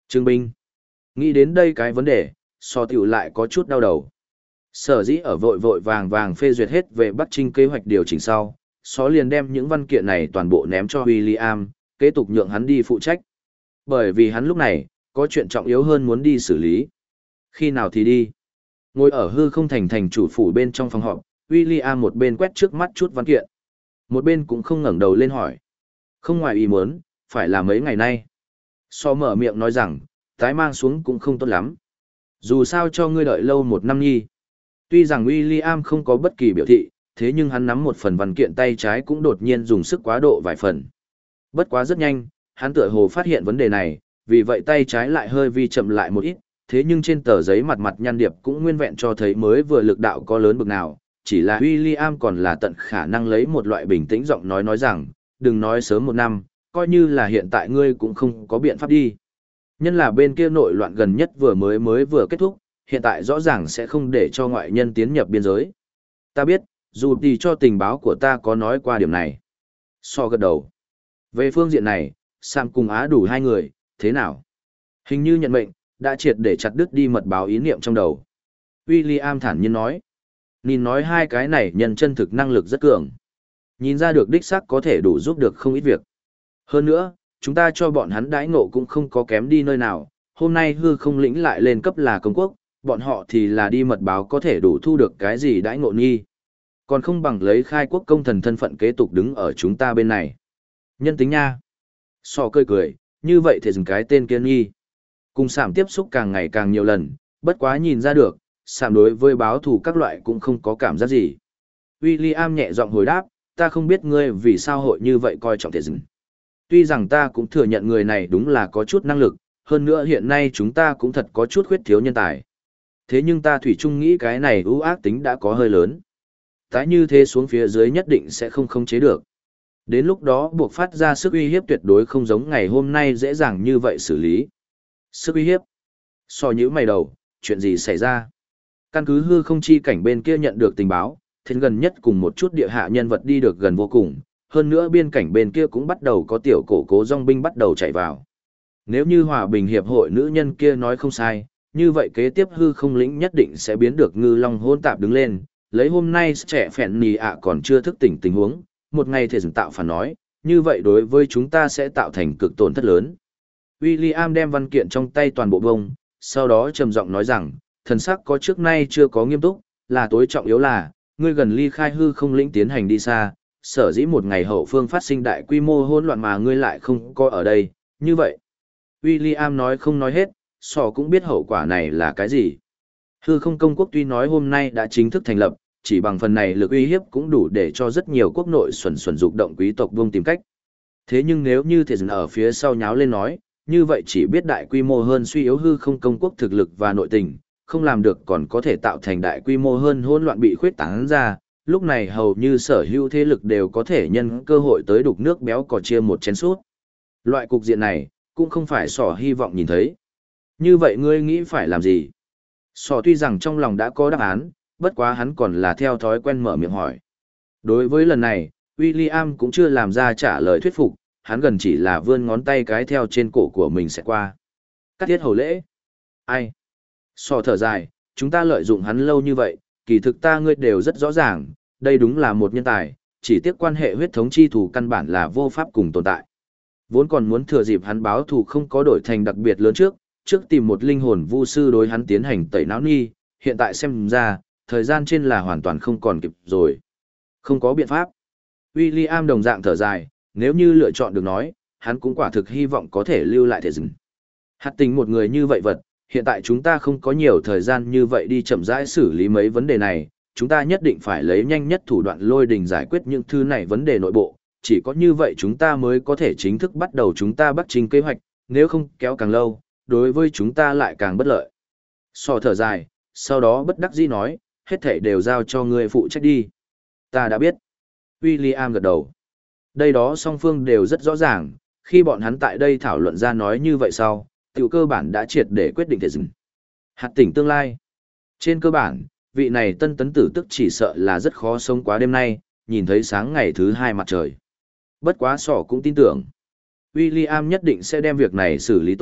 Trương binh. Nghĩ đến đây cái vấn đề, so tiểu lại có chút đau đầu. Sở dĩ ở vội vội vàng vàng phê duyệt hết về Bắc Trinh kế hoạch điều chỉnh sau, so liền đem những văn kiện này toàn bộ ném cho William, kế tục nhượng hắn đi phụ trách. Bởi vì hắn lúc này, có chuyện trọng yếu hơn muốn đi xử lý. Khi nào thì đi. Ngồi ở hư không thành chủ phủ bên trong phòng họp, William một bên quét trước mắt chút văn kiện. Một bên cũng không ngẩng đầu lên hỏi. Không ngoài ý muốn, phải là mấy ngày nay. So mở miệng nói rằng, tái mang xuống cũng không tốt lắm. Dù sao cho ngươi đợi lâu 1 năm nhi. Tuy rằng William không có bất kỳ biểu thị, thế nhưng hắn nắm một phần văn kiện tay trái cũng đột nhiên dùng sức quá độ vài phần. Bất quá rất nhanh, hắn tựa hồ phát hiện vấn đề này, vì vậy tay trái lại hơi vi chậm lại một ít, thế nhưng trên tờ giấy mặt mặt nhăn điệp cũng nguyên vẹn cho thấy mới vừa lực đạo có lớn bực nào, chỉ là William còn là tận khả năng lấy một loại bình tĩnh giọng nói rằng, đừng nói sớm 1 năm, coi như là hiện tại ngươi cũng không có biện pháp đi. Nhân là bên kia nội loạn gần nhất vừa kết thúc, hiện tại rõ ràng sẽ không để cho ngoại nhân tiến nhập biên giới. Ta biết, dù thì cho tình báo của ta có nói qua điểm này. So gật đầu. Về phương diện này, Sam cùng Á đủ 2 người, thế nào? Hình như nhận mệnh, đã triệt để chặt đứt đi mật báo ý niệm trong đầu. William thản nhiên nói. Nhìn nói 2 cái này nhân chân thực năng lực rất cường. Nhìn ra được đích xác có thể đủ giúp được không ít việc. Hơn nữa, chúng ta cho bọn hắn đãi ngộ cũng không có kém đi nơi nào. Hôm nay hư không lĩnh lại lên cấp là công quốc, bọn họ thì là đi mật báo có thể đủ thu được cái gì đãi ngộ nghi. Còn không bằng lấy khai quốc công thần thân phận kế tục đứng ở chúng ta bên này. Nhân tính nha. So cười, như vậy thì dừng cái tên kiên nghi. Cùng Sảm tiếp xúc càng ngày càng nhiều lần, bất quá nhìn ra được, Sảm đối với báo thù các loại cũng không có cảm giác gì. William nhẹ giọng hồi đáp, ta không biết ngươi vì sao hội như vậy coi trọng thể dừng. Tuy rằng ta cũng thừa nhận người này đúng là có chút năng lực, hơn nữa hiện nay chúng ta cũng thật có chút khuyết thiếu nhân tài. Thế nhưng ta thủy chung nghĩ cái này ưu ác tính đã có hơi lớn. Tái như thế xuống phía dưới nhất định sẽ không khống chế được. Đến lúc đó buộc phát ra sức uy hiếp tuyệt đối không giống ngày hôm nay dễ dàng như vậy xử lý. Sức uy hiếp. So nhữ mày đầu, chuyện gì xảy ra? Căn cứ hư không chi cảnh bên kia nhận được tình báo, thiên gần nhất cùng một chút địa hạ nhân vật đi được gần vô cùng, hơn nữa biên cảnh bên kia cũng bắt đầu có tiểu cổ cố dòng binh bắt đầu chạy vào. Nếu như Hòa Bình Hiệp hội nữ nhân kia nói không sai, như vậy kế tiếp hư không lĩnh nhất định sẽ biến được ngư long hôn tạp đứng lên, lấy hôm nay trẻ phèn nì ạ còn chưa thức tỉnh tình huống, một ngày thể dựng tạo phản nói, như vậy đối với chúng ta sẽ tạo thành cực tổn thất lớn. William đem văn kiện trong tay toàn bộ bông, sau đó trầm giọng nói rằng, thần sắc có trước nay chưa có nghiêm túc, là tối trọng yếu là, ngươi gần ly khai hư không lĩnh tiến hành đi xa, sở dĩ một ngày hậu phương phát sinh đại quy mô hỗn loạn mà ngươi lại không có ở đây, như vậy. William nói không nói hết, Sò cũng biết hậu quả này là cái gì. Hư không công quốc tuy nói hôm nay đã chính thức thành lập, chỉ bằng phần này lực uy hiếp cũng đủ để cho rất nhiều quốc nội xuẩn dục động quý tộc buông tìm cách. Thế nhưng nếu như thể dừng ở phía sau nháo lên nói, như vậy chỉ biết đại quy mô hơn suy yếu hư không công quốc thực lực và nội tình, không làm được còn có thể tạo thành đại quy mô hơn hỗn loạn bị khuyết tán ra, lúc này hầu như sở hữu thế lực đều có thể nhân cơ hội tới đục nước béo cò chia một chén sút. Loại cục diện này, cũng không phải Sò hy vọng nhìn thấy. Như vậy ngươi nghĩ phải làm gì? Sò tuy rằng trong lòng đã có đáp án, bất quá hắn còn là theo thói quen mở miệng hỏi. Đối với lần này, William cũng chưa làm ra trả lời thuyết phục, hắn gần chỉ là vươn ngón tay cái theo trên cổ của mình sẽ qua. Cắt tiết hầu lễ. Ai? Sò thở dài, chúng ta lợi dụng hắn lâu như vậy, kỳ thực ta ngươi đều rất rõ ràng, đây đúng là một nhân tài, chỉ tiếc quan hệ huyết thống chi thù căn bản là vô pháp cùng tồn tại. Vốn còn muốn thừa dịp hắn báo thù không có đổi thành đặc biệt lớn trước tìm một linh hồn vu sư đối hắn tiến hành tẩy não nghi, hiện tại xem ra, thời gian trên là hoàn toàn không còn kịp rồi. Không có biện pháp. William đồng dạng thở dài, nếu như lựa chọn được nói, hắn cũng quả thực hy vọng có thể lưu lại thể dừng. Hạt tình một người như vậy vật, hiện tại chúng ta không có nhiều thời gian như vậy đi chậm rãi xử lý mấy vấn đề này, chúng ta nhất định phải lấy nhanh nhất thủ đoạn lôi đình giải quyết những thứ này vấn đề nội bộ, chỉ có như vậy chúng ta mới có thể chính thức bắt đầu chúng ta bắt trình kế hoạch, nếu không kéo càng lâu, đối với chúng ta lại càng bất lợi. Sò thở dài, sau đó bất đắc dĩ nói, hết thảy đều giao cho ngươi phụ trách đi. Ta đã biết. William gật đầu. Đây đó song phương đều rất rõ ràng, khi bọn hắn tại đây thảo luận ra nói như vậy sau, tiểu cơ bản đã triệt để quyết định thể dừng. Hạt tỉnh tương lai. Trên cơ bản, vị này tân tấn tử tức chỉ sợ là rất khó sống quá đêm nay, nhìn thấy sáng ngày thứ 2 mặt trời. Bất quá Sò cũng tin tưởng. William nhất định sẽ đem việc này xử lý tốt,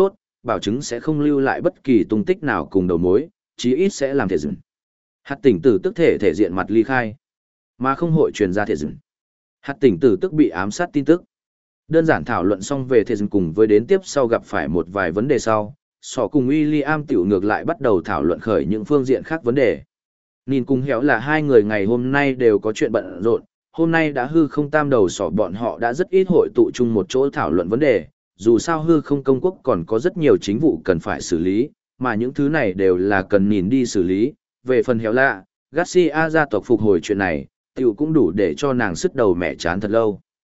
bảo chứng sẽ không lưu lại bất kỳ tung tích nào cùng đầu mối, chí ít sẽ làm thể dừng. Hạt tỉnh tử tức thể diện mặt ly khai, mà không hội truyền ra thể dừng. Hạt tỉnh tử tức bị ám sát tin tức. Đơn giản thảo luận xong về thể dừng cùng với đến tiếp sau gặp phải một vài vấn đề sau, Sọ cùng William tiểu ngược lại bắt đầu thảo luận khởi những phương diện khác vấn đề. Nhìn cùng héo là hai người ngày hôm nay đều có chuyện bận rộn, hôm nay đã hư không tam đầu Sọ bọn họ đã rất ít hội tụ chung một chỗ thảo luận vấn đề, dù sao hư không công quốc còn có rất nhiều chính vụ cần phải xử lý, mà những thứ này đều là cần nhìn đi xử lý. Về phần héo lạ, Garcia gia tộc phục hồi chuyện này, tiểu cũng đủ để cho nàng sứt đầu mẹ chán thật lâu.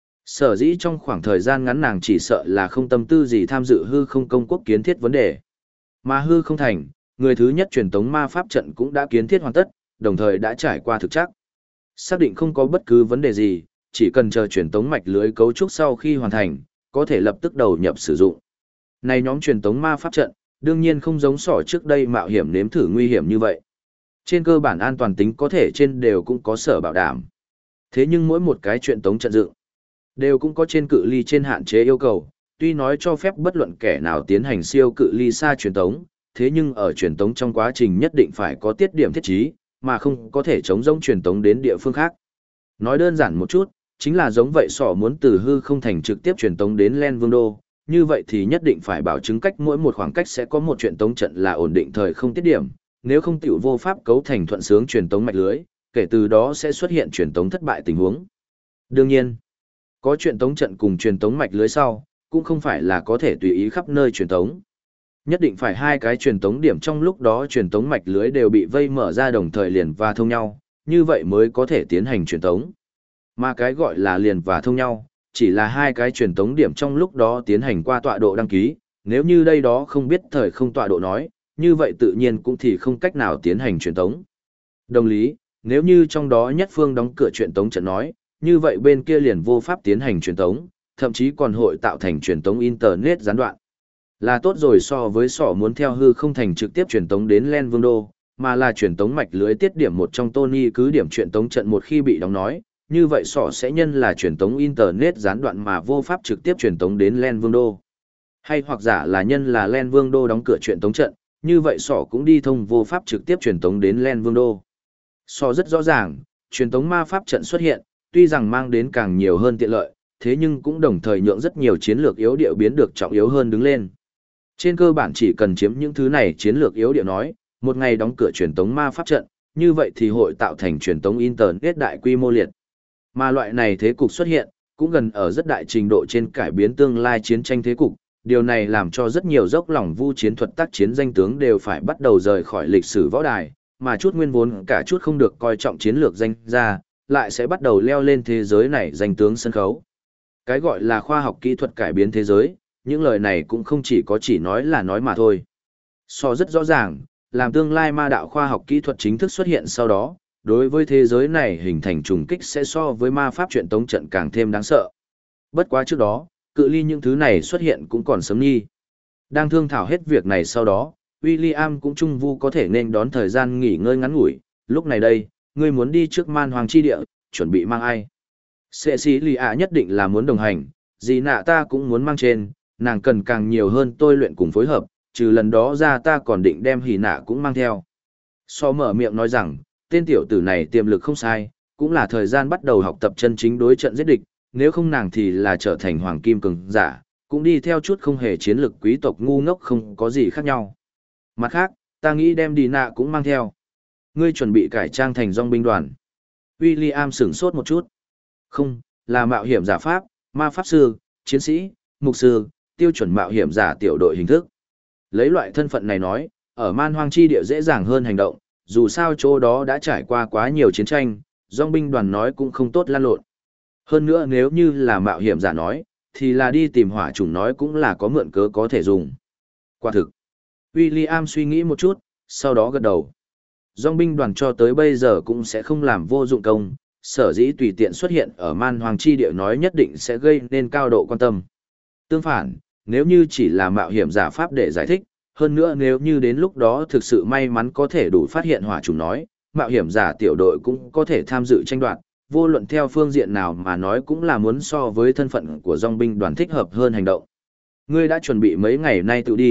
Sở dĩ trong khoảng thời gian ngắn nàng chỉ sợ là không tâm tư gì tham dự hư không công quốc kiến thiết vấn đề. Mà hư không thành, người thứ nhất truyền tống ma pháp trận cũng đã kiến thiết hoàn tất, đồng thời đã trải qua thực chắc. Xác định không có bất cứ vấn đề gì, chỉ cần chờ truyền tống mạch lưới cấu trúc sau khi hoàn thành, có thể lập tức đầu nhập sử dụng. Này nhóm truyền tống ma pháp trận, đương nhiên không giống sỏ trước đây mạo hiểm nếm thử nguy hiểm như vậy. Trên cơ bản an toàn tính có thể trên đều cũng có sở bảo đảm. Thế nhưng mỗi một cái truyền tống trận dựng, đều cũng có trên cự ly trên hạn chế yêu cầu, tuy nói cho phép bất luận kẻ nào tiến hành siêu cự ly xa truyền tống, thế nhưng ở truyền tống trong quá trình nhất định phải có tiết điểm thiết trí, mà không có thể chống rỗng truyền tống đến địa phương khác. Nói đơn giản một chút, chính là giống vậy sỏ muốn từ hư không thành trực tiếp truyền tống đến Len Vương Đô, như vậy thì nhất định phải bảo chứng cách mỗi một khoảng cách sẽ có một truyền tống trận là ổn định thời không tiết điểm, nếu không tiểu vô pháp cấu thành thuận sướng truyền tống mạch lưới, kể từ đó sẽ xuất hiện truyền tống thất bại tình huống. Đương nhiên, có truyền tống trận cùng truyền tống mạch lưới sau, cũng không phải là có thể tùy ý khắp nơi truyền tống. Nhất định phải hai cái truyền tống điểm trong lúc đó truyền tống mạch lưới đều bị vây mở ra đồng thời liền và thông nhau, như vậy mới có thể tiến hành truyền tống. Mà cái gọi là liền và thông nhau, chỉ là hai cái truyền tống điểm trong lúc đó tiến hành qua tọa độ đăng ký, nếu như đây đó không biết thời không tọa độ nói, như vậy tự nhiên cũng thì không cách nào tiến hành truyền tống. Đồng lý, nếu như trong đó nhất phương đóng cửa truyền tống trận nói, như vậy bên kia liền vô pháp tiến hành truyền tống, thậm chí còn hội tạo thành truyền tống internet gián đoạn. Là tốt rồi so với sỏ muốn theo hư không thành trực tiếp truyền tống đến Len Vương Đô, mà là truyền tống mạch lưới tiết điểm một trong Tony cứ điểm truyền tống trận một khi bị đóng nói, như vậy sỏ sẽ nhân là truyền tống internet gián đoạn mà vô pháp trực tiếp truyền tống đến Len Vương Đô. Hay hoặc giả là nhân là Len Vương Đô đóng cửa truyền tống trận, như vậy sỏ cũng đi thông vô pháp trực tiếp truyền tống đến Len Vương Đô. Sỏ rất rõ ràng, truyền tống ma pháp trận xuất hiện, tuy rằng mang đến càng nhiều hơn tiện lợi, thế nhưng cũng đồng thời nhượng rất nhiều chiến lược yếu địa biến được trọng yếu hơn đứng lên. Trên cơ bản chỉ cần chiếm những thứ này chiến lược yếu địa nói, một ngày đóng cửa truyền tống ma pháp trận, như vậy thì hội tạo thành truyền tống internet đại quy mô liệt. Mà loại này thế cục xuất hiện, cũng gần ở rất đại trình độ trên cải biến tương lai chiến tranh thế cục, điều này làm cho rất nhiều dốc lòng vu chiến thuật tác chiến danh tướng đều phải bắt đầu rời khỏi lịch sử võ đài, mà chút nguyên vốn cả chút không được coi trọng chiến lược danh ra, lại sẽ bắt đầu leo lên thế giới này danh tướng sân khấu. Cái gọi là khoa học kỹ thuật cải biến thế giới, những lời này cũng không chỉ có chỉ nói là nói mà thôi. So rất rõ ràng, làm tương lai ma đạo khoa học kỹ thuật chính thức xuất hiện sau đó, đối với thế giới này hình thành trùng kích sẽ so với ma pháp truyền tống trận càng thêm đáng sợ. Bất quá trước đó, cự ly những thứ này xuất hiện cũng còn sớm nhi. Đang thương thảo hết việc này sau đó, William cũng trung vu có thể nên đón thời gian nghỉ ngơi ngắn ngủi, lúc này đây, ngươi muốn đi trước man hoàng chi địa, chuẩn bị mang ai? Cecilia nhất định là muốn đồng hành, gì nạ ta cũng muốn mang trên, nàng cần càng nhiều hơn tôi luyện cùng phối hợp, trừ lần đó ra ta còn định đem hỉ nạ cũng mang theo. So mở miệng nói rằng, tên tiểu tử này tiềm lực không sai, cũng là thời gian bắt đầu học tập chân chính đối trận giết địch, nếu không nàng thì là trở thành hoàng kim cường giả, cũng đi theo chút không hề chiến lực quý tộc ngu ngốc không có gì khác nhau. Mặt khác, ta nghĩ đem đi nạ cũng mang theo. Ngươi chuẩn bị cải trang thành dòng binh đoàn. William sửng sốt một chút. Không, là mạo hiểm giả pháp, ma pháp sư, chiến sĩ, mục sư, tiêu chuẩn mạo hiểm giả tiểu đội hình thức. Lấy loại thân phận này nói, ở man hoang chi địa dễ dàng hơn hành động, dù sao chỗ đó đã trải qua quá nhiều chiến tranh, dòng binh đoàn nói cũng không tốt lan lộn. Hơn nữa nếu như là mạo hiểm giả nói, thì là đi tìm hỏa chủng nói cũng là có mượn cớ có thể dùng. Quả thực. William suy nghĩ một chút, sau đó gật đầu. Dòng binh đoàn cho tới bây giờ cũng sẽ không làm vô dụng công, sở dĩ tùy tiện xuất hiện ở man hoàng chi địa nói nhất định sẽ gây nên cao độ quan tâm. Tương phản, nếu như chỉ là mạo hiểm giả pháp để giải thích, hơn nữa nếu như đến lúc đó thực sự may mắn có thể đủ phát hiện hỏa chủng nói, mạo hiểm giả tiểu đội cũng có thể tham dự tranh đoạt, vô luận theo phương diện nào mà nói cũng là muốn so với thân phận của dòng binh đoàn thích hợp hơn hành động. Ngươi đã chuẩn bị mấy ngày nay tự đi,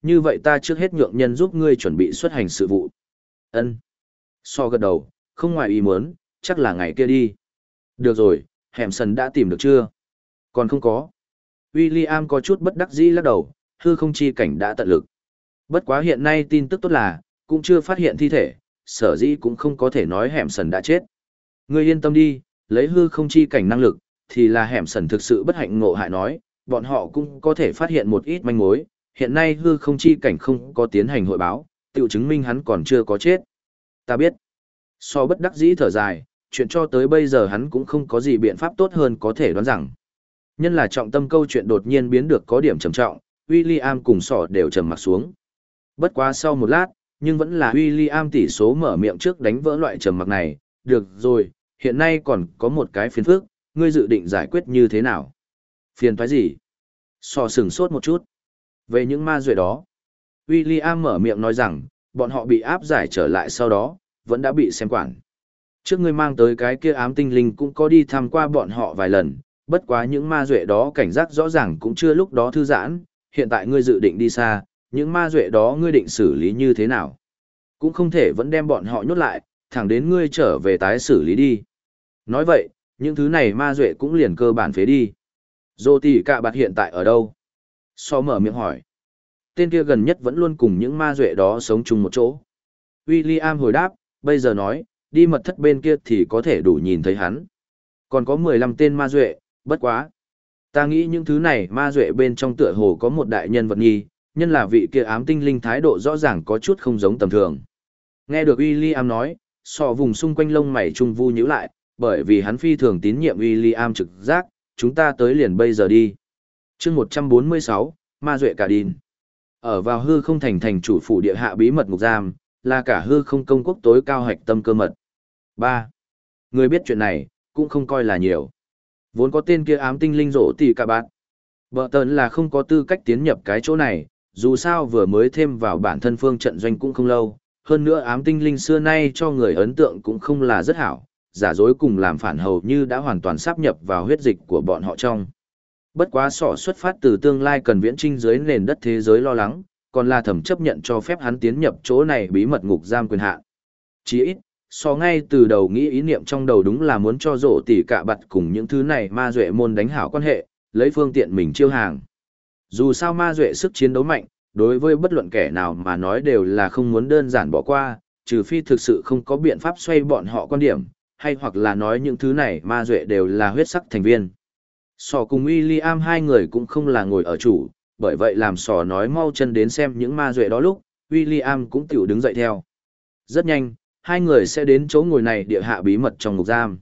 như vậy ta trước hết nhượng nhân giúp ngươi chuẩn bị xuất hành sự vụ. Ân. So gật đầu, không ngoài ý muốn, chắc là ngày kia đi. Được rồi, hẻm sần đã tìm được chưa? Còn không có. William có chút bất đắc dĩ lắc đầu, hư không chi cảnh đã tận lực. Bất quá hiện nay tin tức tốt là, cũng chưa phát hiện thi thể, sở dĩ cũng không có thể nói hẻm sần đã chết. Ngươi yên tâm đi, lấy hư không chi cảnh năng lực, thì là hẻm sần thực sự bất hạnh ngộ hại nói, bọn họ cũng có thể phát hiện một ít manh mối. Hiện nay hư không chi cảnh không có tiến hành hội báo, tự chứng minh hắn còn chưa có chết. Ta biết. So bất đắc dĩ thở dài, chuyện cho tới bây giờ hắn cũng không có gì biện pháp tốt hơn có thể đoán rằng. Nhân là trọng tâm câu chuyện đột nhiên biến được có điểm trầm trọng, William cùng sỏ đều trầm mặt xuống. Bất quá sau một lát, nhưng vẫn là William tỷ số mở miệng trước đánh vỡ loại trầm mặc này. Được rồi, hiện nay còn có một cái phiền phức, ngươi dự định giải quyết như thế nào? Phiền toái gì? Sỏ sửng sốt một chút. Về những ma duệ đó, William mở miệng nói rằng, bọn họ bị áp giải trở lại sau đó, vẫn đã bị xem quản. Trước ngươi mang tới cái kia ám tinh linh cũng có đi thăm qua bọn họ vài lần, bất quá những ma duệ đó cảnh giác rõ ràng cũng chưa lúc đó thư giãn, hiện tại ngươi dự định đi xa, những ma duệ đó ngươi định xử lý như thế nào? Cũng không thể vẫn đem bọn họ nhốt lại, thẳng đến ngươi trở về tái xử lý đi. Nói vậy, những thứ này ma duệ cũng liền cơ bản phế đi. Dô tỷ cả bạt hiện tại ở đâu? So mở miệng hỏi. Tên kia gần nhất vẫn luôn cùng những ma duệ đó sống chung một chỗ. William hồi đáp, bây giờ nói, đi mật thất bên kia thì có thể đủ nhìn thấy hắn. Còn có 15 tên ma duệ, bất quá. Ta nghĩ những thứ này ma duệ bên trong tựa hồ có một đại nhân vật nghi, nhân là vị kia ám tinh linh thái độ rõ ràng có chút không giống tầm thường. Nghe được William nói, sọ vùng xung quanh lông mày trung vu nhíu lại, bởi vì hắn phi thường tín nhiệm William trực giác, chúng ta tới liền bây giờ đi. Chương 146, Ma Duệ Cả Đìn. Ở vào hư không thành chủ phủ địa hạ bí mật ngục giam, là cả hư không công quốc tối cao hạch tâm cơ mật. 3. Người biết chuyện này, cũng không coi là nhiều. Vốn có tên kia ám tinh linh rổ tỷ cả bạn. Bờ tờn là không có tư cách tiến nhập cái chỗ này, dù sao vừa mới thêm vào bản thân phương trận doanh cũng không lâu. Hơn nữa ám tinh linh xưa nay cho người ấn tượng cũng không là rất hảo, giả dối cùng làm phản hầu như đã hoàn toàn sáp nhập vào huyết dịch của bọn họ trong. Bất quá sỏ xuất phát từ tương lai cần viễn trinh dưới nền đất thế giới lo lắng, còn là thẩm chấp nhận cho phép hắn tiến nhập chỗ này bí mật ngục giam quyền hạn. Chỉ ít, ngay từ đầu nghĩ ý niệm trong đầu đúng là muốn cho rổ tỉ cả bặt cùng những thứ này ma duệ môn đánh hảo quan hệ, lấy phương tiện mình chiêu hàng. Dù sao ma duệ sức chiến đấu mạnh, đối với bất luận kẻ nào mà nói đều là không muốn đơn giản bỏ qua, trừ phi thực sự không có biện pháp xoay bọn họ quan điểm, hay hoặc là nói những thứ này ma duệ đều là huyết sắc thành viên. Sò cùng William hai người cũng không là ngồi ở chủ, bởi vậy làm sò nói mau chân đến xem những ma duệ đó lúc, William cũng tiểu đứng dậy theo. Rất nhanh, hai người sẽ đến chỗ ngồi này địa hạ bí mật trong ngục giam.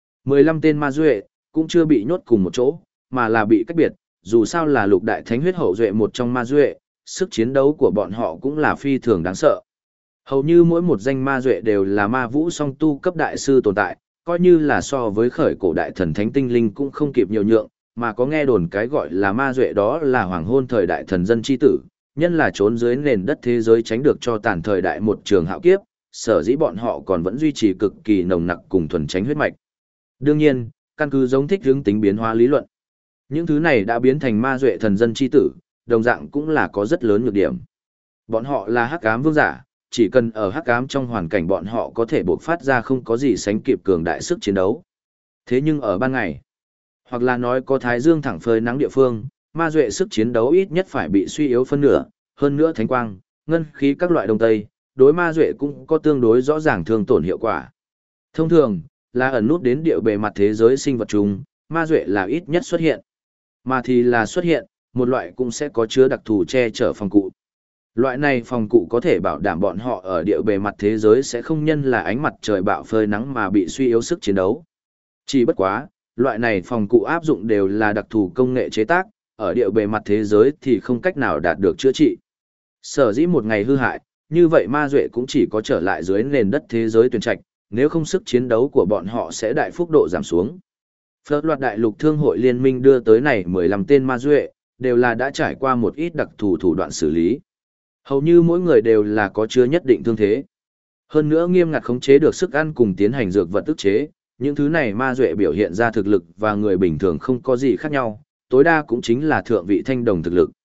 15 tên ma duệ cũng chưa bị nhốt cùng một chỗ, mà là bị cách biệt, dù sao là lục đại thánh huyết hậu duệ một trong ma duệ, sức chiến đấu của bọn họ cũng là phi thường đáng sợ. Hầu như mỗi một danh ma duệ đều là ma vũ song tu cấp đại sư tồn tại, coi như là so với khởi cổ đại thần thánh tinh linh cũng không kịp nhiều nhượng, mà có nghe đồn cái gọi là ma duệ đó là hoàng hôn thời đại thần dân chi tử, nhân là trốn dưới nền đất thế giới tránh được cho tàn thời đại một trường hạo kiếp, sở dĩ bọn họ còn vẫn duy trì cực kỳ nồng nặc cùng thuần tránh huyết mạch. Đương nhiên, căn cứ giống thích hướng tính biến hóa lý luận. Những thứ này đã biến thành ma duệ thần dân chi tử, đồng dạng cũng là có rất lớn nhược điểm. Bọn họ là hắc ám vương giả, chỉ cần ở hắc ám trong hoàn cảnh bọn họ có thể bộc phát ra không có gì sánh kịp cường đại sức chiến đấu. Thế nhưng ở ban ngày, hoặc là nói có thái dương thẳng phơi nắng địa phương, ma duệ sức chiến đấu ít nhất phải bị suy yếu phân nửa, hơn nữa thánh quang, ngân khí các loại đông tây, đối ma duệ cũng có tương đối rõ ràng thương tổn hiệu quả. Thông thường, là ẩn nút đến địa bề mặt thế giới sinh vật chung, ma duệ là ít nhất xuất hiện. Mà thì là xuất hiện, một loại cũng sẽ có chứa đặc thù che chở phòng cụ. Loại này phòng cụ có thể bảo đảm bọn họ ở địa bề mặt thế giới sẽ không nhân là ánh mặt trời bạo phơi nắng mà bị suy yếu sức chiến đấu. Chỉ bất quá, loại này phòng cụ áp dụng đều là đặc thù công nghệ chế tác, ở địa bề mặt thế giới thì không cách nào đạt được chữa trị. Sở dĩ một ngày hư hại, như vậy ma duệ cũng chỉ có trở lại dưới nền đất thế giới tuyển trạch, nếu không sức chiến đấu của bọn họ sẽ đại phúc độ giảm xuống. Phật loạt đại lục thương hội liên minh đưa tới này 15 tên ma duệ, đều là đã trải qua một ít đặc thù thủ đoạn xử lý. Hầu như mỗi người đều là có chứa nhất định thương thế. Hơn nữa nghiêm ngặt khống chế được sức ăn cùng tiến hành dược vật ức chế, những thứ này ma duệ biểu hiện ra thực lực và người bình thường không có gì khác nhau, tối đa cũng chính là thượng vị thanh đồng thực lực.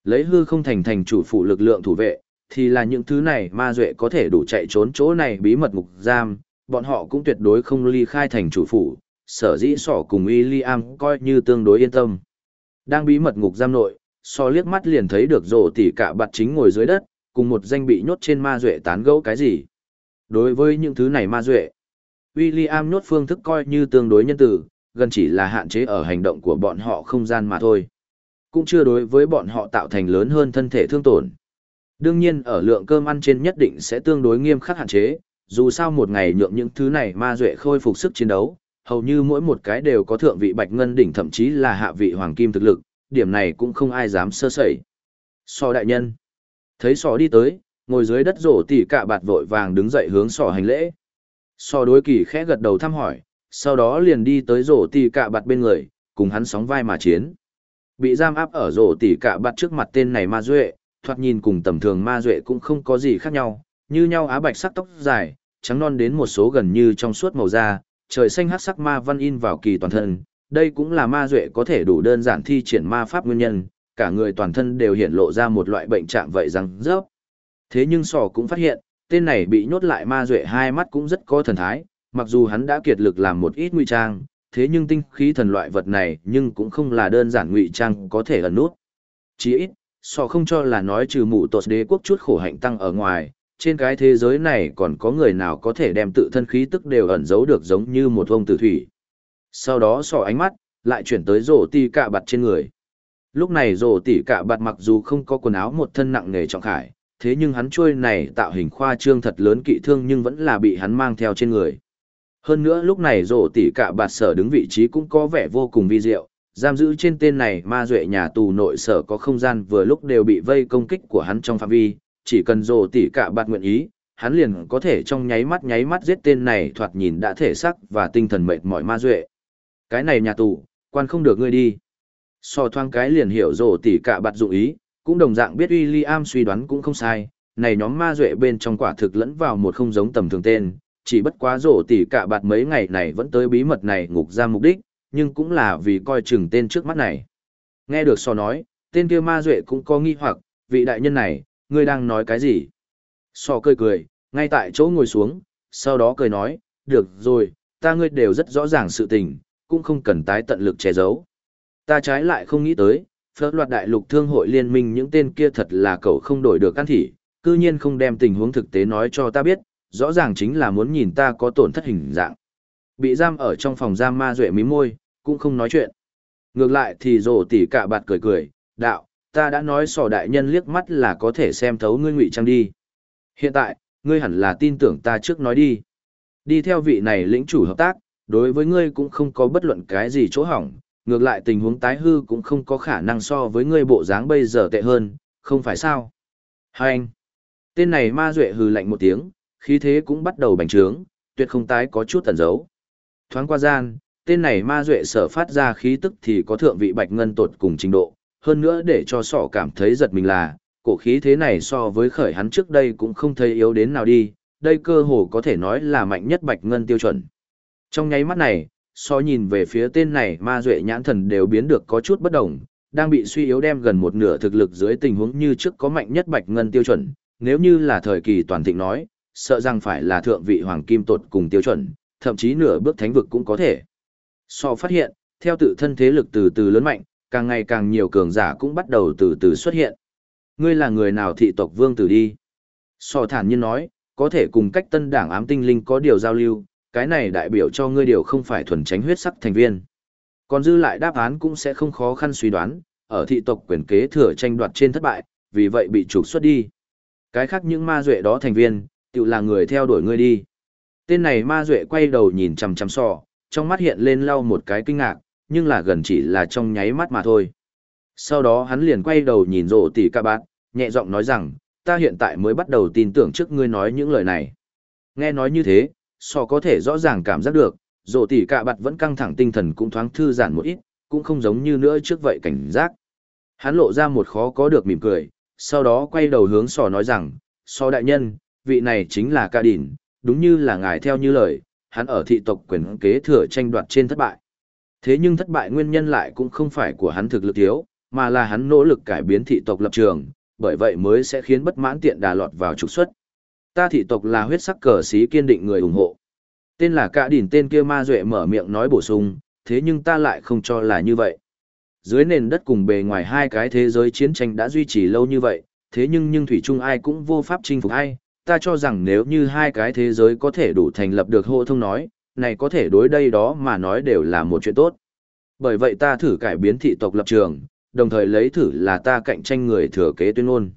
Lấy hư không thành chủ phụ lực lượng thủ vệ, thì là những thứ này ma duệ có thể đủ chạy trốn chỗ này bí mật ngục giam, bọn họ cũng tuyệt đối không ly khai thành chủ phủ, sở dĩ sỏ cùng William coi như tương đối yên tâm. Đang bí mật ngục giam nội, so liếc mắt liền thấy được rổ tỉ cả bạt chính ngồi dưới đất, cùng một danh bị nhốt trên ma duệ tán gẫu cái gì. Đối với những thứ này ma duệ, William nhốt phương thức coi như tương đối nhân tử, gần chỉ là hạn chế ở hành động của bọn họ không gian mà thôi. Cũng chưa đối với bọn họ tạo thành lớn hơn thân thể thương tổn. Đương nhiên ở lượng cơm ăn trên nhất định sẽ tương đối nghiêm khắc hạn chế, dù sao một ngày nhượng những thứ này ma duệ khôi phục sức chiến đấu, hầu như mỗi một cái đều có thượng vị bạch ngân đỉnh thậm chí là hạ vị hoàng kim thực lực, điểm này cũng không ai dám sơ sẩy. Sò đại nhân. Thấy sò đi tới, ngồi dưới đất rổ tỉ cả bạt vội vàng đứng dậy hướng sò hành lễ. Sò đối kỳ khẽ gật đầu thăm hỏi, sau đó liền đi tới rổ tỉ cả bạt bên người, cùng hắn sóng vai mà chiến. Bị giam áp ở rổ tỉ cả bạt trước mặt tên này ma duệ, thoạt nhìn cùng tầm thường ma duệ cũng không có gì khác nhau, như nhau á bạch sắc tóc dài, trắng non đến một số gần như trong suốt màu da, trời xanh hắc sắc ma văn in vào kỳ toàn thân, đây cũng là ma duệ có thể đủ đơn giản thi triển ma pháp nguyên nhân, cả người toàn thân đều hiện lộ ra một loại bệnh trạng vậy rằng rớp. Thế nhưng sò cũng phát hiện, tên này bị nhốt lại ma duệ hai mắt cũng rất có thần thái, mặc dù hắn đã kiệt lực làm một ít ngụy trang, thế nhưng tinh khí thần loại vật này nhưng cũng không là đơn giản ngụy trang có thể ẩn nút. Chỉ ít, sò không cho là nói trừ mụ tột đế quốc chút khổ hạnh tăng ở ngoài, trên cái thế giới này còn có người nào có thể đem tự thân khí tức đều ẩn giấu được giống như một ông tử thủy. Sau đó sò ánh mắt, lại chuyển tới rổ tỉ cả bạt trên người. Lúc này rổ tỉ cả bạt mặc dù không có quần áo một thân nặng nề trọng khải, thế nhưng hắn chuôi này tạo hình khoa trương thật lớn kỵ thương nhưng vẫn là bị hắn mang theo trên người. Hơn nữa lúc này rổ tỉ cả bạt sở đứng vị trí cũng có vẻ vô cùng vi diệu, giam giữ trên tên này ma duệ nhà tù nội sở có không gian vừa lúc đều bị vây công kích của hắn trong phạm vi, chỉ cần rổ tỉ cả bạt nguyện ý, hắn liền có thể trong nháy mắt giết tên này thoạt nhìn đã thể xác và tinh thần mệt mỏi ma duệ. Cái này nhà tù, quan không được ngươi đi. So thoáng cái liền hiểu rổ tỉ cả bạt dụng ý, cũng đồng dạng biết William suy đoán cũng không sai, này nhóm ma duệ bên trong quả thực lẫn vào một không giống tầm thường tên, chỉ bất quá rổ tỉ cả bạt mấy ngày này vẫn tới bí mật này ngục giam mục đích, nhưng cũng là vì coi chừng tên trước mắt này. Nghe được so nói, tên kia ma duệ cũng có nghi hoặc, vị đại nhân này, ngươi đang nói cái gì? So cười, ngay tại chỗ ngồi xuống, sau đó cười nói, được rồi, ta ngươi đều rất rõ ràng sự tình, cũng không cần tái tận lực che giấu. Ta trái lại không nghĩ tới, phớt loạt đại lục thương hội liên minh những tên kia thật là cậu không đổi được căn thỉ, cư nhiên không đem tình huống thực tế nói cho ta biết, rõ ràng chính là muốn nhìn ta có tổn thất hình dạng. Bị giam ở trong phòng giam ma duệ mím môi, cũng không nói chuyện. Ngược lại thì rồ tỉ cả bạt cười, đạo, ta đã nói sò đại nhân liếc mắt là có thể xem thấu ngươi ngụy trang đi. Hiện tại, ngươi hẳn là tin tưởng ta trước nói đi. Đi theo vị này lĩnh chủ hợp tác, đối với ngươi cũng không có bất luận cái gì chỗ hỏng, ngược lại tình huống tái hư cũng không có khả năng so với ngươi bộ dáng bây giờ tệ hơn, không phải sao? Hai anh. Tên này ma duệ hừ lạnh một tiếng, khí thế cũng bắt đầu bành trướng, tuyệt không tái có chút tẩn giấu. Thoáng qua gian, tên này ma duệ sở phát ra khí tức thì có thượng vị bạch ngân tột cùng trình độ, hơn nữa để cho sọ cảm thấy giật mình là, cổ khí thế này so với khởi hắn trước đây cũng không thấy yếu đến nào đi, đây cơ hồ có thể nói là mạnh nhất bạch ngân tiêu chuẩn. Trong nháy mắt này, so nhìn về phía tên này ma duệ nhãn thần đều biến được có chút bất đồng, đang bị suy yếu đem gần một nửa thực lực dưới tình huống như trước có mạnh nhất bạch ngân tiêu chuẩn, nếu như là thời kỳ toàn thịnh nói, sợ rằng phải là thượng vị hoàng kim tột cùng tiêu chuẩn, thậm chí nửa bước thánh vực cũng có thể. So phát hiện, theo tự thân thế lực từ từ lớn mạnh, càng ngày càng nhiều cường giả cũng bắt đầu từ từ xuất hiện. Ngươi là người nào thị tộc vương tử đi? So thản nhiên nói, có thể cùng cách tân đảng ám tinh linh có điều giao lưu, cái này đại biểu cho ngươi điều không phải thuần tránh huyết sắc thành viên. Còn dư lại đáp án cũng sẽ không khó khăn suy đoán, ở thị tộc quyền kế thừa tranh đoạt trên thất bại, vì vậy bị trục xuất đi. Cái khác những ma duệ đó thành viên, tự là người theo đuổi ngươi đi. Tên này ma duệ quay đầu nhìn chằm chằm sò, trong mắt hiện lên lau một cái kinh ngạc, nhưng là gần chỉ là trong nháy mắt mà thôi. Sau đó hắn liền quay đầu nhìn rổ tỉ cả bạt, nhẹ giọng nói rằng, ta hiện tại mới bắt đầu tin tưởng trước ngươi nói những lời này. Nghe nói như thế, sò có thể rõ ràng cảm giác được, rổ tỉ cả bạt vẫn căng thẳng tinh thần cũng thoáng thư giãn một ít, cũng không giống như nữa trước vậy cảnh giác. Hắn lộ ra một khó có được mỉm cười, sau đó quay đầu hướng sò nói rằng, sò đại nhân, vị này chính là Ca Đỉn, đúng như là ngài theo như lời, hắn ở thị tộc quyền kế thừa tranh đoạt trên thất bại. Thế nhưng thất bại nguyên nhân lại cũng không phải của hắn thực lực thiếu, mà là hắn nỗ lực cải biến thị tộc lập trường, bởi vậy mới sẽ khiến bất mãn tiện đà lọt vào trục xuất. Ta thị tộc là huyết sắc cờ xí kiên định người ủng hộ. Tên là Cả Đỉnh tên kia ma duệ mở miệng nói bổ sung, thế nhưng ta lại không cho là như vậy. Dưới nền đất cùng bề ngoài hai cái thế giới chiến tranh đã duy trì lâu như vậy, thế nhưng thủy chung ai cũng vô pháp chinh phục ai, ta cho rằng nếu như hai cái thế giới có thể đủ thành lập được hô thông nói, này có thể đối đây đó mà nói đều là một chuyện tốt. Bởi vậy ta thử cải biến thị tộc lập trường, đồng thời lấy thử là ta cạnh tranh người thừa kế tuyên ngôn.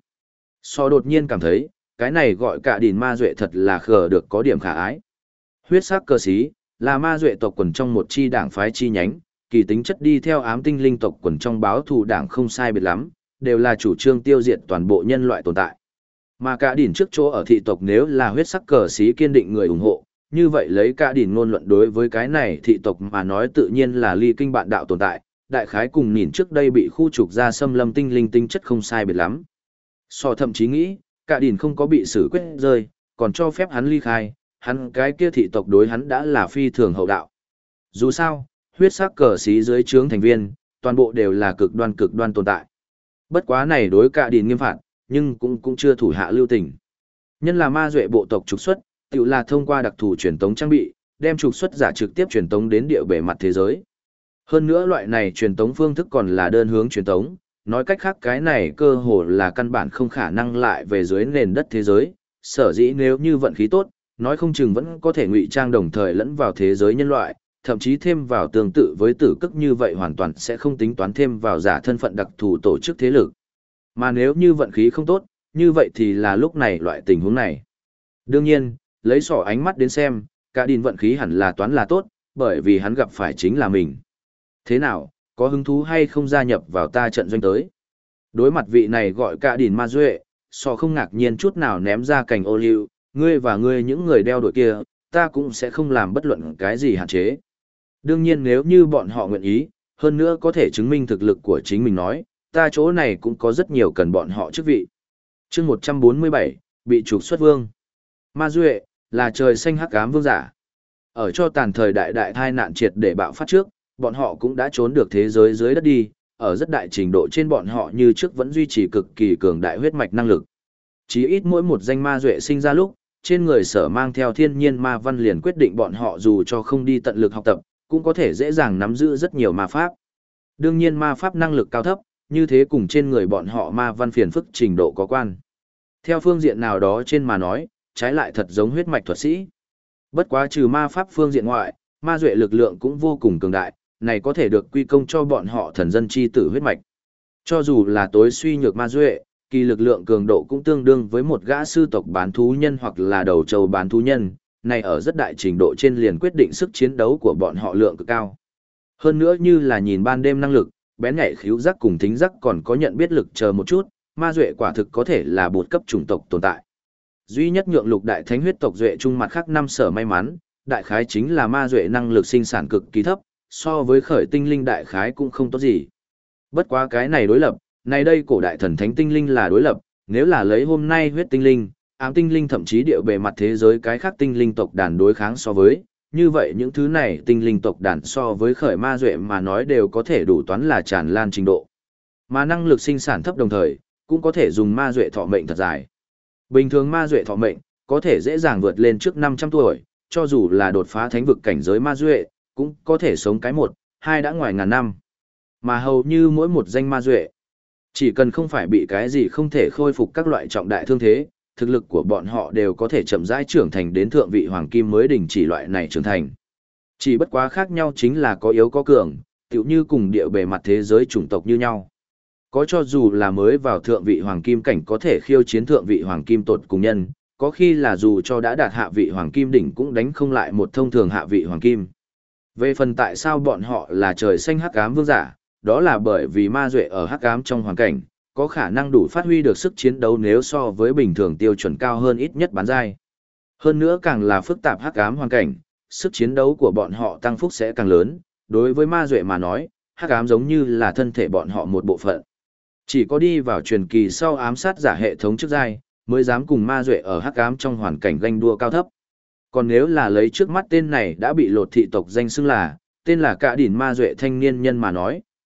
So đột nhiên cảm thấy, cái này gọi Cả Đỉnh ma duệ thật là khờ được có điểm khả ái. Huyết sắc cơ sĩ là ma duệ tộc quần trong một chi đảng phái chi nhánh, kỳ tính chất đi theo ám tinh linh tộc quần trong báo thù đảng không sai biệt lắm, đều là chủ trương tiêu diệt toàn bộ nhân loại tồn tại. Mà Cả Đỉnh trước chỗ ở thị tộc nếu là huyết sắc cờ sĩ kiên định người ủng hộ, như vậy lấy Cả Đỉnh ngôn luận đối với cái này thị tộc mà nói tự nhiên là ly kinh bạn đạo tồn tại, đại khái cùng nhìn trước đây bị khu trục ra xâm lâm tinh linh tinh chất không sai biệt lắm. So thậm chí nghĩ, Cả Đỉnh không có bị xử quyết rơi, còn cho phép hắn ly khai, hắn cái kia thị tộc đối hắn đã là phi thường hậu đạo. Dù sao, huyết sắc cờ sĩ dưới trướng thành viên, toàn bộ đều là cực đoan tồn tại. Bất quá này đối Cả Đỉnh nghiêm phạt, nhưng cũng chưa thủ hạ lưu tình. Nhân là ma duệ bộ tộc trục xuất, tự là thông qua đặc thù truyền tống trang bị, đem trục xuất giả trực tiếp truyền tống đến địa bề mặt thế giới. Hơn nữa loại này truyền tống phương thức còn là đơn hướng truyền tống, nói cách khác cái này cơ hồ là căn bản không khả năng lại về dưới nền đất thế giới, sở dĩ nếu như vận khí tốt, nói không chừng vẫn có thể ngụy trang đồng thời lẫn vào thế giới nhân loại, thậm chí thêm vào tương tự với tử cức như vậy hoàn toàn sẽ không tính toán thêm vào giả thân phận đặc thù tổ chức thế lực. Mà nếu như vận khí không tốt, như vậy thì là lúc này loại tình huống này. Đương nhiên, lấy sỏ ánh mắt đến xem, Cả Đỉnh vận khí hẳn là toán là tốt, bởi vì hắn gặp phải chính là mình. Thế nào, có hứng thú hay không gia nhập vào ta trận doanh tới? Đối mặt vị này gọi Cả Đỉnh ma duệ, sọ không ngạc nhiên chút nào ném ra cành ô liu, ngươi và ngươi những người đeo đuổi kia, ta cũng sẽ không làm bất luận cái gì hạn chế. Đương nhiên nếu như bọn họ nguyện ý, hơn nữa có thể chứng minh thực lực của chính mình nói, ta chỗ này cũng có rất nhiều cần bọn họ chức vị. Chương 147, bị trục xuất vương. Ma duệ là trời xanh hắc ám vương giả. Ở cho tàn thời đại đại tai nạn triệt để bạo phát trước, bọn họ cũng đã trốn được thế giới dưới đất đi, ở rất đại trình độ trên bọn họ như trước vẫn duy trì cực kỳ cường đại huyết mạch năng lực. Chỉ ít mỗi một danh ma duệ sinh ra lúc, trên người sở mang theo thiên nhiên ma văn liền quyết định bọn họ dù cho không đi tận lực học tập, cũng có thể dễ dàng nắm giữ rất nhiều ma pháp. Đương nhiên ma pháp năng lực cao thấp, như thế cùng trên người bọn họ ma văn phiền phức trình độ có quan. Theo phương diện nào đó trên mà nói, trái lại thật giống huyết mạch thuật sĩ. Bất quá trừ ma pháp phương diện ngoại, ma duệ lực lượng cũng vô cùng cường đại, này có thể được quy công cho bọn họ thần dân chi tử huyết mạch. Cho dù là tối suy nhược ma duệ, kỳ lực lượng cường độ cũng tương đương với một gã sư tộc bán thú nhân hoặc là đầu trâu bán thú nhân, này ở rất đại trình độ trên liền quyết định sức chiến đấu của bọn họ lượng cực cao. Hơn nữa như là nhìn ban đêm năng lực, bén nhạy khíu giác cùng thính giác còn có nhận biết lực chờ một chút, ma duệ quả thực có thể là bột cấp chủng tộc tồn tại. Duy nhất nhượng lục đại thánh huyết tộc duệ trung mặt khác năm sở may mắn, đại khái chính là ma duệ năng lực sinh sản cực kỳ thấp, so với khởi tinh linh đại khái cũng không tốt gì. Bất quá cái này đối lập, này đây cổ đại thần thánh tinh linh là đối lập, nếu là lấy hôm nay huyết tinh linh, ám tinh linh thậm chí địa bề mặt thế giới cái khác tinh linh tộc đàn đối kháng so với, như vậy những thứ này tinh linh tộc đàn so với khởi ma duệ mà nói đều có thể đủ toán là tràn lan trình độ. Mà năng lực sinh sản thấp đồng thời, cũng có thể dùng ma duệ thọ mệnh thật dài. Bình thường ma duệ thọ mệnh, có thể dễ dàng vượt lên trước 500 tuổi, cho dù là đột phá thánh vực cảnh giới ma duệ, cũng có thể sống cái 1, 2 đã ngoài ngàn năm. Mà hầu như mỗi một danh ma duệ, chỉ cần không phải bị cái gì không thể khôi phục các loại trọng đại thương thế, thực lực của bọn họ đều có thể chậm rãi trưởng thành đến thượng vị hoàng kim mới đình chỉ loại này trưởng thành. Chỉ bất quá khác nhau chính là có yếu có cường, tựu như cùng địa bề mặt thế giới chủng tộc như nhau. Có cho dù là mới vào thượng vị hoàng kim cảnh có thể khiêu chiến thượng vị hoàng kim tột cùng nhân, có khi là dù cho đã đạt hạ vị hoàng kim đỉnh cũng đánh không lại một thông thường hạ vị hoàng kim. Về phần tại sao bọn họ là trời xanh hắc ám vương giả, đó là bởi vì ma duệ ở hắc ám trong hoàn cảnh, có khả năng đủ phát huy được sức chiến đấu nếu so với bình thường tiêu chuẩn cao hơn ít nhất bán giai. Hơn nữa càng là phức tạp hắc ám hoàn cảnh, sức chiến đấu của bọn họ tăng phúc sẽ càng lớn, đối với ma duệ mà nói, hắc ám giống như là thân thể bọn họ một bộ phận. Chỉ có đi vào truyền kỳ sau ám sát giả hệ thống trước giai, mới dám cùng ma duệ ở hắc ám trong hoàn cảnh ganh đua cao thấp. Còn nếu là lấy trước mắt tên này đã bị lột thị tộc danh xưng là, tên là Cả Đỉnh ma duệ thanh niên nhân mà nói,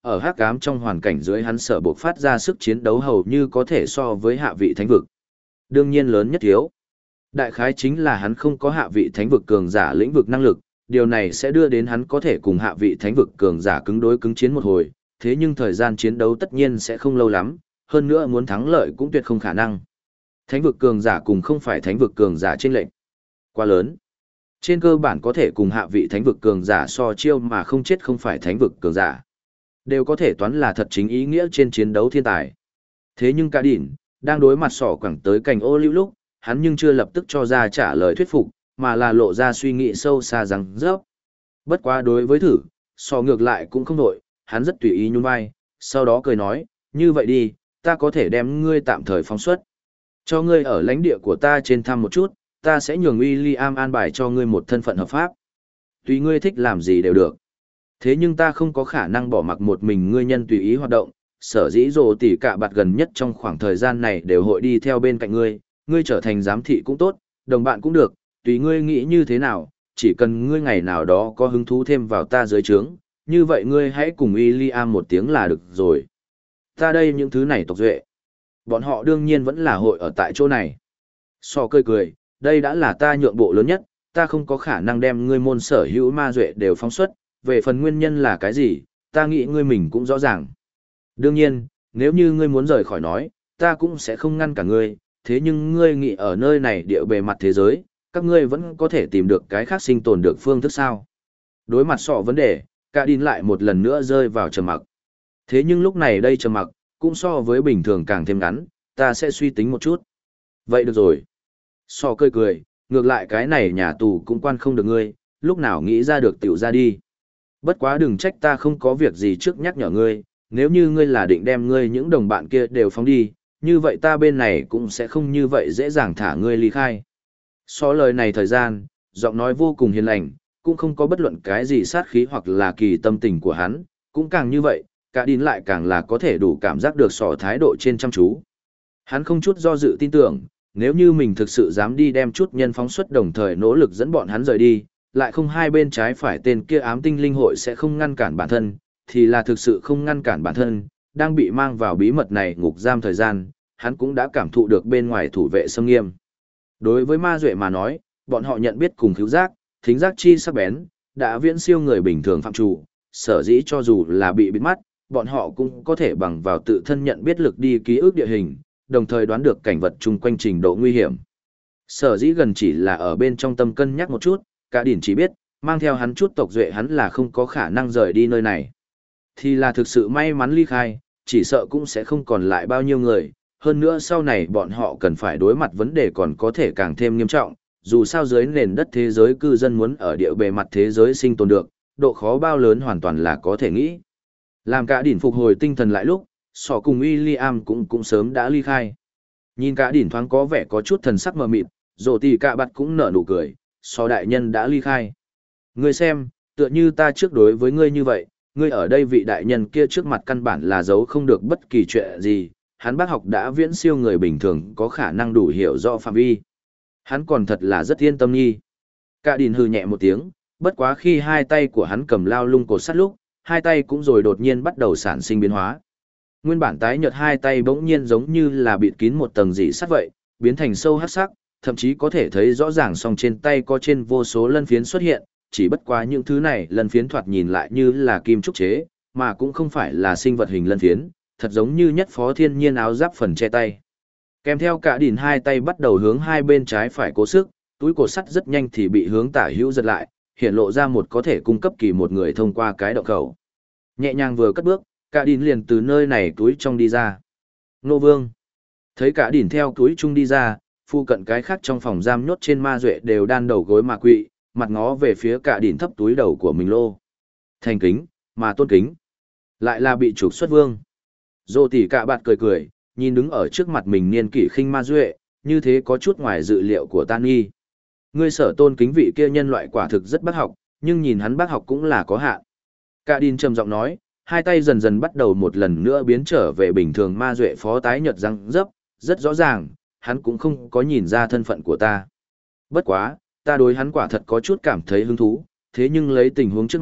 ở hắc ám trong hoàn cảnh dưới hắn sở buộc phát ra sức chiến đấu hầu như có thể so với hạ vị thánh vực. Đương nhiên lớn nhất thiếu. Đại khái chính là hắn không có hạ vị thánh vực cường giả lĩnh vực năng lực, điều này sẽ đưa đến hắn có thể cùng hạ vị thánh vực cường giả cứng đối cứng chiến một hồi, thế nhưng thời gian chiến đấu tất nhiên sẽ không lâu lắm, hơn nữa muốn thắng lợi cũng tuyệt không khả năng. Thánh vực cường giả cùng không phải thánh vực cường giả trên lệnh quá lớn. Trên cơ bản có thể cùng hạ vị thánh vực cường giả so chiêu mà không chết không phải thánh vực cường giả. Đều có thể toán là thật chính ý nghĩa trên chiến đấu thiên tài. Thế nhưng cả đỉnh, đang đối mặt sỏ quẳng tới cành ô liu lúc, hắn nhưng chưa lập tức cho ra trả lời thuyết phục, mà là lộ ra suy nghĩ sâu xa rằng rớp. Bất quá đối với thử, sỏ ngược lại cũng không đổi, hắn rất tùy ý nhún vai, sau đó cười nói, như vậy đi, ta có thể đem ngươi tạm thời phóng xuất. Cho ngươi ở lãnh địa của ta trên thăm một chút, ta sẽ nhường William an bài cho ngươi một thân phận hợp pháp. Tùy ngươi thích làm gì đều được. Thế nhưng ta không có khả năng bỏ mặc một mình ngươi nhân tùy ý hoạt động, sở dĩ rồ tỉ cả bạt gần nhất trong khoảng thời gian này đều hội đi theo bên cạnh ngươi, ngươi trở thành giám thị cũng tốt, đồng bạn cũng được, tùy ngươi nghĩ như thế nào, chỉ cần ngươi ngày nào đó có hứng thú thêm vào ta dưới trướng, như vậy ngươi hãy cùng William một tiếng là được rồi. Ta đây những thứ này tộc duệ. Bọn họ đương nhiên vẫn là hội ở tại chỗ này. So cười cười, đây đã là ta nhượng bộ lớn nhất, ta không có khả năng đem ngươi môn sở hữu ma duệ đều phóng xuất, về phần nguyên nhân là cái gì, ta nghĩ ngươi mình cũng rõ ràng. Đương nhiên, nếu như ngươi muốn rời khỏi nói, ta cũng sẽ không ngăn cả ngươi, thế nhưng ngươi nghĩ ở nơi này địa bề mặt thế giới, các ngươi vẫn có thể tìm được cái khác sinh tồn được phương thức sao. Đối mặt sọ vấn đề, cả đin lại một lần nữa rơi vào trầm mặc. Thế nhưng lúc này đây trầm mặc, cũng so với bình thường càng thêm ngắn, ta sẽ suy tính một chút. Vậy được rồi. Sọ cười cười, ngược lại cái này nhà tù cũng quan không được ngươi, lúc nào nghĩ ra được tiểu ra đi. Bất quá đừng trách ta không có việc gì trước nhắc nhở ngươi, nếu như ngươi là định đem ngươi những đồng bạn kia đều phóng đi, như vậy ta bên này cũng sẽ không như vậy dễ dàng thả ngươi ly khai. So lời này thời gian, giọng nói vô cùng hiền lành, cũng không có bất luận cái gì sát khí hoặc là kỳ tâm tình của hắn, cũng càng như vậy, cả đín lại càng là có thể đủ cảm giác được sỏ thái độ trên chăm chú. Hắn không chút do dự tin tưởng, nếu như mình thực sự dám đi đem chút nhân phóng xuất đồng thời nỗ lực dẫn bọn hắn rời đi, lại không hai bên trái phải tên kia ám tinh linh hội sẽ không ngăn cản bản thân, thì là thực sự không ngăn cản bản thân, đang bị mang vào bí mật này ngục giam thời gian, hắn cũng đã cảm thụ được bên ngoài thủ vệ xâm nghiêm. Đối với ma duệ mà nói, bọn họ nhận biết cùng khứu giác, thính giác chi sắc bén, đã viễn siêu người bình thường phạm chủ, sở dĩ cho dù là bị bịt mắt, bọn họ cũng có thể bằng vào tự thân nhận biết lực đi ký ức địa hình, đồng thời đoán được cảnh vật chung quanh trình độ nguy hiểm. Sở dĩ gần chỉ là ở bên trong tâm cân nhắc một chút, cả đỉnh chỉ biết, mang theo hắn chút tộc duệ hắn là không có khả năng rời đi nơi này. Thì là thực sự may mắn ly khai, chỉ sợ cũng sẽ không còn lại bao nhiêu người, hơn nữa sau này bọn họ cần phải đối mặt vấn đề còn có thể càng thêm nghiêm trọng, dù sao dưới nền đất thế giới cư dân muốn ở địa bề mặt thế giới sinh tồn được, độ khó bao lớn hoàn toàn là có thể nghĩ. Làm cả đỉnh phục hồi tinh thần lại lúc, sọ cùng William cũng sớm đã ly khai. Nhìn cả đỉnh thoáng có vẻ có chút thần sắc mờ mịt, rồi thì cả bạt cũng nở nụ cười, sọ đại nhân đã ly khai. Ngươi xem, tựa như ta trước đối với ngươi như vậy, ngươi ở đây vị đại nhân kia trước mặt căn bản là giấu không được bất kỳ chuyện gì, hắn bác học đã viễn siêu người bình thường có khả năng đủ hiểu rõ phạm vi. Hắn còn thật là rất yên tâm nghi. Cả đỉnh hừ nhẹ một tiếng, bất quá khi hai tay của hắn cầm lao lung cột sắt lúc, hai tay cũng rồi đột nhiên bắt đầu sản sinh biến hóa. Nguyên bản tái nhợt hai tay bỗng nhiên giống như là bịt kín một tầng dị sắt vậy, biến thành sâu hắc sắc, thậm chí có thể thấy rõ ràng song trên tay có trên vô số lân phiến xuất hiện, chỉ bất quá những thứ này lân phiến thoạt nhìn lại như là kim trúc chế, mà cũng không phải là sinh vật hình lân phiến, thật giống như nhất phó thiên nhiên áo giáp phần che tay. Kèm theo cả đỉnh hai tay bắt đầu hướng hai bên trái phải cố sức, túi cột sắt rất nhanh thì bị hướng tả hữu giật lại, hiện lộ ra một có thể cung cấp kỳ một người thông qua cái động khẩu. Nhẹ nhàng vừa cất bước, cả đỉnh liền từ nơi này túi trong đi ra. Nô Vương thấy cả đỉnh theo túi chung đi ra, phu cận cái khác trong phòng giam nhốt trên ma duệ đều đan đầu gối mà quỵ, mặt ngó về phía cả đỉnh thấp túi đầu của mình lô. Thành kính, mà tôn kính. Lại là bị trục xuất vương. Dô tỷ cả bạt cười cười, nhìn đứng ở trước mặt mình niên kỷ khinh ma duệ, như thế có chút ngoài dự liệu của Tan Nghi. Ngươi sở tôn kính vị kia nhân loại quả thực rất bác học, nhưng nhìn hắn bác học cũng là có hạn. Cả đỉnh trầm giọng nói, hai tay dần dần bắt đầu một lần nữa biến trở về bình thường ma duệ phó tái nhợt răng dấp, rất rõ ràng, hắn cũng không có nhìn ra thân phận của ta. Bất quá, ta đối hắn quả thật có chút cảm thấy hứng thú, thế nhưng lấy tình huống trước mắt,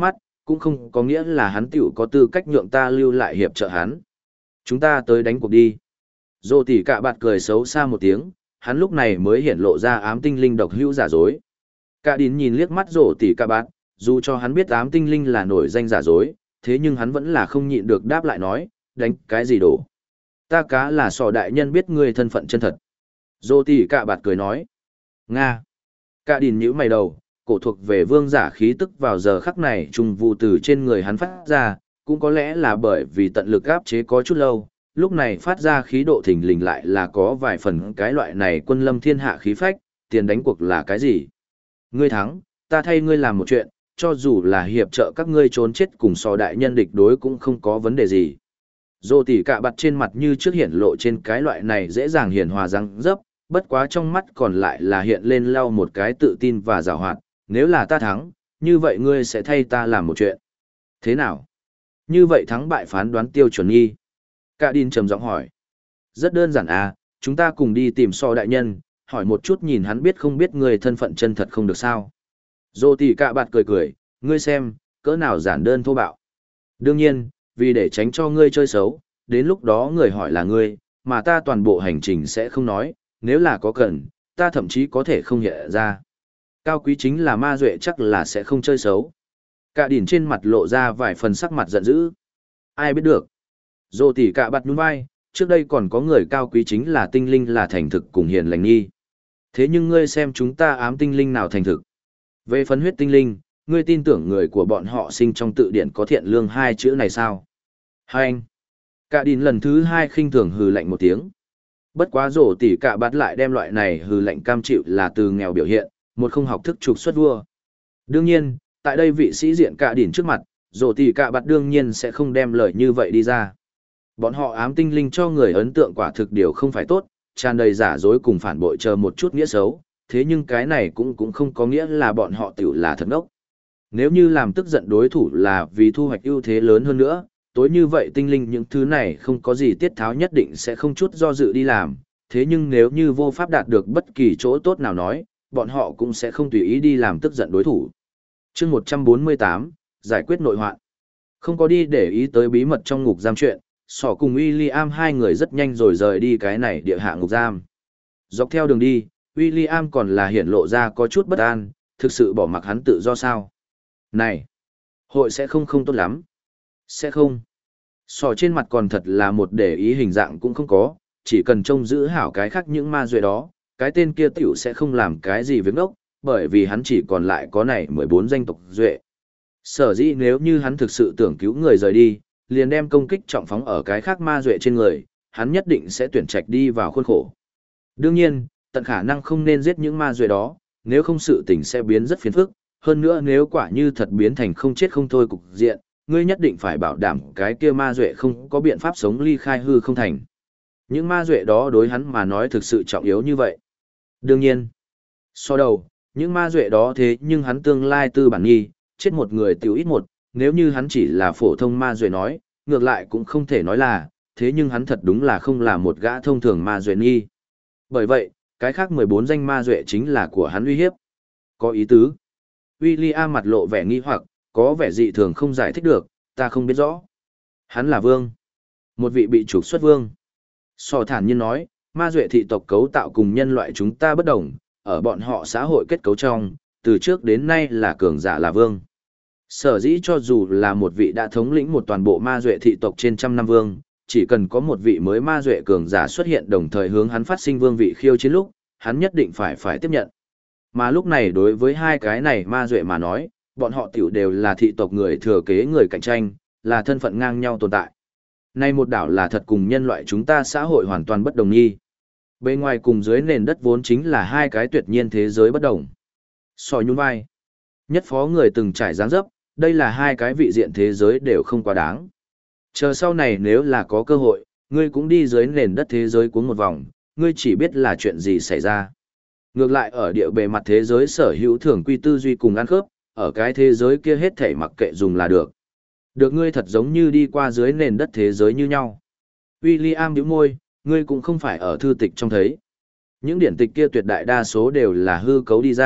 cũng không có nghĩa là hắn tiểu có tư cách nhượng ta lưu lại hiệp trợ hắn. Chúng ta tới đánh cuộc đi. Dô tỷ cạ bạt cười xấu xa một tiếng, hắn lúc này mới hiện lộ ra ám tinh linh độc hữu giả dối. Cạ đín nhìn liếc mắt rổ tỷ cạ bạt, dù cho hắn biết ám tinh linh là nổi danh giả dối, thế nhưng hắn vẫn là không nhịn được đáp lại nói, đánh cái gì đổ. Ta cá là sò đại nhân biết ngươi thân phận chân thật. Dô tỷ cạ bạt cười nói. Nga. Cạ đín nhíu mày đầu, cổ thuộc về vương giả khí tức vào giờ khắc này trùng vụ từ trên người hắn phát ra, cũng có lẽ là bởi vì tận lực áp chế có chút lâu, lúc này phát ra khí độ thình lình lại là có vài phần cái loại này quân lâm thiên hạ khí phách, tiền đánh cuộc là cái gì? Ngươi thắng, ta thay ngươi làm một chuyện, cho dù là hiệp trợ các ngươi trốn chết cùng so đại nhân địch đối cũng không có vấn đề gì. Dô tỷ cạ bặt trên mặt như trước hiển lộ trên cái loại này dễ dàng hiển hòa răng dấp, bất quá trong mắt còn lại là hiện lên lau một cái tự tin và giảo hoạt, nếu là ta thắng, như vậy ngươi sẽ thay ta làm một chuyện. Thế nào? Như vậy thắng bại phán đoán tiêu chuẩn nghi. Cạ đin trầm giọng hỏi. Rất đơn giản à, chúng ta cùng đi tìm so đại nhân, hỏi một chút nhìn hắn biết không biết người thân phận chân thật không được sao. Dô tỷ cạ bạt cười cười, ngươi xem, cỡ nào giản đơn thô bạo. Đương nhiên, vì để tránh cho ngươi chơi xấu, đến lúc đó người hỏi là ngươi, mà ta toàn bộ hành trình sẽ không nói, nếu là có cần, ta thậm chí có thể không hiện ra. Cao quý chính là ma duệ chắc là sẽ không chơi xấu. Cạ đỉn trên mặt lộ ra vài phần sắc mặt giận dữ. Ai biết được. Dô tỷ cạ bạt nhún vai, trước đây còn có người cao quý chính là tinh linh là thành thực cùng hiền lành nghi. Thế nhưng ngươi xem chúng ta ám tinh linh nào thành thực. Về phấn huyết tinh linh, ngươi tin tưởng người của bọn họ sinh trong tự điển có thiện lương hai chữ này sao? Hai anh. Cạ đỉn lần thứ hai khinh thường hừ lạnh một tiếng. Bất quá rổ tỷ cạ bạt lại đem loại này hừ lạnh cam chịu là từ nghèo biểu hiện, một không học thức trục xuất vua. Đương nhiên, tại đây vị sĩ diện cạ đỉn trước mặt, rổ tỷ cạ bạt đương nhiên sẽ không đem lời như vậy đi ra. Bọn họ ám tinh linh cho người ấn tượng quả thực điều không phải tốt, tràn đầy giả dối cùng phản bội chờ một chút nghĩa xấu, thế nhưng cái này cũng không có nghĩa là bọn họ tiểu là thật ngốc. Nếu như làm tức giận đối thủ là vì thu hoạch ưu thế lớn hơn nữa, tối như vậy tinh linh những thứ này không có gì tiết tháo nhất định sẽ không chút do dự đi làm, thế nhưng nếu như vô pháp đạt được bất kỳ chỗ tốt nào nói, bọn họ cũng sẽ không tùy ý đi làm tức giận đối thủ. Chương 148, giải quyết nội hoạn. Không có đi để ý tới bí mật trong ngục giam chuyện, Sỏ cùng William hai người rất nhanh rồi rời đi cái này địa hạ ngục giam. Dọc theo đường đi, William còn là hiển lộ ra có chút bất an, thực sự bỏ mặc hắn tự do sao. Này, hội sẽ không tốt lắm. Sẽ không. Sỏ trên mặt còn thật là một để ý hình dạng cũng không có, chỉ cần trông giữ hảo cái khác những ma duệ đó, cái tên kia tiểu sẽ không làm cái gì với ngốc, bởi vì hắn chỉ còn lại có này 14 danh tộc duệ. Sở dĩ nếu như hắn thực sự tưởng cứu người rời đi, liền đem công kích trọng phóng ở cái khác ma duệ trên người, hắn nhất định sẽ tuyển trạch đi vào khuôn khổ. Đương nhiên, tận khả năng không nên giết những ma duệ đó, nếu không sự tình sẽ biến rất phiền phức, hơn nữa nếu quả như thật biến thành không chết không thôi cục diện, ngươi nhất định phải bảo đảm cái kia ma duệ không có biện pháp sống ly khai hư không thành. Những ma duệ đó đối hắn mà nói thực sự trọng yếu như vậy. Đương nhiên, so đầu, những ma duệ đó thế nhưng hắn tương lai tư bản nghi, chết một người tiểu ít một, nếu như hắn chỉ là phổ thông ma duệ nói, ngược lại cũng không thể nói là, thế nhưng hắn thật đúng là không là một gã thông thường ma duệ nghi. Bởi vậy, cái khác 14 danh ma duệ chính là của hắn uy hiếp. Có ý tứ. William mặt lộ vẻ nghi hoặc, có vẻ dị thường không giải thích được, ta không biết rõ. Hắn là vương. Một vị bị trục xuất vương. Sò thản nhiên nói, ma duệ thị tộc cấu tạo cùng nhân loại chúng ta bất đồng, ở bọn họ xã hội kết cấu trong, từ trước đến nay là cường giả là vương. Sở dĩ cho dù là một vị đã thống lĩnh một toàn bộ ma duệ thị tộc trên trăm năm vương, chỉ cần có một vị mới ma duệ cường giả xuất hiện đồng thời hướng hắn phát sinh vương vị khiêu chiến lúc, hắn nhất định phải tiếp nhận. Mà lúc này đối với hai cái này ma duệ mà nói, bọn họ tiểu đều là thị tộc người thừa kế người cạnh tranh, là thân phận ngang nhau tồn tại. Nay một đảo là thật cùng nhân loại chúng ta xã hội hoàn toàn bất đồng nghi. Bên ngoài cùng dưới nền đất vốn chính là hai cái tuyệt nhiên thế giới bất đồng. Sò nhún vai. Nhất phó người từng trải dáng dấp, đây là hai cái vị diện thế giới đều không quá đáng. Chờ sau này nếu là có cơ hội, ngươi cũng đi dưới nền đất thế giới cuốn một vòng, ngươi chỉ biết là chuyện gì xảy ra. Ngược lại ở địa bề mặt thế giới sở hữu thường quy tư duy cùng ăn khớp, ở cái thế giới kia hết thảy mặc kệ dùng là được. Được ngươi thật giống như đi qua dưới nền đất thế giới như nhau. William nhíu môi, ngươi cũng không phải ở thư tịch trong thấy. Những điển tịch kia tuyệt đại đa số đều là hư cấu đi ra,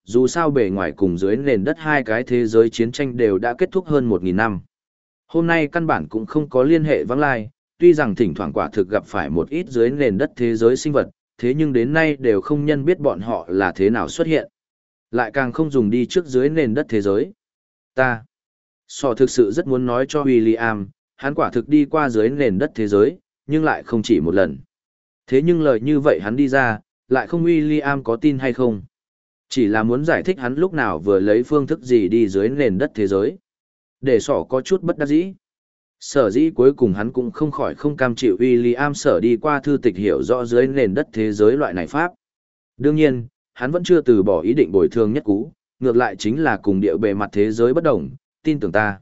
dù sao bề ngoài cùng dưới nền đất hai cái thế giới chiến tranh đều đã kết thúc hơn 1.000 năm. Hôm nay căn bản cũng không có liên hệ vắng lai, tuy rằng thỉnh thoảng quả thực gặp phải một ít dưới nền đất thế giới sinh vật, thế nhưng đến nay đều không nhân biết bọn họ là thế nào xuất hiện. Lại càng không dùng đi trước dưới nền đất thế giới. Sọ thực sự rất muốn nói cho William, hắn quả thực đi qua dưới nền đất thế giới, nhưng lại không chỉ một lần. Thế nhưng lời như vậy hắn đi ra, lại không William có tin hay không. Chỉ là muốn giải thích hắn lúc nào vừa lấy phương thức gì đi dưới nền đất thế giới. Để sọ có chút bất đắc dĩ. Sở dĩ cuối cùng hắn cũng không khỏi không cam chịu William sở đi qua thư tịch hiểu rõ dưới nền đất thế giới loại này pháp. Đương nhiên, hắn vẫn chưa từ bỏ ý định bồi thường nhất cú, ngược lại chính là cùng địa bề mặt thế giới bất đồng, tin tưởng ta.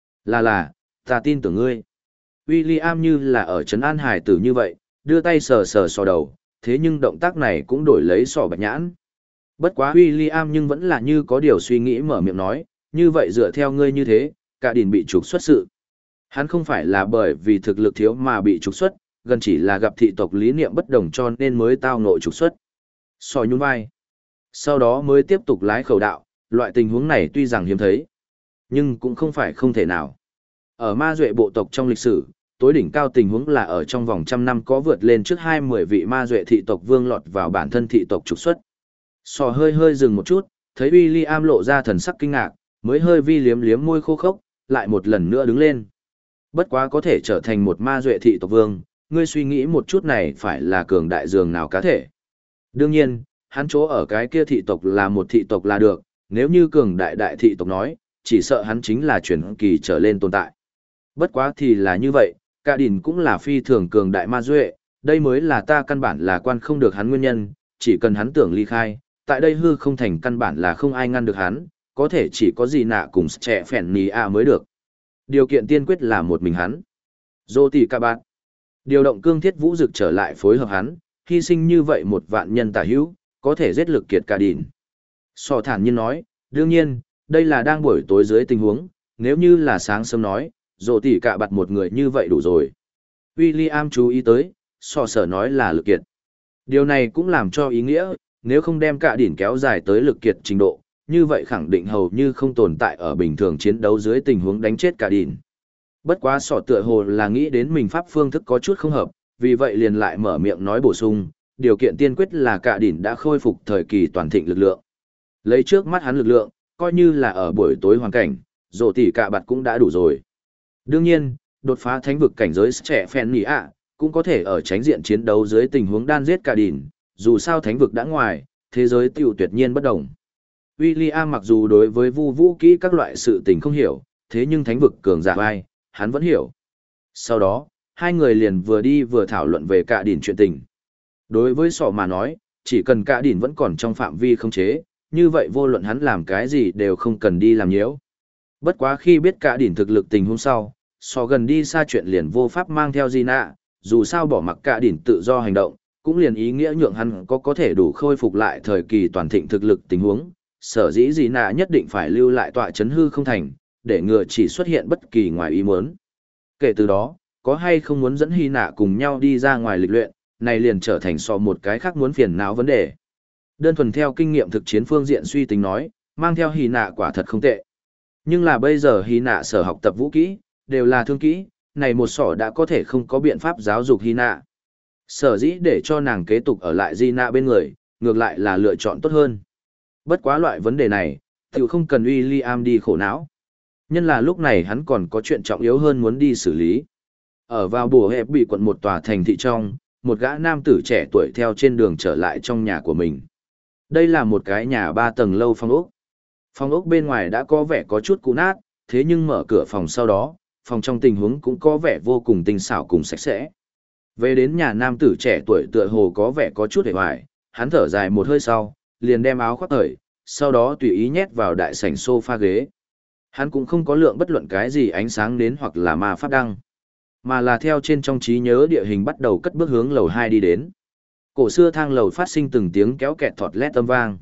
Ta tin tưởng ngươi. William như là ở trấn an hải tử như vậy, đưa tay sờ sờ sò đầu, thế nhưng động tác này cũng đổi lấy sọ bạch nhãn. Bất quá William nhưng vẫn là như có điều suy nghĩ mở miệng nói, như vậy dựa theo ngươi như thế, cả đìn bị trục xuất sự. Hắn không phải là bởi vì thực lực thiếu mà bị trục xuất, gần chỉ là gặp thị tộc lý niệm bất đồng cho nên mới tao nội trục xuất. Sò nhún vai. Sau đó mới tiếp tục lái khẩu đạo, loại tình huống này tuy rằng hiếm thấy, nhưng cũng không phải không thể nào. Ở ma duệ bộ tộc trong lịch sử, tối đỉnh cao tình huống là ở trong vòng trăm năm có vượt lên trước 20 vị ma duệ thị tộc vương lọt vào bản thân thị tộc trục xuất. Sò hơi dừng một chút, thấy William lộ ra thần sắc kinh ngạc, mới hơi vi liếm liếm môi khô khốc, lại một lần nữa đứng lên. Bất quá có thể trở thành một ma duệ thị tộc vương, ngươi suy nghĩ một chút này phải là cường đại dường nào cá thể. Đương nhiên, hắn chỗ ở cái kia thị tộc là một thị tộc là được, nếu như cường đại đại thị tộc nói, chỉ sợ hắn chính là chuyển kỳ trở lên tồn tại. Bất quá thì là như vậy, cả đỉnh cũng là phi thường cường đại ma duệ, đây mới là ta căn bản là quan không được hắn nguyên nhân, chỉ cần hắn tưởng ly khai, tại đây hư không thành căn bản là không ai ngăn được hắn, có thể chỉ có gì nạ cùng trẻ phèn nì à mới được. Điều kiện tiên quyết là một mình hắn. Dô tỷ ca bạn. Điều động cương thiết vũ dực trở lại phối hợp hắn, hy sinh như vậy một vạn nhân tả hữu, có thể giết lực kiệt cả đỉnh. Sò thản nhiên nói, đương nhiên, đây là đang buổi tối dưới tình huống, nếu như là sáng sớm nói, dô tỷ cả bặt một người như vậy đủ rồi. William chú ý tới, sò sở nói là lực kiệt. Điều này cũng làm cho ý nghĩa, nếu không đem cả đỉnh kéo dài tới lực kiệt trình độ, như vậy khẳng định hầu như không tồn tại ở bình thường chiến đấu dưới tình huống đánh chết cả đỉnh. Bất quá sọ tựa hồ là nghĩ đến mình pháp phương thức có chút không hợp, vì vậy liền lại mở miệng nói bổ sung, điều kiện tiên quyết là cả đỉnh đã khôi phục thời kỳ toàn thịnh lực lượng. Lấy trước mắt hắn lực lượng, coi như là ở buổi tối hoàn cảnh, rổ tỉ cả bạt cũng đã đủ rồi. Đương nhiên, đột phá thánh vực cảnh giới trẻ phèn nỉ ạ, cũng có thể ở tránh diện chiến đấu dưới tình huống đan giết cả đỉnh, dù sao thánh vực đã ngoài, thế giới tiểu tuyệt nhiên bất đồng. William mặc dù đối với vu vũ kỹ các loại sự tình không hiểu, thế nhưng thánh vực cường giả vai, hắn vẫn hiểu. Sau đó, hai người liền vừa đi vừa thảo luận về cả đỉnh chuyện tình. Đối với sọ mà nói, chỉ cần cả đỉnh vẫn còn trong phạm vi không chế, như vậy vô luận hắn làm cái gì đều không cần đi làm nhiễu. Bất quá khi biết cả đỉnh thực lực tình hôm sau, sọ gần đi xa chuyện liền vô pháp mang theo Gina, dù sao bỏ mặc cả đỉnh tự do hành động, cũng liền ý nghĩa nhượng hắn có thể đủ khôi phục lại thời kỳ toàn thịnh thực lực tình huống. Sở dĩ Gina nhất định phải lưu lại tọa chấn hư không thành, để ngừa chỉ xuất hiện bất kỳ ngoài ý muốn. Kể từ đó, có hay không muốn dẫn Hy Nạ cùng nhau đi ra ngoài lịch luyện, này liền trở thành so một cái khác muốn phiền não vấn đề. Đơn thuần theo kinh nghiệm thực chiến phương diện suy tính nói, mang theo Hy Nạ quả thật không tệ. Nhưng là bây giờ Hy Nạ sở học tập vũ kỹ, đều là thương kỹ, này một sỏ đã có thể không có biện pháp giáo dục Hy Nạ. Sở dĩ để cho nàng kế tục ở lại Gina bên người, ngược lại là lựa chọn tốt hơn. Bất quá loại vấn đề này, tiểu không cần William đi khổ não. Nhân là lúc này hắn còn có chuyện trọng yếu hơn muốn đi xử lý. Ở vào bùa hẹp bị quận một tòa thành thị trong, một gã nam tử trẻ tuổi theo trên đường trở lại trong nhà của mình. Đây là một cái nhà 3 tầng lâu phong ốc. Phong ốc bên ngoài đã có vẻ có chút cũ nát, thế nhưng mở cửa phòng sau đó, phòng trong tình huống cũng có vẻ vô cùng tinh xảo cùng sạch sẽ. Về đến nhà nam tử trẻ tuổi tựa hồ có vẻ có chút hề hoài, hắn thở dài một hơi sau, liền đem áo khoác cởi, sau đó tùy ý nhét vào đại sảnh sofa ghế. Hắn cũng không có lượng bất luận cái gì ánh sáng đến hoặc là ma pháp đăng, mà là theo trên trong trí nhớ địa hình bắt đầu cất bước hướng lầu 2 đi đến. Cổ xưa thang lầu phát sinh từng tiếng kéo kẹt thọt lét âm vang.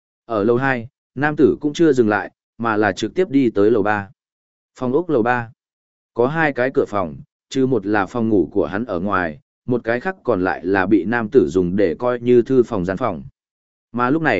Ở lầu 2, nam tử cũng chưa dừng lại, mà là trực tiếp đi tới lầu 3. Phòng ốc lầu 3. Có 2 cái cửa phòng, chứ một là phòng ngủ của hắn ở ngoài, một cái khác còn lại là bị nam tử dùng để coi như thư phòng gian phòng. Mà lúc này,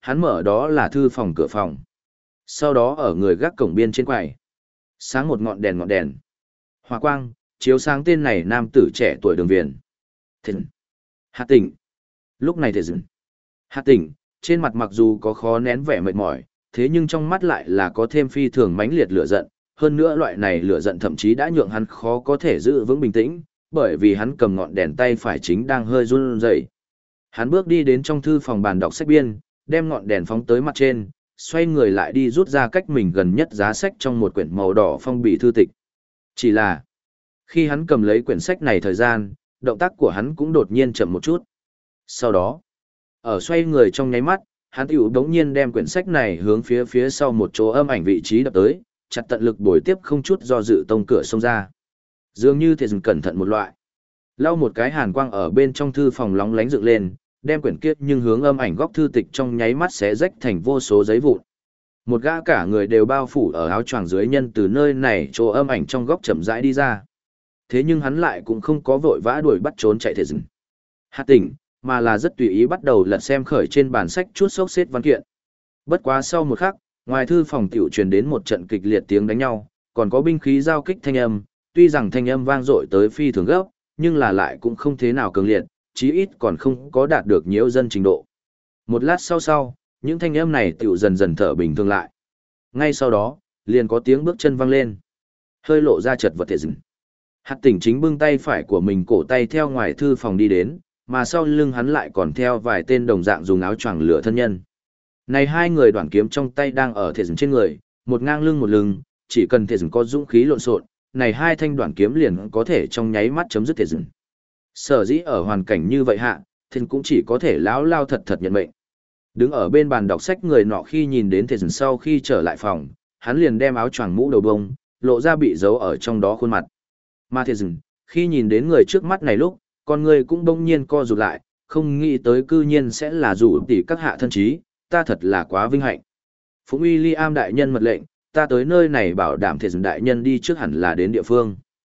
hắn mở đó là thư phòng cửa phòng. Sau đó ở người gác cổng biên trên quầy, sáng một ngọn đèn. Hỏa quang, chiếu sáng tên này nam tử trẻ tuổi đường viền. Thịnh. Hạt tỉnh. Lúc này Thịnh. Hạt tỉnh, trên mặt mặc dù có khó nén vẻ mệt mỏi, thế nhưng trong mắt lại là có thêm phi thường mãnh liệt lửa giận. Hơn nữa loại này lửa giận thậm chí đã nhượng hắn khó có thể giữ vững bình tĩnh, bởi vì hắn cầm ngọn đèn tay phải chính đang hơi run rẩy. Hắn bước đi đến trong thư phòng bàn đọc sách biên, đem ngọn đèn phóng tới mặt trên, xoay người lại đi rút ra cách mình gần nhất giá sách trong một quyển màu đỏ phong bì thư tịch. Chỉ là, khi hắn cầm lấy quyển sách này thời gian, động tác của hắn cũng đột nhiên chậm một chút. Sau đó, ở xoay người trong nháy mắt, hắn tiểu đống nhiên đem quyển sách này hướng phía sau một chỗ âm ảnh vị trí đập tới, chặt tận lực bồi tiếp không chút do dự tông cửa xông ra. Dường như thể dừng cẩn thận một loại. Lau một cái hàn quang ở bên trong thư phòng lóng lánh dựng lên, đem quyển kiết nhưng hướng âm ảnh góc thư tịch trong nháy mắt xé rách thành vô số giấy vụn. Một gã cả người đều bao phủ ở áo choàng dưới nhân từ nơi này chỗ âm ảnh trong góc chậm rãi đi ra. Thế nhưng hắn lại cũng không có vội vã đuổi bắt trốn chạy thể dừng. Hạt tỉnh, mà là rất tùy ý bắt đầu lật xem khởi trên bàn sách chút xốc xếp văn kiện. Bất quá sau một khắc, ngoài thư phòng tiểu truyền đến một trận kịch liệt tiếng đánh nhau, còn có binh khí giao kích thanh âm, tuy rằng thanh âm vang dội tới phi thường gấp, nhưng là lại cũng không thế nào cường liệt, chí ít còn không có đạt được nhiễu dân trình độ. Một lát sau, những thanh âm này tiểu dần dần thở bình thường lại. Ngay sau đó, liền có tiếng bước chân vang lên. Hơi lộ ra chật vật thể dừng. Hạt tỉnh chính bưng tay phải của mình cổ tay theo ngoài thư phòng đi đến, mà sau lưng hắn lại còn theo vài tên đồng dạng dùng áo choàng lửa thân nhân. Này hai người đoạn kiếm trong tay đang ở thể dừng trên người, một ngang lưng một lưng, chỉ cần thể dừng có dũng khí lộn xộn, này hai thanh đoạn kiếm liền có thể trong nháy mắt chấm dứt thể dừng. Sở dĩ ở hoàn cảnh như vậy hạ, thì cũng chỉ có thể láo lao thật nhận mệnh. Đứng ở bên bàn đọc sách người nọ khi nhìn đến thể dừng sau khi trở lại phòng, hắn liền đem áo choàng mũ đầu bông, lộ ra bị giấu ở trong đó khuôn mặt. Mà thể dừng, khi nhìn đến người trước mắt này lúc, con người cũng bỗng nhiên co rụt lại, không nghĩ tới cư nhiên sẽ là rủ tỷ các hạ thân chí, ta thật là quá vinh hạnh. Phụng William đại nhân mật lệnh, ta tới nơi này bảo đảm thể dừng đại nhân đi trước hẳn là đến địa phương.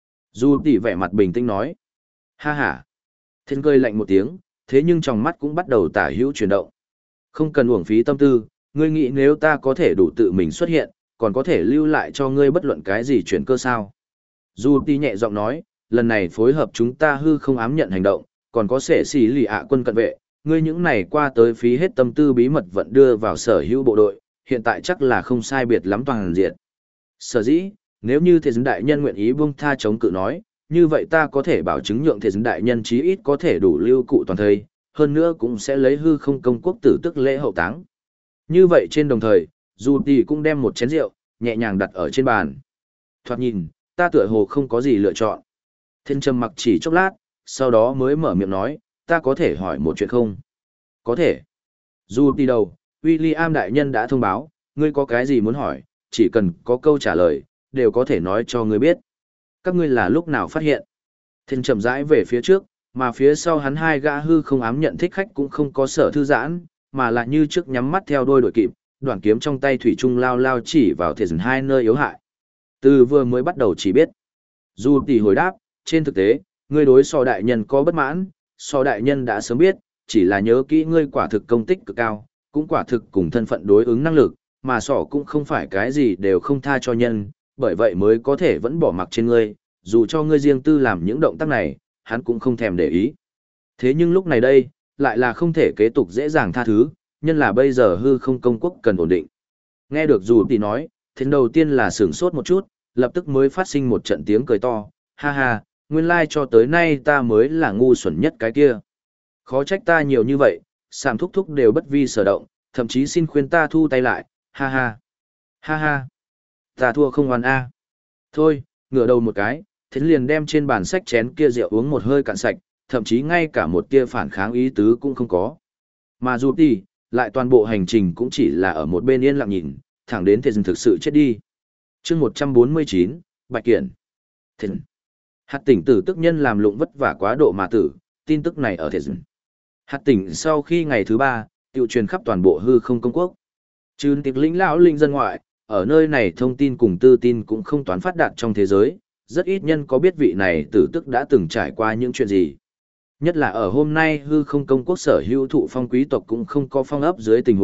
Dù tỷ vẻ mặt bình tĩnh nói. Ha ha. Thiên cười lạnh một tiếng, thế nhưng trong mắt cũng bắt đầu tả hữu chuyển động. Không cần uổng phí tâm tư, ngươi nghĩ nếu ta có thể đủ tự mình xuất hiện, còn có thể lưu lại cho ngươi bất luận cái gì chuyển cơ sao. Dù tỷ nhẹ giọng nói, lần này phối hợp chúng ta hư không ám nhận hành động, còn có sẻ xỉ lì ạ quân cận vệ, ngươi những này qua tới phí hết tâm tư bí mật vận đưa vào sở hữu bộ đội, hiện tại chắc là không sai biệt lắm toàn diện. Sở dĩ, nếu như thế giới đại nhân nguyện ý buông tha chống cự nói, như vậy ta có thể bảo chứng nhượng thế giới đại nhân chí ít có thể đủ lưu cụ toàn thời, hơn nữa cũng sẽ lấy hư không công quốc tử tức lễ hậu táng. Như vậy trên đồng thời, dù tỷ cũng đem một chén rượu, nhẹ nhàng đặt ở trên bàn. Thoạt nhìn, ta tựa hồ không có gì lựa chọn. Thiên trầm mặc chỉ chốc lát, sau đó mới mở miệng nói, ta có thể hỏi một chuyện không? Có thể. Dù tỷ đầu, William đại nhân đã thông báo, ngươi có cái gì muốn hỏi, chỉ cần có câu trả lời, đều có thể nói cho ngươi biết. Các ngươi là lúc nào phát hiện? Thiên chậm rãi về phía trước, mà phía sau hắn hai gã hư không ám nhận thích khách cũng không có sở thư giãn, mà là như trước nhắm mắt theo đôi đội kịp, đoạn kiếm trong tay thủy trung lao lao chỉ vào thể dần hai nơi yếu hại. Từ vừa mới bắt đầu chỉ biết. Dù tỷ hồi đáp, trên thực tế, ngươi đối so đại nhân có bất mãn, so đại nhân đã sớm biết, chỉ là nhớ kỹ ngươi quả thực công tích cực cao, cũng quả thực cùng thân phận đối ứng năng lực, mà sỏ cũng không phải cái gì đều không tha cho nhân, bởi vậy mới có thể vẫn bỏ mặc trên ngươi, dù cho ngươi riêng tư làm những động tác này, hắn cũng không thèm để ý. Thế nhưng lúc này đây, lại là không thể kế tục dễ dàng tha thứ, nhân là bây giờ hư không công quốc cần ổn định. Nghe được dù tỷ nói, thế đầu tiên là sửng sốt một chút, lập tức mới phát sinh một trận tiếng cười to, ha ha, nguyên lai cho tới nay ta mới là ngu xuẩn nhất cái kia. Khó trách ta nhiều như vậy, Sàm thúc thúc đều bất vi sở động, thậm chí xin khuyên ta thu tay lại, ha ha. Ha ha. Ta thua không oan a. Thôi, ngửa đầu một cái, thế liền đem trên bàn sách chén kia rượu uống một hơi cạn sạch, thậm chí ngay cả một tia phản kháng ý tứ cũng không có. Mà dù đi, lại toàn bộ hành trình cũng chỉ là ở một bên yên lặng nhìn, thẳng đến thế dừng thực sự chết đi. Chương 149, Bạch Kiện. Thế hạt tỉnh tử tức nhân làm lụng vất vả quá độ mà tử, tin tức này ở thế dừng. Hạt tỉnh sau khi ngày thứ 3, tiêu truyền khắp toàn bộ hư không công quốc. Trừ tiệc lĩnh lão linh dân ngoại, ở nơi này thông tin cùng tư tin cũng không toán phát đạt trong thế giới, rất ít nhân có biết vị này tử tức đã từng trải qua những chuyện gì. Nhất là ở hôm nay hư không công quốc sở hữu thụ phong quý tộc cũng không có phong ấp dưới tình huống,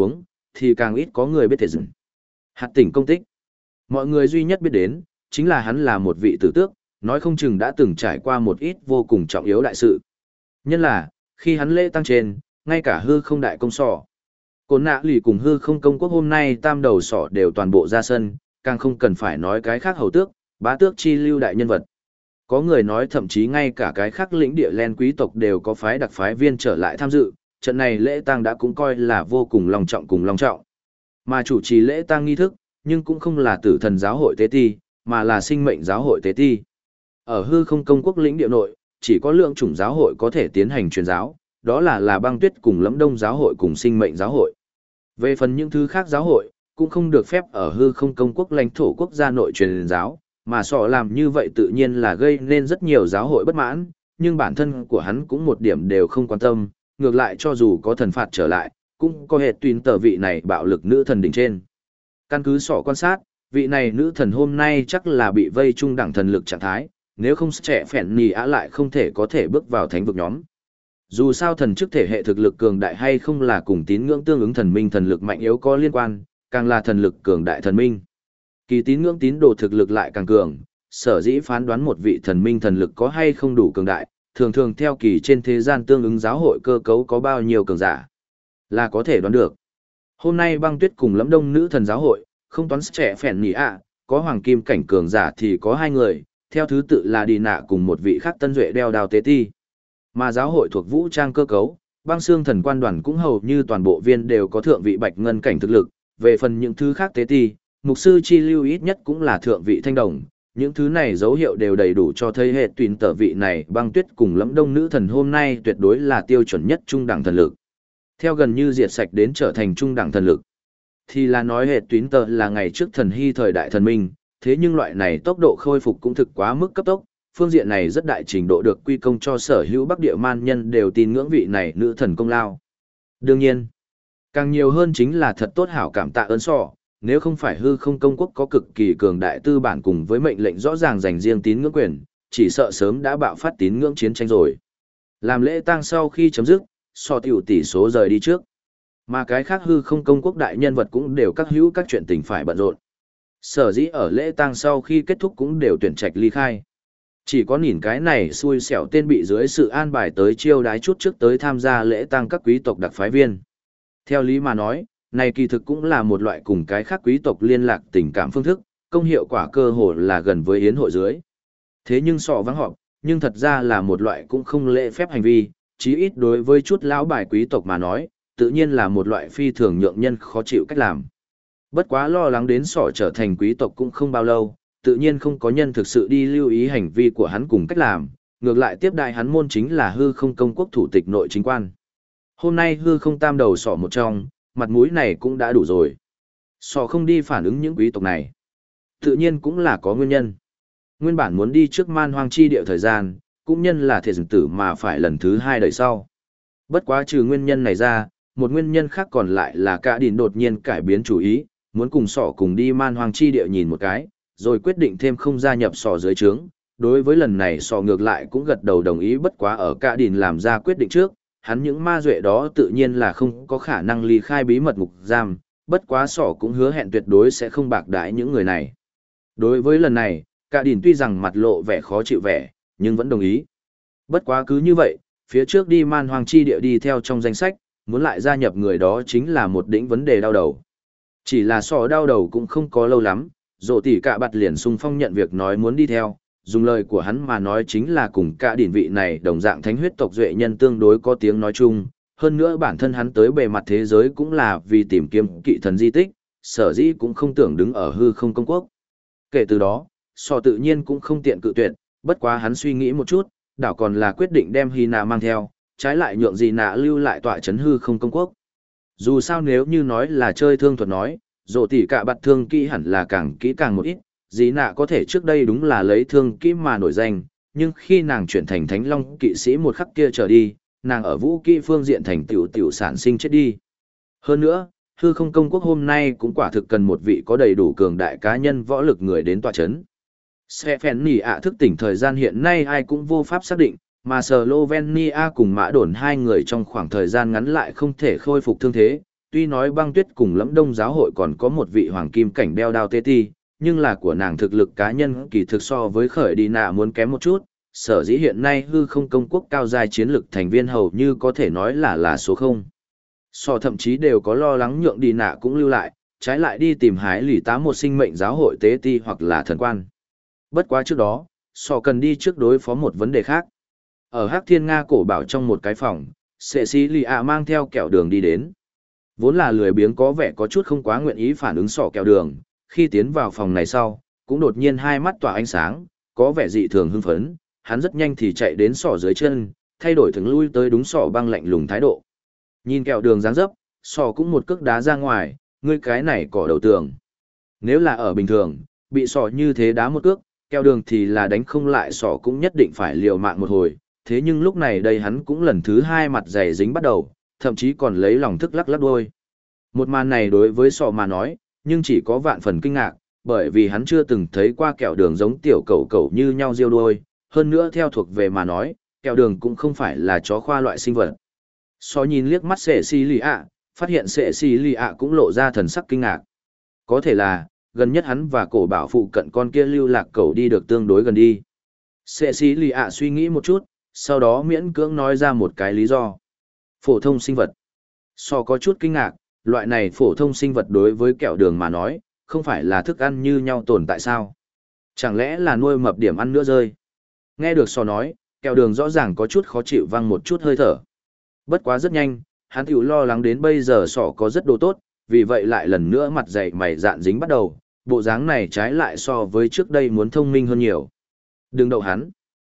thì càng ít có người biết thể dừng. Hạt tỉnh công tích. Mọi người duy nhất biết đến, chính là hắn là một vị tử tước, nói không chừng đã từng trải qua một ít vô cùng trọng yếu đại sự. Nhân là, khi hắn lễ tăng trên, ngay cả hư không đại công sỏ. Cốn nạ lì cùng hư không công quốc hôm nay tam đầu sỏ đều toàn bộ ra sân, càng không cần phải nói cái khác hầu tước, bá tước chi lưu đại nhân vật. Có người nói thậm chí ngay cả cái khác lĩnh địa len quý tộc đều có phái đặc phái viên trở lại tham dự, trận này lễ tang đã cũng coi là vô cùng long trọng cùng long trọng. Mà chủ trì lễ tang nghi thức, nhưng cũng không là tử thần giáo hội tế ti, mà là sinh mệnh giáo hội tế ti. Ở hư không công quốc lĩnh địa nội, chỉ có lượng chủng giáo hội có thể tiến hành truyền giáo, đó là băng tuyết cùng lẫm đông giáo hội cùng sinh mệnh giáo hội. Về phần những thứ khác giáo hội, cũng không được phép ở hư không công quốc lãnh thổ quốc gia nội truyền giáo, mà sọ làm như vậy tự nhiên là gây nên rất nhiều giáo hội bất mãn, nhưng bản thân của hắn cũng một điểm đều không quan tâm, ngược lại cho dù có thần phạt trở lại, cũng có hệ tuyên tờ vị này bạo lực nữ thần đỉnh trên. Căn cứ sọ quan sát, vị này nữ thần hôm nay chắc là bị vây trung đẳng thần lực trạng thái, nếu không trẻ phèn nì á lại không thể có thể bước vào thánh vực nhóm. Dù sao thần chức thể hệ thực lực cường đại hay không là cùng tín ngưỡng tương ứng thần minh thần lực mạnh yếu có liên quan, càng là thần lực cường đại thần minh. Kỳ tín ngưỡng tín đồ thực lực lại càng cường, sở dĩ phán đoán một vị thần minh thần lực có hay không đủ cường đại, thường thường theo kỳ trên thế gian tương ứng giáo hội cơ cấu có bao nhiêu cường giả, là có thể đoán được. Hôm nay băng tuyết cùng lẫm đông nữ thần giáo hội, không toán trẻ phèn nhỉ ạ, có hoàng kim cảnh cường giả thì có 2 người, theo thứ tự là đi nạ cùng một vị khác tân duệ đeo đào tế ti. Mà giáo hội thuộc vũ trang cơ cấu, băng xương thần quan đoàn cũng hầu như toàn bộ viên đều có thượng vị bạch ngân cảnh thực lực, về phần những thứ khác tế ti, mục sư chi lưu ít nhất cũng là thượng vị thanh đồng, những thứ này dấu hiệu đều đầy đủ cho thấy hệ tuyển tờ vị này băng tuyết cùng lẫm đông nữ thần hôm nay tuyệt đối là tiêu chuẩn nhất trung đẳng thần lực. Theo gần như diệt sạch đến trở thành trung đẳng thần lực, thì là nói hệ tuyển tờ là ngày trước thần hy thời đại thần minh, thế nhưng loại này tốc độ khôi phục cũng thực quá mức cấp tốc, phương diện này rất đại trình độ được quy công cho sở hữu Bắc Địa man nhân đều tin ngưỡng vị này nữ thần công lao. Đương nhiên, càng nhiều hơn chính là thật tốt hảo cảm tạ ơn sọ, nếu không phải hư không công quốc có cực kỳ cường đại tư bản cùng với mệnh lệnh rõ ràng dành riêng tín ngưỡng quyền, chỉ sợ sớm đã bạo phát tín ngưỡng chiến tranh rồi. Làm lễ tang sau khi chấm dứt, sọ tiểu tỷ số rời đi trước. Mà cái khác hư không công quốc đại nhân vật cũng đều các hữu các chuyện tình phải bận rộn. Sở dĩ ở lễ tang sau khi kết thúc cũng đều tuyển trạch ly khai. Chỉ có nhìn cái này xui xẻo tên bị dưới sự an bài tới chiêu đái chút trước tới tham gia lễ tang các quý tộc đặc phái viên. Theo lý mà nói, này kỳ thực cũng là một loại cùng cái khác quý tộc liên lạc tình cảm phương thức, công hiệu quả cơ hồ là gần với yến hội dưới. Thế nhưng sọ vắng họp, nhưng thật ra là một loại cũng không lễ phép hành vi, chí ít đối với chút lão bài quý tộc mà nói, tự nhiên là một loại phi thường nhượng nhân khó chịu cách làm. Bất quá lo lắng đến sọ trở thành quý tộc cũng không bao lâu, tự nhiên không có nhân thực sự đi lưu ý hành vi của hắn cùng cách làm, ngược lại tiếp đại hắn môn chính là hư không công quốc thủ tịch nội chính quan. Hôm nay hư không tam đầu sọ một trong, mặt mũi này cũng đã đủ rồi. Sọ không đi phản ứng những quý tộc này, tự nhiên cũng là có nguyên nhân. Nguyên bản muốn đi trước man hoang chi địa thời gian, cũng nhân là thể dừng tử mà phải lần thứ 2 đời sau. Bất quá trừ nguyên nhân này ra, một nguyên nhân khác còn lại là cả đỉnh đột nhiên cải biến chủ ý, muốn cùng sọ cùng đi man hoang chi địa nhìn một cái, rồi quyết định thêm không gia nhập sọ dưới trướng. Đối với lần này sọ ngược lại cũng gật đầu đồng ý, bất quá ở cả đỉnh làm ra quyết định trước, hắn những ma duệ đó tự nhiên là không có khả năng ly khai bí mật ngục giam, bất quá sọ cũng hứa hẹn tuyệt đối sẽ không bạc đãi những người này. Đối với lần này, cả đỉnh tuy rằng mặt lộ vẻ khó chịu vẻ, nhưng vẫn đồng ý. Bất quá cứ như vậy, phía trước đi man hoang chi địa đi theo trong danh sách, muốn lại gia nhập người đó chính là một đỉnh vấn đề đau đầu. Chỉ là sọ đau đầu cũng không có lâu lắm, rộ tỷ cả bạt liền xung phong nhận việc nói muốn đi theo, dùng lời của hắn mà nói chính là cùng cả điển vị này đồng dạng thánh huyết tộc duệ nhân tương đối có tiếng nói chung, hơn nữa bản thân hắn tới bề mặt thế giới cũng là vì tìm kiếm kỵ thần di tích, sở dĩ cũng không tưởng đứng ở hư không công quốc. Kể từ đó, sọ tự nhiên cũng không tiện cự tuyệt, bất quá hắn suy nghĩ một chút, đảo còn là quyết định đem Hy Nạ mang theo, trái lại nhượng gì nạ lưu lại tọa chấn hư không công quốc. Dù sao nếu như nói là chơi thương thuật nói, rộ tỷ cả bạt thương kỹ hẳn là càng kỹ càng một ít, dĩ nạ có thể trước đây đúng là lấy thương kỹ mà nổi danh, nhưng khi nàng chuyển thành thánh long kỵ sĩ một khắc kia trở đi, nàng ở vũ kỹ phương diện thành tiểu sản sinh chết đi. Hơn nữa, hư không công quốc hôm nay cũng quả thực cần một vị có đầy đủ cường đại cá nhân võ lực người đến tọa chấn. Sefenni ạ thức tỉnh thời gian hiện nay ai cũng vô pháp xác định, mà Slovenia cùng Mã Đồn hai người trong khoảng thời gian ngắn lại không thể khôi phục thương thế, tuy nói băng tuyết cùng Lẫm Đông giáo hội còn có một vị hoàng kim cảnh đeo đao tê ti, nhưng là của nàng thực lực cá nhân kỳ thực so với khởi đi nạ muốn kém một chút, sở dĩ hiện nay hư không công quốc cao giai chiến lực thành viên hầu như có thể nói là số không. So thậm chí đều có lo lắng nhượng đi nạ cũng lưu lại, trái lại đi tìm hái lì tá một sinh mệnh giáo hội tế ti hoặc là thần quan. Bất quá trước đó, so cần đi trước đối phó một vấn đề khác. Ở Hắc Thiên Nga cổ bảo trong một cái phòng, Cecilia mang theo kẹo đường đi đến. Vốn là lười biếng có vẻ có chút không quá nguyện ý phản ứng sọ kẹo đường, khi tiến vào phòng này sau, cũng đột nhiên hai mắt tỏa ánh sáng, có vẻ dị thường hưng phấn, hắn rất nhanh thì chạy đến sọ dưới chân, thay đổi thường lui tới đúng sọ băng lạnh lùng thái độ. Nhìn kẹo đường dáng dấp, sọ cũng một cước đá ra ngoài, ngươi cái này cỏ đầu tường. Nếu là ở bình thường, bị sọ như thế đá một cước, kẹo đường thì là đánh không lại sọ cũng nhất định phải liều mạng một hồi, thế nhưng lúc này đây hắn cũng lần thứ hai mặt dày dính bắt đầu, thậm chí còn lấy lòng thức lắc lắc đuôi. Một màn này đối với sọ mà nói, nhưng chỉ có vạn phần kinh ngạc, bởi vì hắn chưa từng thấy qua kẹo đường giống tiểu cẩu cẩu như nhau riêu đuôi, hơn nữa theo thuộc về mà nói, kẹo đường cũng không phải là chó khoa loại sinh vật. Sọ nhìn liếc mắt Cecilia, phát hiện Cecilia cũng lộ ra thần sắc kinh ngạc. Có thể là, gần nhất hắn và cổ bảo phụ cận con kia lưu lạc cẩu đi được tương đối gần đi. Cecilia suy nghĩ một chút, sau đó miễn cưỡng nói ra một cái lý do. Phổ thông sinh vật. So có chút kinh ngạc, loại này phổ thông sinh vật đối với kẹo đường mà nói, không phải là thức ăn như nhau tồn tại sao? Chẳng lẽ là nuôi mập điểm ăn nữa rơi? Nghe được so nói, kẹo đường rõ ràng có chút khó chịu văng một chút hơi thở. Bất quá rất nhanh, hắn tiểu lo lắng đến bây giờ sọ có rất đồ tốt, vì vậy lại lần nữa mặt dày mày dạn dính bắt đầu, bộ dáng này trái lại so với trước đây muốn thông minh hơn nhiều. Đừng đậu hắn.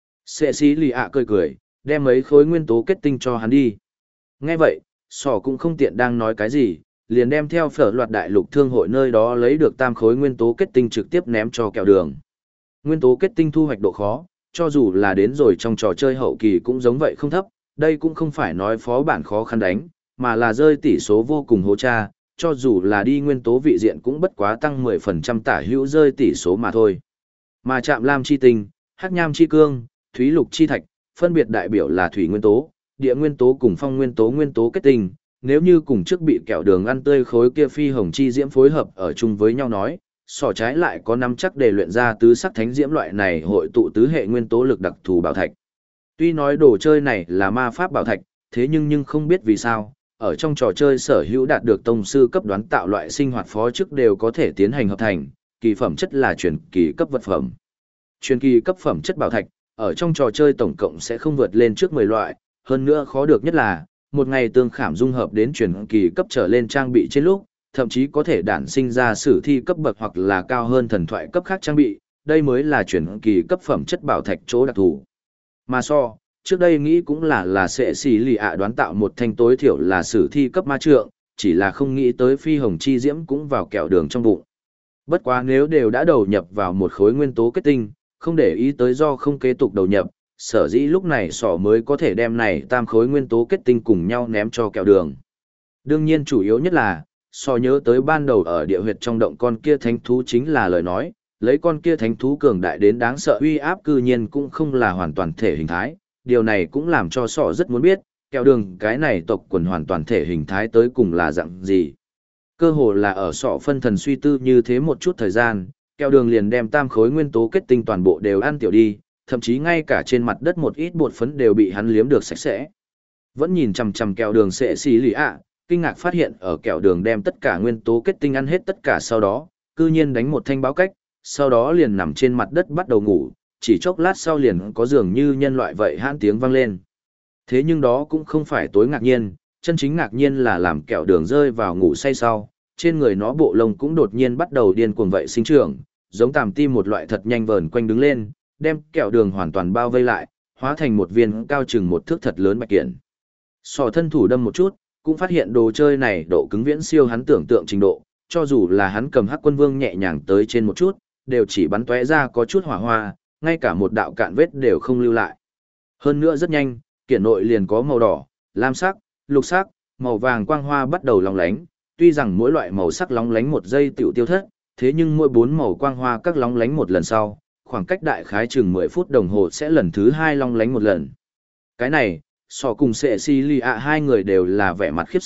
Cecilia cười cười, đem mấy khối nguyên tố kết tinh cho hắn đi. Nghe vậy, sỏ cũng không tiện đang nói cái gì, liền đem theo phở loạt đại lục thương hội nơi đó lấy được tam khối nguyên tố kết tinh trực tiếp ném cho kẹo đường. Nguyên tố kết tinh thu hoạch độ khó, cho dù là đến rồi trong trò chơi hậu kỳ cũng giống vậy không thấp, đây cũng không phải nói phó bản khó khăn đánh, mà là rơi tỷ số vô cùng hố cha, cho dù là đi nguyên tố vị diện cũng bất quá tăng 10% tả hữu rơi tỷ số mà thôi. Mà chạm lam chi tinh, hắc nham chi cương, thúy lục chi thạch, phân biệt đại biểu là thủy nguyên tố, địa nguyên tố cùng phong nguyên tố kết tinh, nếu như cùng trước bị kẹo đường ăn tươi khối kia phi hồng chi diễm phối hợp ở chung với nhau nói, sỏ trái lại có nắm chắc để luyện ra tứ sắc thánh diễm loại này hội tụ tứ hệ nguyên tố lực đặc thù bảo thạch. Tuy nói đồ chơi này là ma pháp bảo thạch, thế nhưng không biết vì sao, ở trong trò chơi sở hữu đạt được tông sư cấp đoán tạo loại sinh hoạt phó chức đều có thể tiến hành hợp thành, kỳ phẩm chất là truyền kỳ cấp vật phẩm. Truyền kỳ cấp phẩm chất bảo thạch, ở trong trò chơi tổng cộng sẽ không vượt lên trước 10 loại, hơn nữa khó được nhất là, một ngày tương khảm dung hợp đến truyền kỳ cấp trở lên trang bị trên lúc, thậm chí có thể đản sinh ra sử thi cấp bậc hoặc là cao hơn thần thoại cấp khác trang bị, đây mới là truyền kỳ cấp phẩm chất bảo thạch chỗ đặc thù. Mà so, trước đây nghĩ cũng là sẽ xì lì ạ đoán tạo một thanh tối thiểu là sử thi cấp ma trượng, chỉ là không nghĩ tới phi hồng chi diễm cũng vào kẹo đường trong bụng. Bất quá nếu đều đã đầu nhập vào một khối nguyên tố kết tinh, không để ý tới do không kế tục đầu nhập, sở dĩ lúc này sỏ mới có thể đem này tam khối nguyên tố kết tinh cùng nhau ném cho kẹo đường. Đương nhiên chủ yếu nhất là, sỏ nhớ tới ban đầu ở địa huyệt trong động con kia thánh thú chính là lời nói, lấy con kia thánh thú cường đại đến đáng sợ uy áp cư nhiên cũng không là hoàn toàn thể hình thái, điều này cũng làm cho sỏ rất muốn biết, kẹo đường cái này tộc quần hoàn toàn thể hình thái tới cùng là dạng gì. Cơ hồ là ở sọ phân thần suy tư như thế một chút thời gian, kẹo đường liền đem tam khối nguyên tố kết tinh toàn bộ đều ăn tiểu đi, thậm chí ngay cả trên mặt đất một ít bột phấn đều bị hắn liếm được sạch sẽ. Vẫn nhìn chằm chằm kẹo đường sẽ xì lì ạ, kinh ngạc phát hiện ở kẹo đường đem tất cả nguyên tố kết tinh ăn hết tất cả sau đó, cư nhiên đánh một thanh báo cách, sau đó liền nằm trên mặt đất bắt đầu ngủ, chỉ chốc lát sau liền có dường như nhân loại vậy hãn tiếng vang lên. Thế nhưng đó cũng không phải tối ngạc nhiên, chân chính ngạc nhiên là làm kẹo đường rơi vào ngủ say sau, trên người nó bộ lông cũng đột nhiên bắt đầu điên cuồng vậy sinh trưởng, giống tàm tim một loại thật nhanh vờn quanh đứng lên, đem kẹo đường hoàn toàn bao vây lại, hóa thành một viên cao chừng một thước thật lớn bạch kiện. Sò thân thủ đâm một chút, cũng phát hiện đồ chơi này độ cứng viễn siêu hắn tưởng tượng trình độ, cho dù là hắn cầm Hắc Quân Vương nhẹ nhàng tới trên một chút, đều chỉ bắn tóe ra có chút hỏa hoa, ngay cả một đạo cạn vết đều không lưu lại. Hơn nữa rất nhanh, kiện nội liền có màu đỏ, lam sắc, lục sắc, màu vàng quang hoa bắt đầu lóng lánh, tuy rằng mỗi loại màu sắc lóng lánh một giây tiểu tiêu thất, thế nhưng mỗi 4 màu quang hoa các lóng lánh một lần sau, khoảng cách đại khái chừng 10 phút đồng hồ sẽ lần thứ 2 lóng lánh một lần. Cái này, so cùng Cecilia hai người đều là vẻ mặt khiếp sợ,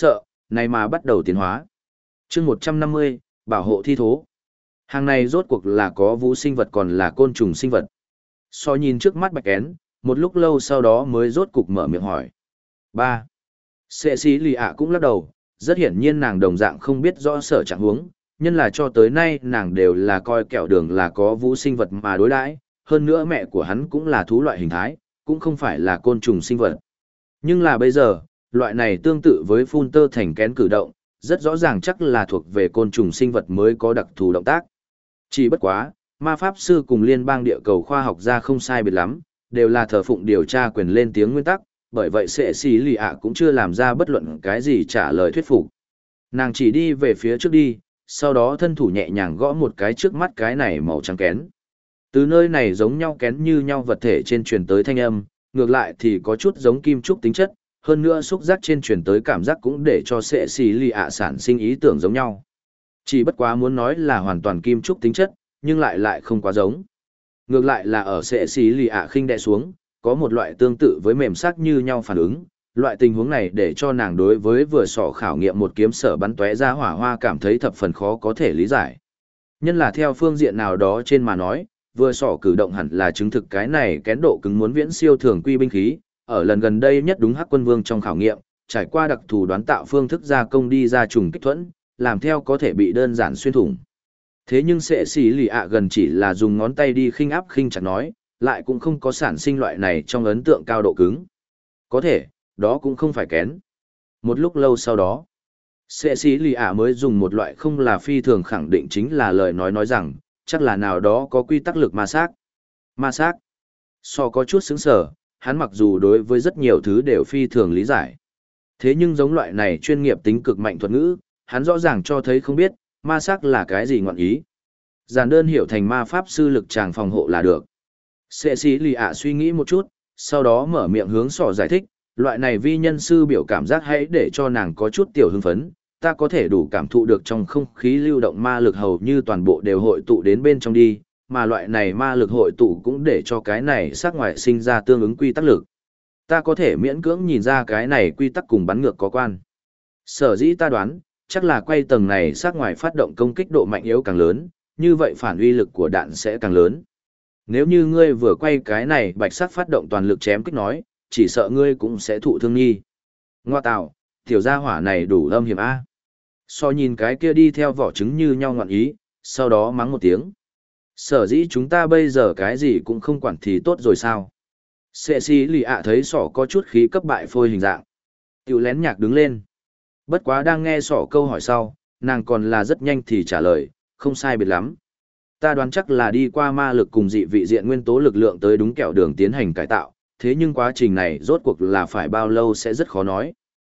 này mà bắt đầu tiến hóa. chương 150, bảo hộ thi thố. Hàng này rốt cuộc là có vũ sinh vật còn là côn trùng sinh vật. So nhìn trước mắt bạch én, một lúc lâu sau đó mới rốt cục mở miệng hỏi. 3. Sệ xí lì ạ cũng lắc đầu, rất hiển nhiên nàng đồng dạng không biết rõ sở trạng huống, nhân là cho tới nay nàng đều là coi kẹo đường là có vũ sinh vật mà đối đãi, hơn nữa mẹ của hắn cũng là thú loại hình thái, cũng không phải là côn trùng sinh vật. Nhưng là bây giờ, loại này tương tự với phun tơ thành kén cử động, rất rõ ràng chắc là thuộc về côn trùng sinh vật mới có đặc thù động tác. Chỉ bất quá, ma pháp sư cùng liên bang địa cầu khoa học gia không sai biệt lắm, đều là thờ phụng điều tra quyền lên tiếng nguyên tắc, bởi vậy sệ xì lì ạ cũng chưa làm ra bất luận cái gì trả lời thuyết phục. Nàng chỉ đi về phía trước đi, sau đó thân thủ nhẹ nhàng gõ một cái trước mắt cái này màu trắng kén. Từ nơi này giống nhau kén như nhau vật thể trên truyền tới thanh âm, ngược lại thì có chút giống kim trúc tính chất, hơn nữa xúc giác trên truyền tới cảm giác cũng để cho sệ xì lì ạ sản sinh ý tưởng giống nhau. Chỉ bất quá muốn nói là hoàn toàn kim trúc tính chất, nhưng lại không quá giống. Ngược lại là ở sệ xì lì ạ khinh đè xuống, có một loại tương tự với mềm sắc như nhau phản ứng. Loại tình huống này để cho nàng đối với vừa sọ khảo nghiệm một kiếm sở bắn tóe ra hỏa hoa cảm thấy thập phần khó có thể lý giải. Nhân là theo phương diện nào đó trên mà nói, vừa sọ cử động hẳn là chứng thực cái này kén độ cứng muốn viễn siêu thường quy binh khí, ở lần gần đây nhất đúng Hắc Quân Vương trong khảo nghiệm, trải qua đặc thù đoán tạo phương thức gia công đi ra trùng kích thuẫn, làm theo có thể bị đơn giản xuyên thủng. Thế nhưng sệ xì lì ạ gần chỉ là dùng ngón tay đi khinh áp khinh chặt nói, lại cũng không có sản sinh loại này trong ấn tượng cao độ cứng. Có thể, đó cũng không phải kén. Một lúc lâu sau đó, sệ xì lì ạ mới dùng một loại không là phi thường khẳng định chính là lời nói rằng, chắc là nào đó có quy tắc lực ma sát. Ma sát. So có chút sững sờ, hắn mặc dù đối với rất nhiều thứ đều phi thường lý giải. Thế nhưng giống loại này chuyên nghiệp tính cực mạnh thuật ngữ, hắn rõ ràng cho thấy không biết, ma sắc là cái gì ngọn ý. Giản đơn hiểu thành ma pháp sư lực tràng phòng hộ là được. Sệ xí lì ạ suy nghĩ một chút, sau đó mở miệng hướng sỏ giải thích, loại này vi nhân sư biểu cảm giác hãy để cho nàng có chút tiểu hưng phấn, ta có thể đủ cảm thụ được trong không khí lưu động ma lực hầu như toàn bộ đều hội tụ đến bên trong đi, mà loại này ma lực hội tụ cũng để cho cái này sắc ngoài sinh ra tương ứng quy tắc lực. Ta có thể miễn cưỡng nhìn ra cái này quy tắc cùng bắn ngược có quan. Sở dĩ ta đoán, chắc là quay tầng này sắc ngoài phát động công kích độ mạnh yếu càng lớn, như vậy phản uy lực của đạn sẽ càng lớn. Nếu như ngươi vừa quay cái này bạch sắc phát động toàn lực chém kích nói, chỉ sợ ngươi cũng sẽ thụ thương nghi. Ngoa tạo, tiểu gia hỏa này đủ âm hiểm A. So nhìn cái kia đi theo vỏ trứng như nhau ngọn ý, sau đó mắng một tiếng. Sở dĩ chúng ta bây giờ cái gì cũng không quản thì tốt rồi sao. Sệ xì lì ạ thấy sỏ có chút khí cấp bại phôi hình dạng. Tiểu lén nhạc đứng lên. Bất quá đang nghe sỏ câu hỏi sau, nàng còn là rất nhanh thì trả lời, không sai biệt lắm. Ta đoán chắc là đi qua ma lực cùng dị vị diện nguyên tố lực lượng tới đúng kẹo đường tiến hành cải tạo, thế nhưng quá trình này rốt cuộc là phải bao lâu sẽ rất khó nói.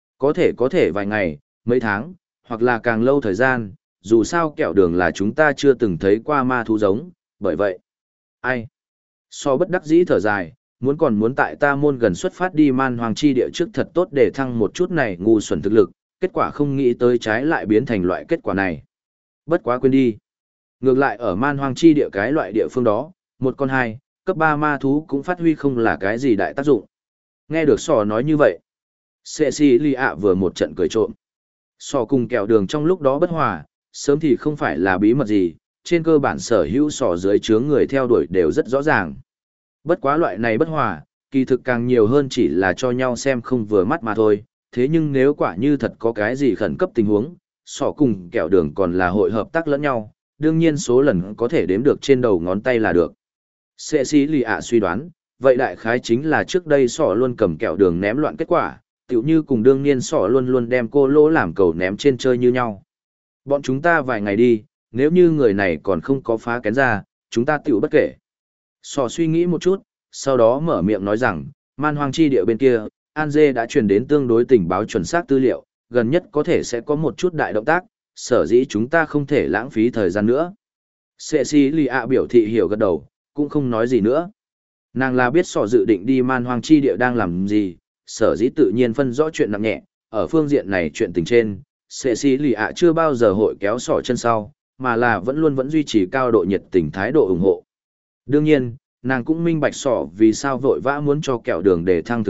Có thể vài ngày, mấy tháng, hoặc là càng lâu thời gian, dù sao kẹo đường là chúng ta chưa từng thấy qua ma thú giống, bởi vậy. Ai? So bất đắc dĩ thở dài, muốn tại ta môn gần xuất phát đi man hoàng chi địa trước thật tốt để thăng một chút này ngu xuẩn thực lực, kết quả không nghĩ tới trái lại biến thành loại kết quả này. Bất quá quên đi. Ngược lại ở man hoang chi địa cái loại địa phương đó, một con 2, cấp 3 ma thú cũng phát huy không là cái gì đại tác dụng. Nghe được sò nói như vậy. Cecilia vừa một trận cười trộm. Sò cùng kẹo đường trong lúc đó bất hòa, sớm thì không phải là bí mật gì, trên cơ bản sở hữu sò dưới chướng người theo đuổi đều rất rõ ràng. Bất quá loại này bất hòa, kỳ thực càng nhiều hơn chỉ là cho nhau xem không vừa mắt mà thôi, thế nhưng nếu quả như thật có cái gì khẩn cấp tình huống, sò cùng kẹo đường còn là hội hợp tác lẫn nhau, đương nhiên số lần có thể đếm được trên đầu ngón tay là được. Cecilia suy đoán, vậy đại khái chính là trước đây sỏ luôn cầm kẹo đường ném loạn kết quả, tựu như cùng đương nhiên sỏ luôn luôn đem cô lỗ làm cầu ném trên chơi như nhau. Bọn chúng ta vài ngày đi, nếu như người này còn không có phá kén ra, chúng ta tựu bất kể. Sỏ suy nghĩ một chút, sau đó mở miệng nói rằng, man hoang chi địa bên kia, An Dê đã truyền đến tương đối tình báo chuẩn xác tư liệu, gần nhất có thể sẽ có một chút đại động tác, sở dĩ chúng ta không thể lãng phí thời gian nữa. Cecilia biểu thị hiểu gật đầu, cũng không nói gì nữa. Nàng là biết sỏ dự định đi man hoang chi địa đang làm gì, sở dĩ tự nhiên phân rõ chuyện nặng nhẹ, ở phương diện này chuyện tình trên, Cecilia chưa bao giờ hội kéo sỏ chân sau, mà là vẫn duy trì cao độ nhiệt tình thái độ ủng hộ. Đương nhiên, nàng cũng minh bạch sỏ vì sao vội vã muốn cho kẹo đường để thăng thực lực,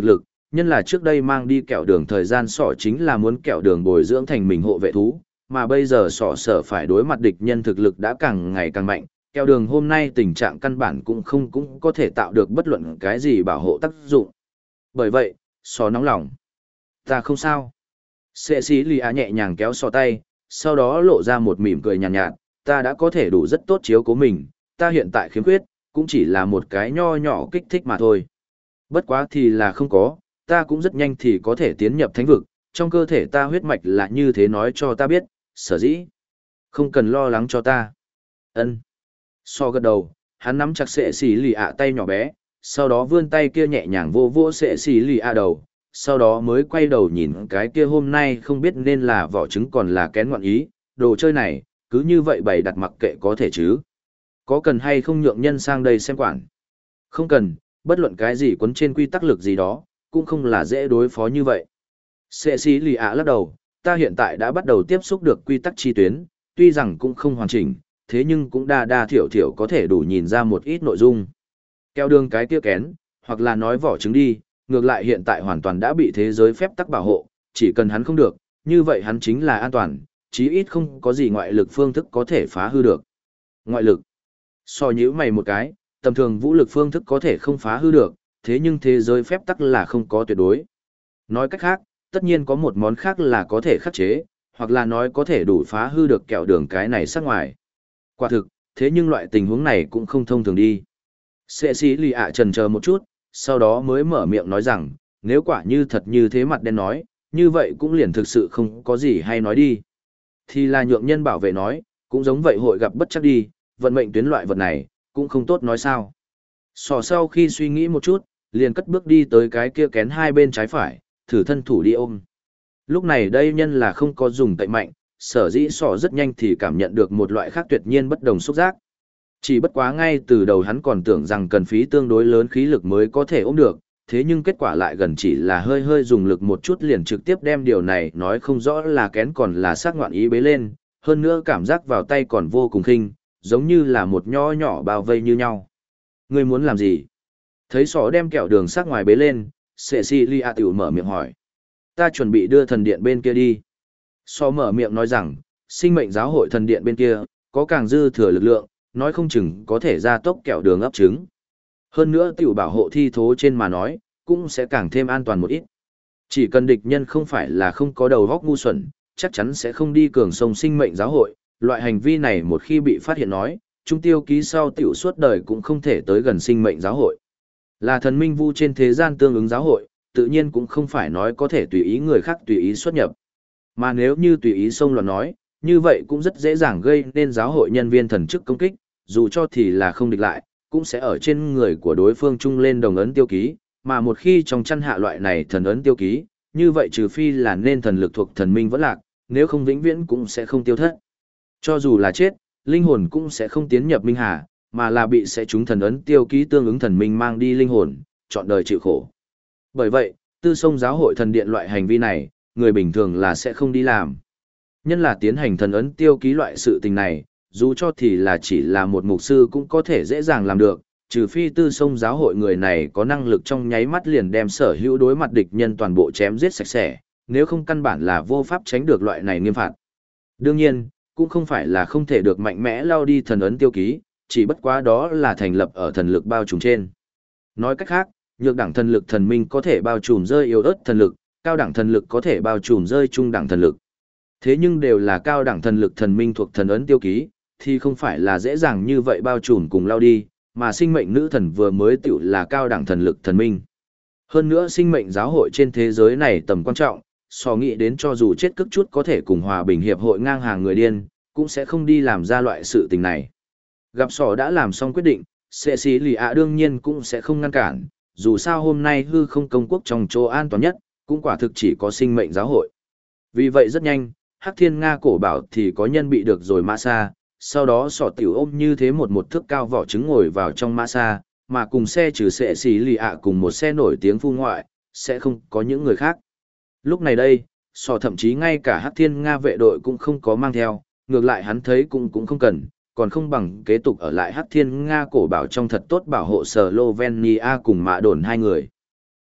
nhân là trước đây mang đi kẹo đường thời gian sỏ chính là muốn kẹo đường bồi dưỡng thành mình hộ vệ thú, mà bây giờ sỏ sở phải đối mặt địch nhân thực lực đã càng ngày càng mạnh, kẹo đường hôm nay tình trạng căn bản cũng có thể tạo được bất luận cái gì bảo hộ tác dụng. Bởi vậy, sỏ nóng lòng. Ta không sao. Sệ sĩ lì ạ nhẹ nhàng kéo sỏ tay, sau đó lộ ra một mỉm cười nhàn nhạt, ta đã có thể đủ rất tốt chiếu cố mình, ta hiện tại khiếm khuyết, cũng chỉ là một cái nho nhỏ kích thích mà thôi. Bất quá thì là không có, ta cũng rất nhanh thì có thể tiến nhập thánh vực, trong cơ thể ta huyết mạch là như thế nói cho ta biết, sở dĩ. Không cần lo lắng cho ta. Ân. So gật đầu, hắn nắm chặt sệ xì lì ạ tay nhỏ bé, sau đó vươn tay kia nhẹ nhàng vô vô sệ xì lì ạ đầu, sau đó mới quay đầu nhìn cái kia hôm nay không biết nên là vỏ trứng còn là kén ngoạn ý, đồ chơi này, cứ như vậy bày đặt mặc kệ có thể chứ. Có cần hay không nhượng nhân sang đây xem quản? Không cần, bất luận cái gì quấn trên quy tắc lực gì đó, cũng không là dễ đối phó như vậy. Sệ xí lì ạ lắc đầu, ta hiện tại đã bắt đầu tiếp xúc được quy tắc chi tuyến, tuy rằng cũng không hoàn chỉnh, thế nhưng cũng đa thiểu thiểu có thể đủ nhìn ra một ít nội dung. Keo đường cái kia kén, hoặc là nói vỏ trứng đi, ngược lại hiện tại hoàn toàn đã bị thế giới phép tắc bảo hộ, chỉ cần hắn không được, như vậy hắn chính là an toàn, chí ít không có gì ngoại lực phương thức có thể phá hư được. Ngoại lực. So nhíu mày một cái, tầm thường vũ lực phương thức có thể không phá hư được, thế nhưng thế giới phép tắc là không có tuyệt đối. Nói cách khác, tất nhiên có một món khác là có thể khắc chế, hoặc là nói có thể đủ phá hư được kẹo đường cái này sắc ngoài. Quả thực, thế nhưng loại tình huống này cũng không thông thường đi. Sệ sĩ lì ạ trần chờ một chút, sau đó mới mở miệng nói rằng, nếu quả như thật như thế mặt đen nói, như vậy cũng liền thực sự không có gì hay nói đi. Thì là nhượng nhân bảo vệ nói, cũng giống vậy hội gặp bất chắc đi, vận mệnh tuyến loại vật này, cũng không tốt nói sao. Sò sau khi suy nghĩ một chút, liền cất bước đi tới cái kia kén hai bên trái phải, thử thân thủ đi ôm. Lúc này đây nhân là không có dùng tậy mạnh, sở dĩ sò rất nhanh thì cảm nhận được một loại khác tuyệt nhiên bất đồng xúc giác. Chỉ bất quá ngay từ đầu hắn còn tưởng rằng cần phí tương đối lớn khí lực mới có thể ôm được, thế nhưng kết quả lại gần chỉ là hơi hơi dùng lực một chút liền trực tiếp đem điều này nói không rõ là kén còn là xác ngoạn ý bế lên, hơn nữa cảm giác vào tay còn vô cùng khinh, giống như là một nho nhỏ bao vây như nhau. Ngươi muốn làm gì? Thấy sỏ đem kẹo đường xác ngoài bế lên, Cecilia tiểu mở miệng hỏi. Ta chuẩn bị đưa thần điện bên kia đi. Sỏ mở miệng nói rằng, sinh mệnh giáo hội thần điện bên kia, có càng dư thừa lực lượng, nói không chừng có thể gia tốc kẹo đường ấp trứng. Hơn nữa tiểu bảo hộ thi thố trên mà nói, cũng sẽ càng thêm an toàn một ít. Chỉ cần địch nhân không phải là không có đầu óc ngu xuẩn, chắc chắn sẽ không đi cường sông sinh mệnh giáo hội. Loại hành vi này một khi bị phát hiện nói, trung tiêu ký sau tiểu suốt đời cũng không thể tới gần sinh mệnh giáo hội. Là thần minh vu trên thế gian tương ứng giáo hội, tự nhiên cũng không phải nói có thể tùy ý người khác tùy ý xuất nhập. Mà nếu như tùy ý xông loạn nói, như vậy cũng rất dễ dàng gây nên giáo hội nhân viên thần chức công kích, dù cho thì là không địch lại, cũng sẽ ở trên người của đối phương chung lên đồng ấn tiêu ký, mà một khi trong chăn hạ loại này thần ấn tiêu ký, như vậy trừ phi là nên thần lực thuộc thần minh vẫn lạc, nếu không vĩnh viễn cũng sẽ không tiêu thất. Cho dù là chết, linh hồn cũng sẽ không tiến nhập minh hà, mà là bị sẽ chúng thần ấn tiêu ký tương ứng thần minh mang đi linh hồn, chọn đời chịu khổ. Bởi vậy, tư sông giáo hội thần điện loại hành vi này, người bình thường là sẽ không đi làm. Nhân là tiến hành thần ấn tiêu ký loại sự tình này, dù cho thì là chỉ là một mục sư cũng có thể dễ dàng làm được, trừ phi tư sông giáo hội người này có năng lực trong nháy mắt liền đem sở hữu đối mặt địch nhân toàn bộ chém giết sạch sẽ, nếu không căn bản là vô pháp tránh được loại này nghiêm phạt. Đương nhiên, cũng không phải là không thể được mạnh mẽ lao đi thần ấn tiêu ký, chỉ bất quá đó là thành lập ở thần lực bao trùm trên. Nói cách khác, nhược đẳng thần lực thần minh có thể bao trùm rơi yếu ớt thần lực, cao đẳng thần lực có thể bao trùm rơi trung đẳng thần lực. Thế nhưng đều là cao đẳng thần lực thần minh thuộc thần ấn tiêu ký, thì không phải là dễ dàng như vậy bao trùm cùng lao đi, mà sinh mệnh nữ thần vừa mới tiểu là cao đẳng thần lực thần minh. Hơn nữa sinh mệnh giáo hội trên thế giới này tầm quan trọng, so nghĩ đến cho dù chết cức chút có thể cùng hòa bình hiệp hội ngang hàng người điên, cũng sẽ không đi làm ra loại sự tình này. Gặp sỏ đã làm xong quyết định, Cecilia đương nhiên cũng sẽ không ngăn cản, dù sao hôm nay hư không công quốc trong chỗ an toàn nhất, cũng quả thực chỉ có sinh mệnh giáo hội. Vì vậy rất nhanh, Hắc Thiên Nga cổ bảo thì có nhân bị được rồi mã xa, sau đó sỏ tiểu ôm như thế một thước cao vỏ trứng ngồi vào trong mã xa, mà cùng xe trừ Cecilia cùng một xe nổi tiếng phu ngoại, sẽ không có những người khác. Lúc này đây, sỏ thậm chí ngay cả Hắc Thiên Nga vệ đội cũng không có mang theo, ngược lại hắn thấy cũng không cần, còn không bằng kế tục ở lại Hắc Thiên Nga cổ bảo trong thật tốt bảo hộ Slovenia cùng Mã Đồn hai người.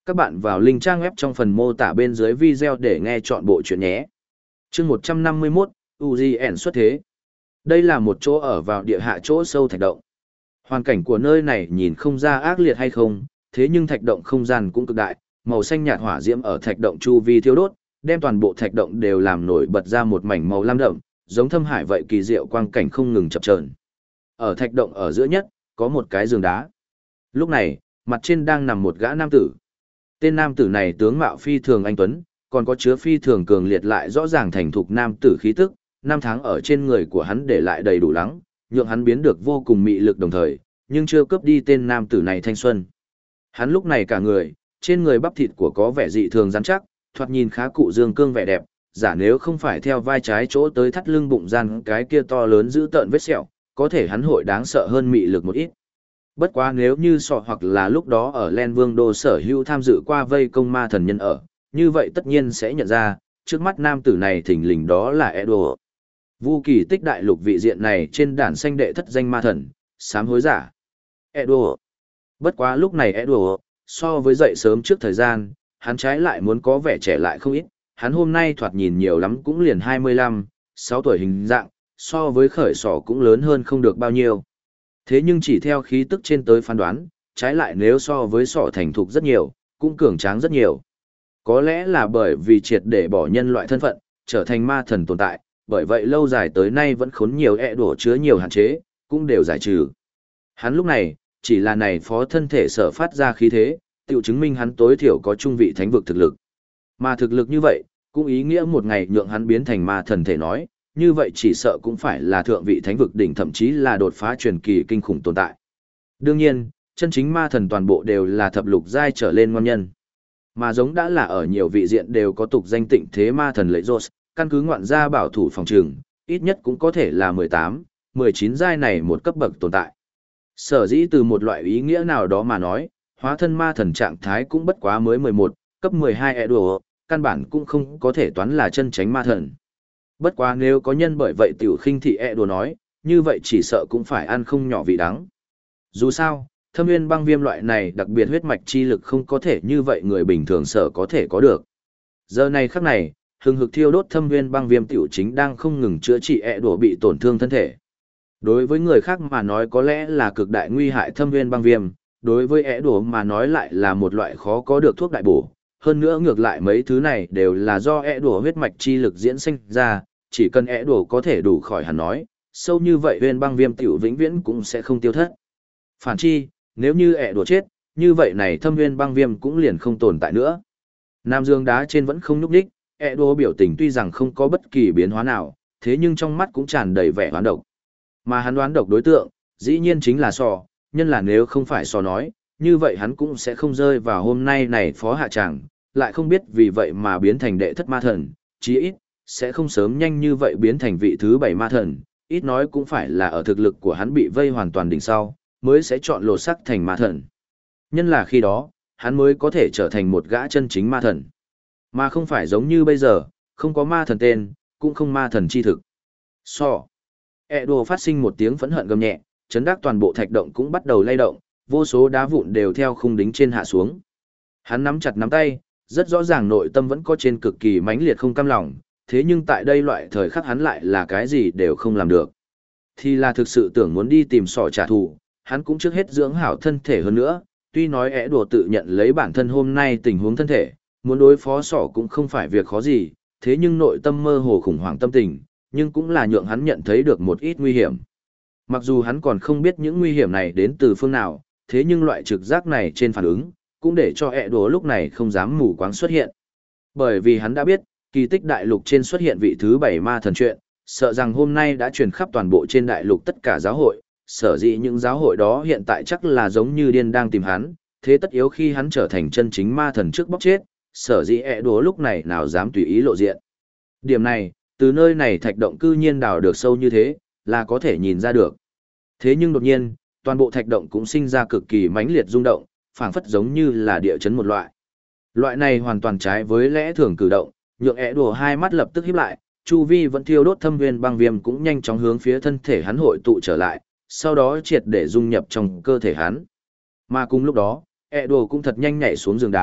Các bạn vào link trang web trong phần mô tả bên dưới video để nghe chọn bộ chuyện nhé. Chương 151, UGN xuất thế. Đây là một chỗ ở vào địa hạ chỗ sâu thạch động. Hoàn cảnh của nơi này nhìn không ra ác liệt hay không, thế nhưng thạch động không gian cũng cực đại, màu xanh nhạt hỏa diễm ở thạch động chu vi thiêu đốt, đem toàn bộ thạch động đều làm nổi bật ra một mảnh màu lam đậm, giống thâm hải vậy kỳ diệu quang cảnh không ngừng chập chờn. Ở thạch động ở giữa nhất, có một cái giường đá. Lúc này, mặt trên đang nằm một gã nam tử. Tên nam tử này tướng mạo phi thường anh tuấn, còn có chứa phi thường cường liệt lại rõ ràng thành thục nam tử khí tức, năm tháng ở trên người của hắn để lại đầy đủ lắng, nhượng hắn biến được vô cùng mị lực đồng thời, nhưng chưa cướp đi tên nam tử này thanh xuân. Hắn lúc này cả người, trên người bắp thịt của có vẻ dị thường rắn chắc, thoạt nhìn khá cụ dương cương vẻ đẹp, giả nếu không phải theo vai trái chỗ tới thắt lưng bụng gian cái kia to lớn giữ tợn vết sẹo, có thể hắn hội đáng sợ hơn mị lực một ít. Bất quá nếu như sọ hoặc là lúc đó ở Len Vương Đô sở hữu tham dự qua vây công ma thần nhân ở, như vậy tất nhiên sẽ nhận ra, trước mắt nam tử này thình lình đó là Edward. Vu kỳ tích đại lục vị diện này trên đàn xanh đệ thất danh ma thần, sám hối giả. Edward. Bất quá lúc này Edward, so với dậy sớm trước thời gian, hắn trái lại muốn có vẻ trẻ lại không ít, hắn hôm nay thoạt nhìn nhiều lắm cũng liền 25, 6 tuổi hình dạng, so với khởi sỏ cũng lớn hơn không được bao nhiêu. Thế nhưng chỉ theo khí tức trên tới phán đoán, trái lại nếu so với sỏ thành thục rất nhiều, cũng cường tráng rất nhiều. Có lẽ là bởi vì triệt để bỏ nhân loại thân phận, trở thành ma thần tồn tại, bởi vậy lâu dài tới nay vẫn khốn nhiều đổ chứa nhiều hạn chế, cũng đều giải trừ. Hắn lúc này, chỉ là này phó thân thể sở phát ra khí thế, tự chứng minh hắn tối thiểu có trung vị thánh vực thực lực. Mà thực lực như vậy, cũng ý nghĩa một ngày nhượng hắn biến thành ma thần thể nói, như vậy chỉ sợ cũng phải là thượng vị thánh vực đỉnh thậm chí là đột phá truyền kỳ kinh khủng tồn tại. Đương nhiên, chân chính ma thần toàn bộ đều là thập lục giai trở lên ngon nhân. Mà giống đã là ở nhiều vị diện đều có tục danh tịnh thế ma thần lệ Rốt, căn cứ ngoạn gia bảo thủ phòng trường, ít nhất cũng có thể là 18, 19 giai này một cấp bậc tồn tại. Sở dĩ từ một loại ý nghĩa nào đó mà nói, hóa thân ma thần trạng thái cũng bất quá mới 11, cấp 12 Edward, căn bản cũng không có thể toán là chân chánh ma thần. Bất quá nếu có nhân bởi vậy tiểu khinh thị Edward nói, như vậy chỉ sợ cũng phải ăn không nhỏ vị đắng. Dù sao, thâm nguyên băng viêm loại này đặc biệt huyết mạch chi lực không có thể như vậy người bình thường sở có thể có được. Giờ này khắc này, hừng hực thiêu đốt thâm nguyên băng viêm tiểu chính đang không ngừng chữa trị Edward bị tổn thương thân thể. Đối với người khác mà nói có lẽ là cực đại nguy hại thâm nguyên băng viêm, đối với Edward mà nói lại là một loại khó có được thuốc đại bổ. Hơn nữa ngược lại mấy thứ này đều là do Edward huyết mạch chi lực diễn sinh ra, chỉ cần Edward có thể đủ khỏi hẳn nói, sâu như vậy nguyên băng viêm tiểu vĩnh viễn cũng sẽ không tiêu thất. Phản chi, nếu như Edward chết, như vậy này thâm nguyên băng viêm cũng liền không tồn tại nữa. Nam dương đá trên vẫn không nhúc nhích, Edward biểu tình tuy rằng không có bất kỳ biến hóa nào, thế nhưng trong mắt cũng tràn đầy vẻ hoán độc. Mà hắn đoán độc đối tượng, dĩ nhiên chính là sò, nhân là nếu không phải sò nói, như vậy hắn cũng sẽ không rơi vào hôm nay này phó hạ tràng, lại không biết vì vậy mà biến thành đệ thất ma thần, chí ít, sẽ không sớm nhanh như vậy biến thành vị thứ 7 ma thần, ít nói cũng phải là ở thực lực của hắn bị vây hoàn toàn đỉnh sau, mới sẽ chọn lột sắc thành ma thần. Nhân là khi đó, hắn mới có thể trở thành một gã chân chính ma thần. Mà không phải giống như bây giờ, không có ma thần tên, cũng không ma thần chi thực. Edo phát sinh một tiếng phẫn hận gầm nhẹ, chấn đắc toàn bộ thạch động cũng bắt đầu lay động, vô số đá vụn đều theo khung đính trên hạ xuống. Hắn nắm chặt nắm tay, rất rõ ràng nội tâm vẫn có trên cực kỳ mãnh liệt không cam lòng, thế nhưng tại đây loại thời khắc hắn lại là cái gì đều không làm được. Thì là thực sự tưởng muốn đi tìm sỏ trả thù, hắn cũng trước hết dưỡng hảo thân thể hơn nữa, tuy nói Edo tự nhận lấy bản thân hôm nay tình huống thân thể, muốn đối phó sỏ cũng không phải việc khó gì, thế nhưng nội tâm mơ hồ khủng hoảng tâm tình, nhưng cũng là nhượng hắn nhận thấy được một ít nguy hiểm. Mặc dù hắn còn không biết những nguy hiểm này đến từ phương nào, thế nhưng loại trực giác này trên phản ứng, cũng để cho Edo lúc này không dám mù quáng xuất hiện. Bởi vì hắn đã biết, kỳ tích đại lục trên xuất hiện vị thứ 7 ma thần chuyện, sợ rằng hôm nay đã truyền khắp toàn bộ trên đại lục tất cả giáo hội, sở dĩ những giáo hội đó hiện tại chắc là giống như điên đang tìm hắn, thế tất yếu khi hắn trở thành chân chính ma thần trước bóc chết, sở dĩ Edo lúc này nào dám tùy ý lộ diện. Điểm này, từ nơi này thạch động cư nhiên đào được sâu như thế, là có thể nhìn ra được. Thế nhưng đột nhiên, toàn bộ thạch động cũng sinh ra cực kỳ mãnh liệt rung động, phảng phất giống như là địa chấn một loại. Loại này hoàn toàn trái với lẽ thường cử động, nhượng Edo hai mắt lập tức híp lại, chu vi vẫn thiêu đốt thâm nguyên băng viêm cũng nhanh chóng hướng phía thân thể hắn hội tụ trở lại, sau đó triệt để dung nhập trong cơ thể hắn. Mà cùng lúc đó, Edo cũng thật nhanh nhảy xuống giường đá,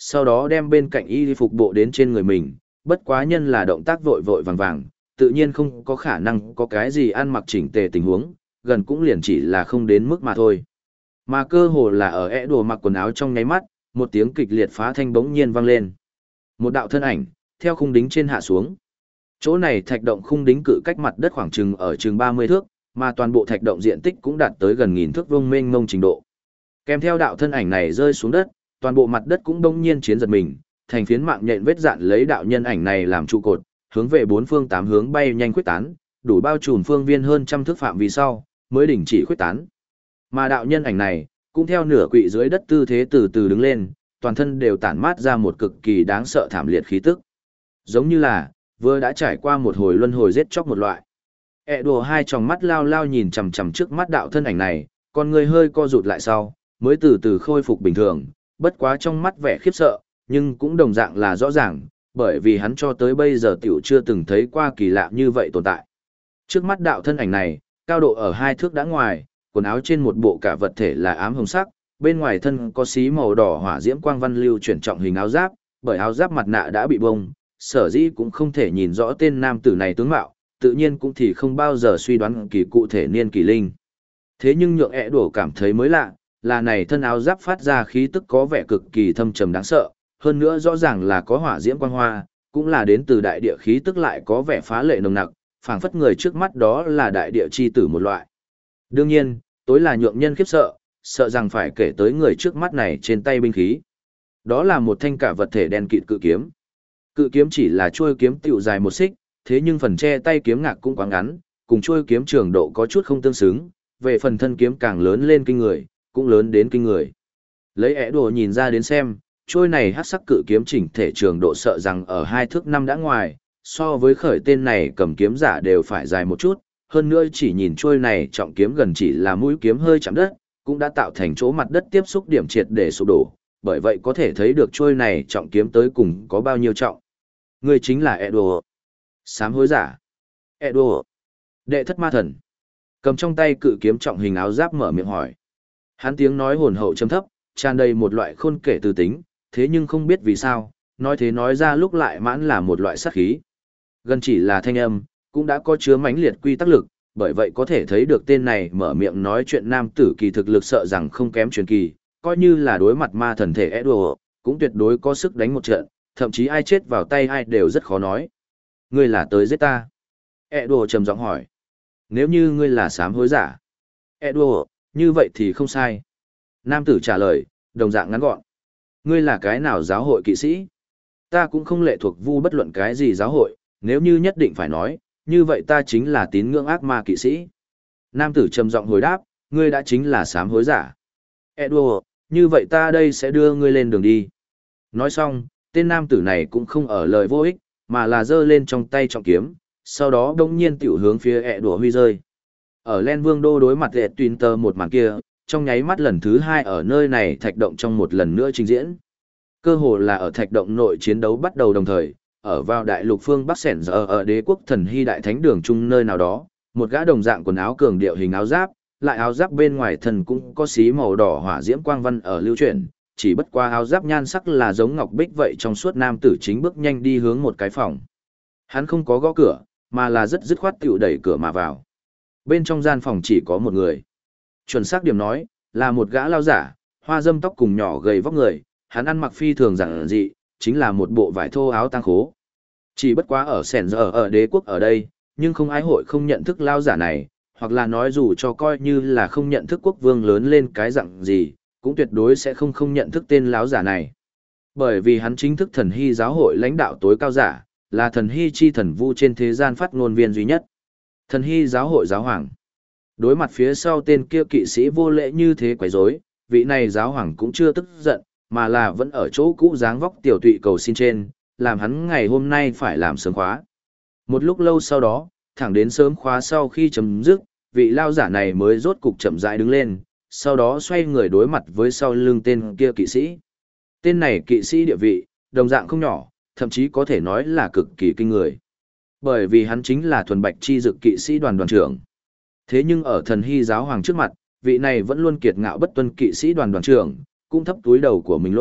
sau đó đem bên cạnh y phục bộ đến trên người mình, bất quá nhân là động tác vội vội vàng vàng, tự nhiên không có khả năng có cái gì ăn mặc chỉnh tề tình huống, gần cũng liền chỉ là không đến mức mà thôi. Mà cơ hồ là ở ẻ đồ mặc quần áo trong nháy mắt, một tiếng kịch liệt phá thanh bỗng nhiên vang lên. Một đạo thân ảnh, theo khung đính trên hạ xuống. Chỗ này thạch động khung đính cự cách mặt đất khoảng chừng ở chừng 30 thước, mà toàn bộ thạch động diện tích cũng đạt tới gần 1000 thước vuông mênh mông trình độ. Kèm theo đạo thân ảnh này rơi xuống đất, toàn bộ mặt đất cũng đông nhiên chiến giật mình, thành phiến mạng nhện vết dạn lấy đạo nhân ảnh này làm trụ cột, hướng về bốn phương tám hướng bay nhanh khuếch tán, đủ bao trùm phương viên hơn trăm thước phạm vi sau, mới đình chỉ khuếch tán. Mà đạo nhân ảnh này, cũng theo nửa quỵ dưới đất tư thế từ từ đứng lên, toàn thân đều tản mát ra một cực kỳ đáng sợ thảm liệt khí tức. Giống như là, vừa đã trải qua một hồi luân hồi giết chóc một loại. Đùa hai tròng mắt lao lao nhìn chằm chằm trước mắt đạo thân ảnh này, con người hơi co rụt lại sau, mới từ từ khôi phục bình thường, bất quá trong mắt vẻ khiếp sợ, nhưng cũng đồng dạng là rõ ràng, bởi vì hắn cho tới bây giờ tiểu chưa từng thấy qua kỳ lạ như vậy tồn tại. Trước mắt đạo thân ảnh này, cao độ ở 2 thước đã ngoài, quần áo trên một bộ cả vật thể là ám hồng sắc, bên ngoài thân có xí màu đỏ hỏa diễm quang văn lưu chuyển trọng hình áo giáp, bởi áo giáp mặt nạ đã bị bông, sở dĩ cũng không thể nhìn rõ tên nam tử này tướng mạo, tự nhiên cũng thì không bao giờ suy đoán kỳ cụ thể niên kỳ linh. Thế nhưng nhượng đổ cảm thấy mới lạ, là này thân áo giáp phát ra khí tức có vẻ cực kỳ thâm trầm đáng sợ, hơn nữa rõ ràng là có hỏa diễm quang hoa, cũng là đến từ đại địa khí tức lại có vẻ phá lệ nồng nặc, phảng phất người trước mắt đó là đại địa chi tử một loại. Đương nhiên, tối là nhượng nhân khiếp sợ, sợ rằng phải kể tới người trước mắt này trên tay binh khí. Đó là một thanh cả vật thể đen kịt cự kiếm. Cự kiếm chỉ là chuôi kiếm tiểu dài một xích, thế nhưng phần che tay kiếm ngạc cũng quá ngắn, cùng chuôi kiếm trường độ có chút không tương xứng, về phần thân kiếm càng lớn lên kinh người, cũng lớn đến kinh người. Lấy đồ nhìn ra đến xem, chuôi này hắc sắc cự kiếm chỉnh thể trường độ sợ rằng ở 2 thước 5 đã ngoài, so với khởi tên này cầm kiếm giả đều phải dài một chút, hơn nữa chỉ nhìn chuôi này trọng kiếm gần chỉ là mũi kiếm hơi chạm đất, cũng đã tạo thành chỗ mặt đất tiếp xúc điểm triệt để sụp đổ, bởi vậy có thể thấy được chuôi này trọng kiếm tới cùng có bao nhiêu trọng. Người chính là Edo. Sám hối giả. Edo. Đệ thất ma thần. Cầm trong tay cự kiếm trọng hình áo giáp mở miệng hỏi. Hắn tiếng nói hồn hậu trầm thấp, tràn đầy một loại khôn kể từ tính, thế nhưng không biết vì sao, nói thế nói ra lúc lại mãn là một loại sát khí. Gần chỉ là thanh âm, cũng đã có chứa mãnh liệt quy tắc lực, bởi vậy có thể thấy được tên này mở miệng nói chuyện nam tử kỳ thực lực sợ rằng không kém truyền kỳ, coi như là đối mặt ma thần thể Edo, cũng tuyệt đối có sức đánh một trận, thậm chí ai chết vào tay ai đều rất khó nói. Ngươi là tới giết ta. Edo trầm giọng hỏi. Nếu như ngươi là sám hối giả. Edo, như vậy thì không sai. Nam tử trả lời, đồng dạng ngắn gọn. Ngươi là cái nào giáo hội kỵ sĩ? Ta cũng không lệ thuộc vu bất luận cái gì giáo hội, nếu như nhất định phải nói, như vậy ta chính là tín ngưỡng ác ma kỵ sĩ. Nam tử trầm giọng hồi đáp, ngươi đã chính là sám hối giả. Edo, như vậy ta đây sẽ đưa ngươi lên đường đi. Nói xong, tên nam tử này cũng không ở lời vô ích, mà là giơ lên trong tay trọng kiếm, sau đó đông nhiên tiểu hướng phía Edo huy rơi. Ở Len Vương Đô đối mặt Twinter một màn kia, trong nháy mắt lần thứ 2 ở nơi này thạch động trong một lần nữa trình diễn. Cơ hồ là ở thạch động nội chiến đấu bắt đầu đồng thời, ở vào đại lục phương Bắc Sẻn giờ ở đế quốc thần hy đại thánh đường chung nơi nào đó, một gã đồng dạng quần áo cường điệu hình áo giáp, lại áo giáp bên ngoài thần cũng có xí màu đỏ hỏa diễm quang văn ở lưu chuyển, chỉ bất qua áo giáp nhan sắc là giống ngọc bích vậy trong suốt nam tử chính bước nhanh đi hướng một cái phòng. Hắn không có gõ cửa, mà là rất dứt khoát tiểu đẩy cửa mà vào. Bên trong gian phòng chỉ có một người. Chuẩn xác điểm nói, là một gã lao giả, hoa dâm tóc cùng nhỏ gầy vóc người, hắn ăn mặc phi thường giản dị, chính là một bộ vải thô áo tang khố. Chỉ bất quá ở Sẻn giờ ở đế quốc ở đây, nhưng không ai hội không nhận thức lao giả này, hoặc là nói dù cho coi như là không nhận thức quốc vương lớn lên cái dạng gì, cũng tuyệt đối sẽ không nhận thức tên lão giả này. Bởi vì hắn chính thức thần hy giáo hội lãnh đạo tối cao giả, là thần hy chi thần vu trên thế gian phát ngôn viên duy nhất. Thần hy giáo hội giáo hoàng. Đối mặt phía sau tên kia kỵ sĩ vô lễ như thế quấy rối, vị này giáo hoàng cũng chưa tức giận, mà là vẫn ở chỗ cũ dáng vóc tiểu tụy cầu xin trên, làm hắn ngày hôm nay phải làm sớm khóa. Một lúc lâu sau đó, thẳng đến sớm khóa sau khi chấm dứt, vị lao giả này mới rốt cục chậm rãi đứng lên, sau đó xoay người đối mặt với sau lưng tên kia kỵ sĩ. Tên này kỵ sĩ địa vị, đồng dạng không nhỏ, thậm chí có thể nói là cực kỳ kinh người. Bởi vì hắn chính là thuần bạch chi dực kỵ sĩ đoàn trưởng. Thế nhưng ở thần hy giáo hoàng trước mặt, vị này vẫn luôn kiệt ngạo bất tuân kỵ sĩ đoàn trưởng, cũng thấp túi đầu của mình lô,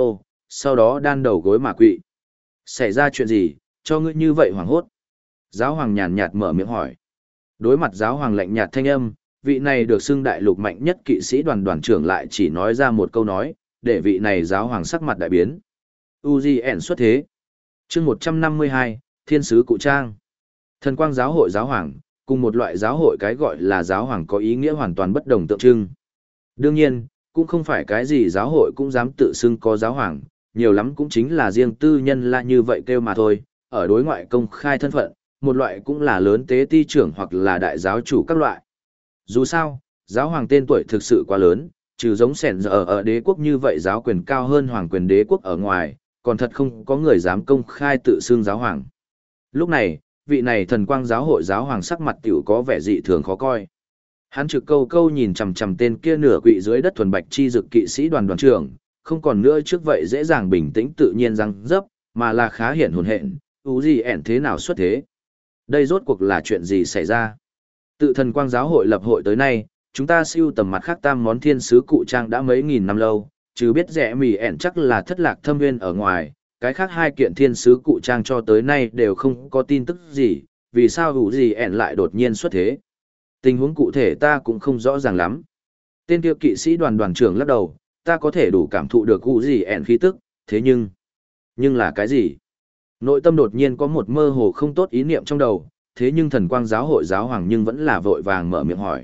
sau đó đan đầu gối mà quỵ. Xảy ra chuyện gì, cho ngươi như vậy hoảng hốt? Giáo hoàng nhàn nhạt mở miệng hỏi. Đối mặt giáo hoàng lạnh nhạt thanh âm, vị này được xưng đại lục mạnh nhất kỵ sĩ đoàn trưởng lại chỉ nói ra một câu nói, để vị này giáo hoàng sắc mặt đại biến. UGN xuất thế. Chương 152, Thiên sứ cụ trang. Thần quang giáo hội giáo hoàng, cùng một loại giáo hội cái gọi là giáo hoàng có ý nghĩa hoàn toàn bất đồng tượng trưng. Đương nhiên, cũng không phải cái gì giáo hội cũng dám tự xưng có giáo hoàng, nhiều lắm cũng chính là riêng tư nhân là như vậy kêu mà thôi, ở đối ngoại công khai thân phận, một loại cũng là lớn tế ti trưởng hoặc là đại giáo chủ các loại. Dù sao, giáo hoàng tên tuổi thực sự quá lớn, trừ giống sẻn giờ ở đế quốc như vậy giáo quyền cao hơn hoàng quyền đế quốc ở ngoài, còn thật không có người dám công khai tự xưng giáo hoàng. Lúc này, vị này thần quang giáo hội giáo hoàng sắc mặt tiểu có vẻ dị thường khó coi. Hắn trực câu câu nhìn chằm chằm tên kia nửa quỵ dưới đất thuần bạch chi dực kỵ sĩ đoàn trưởng, không còn nữa trước vậy dễ dàng bình tĩnh tự nhiên răng dấp, mà là khá hiển hồn hện, gì ẻn thế nào xuất thế. Đây rốt cuộc là chuyện gì xảy ra? Tự thần quang giáo hội lập hội tới nay, chúng ta siêu tầm mặt khác tam món thiên sứ cụ trang đã mấy nghìn năm lâu, chứ biết rẻ mì ẻn chắc là thất lạc thâm nguyên ở ngoài, cái khác hai kiện thiên sứ cụ trang cho tới nay đều không có tin tức gì, vì sao gì ẻn lại đột nhiên xuất thế. Tình huống cụ thể ta cũng không rõ ràng lắm. Tên kia kỵ sĩ đoàn trưởng lắc đầu, ta có thể đủ cảm thụ được gì ẻn khí tức, thế nhưng là cái gì? Nội tâm đột nhiên có một mơ hồ không tốt ý niệm trong đầu, thế nhưng thần quang giáo hội giáo hoàng nhưng vẫn là vội vàng mở miệng hỏi.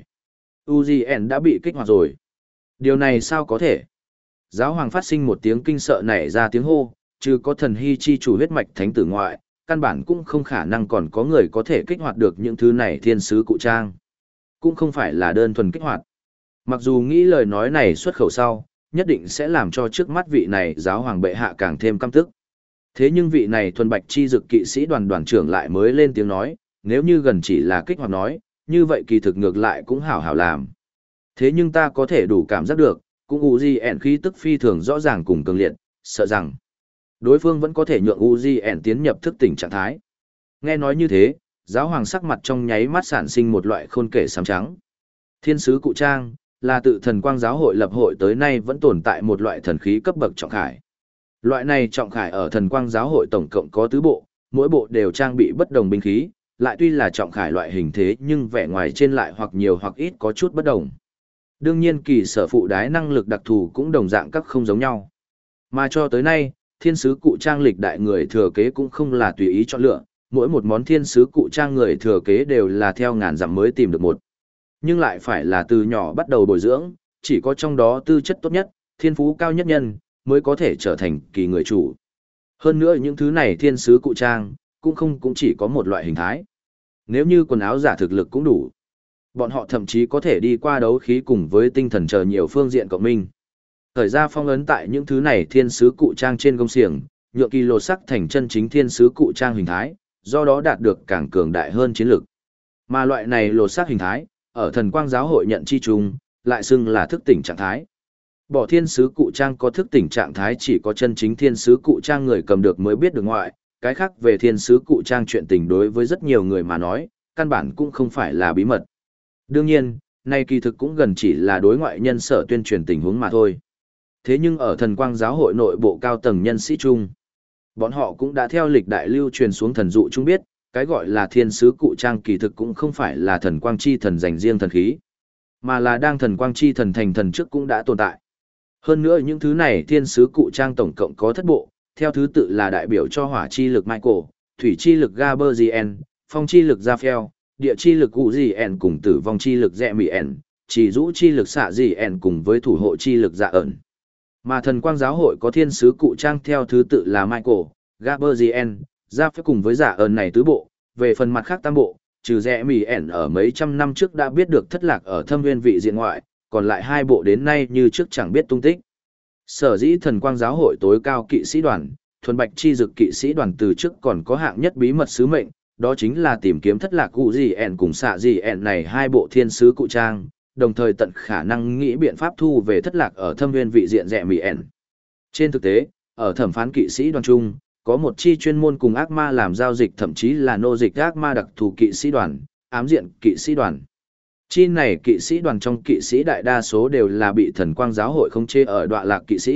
UGN đã bị kích hoạt rồi. Điều này sao có thể? Giáo hoàng phát sinh một tiếng kinh sợ nảy ra tiếng hô, trừ có thần hy chi chủ huyết mạch thánh tử ngoại, căn bản cũng không khả năng còn có người có thể kích hoạt được những thứ này thiên sứ cụ trang. Cũng không phải là đơn thuần kích hoạt. Mặc dù nghĩ lời nói này xuất khẩu sau, nhất định sẽ làm cho trước mắt vị này giáo hoàng bệ hạ càng thêm căm tức. Thế nhưng vị này thuần bạch chi dực kỵ sĩ đoàn trưởng lại mới lên tiếng nói, nếu như gần chỉ là kích hoạt nói, như vậy kỳ thực ngược lại cũng hảo hảo làm. Thế nhưng ta có thể đủ cảm giác được, cũng UGN khí tức phi thường rõ ràng cùng cường liệt, sợ rằng đối phương vẫn có thể nhượng UGN tiến nhập thức tỉnh trạng thái. Nghe nói như thế, giáo hoàng sắc mặt trong nháy mắt sản sinh một loại khôn kể xám trắng. Thiên sứ cụ trang, là tự thần quang giáo hội lập hội tới nay vẫn tồn tại một loại thần khí cấp bậc trọng khải. Loại này trọng khải ở thần quang giáo hội tổng cộng có tứ bộ, mỗi bộ đều trang bị bất đồng binh khí, lại tuy là trọng khải loại hình thế nhưng vẻ ngoài trên lại hoặc nhiều hoặc ít có chút bất đồng. Đương nhiên kỳ sở phụ đái năng lực đặc thù cũng đồng dạng các không giống nhau. Mà cho tới nay, thiên sứ cụ trang lịch đại người thừa kế cũng không là tùy ý chọn lựa, mỗi một món thiên sứ cụ trang người thừa kế đều là theo ngàn dặm mới tìm được một. Nhưng lại phải là từ nhỏ bắt đầu bồi dưỡng, chỉ có trong đó tư chất tốt nhất, thiên phú cao nhất nhân, mới có thể trở thành kỳ người chủ. Hơn nữa những thứ này thiên sứ cụ trang, cũng chỉ có một loại hình thái. Nếu như quần áo giả thực lực cũng đủ, bọn họ thậm chí có thể đi qua đấu khí cùng với tinh thần chờ nhiều phương diện cộng minh. Thời ra phong ấn tại những thứ này thiên sứ cụ trang trên gông xiềng, nhượng kỳ lột sắc thành chân chính thiên sứ cụ trang hình thái, do đó đạt được càng cường đại hơn chiến lực. Mà loại này lột sắc hình thái, ở thần quang giáo hội nhận chi chung, lại xưng là thức tỉnh trạng thái. Bỏ thiên sứ cụ trang có thức tỉnh trạng thái chỉ có chân chính thiên sứ cụ trang người cầm được mới biết được ngoại, cái khác về thiên sứ cụ trang chuyện tình đối với rất nhiều người mà nói, căn bản cũng không phải là bí mật. Đương nhiên, nay kỳ thực cũng gần chỉ là đối ngoại nhân sở tuyên truyền tình huống mà thôi. Thế nhưng ở thần quang giáo hội nội bộ cao tầng nhân sĩ chung, bọn họ cũng đã theo lịch đại lưu truyền xuống thần dụ chung biết, cái gọi là thiên sứ cụ trang kỳ thực cũng không phải là thần quang chi thần dành riêng thần khí, mà là đang thần quang chi thần thành thần trước cũng đã tồn tại. Hơn nữa những thứ này thiên sứ cụ trang tổng cộng có thất bộ, theo thứ tự là đại biểu cho hỏa chi lực Michael, thủy chi lực Gaberzien, phong chi lực Raphael, địa chi lực Uzien cùng tử vong chi lực Zemien, chỉ rũ chi lực xạ Zien cùng với thủ hộ chi lực dạ ẩn. Mà thần quang giáo hội có thiên sứ cụ trang theo thứ tự là Michael, Gaberzien, Raphael cùng với dạ ẩn này tứ bộ, về phần mặt khác tam bộ, trừ Zemien ở mấy trăm năm trước đã biết được thất lạc ở thâm nguyên vị diện ngoại, còn lại hai bộ đến nay như trước chẳng biết tung tích. Sở dĩ thần quang giáo hội tối cao kỵ sĩ đoàn, thuần bạch chi dực kỵ sĩ đoàn từ trước còn có hạng nhất bí mật sứ mệnh, đó chính là tìm kiếm thất lạc cụ gì ẻn cùng xạ gì ẻn này hai bộ thiên sứ cụ trang, đồng thời tận khả năng nghĩ biện pháp thu về thất lạc ở thâm nguyên vị diện rẻ mì ẻn. Trên thực tế, ở thẩm phán kỵ sĩ đoàn trung, có một chi chuyên môn cùng ác ma làm giao dịch thậm chí là nô dịch ác ma đặc thù kỵ sĩ đoàn, ám diện kỵ sĩ đoàn. Chi này kỵ sĩ đoàn trong kỵ sĩ đại đa số đều là bị thần quang giáo hội khống chế ở đọa lạc kỵ sĩ,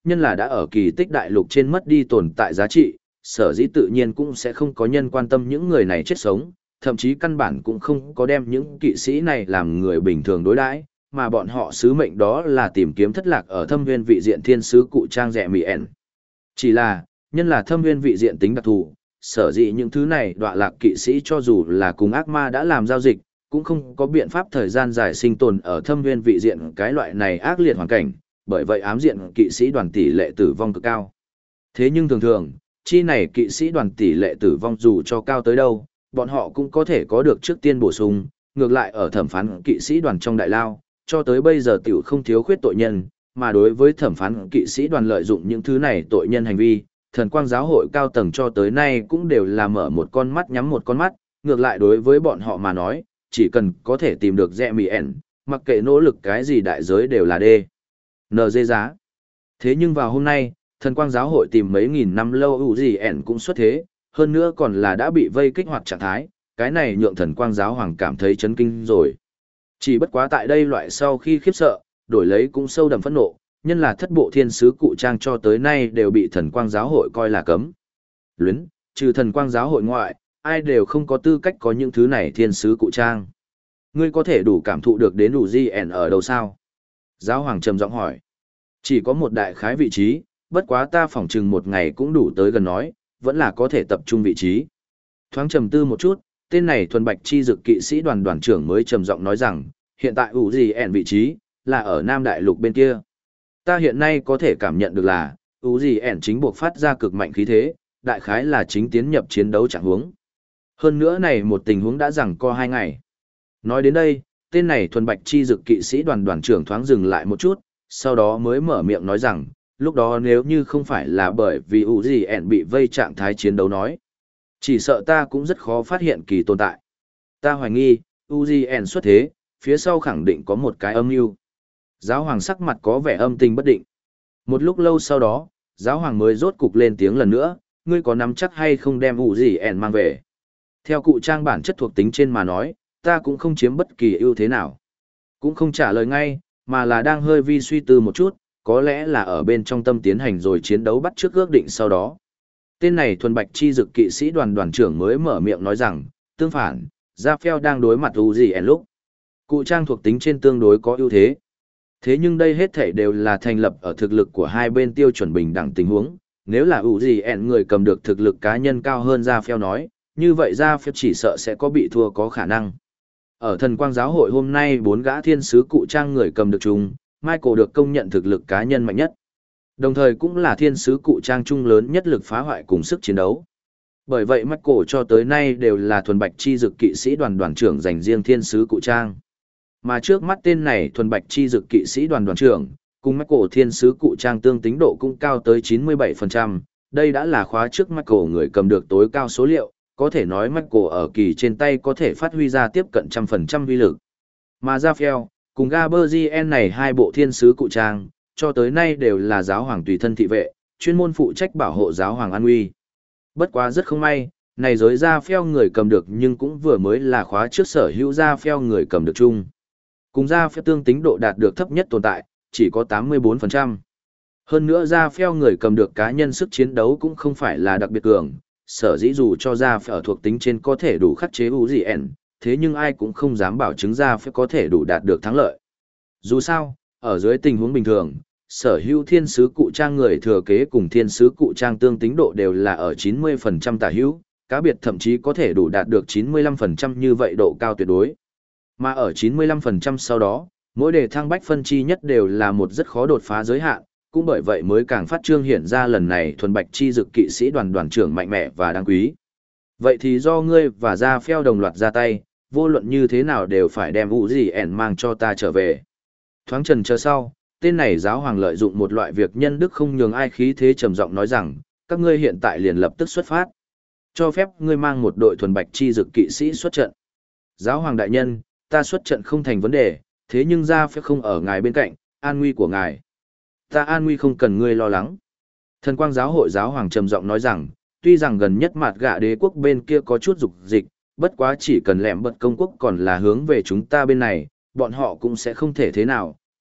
nhân là đã ở kỳ tích đại lục trên mất đi tồn tại giá trị, sở dĩ tự nhiên cũng sẽ không có nhân quan tâm những người này chết sống, thậm chí căn bản cũng không có đem những kỵ sĩ này làm người bình thường đối đãi, mà bọn họ sứ mệnh đó là tìm kiếm thất lạc ở thâm viên vị diện thiên sứ cụ trang rẻ mì ẻn. Chỉ là, nhân là thâm viên vị diện tính đặc thù, sở dĩ những thứ này đọa lạc kỵ sĩ cho dù là cùng ác ma đã làm giao dịch, cũng không có biện pháp thời gian dài sinh tồn ở thâm viên vị diện cái loại này ác liệt hoàn cảnh, bởi vậy ám diện kỵ sĩ đoàn tỷ lệ tử vong cực cao. Thế nhưng thường thường, chi này kỵ sĩ đoàn tỷ lệ tử vong dù cho cao tới đâu, bọn họ cũng có thể có được trước tiên bổ sung, ngược lại ở thẩm phán kỵ sĩ đoàn trong đại lao, cho tới bây giờ tiểu không thiếu khuyết tội nhân, mà đối với thẩm phán kỵ sĩ đoàn lợi dụng những thứ này tội nhân hành vi, thần quang giáo hội cao tầng cho tới nay cũng đều là mở một con mắt nhắm một con mắt, ngược lại đối với bọn họ mà nói, chỉ cần có thể tìm được rẻ mì ẻn, mặc kệ nỗ lực cái gì đại giới đều là đê. NG giá. Thế nhưng vào hôm nay, thần quang giáo hội tìm mấy nghìn năm lâu ủ gì ẻn cũng xuất thế, hơn nữa còn là đã bị vây kích hoạt trạng thái, cái này nhượng thần quang giáo hoàng cảm thấy chấn kinh rồi. Chỉ bất quá tại đây loại sau khi khiếp sợ, đổi lấy cũng sâu đậm phẫn nộ, nhân là thất bộ thiên sứ cụ trang cho tới nay đều bị thần quang giáo hội coi là cấm. Luyến, trừ thần quang giáo hội ngoại, ai đều không có tư cách có những thứ này thiên sứ cụ trang. Ngươi có thể đủ cảm thụ được đến đủ GN ở đâu sao? Giáo hoàng trầm giọng hỏi. Chỉ có một đại khái vị trí, bất quá ta phỏng chừng một ngày cũng đủ tới gần nói, vẫn là có thể tập trung vị trí. Thoáng trầm tư một chút, tên này thuần bạch chi dực kỵ sĩ đoàn đoàn trưởng mới trầm giọng nói rằng, hiện tại ủ gì ẻn vị trí, là ở Nam Đại Lục bên kia. Ta hiện nay có thể cảm nhận được là, ủ gì ẻn chính buộc phát ra cực mạnh khí thế, đại khái là chính tiến nhập chiến đấu trạng huống. Hơn nữa này một tình huống đã rằng co 2 ngày. Nói đến đây, tên này thuần bạch chi dực kỵ sĩ đoàn đoàn trưởng thoáng dừng lại một chút, sau đó mới mở miệng nói rằng, lúc đó nếu như không phải là bởi vì ủ gì ẻn bị vây trạng thái chiến đấu nói, chỉ sợ ta cũng rất khó phát hiện kỳ tồn tại. Ta hoài nghi, UGN xuất thế, phía sau khẳng định có một cái âm mưu. Giáo hoàng sắc mặt có vẻ âm tình bất định. Một lúc lâu sau đó, giáo hoàng mới rốt cục lên tiếng lần nữa, ngươi có nắm chắc hay không đem UGN mang về. Theo cụ trang bản chất thuộc tính trên mà nói, ta cũng không chiếm bất kỳ ưu thế nào. Cũng không trả lời ngay, mà là đang hơi vi suy tư một chút, có lẽ là ở bên trong tâm tiến hành rồi chiến đấu bắt trước ước định sau đó. Tên này thuần bạch chi dực kỵ sĩ đoàn đoàn trưởng mới mở miệng nói rằng, tương phản, Raphael đang đối mặt UGN lúc. Cụ trang thuộc tính trên tương đối có ưu thế. Thế nhưng đây hết thảy đều là thành lập ở thực lực của hai bên tiêu chuẩn bình đẳng tình huống. Nếu là UGN người cầm được thực lực cá nhân cao hơn Raphael nói, như vậy Raphael chỉ sợ sẽ có bị thua có khả năng. Ở thần quang giáo hội hôm nay 4 gã thiên sứ cụ trang người cầm được chung, Michael được công nhận thực lực cá nhân mạnh nhất. Đồng thời cũng là thiên sứ cụ trang trung lớn nhất lực phá hoại cùng sức chiến đấu. Bởi vậy Michael cho tới nay đều là thuần bạch chi dực kỵ sĩ đoàn đoàn trưởng dành riêng thiên sứ cụ trang. Mà trước mắt tên này thuần bạch chi dực kỵ sĩ đoàn đoàn trưởng, cùng Michael thiên sứ cụ trang tương tính độ cũng cao tới 97%. Đây đã là khóa trước Michael người cầm được tối cao số liệu, có thể nói Michael ở kỳ trên tay có thể phát huy ra tiếp cận 100% vi lực. Mà Raphael, cùng Gaberzien này hai bộ thiên sứ cụ trang, cho tới nay đều là giáo hoàng tùy thân thị vệ, chuyên môn phụ trách bảo hộ giáo hoàng an nguy. Bất quá rất không may, này giới Raphael người cầm được nhưng cũng vừa mới là khóa trước sở hữu Raphael người cầm được chung. Cùng Raphael tương tính độ đạt được thấp nhất tồn tại, chỉ có 84%. Hơn nữa Raphael người cầm được cá nhân sức chiến đấu cũng không phải là đặc biệt cường, sở dĩ dù cho Raphael ở thuộc tính trên có thể đủ khắc chế UGN, thế nhưng ai cũng không dám bảo chứng Raphael có thể đủ đạt được thắng lợi. Dù sao, ở dưới tình huống bình thường, sở hữu thiên sứ cụ trang người thừa kế cùng thiên sứ cụ trang tương tính độ đều là ở 90% tả hữu, cá biệt thậm chí có thể đủ đạt được 95% như vậy độ cao tuyệt đối. Mà ở 95% sau đó, mỗi đề thăng bách phân chi nhất đều là một rất khó đột phá giới hạn, cũng bởi vậy mới càng phát trương hiện ra lần này thuần bạch chi dực kỵ sĩ đoàn đoàn trưởng mạnh mẽ và đáng quý. Vậy thì do ngươi và Raphael đồng loạt ra tay, vô luận như thế nào đều phải đem UGN mang cho ta trở về. Thoáng trần chờ sau, tên này giáo hoàng lợi dụng một loại việc nhân đức không nhường ai khí thế trầm giọng nói rằng, các ngươi hiện tại liền lập tức xuất phát. Cho phép ngươi mang một đội thuần bạch chi dực kỵ sĩ xuất trận. Giáo hoàng đại nhân, ta xuất trận không thành vấn đề, thế nhưng Raphael không ở ngài bên cạnh, an nguy của ngài. Ta an nguy không cần ngươi lo lắng. Thần quang giáo hội giáo hoàng trầm giọng nói rằng, tuy rằng gần nhất mặt gạ đế quốc bên kia có chút dục dịch, bất quá chỉ cần lẻm bật công quốc còn là hướng về chúng ta bên này, bọn họ cũng sẽ không thể thế nào,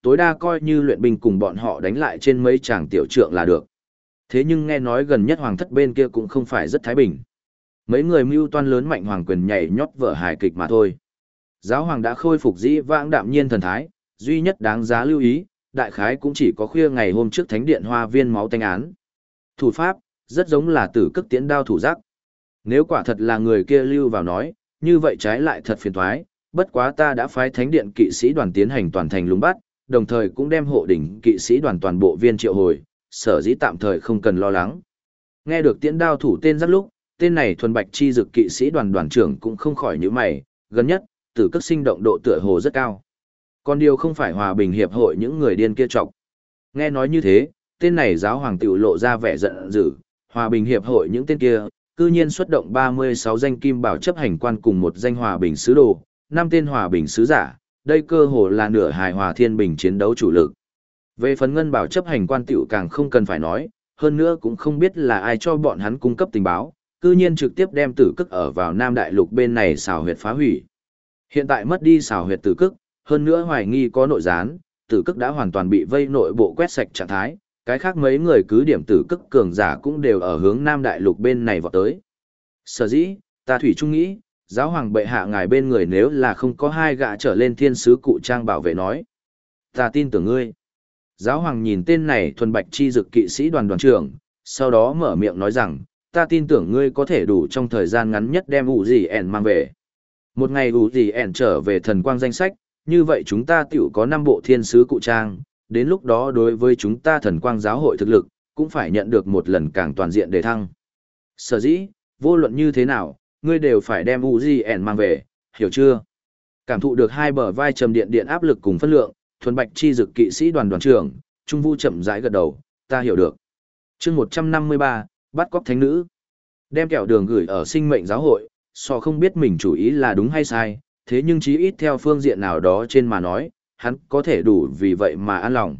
tối đa coi như luyện binh cùng bọn họ đánh lại trên mấy tràng tiểu trượng là được. Thế nhưng nghe nói gần nhất hoàng thất bên kia cũng không phải rất thái bình. Mấy người mưu toan lớn mạnh hoàng quyền nhảy nhót vở hài kịch mà thôi. Giáo hoàng đã khôi phục dĩ vãng đạm nhiên thần thái, duy nhất đáng giá lưu ý, đại khái cũng chỉ có khuya ngày hôm trước thánh điện hoa viên máu tanh án. Thủ pháp, rất giống là tử cức tiễn đao thủ giác. Nếu quả thật là người kia lưu vào nói, như vậy trái lại thật phiền toái, bất quá ta đã phái thánh điện kỵ sĩ đoàn tiến hành toàn thành lùng bắt, đồng thời cũng đem hộ đỉnh kỵ sĩ đoàn toàn bộ viên triệu hồi, sở dĩ tạm thời không cần lo lắng. Nghe được tiễn đao thủ tên rất lúc, tên này thuần bạch chi dực kỵ sĩ đoàn đoàn trưởng cũng không khỏi nhíu mày, gần nhất, tử cức sinh động độ tựa hồ rất cao. Còn điều không phải hòa bình hiệp hội những người điên kia trọc. Nghe nói như thế, tên này giáo hoàng tiểu lộ ra vẻ giận dữ, hòa bình hiệp hội những tên kia, cư nhiên xuất động 36 danh kim bảo chấp hành quan cùng một danh hòa bình sứ đồ, 5 tên hòa bình sứ giả, đây cơ hồ là nửa hài hòa thiên bình chiến đấu chủ lực. Về phần ngân bảo chấp hành quan tiểu càng không cần phải nói, hơn nữa cũng không biết là ai cho bọn hắn cung cấp tình báo, cư nhiên trực tiếp đem tử cức ở vào Nam Đại Lục bên này xào huyệt phá hủy. Hiện tại mất đi xào huyệt tử cức, hơn nữa hoài nghi có nội gián, tử cức đã hoàn toàn bị vây nội bộ quét sạch trạng thái, cái khác mấy người cứ điểm tử cức cường giả cũng đều ở hướng Nam Đại Lục bên này vọt tới. Sở dĩ, ta thủy chung nghĩ, giáo hoàng bệ hạ ngài bên người nếu là không có 2 gã trở lên thiên sứ cụ trang bảo vệ nói. Ta tin tưởng ngươi. Giáo hoàng nhìn tên này thuần bạch chi dực kỵ sĩ đoàn đoàn trưởng, sau đó mở miệng nói rằng, ta tin tưởng ngươi có thể đủ trong thời gian ngắn nhất đem ủ gì ẻn mang về. Một ngày ủ gì ẻn trở về thần quang danh sách, như vậy chúng ta tiểu có 5 bộ thiên sứ cụ trang, đến lúc đó đối với chúng ta thần quang giáo hội thực lực, cũng phải nhận được một lần càng toàn diện đề thăng. Sở dĩ, vô luận như thế nào, ngươi đều phải đem UGN mang về, hiểu chưa? Cảm thụ được hai bờ vai trầm điện điện áp lực cùng phân lượng, thuần bạch chi dực kỵ sĩ đoàn đoàn trưởng, Trung Vu chậm rãi gật đầu, ta hiểu được. Chương 153, bắt cóc thánh nữ. Đem kẹo đường gửi ở sinh mệnh giáo hội, so không biết mình chủ ý là đúng hay sai, thế nhưng chí ít theo phương diện nào đó trên mà nói, hắn có thể đủ vì vậy mà an lòng.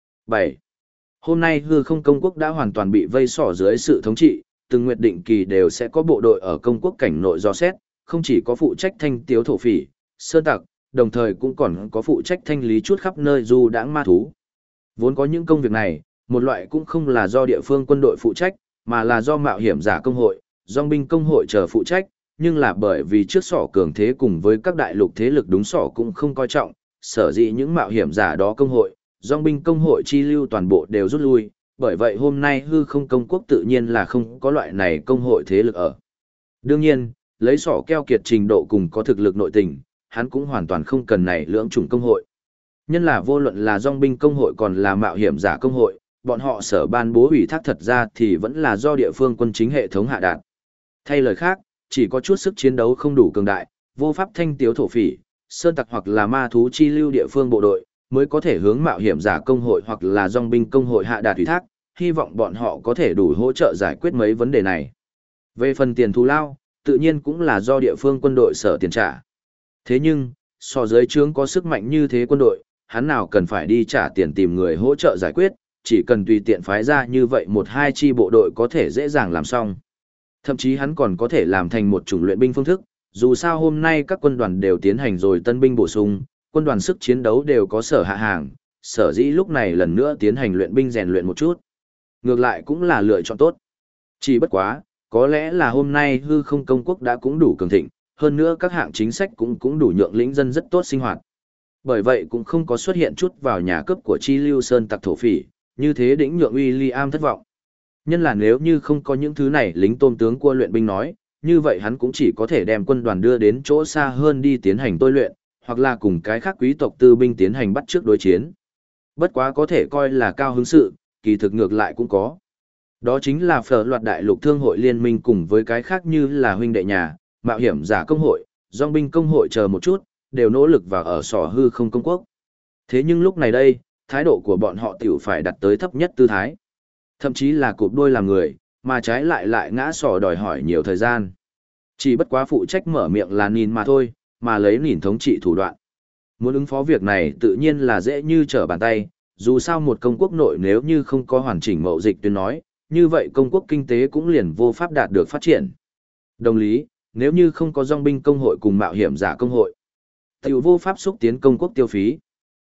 7. Hôm nay hư không công quốc đã hoàn toàn bị vây sỏ dưới sự thống trị, từng nguyệt định kỳ đều sẽ có bộ đội ở công quốc cảnh nội dò xét, không chỉ có phụ trách thanh tiếu thổ phỉ, sơn tặc, đồng thời cũng còn có phụ trách thanh lý chút khắp nơi du đãng ma thú. Vốn có những công việc này, một loại cũng không là do địa phương quân đội phụ trách, mà là do mạo hiểm giả công hội, dòng binh công hội chờ phụ trách, nhưng là bởi vì trước sỏ cường thế cùng với các đại lục thế lực đúng sỏ cũng không coi trọng, sở dĩ những mạo hiểm giả đó công hội, dòng binh công hội chi lưu toàn bộ đều rút lui, bởi vậy hôm nay hư không công quốc tự nhiên là không có loại này công hội thế lực ở. Đương nhiên, lấy sỏ keo kiệt trình độ cùng có thực lực nội tình, hắn cũng hoàn toàn không cần này lưỡng chủng công hội. Nhân là vô luận là dòng binh công hội còn là mạo hiểm giả công hội, bọn họ sở ban bố ủy thác thật ra thì vẫn là do địa phương quân chính hệ thống hạ đạt. Thay lời khác, chỉ có chút sức chiến đấu không đủ cường đại, vô pháp thanh tiếu thổ phỉ, sơn tặc hoặc là ma thú chi lưu địa phương bộ đội, mới có thể hướng mạo hiểm giả công hội hoặc là dòng binh công hội hạ đạt ủy thác, hy vọng bọn họ có thể đủ hỗ trợ giải quyết mấy vấn đề này. Về phần tiền thù lao, tự nhiên cũng là do địa phương quân đội sở tiền trả. Thế nhưng, so dưới trướng có sức mạnh như thế quân đội, hắn nào cần phải đi trả tiền tìm người hỗ trợ giải quyết, chỉ cần tùy tiện phái ra như vậy một hai chi bộ đội có thể dễ dàng làm xong. Thậm chí hắn còn có thể làm thành một chủng luyện binh phương thức, dù sao hôm nay các quân đoàn đều tiến hành rồi tân binh bổ sung, quân đoàn sức chiến đấu đều có sở hạ hàng, sở dĩ lúc này lần nữa tiến hành luyện binh rèn luyện một chút. Ngược lại cũng là lựa chọn tốt. Chỉ bất quá, có lẽ là hôm nay hư không công quốc đã cũng đủ cường thịnh, hơn nữa các hạng chính sách cũng đủ nhượng lĩnh dân rất tốt sinh hoạt. Bởi vậy cũng không có xuất hiện chút vào nhà cướp của chi lưu sơn tặc thổ phỉ, như thế đỉnh nhượng William thất vọng. Nhân là nếu như không có những thứ này lính tôm tướng cua luyện binh nói, như vậy hắn cũng chỉ có thể đem quân đoàn đưa đến chỗ xa hơn đi tiến hành tôi luyện, hoặc là cùng cái khác quý tộc tư binh tiến hành bắt trước đối chiến. Bất quá có thể coi là cao hứng sự, kỳ thực ngược lại cũng có. Đó chính là phở loạt đại lục thương hội liên minh cùng với cái khác như là huynh đệ nhà, mạo hiểm giả công hội, dòng binh công hội chờ một chút, đều nỗ lực vào ở sỏ hư không công quốc. Thế nhưng lúc này đây, thái độ của bọn họ tiểu phải đặt tới thấp nhất tư thái. Thậm chí là cụp đôi làm người, mà trái lại ngã sỏ đòi hỏi nhiều thời gian. Chỉ bất quá phụ trách mở miệng là nhìn mà thôi, mà lấy nhìn thống trị thủ đoạn. Muốn ứng phó việc này tự nhiên là dễ như trở bàn tay, dù sao một công quốc nội nếu như không có hoàn chỉnh mậu dịch tuyên nói, như vậy công quốc kinh tế cũng liền vô pháp đạt được phát triển. Đồng lý, nếu như không có dòng binh công hội cùng mạo hiểm giả công hội, tiểu vô pháp xúc tiến công quốc tiêu phí.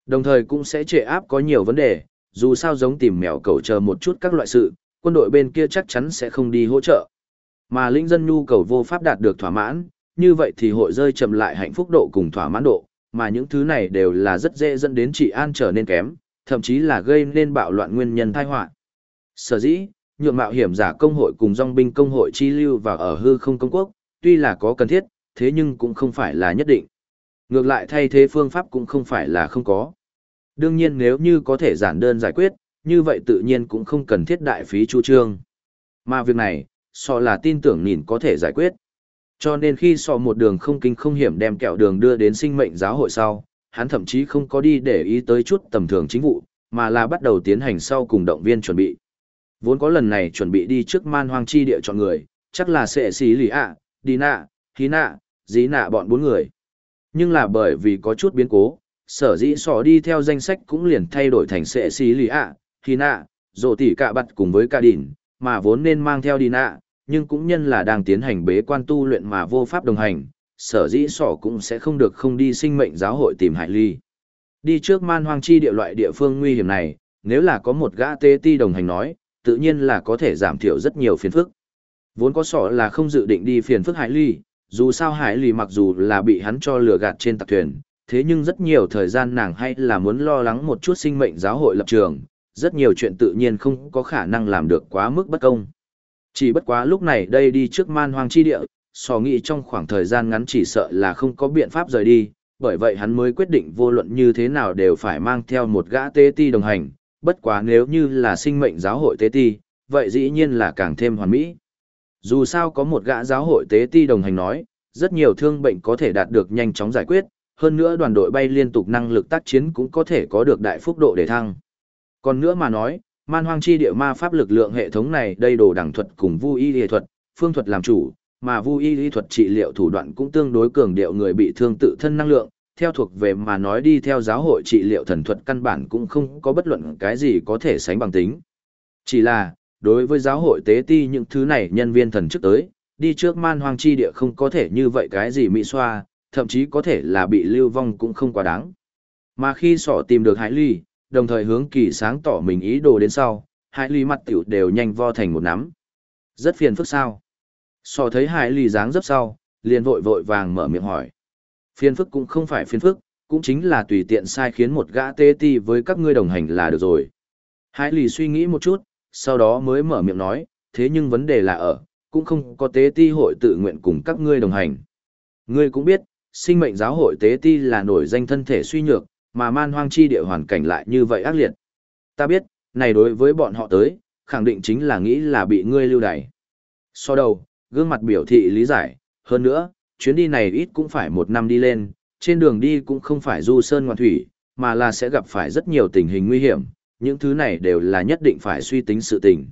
Đồng thời cũng sẽ trệ áp có nhiều vấn đề, dù sao giống tìm mèo cẩu chờ một chút các loại sự, quân đội bên kia chắc chắn sẽ không đi hỗ trợ. Mà lĩnh dân nhu cầu vô pháp đạt được thỏa mãn, như vậy thì hội rơi chậm lại hạnh phúc độ cùng thỏa mãn độ, mà những thứ này đều là rất dễ dẫn đến trị an trở nên kém, thậm chí là gây nên bạo loạn nguyên nhân tai họa. Sở dĩ, nhượng mạo hiểm giả công hội cùng dòng binh công hội chi lưu vào ở hư không công quốc, tuy là có cần thiết, thế nhưng cũng không phải là nhất định. Ngược lại thay thế phương pháp cũng không phải là không có. Đương nhiên nếu như có thể giản đơn giải quyết, như vậy tự nhiên cũng không cần thiết đại phí chu trương. Mà việc này, so là tin tưởng nhìn có thể giải quyết. Cho nên khi so một đường không kinh không hiểm đem kẹo đường đưa đến sinh mệnh giáo hội sau, hắn thậm chí không có đi để ý tới chút tầm thường chính vụ, mà là bắt đầu tiến hành sau cùng động viên chuẩn bị. Vốn có lần này chuẩn bị đi trước man hoang chi địa chọn người, chắc là sẽ xí lì ạ, đi nạ, khí nạ, dí nạ bọn 4 người. Nhưng là bởi vì có chút biến cố, sở dĩ sỏ đi theo danh sách cũng liền thay đổi thành sẽ xí lì ạ, khí nạ, rổ tỉ cạ bặt cùng với ca đỉn, mà vốn nên mang theo đi nạ, nhưng cũng nhân là đang tiến hành bế quan tu luyện mà vô pháp đồng hành, sở dĩ sỏ cũng sẽ không được không đi sinh mệnh giáo hội tìm Hải Ly. Đi trước man hoang chi địa loại địa phương nguy hiểm này, nếu là có một gã tế ti đồng hành nói, tự nhiên là có thể giảm thiểu rất nhiều phiền phức. Vốn có sỏ là không dự định đi phiền phức Hải Ly, dù sao Hải Ly mặc dù là bị hắn cho lừa gạt trên tặc thuyền, thế nhưng rất nhiều thời gian nàng hay là muốn lo lắng một chút sinh mệnh giáo hội lập trường, rất nhiều chuyện tự nhiên không có khả năng làm được quá mức bất công. Chỉ bất quá lúc này đây đi trước man hoang chi địa, sò nghĩ trong khoảng thời gian ngắn chỉ sợ là không có biện pháp rời đi, bởi vậy hắn mới quyết định vô luận như thế nào đều phải mang theo một gã tế ti đồng hành, bất quá nếu như là sinh mệnh giáo hội tế ti, vậy dĩ nhiên là càng thêm hoàn mỹ. Dù sao có một gã giáo hội tế ti đồng hành nói, rất nhiều thương bệnh có thể đạt được nhanh chóng giải quyết, hơn nữa đoàn đội bay liên tục năng lực tác chiến cũng có thể có được đại phúc độ để thăng. Còn nữa mà nói, man hoang chi địa ma pháp lực lượng hệ thống này đây đồ đẳng thuật cùng vu y y thuật, phương thuật làm chủ, mà vu y y thuật trị liệu thủ đoạn cũng tương đối cường điệu người bị thương tự thân năng lượng, theo thuộc về mà nói đi theo giáo hội trị liệu thần thuật căn bản cũng không có bất luận cái gì có thể sánh bằng tính. Chỉ là, đối với giáo hội tế ti những thứ này nhân viên thần chức tới, đi trước man hoang chi địa không có thể như vậy cái gì mỹ xoa, thậm chí có thể là bị lưu vong cũng không quá đáng. Mà khi sỏ tìm được Hải Ly, đồng thời hướng kỳ sáng tỏ mình ý đồ đến sau, Hải Ly mặt tiểu đều nhanh vo thành một nắm. Rất phiền phức sao. Sỏ thấy Hải Ly dáng dấp sau, liền vội vội vàng mở miệng hỏi. Phiền phức cũng không phải phiền phức, cũng chính là tùy tiện sai khiến một gã tế ti với các ngươi đồng hành là được rồi. Hải Ly suy nghĩ một chút, sau đó mới mở miệng nói, thế nhưng vấn đề là ở, cũng không có tế ti hội tự nguyện cùng các ngươi đồng hành. Ngươi cũng biết, sinh mệnh giáo hội tế ti là nổi danh thân thể suy nhược, mà man hoang chi địa hoàn cảnh lại như vậy ác liệt. Ta biết, này đối với bọn họ tới, khẳng định chính là nghĩ là bị ngươi lưu đày. So đầu, gương mặt biểu thị lý giải, hơn nữa, chuyến đi này ít cũng phải 1 năm đi lên, trên đường đi cũng không phải du sơn ngoạn thủy, mà là sẽ gặp phải rất nhiều tình hình nguy hiểm, những thứ này đều là nhất định phải suy tính sự tình.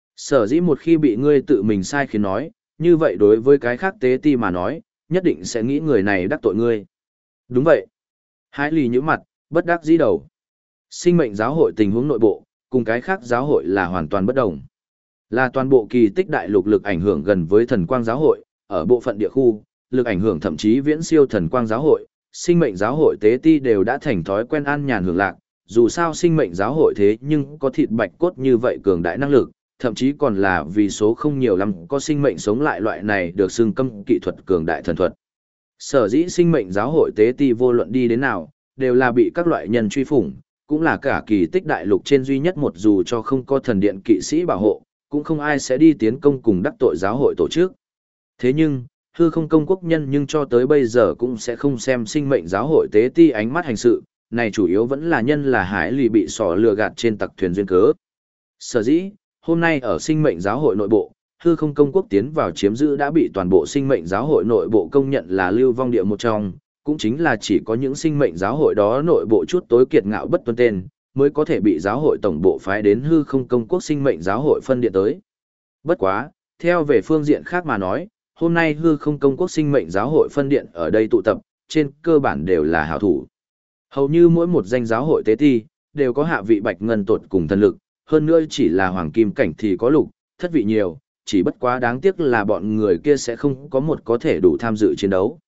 Sở dĩ một khi bị ngươi tự mình sai khiến nói, như vậy đối với cái khác tế ti mà nói, nhất định sẽ nghĩ người này đắc tội ngươi. Đúng vậy. Hải Ly nhíu mặt, bất đắc dĩ đầu. Sinh mệnh giáo hội tình huống nội bộ, cùng cái khác giáo hội là hoàn toàn bất đồng. Là toàn bộ kỳ tích đại lục lực ảnh hưởng gần với thần quang giáo hội, ở bộ phận địa khu, lực ảnh hưởng thậm chí viễn siêu thần quang giáo hội, sinh mệnh giáo hội tế ti đều đã thành thói quen an nhàn hưởng lạc, dù sao sinh mệnh giáo hội thế nhưng có thịt bạch cốt như vậy cường đại năng lực, thậm chí còn là vì số không nhiều lắm có sinh mệnh sống lại loại này được xưng cấm kỹ thuật cường đại thần thuật. Sở dĩ sinh mệnh giáo hội tế ti vô luận đi đến nào, đều là bị các loại nhân truy phủng, cũng là cả kỳ tích đại lục trên duy nhất một dù cho không có thần điện kỵ sĩ bảo hộ, cũng không ai sẽ đi tiến công cùng đắc tội giáo hội tổ chức. Thế nhưng, hư không công quốc nhân nhưng cho tới bây giờ cũng sẽ không xem sinh mệnh giáo hội tế ti ánh mắt hành sự, này chủ yếu vẫn là nhân là Hải Ly bị sỏ lừa gạt trên tặc thuyền duyên cớ. Sở dĩ, hôm nay ở sinh mệnh giáo hội nội bộ, hư không công quốc tiến vào chiếm giữ đã bị toàn bộ sinh mệnh giáo hội nội bộ công nhận là lưu vong địa một trong, cũng chính là chỉ có những sinh mệnh giáo hội đó nội bộ chút tối kiệt ngạo bất tuân tên, mới có thể bị giáo hội tổng bộ phái đến hư không công quốc sinh mệnh giáo hội phân điện tới. Bất quá, theo về phương diện khác mà nói, hôm nay hư không công quốc sinh mệnh giáo hội phân điện ở đây tụ tập, trên cơ bản đều là hảo thủ. Hầu như mỗi một danh giáo hội tế ti, đều có hạ vị bạch ngân tột cùng thần lực, hơn nữa chỉ là hoàng kim cảnh thì có lục, thất vị nhiều, chỉ bất quá đáng tiếc là bọn người kia sẽ không có một có thể đủ tham dự chiến đấu.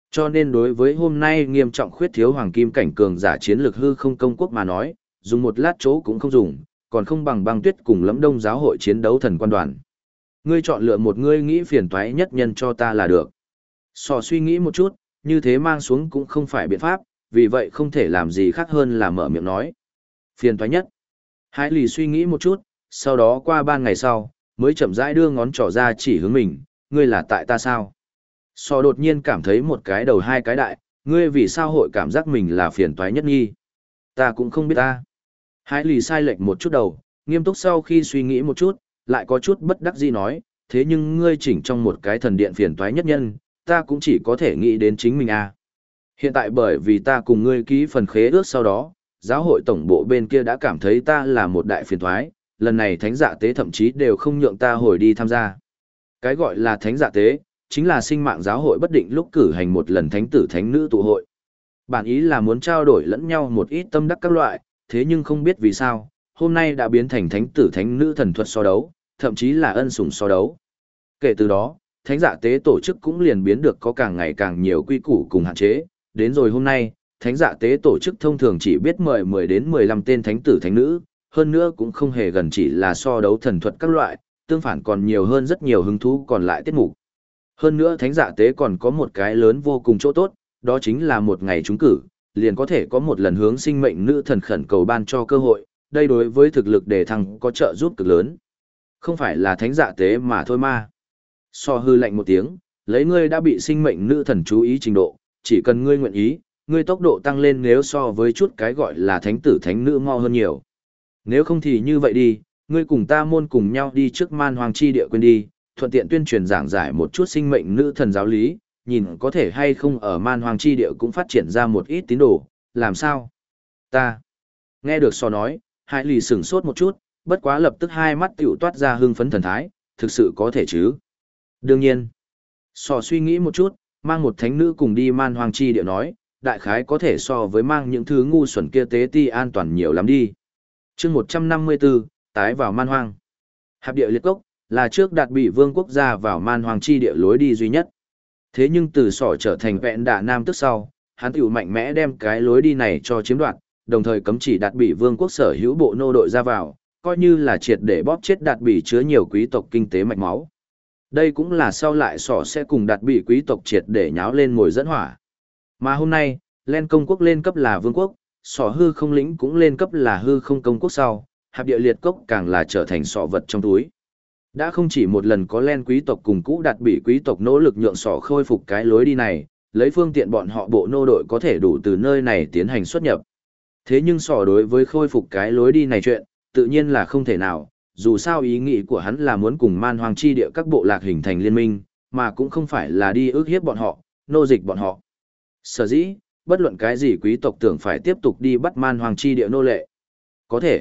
Cho nên đối với hôm nay nghiêm trọng khuyết thiếu hoàng kim cảnh cường giả chiến lược hư không công quốc mà nói, dùng một lát chỗ cũng không dùng, còn không bằng băng tuyết cùng Lẫm Đông giáo hội chiến đấu thần quan đoàn. Ngươi chọn lựa một ngươi nghĩ phiền toái nhất nhân cho ta là được. Sò suy nghĩ một chút, như thế mang xuống cũng không phải biện pháp, vì vậy không thể làm gì khác hơn là mở miệng nói. Phiền toái nhất. Hải lì suy nghĩ một chút, sau đó qua 3 ngày sau, mới chậm rãi đưa ngón trỏ ra chỉ hướng mình, ngươi là tại ta sao? Sò đột nhiên cảm thấy một cái đầu hai cái đại, ngươi vì sao hội cảm giác mình là phiền toái nhất nghi? Ta cũng không biết ta. Hải lì sai lệch một chút đầu, nghiêm túc sau khi suy nghĩ một chút, lại có chút bất đắc dĩ nói, thế nhưng ngươi chỉnh trong một cái thần điện phiền toái nhất nhân, ta cũng chỉ có thể nghĩ đến chính mình à. Hiện tại bởi vì ta cùng ngươi ký phần khế ước sau đó, giáo hội tổng bộ bên kia đã cảm thấy ta là một đại phiền toái, lần này thánh dạ tế thậm chí đều không nhượng ta hồi đi tham gia. Cái gọi là thánh dạ tế, chính là sinh mạng giáo hội bất định lúc cử hành một lần thánh tử thánh nữ tụ hội. Bản ý là muốn trao đổi lẫn nhau một ít tâm đắc các loại, thế nhưng không biết vì sao, hôm nay đã biến thành thánh tử thánh nữ thần thuật so đấu, thậm chí là ân sủng so đấu. Kể từ đó, thánh dạ tế tổ chức cũng liền biến được có càng ngày càng nhiều quy củ cùng hạn chế, đến rồi hôm nay, thánh dạ tế tổ chức thông thường chỉ biết mời 10 đến 15 tên thánh tử thánh nữ, hơn nữa cũng không hề gần chỉ là so đấu thần thuật các loại, tương phản còn nhiều hơn rất nhiều hứng thú còn lại tiết mục. Hơn nữa thánh dạ tế còn có một cái lớn vô cùng chỗ tốt, đó chính là một ngày trúng cử, liền có thể có một lần hướng sinh mệnh nữ thần khẩn cầu ban cho cơ hội, đây đối với thực lực đề thăng có trợ giúp cực lớn. Không phải là thánh dạ tế mà thôi mà. So hư lạnh một tiếng, lấy ngươi đã bị sinh mệnh nữ thần chú ý trình độ, chỉ cần ngươi nguyện ý, ngươi tốc độ tăng lên nếu so với chút cái gọi là thánh tử thánh nữ mau hơn nhiều. Nếu không thì như vậy đi, ngươi cùng ta môn cùng nhau đi trước man hoàng chi địa quên đi, thuận tiện tuyên truyền giảng giải một chút sinh mệnh nữ thần giáo lý, nhìn có thể hay không ở man hoàng chi địa cũng phát triển ra một ít tín đồ, làm sao? Ta. Nghe được so nói, Hải lì sửng sốt một chút, bất quá lập tức hai mắt tiểu toát ra hưng phấn thần thái, thực sự có thể chứ? Đương nhiên. So suy nghĩ một chút, mang một thánh nữ cùng đi man hoàng chi địa nói, đại khái có thể so với mang những thứ ngu xuẩn kia tế ti an toàn nhiều lắm đi. chương 154, tái vào man hoang. Hạp địa liệt cốc, là trước đạt bị vương quốc gia vào man hoang chi địa lối đi duy nhất. Thế nhưng từ sỏ trở thành vẹn đạ nam tức sau, hắn tiểu mạnh mẽ đem cái lối đi này cho chiếm đoạt, đồng thời cấm chỉ đạt bị vương quốc sở hữu bộ nô đội ra vào, coi như là triệt để bóp chết đạt bị chứa nhiều quý tộc kinh tế mạch máu. Đây cũng là sau lại sỏ sẽ cùng đạt bị quý tộc triệt để nháo lên mồi dẫn hỏa. Mà hôm nay, Len công quốc lên cấp là vương quốc, sỏ hư không lĩnh cũng lên cấp là hư không công quốc sau, hạp địa liệt cốc càng là trở thành sọ vật trong túi. Đã không chỉ một lần có Len quý tộc cùng cũ đạt bị quý tộc nỗ lực nhượng sỏ khôi phục cái lối đi này, lấy phương tiện bọn họ bộ nô đội có thể đủ từ nơi này tiến hành xuất nhập. Thế nhưng sỏ đối với khôi phục cái lối đi này chuyện, tự nhiên là không thể nào, dù sao ý nghĩ của hắn là muốn cùng man hoang chi địa các bộ lạc hình thành liên minh, mà cũng không phải là đi ước hiếp bọn họ, nô dịch bọn họ. Sở dĩ, bất luận cái gì quý tộc tưởng phải tiếp tục đi bắt man hoang chi địa nô lệ. Có thể,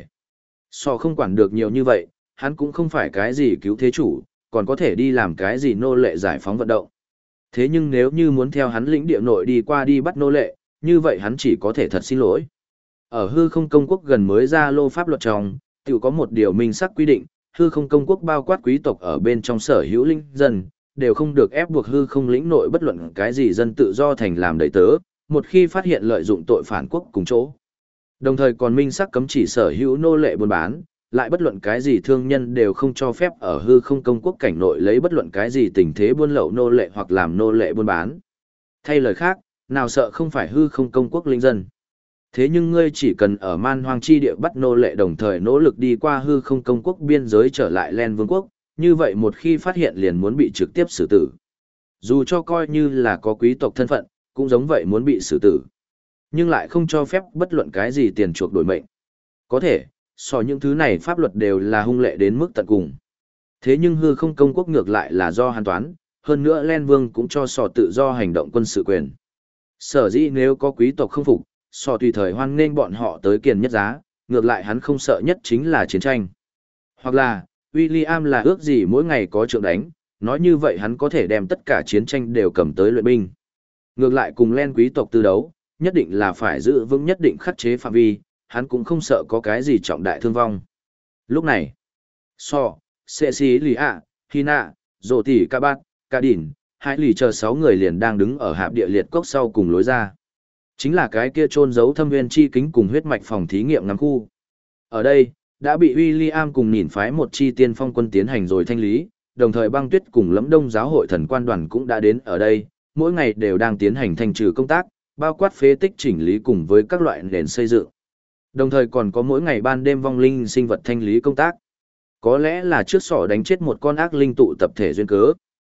sỏ không quản được nhiều như vậy, hắn cũng không phải cái gì cứu thế chủ, còn có thể đi làm cái gì nô lệ giải phóng vận động. Thế nhưng nếu như muốn theo hắn lĩnh địa nội đi qua đi bắt nô lệ, như vậy hắn chỉ có thể thật xin lỗi. Ở hư không công quốc gần mới ra lô pháp luật trong, tự có một điều minh sắc quy định, hư không công quốc bao quát quý tộc ở bên trong sở hữu linh dân, đều không được ép buộc hư không lĩnh nội bất luận cái gì dân tự do thành làm đầy tớ, một khi phát hiện lợi dụng tội phản quốc cùng chỗ. Đồng thời còn minh sắc cấm chỉ sở hữu nô lệ buôn bán, lại bất luận cái gì thương nhân đều không cho phép ở hư không công quốc cảnh nội lấy bất luận cái gì tình thế buôn lậu nô lệ hoặc làm nô lệ buôn bán. Thay lời khác, nào sợ không phải hư không công quốc linh dân. Thế nhưng ngươi chỉ cần ở man hoang chi địa bắt nô lệ đồng thời nỗ lực đi qua hư không công quốc biên giới trở lại Len vương quốc, như vậy một khi phát hiện liền muốn bị trực tiếp xử tử. Dù cho coi như là có quý tộc thân phận, cũng giống vậy muốn bị xử tử. Nhưng lại không cho phép bất luận cái gì tiền chuộc đổi mệnh. Có thể, so những thứ này pháp luật đều là hung lệ đến mức tận cùng. Thế nhưng hư không công quốc ngược lại là do hàn toán, hơn nữa Len Vương cũng cho sò tự do hành động quân sự quyền. Sở dĩ nếu có quý tộc không phục, sò tùy thời hoan nghênh bọn họ tới kiền nhất giá, ngược lại hắn không sợ nhất chính là chiến tranh. Hoặc là, William là ước gì mỗi ngày có trượng đánh, nói như vậy hắn có thể đem tất cả chiến tranh đều cầm tới luyện binh. Ngược lại cùng Len quý tộc tư đấu, nhất định là phải giữ vững nhất định khắc chế phạm vi, hắn cũng không sợ có cái gì trọng đại thương vong. Lúc này, so, Cecilia, Hina, Dỗ tỷ Ca Bát, Ca Đỉnh, Hải lì chờ 6 người liền đang đứng ở hạp địa liệt cốc sau cùng lối ra. Chính là cái kia chôn giấu thâm viên chi kính cùng huyết mạch phòng thí nghiệm ngắm khu. Ở đây, đã bị William cùng nhìn phái một chi tiên phong quân tiến hành rồi thanh lý, đồng thời băng tuyết cùng Lẫm Đông giáo hội thần quan đoàn cũng đã đến ở đây, mỗi ngày đều đang tiến hành thanh trừ công tác, bao quát phế tích chỉnh lý cùng với các loại nền xây dựng. Đồng thời còn có mỗi ngày ban đêm vong linh sinh vật thanh lý công tác. Có lẽ là trước sỏ đánh chết một con ác linh tụ tập thể duyên cớ.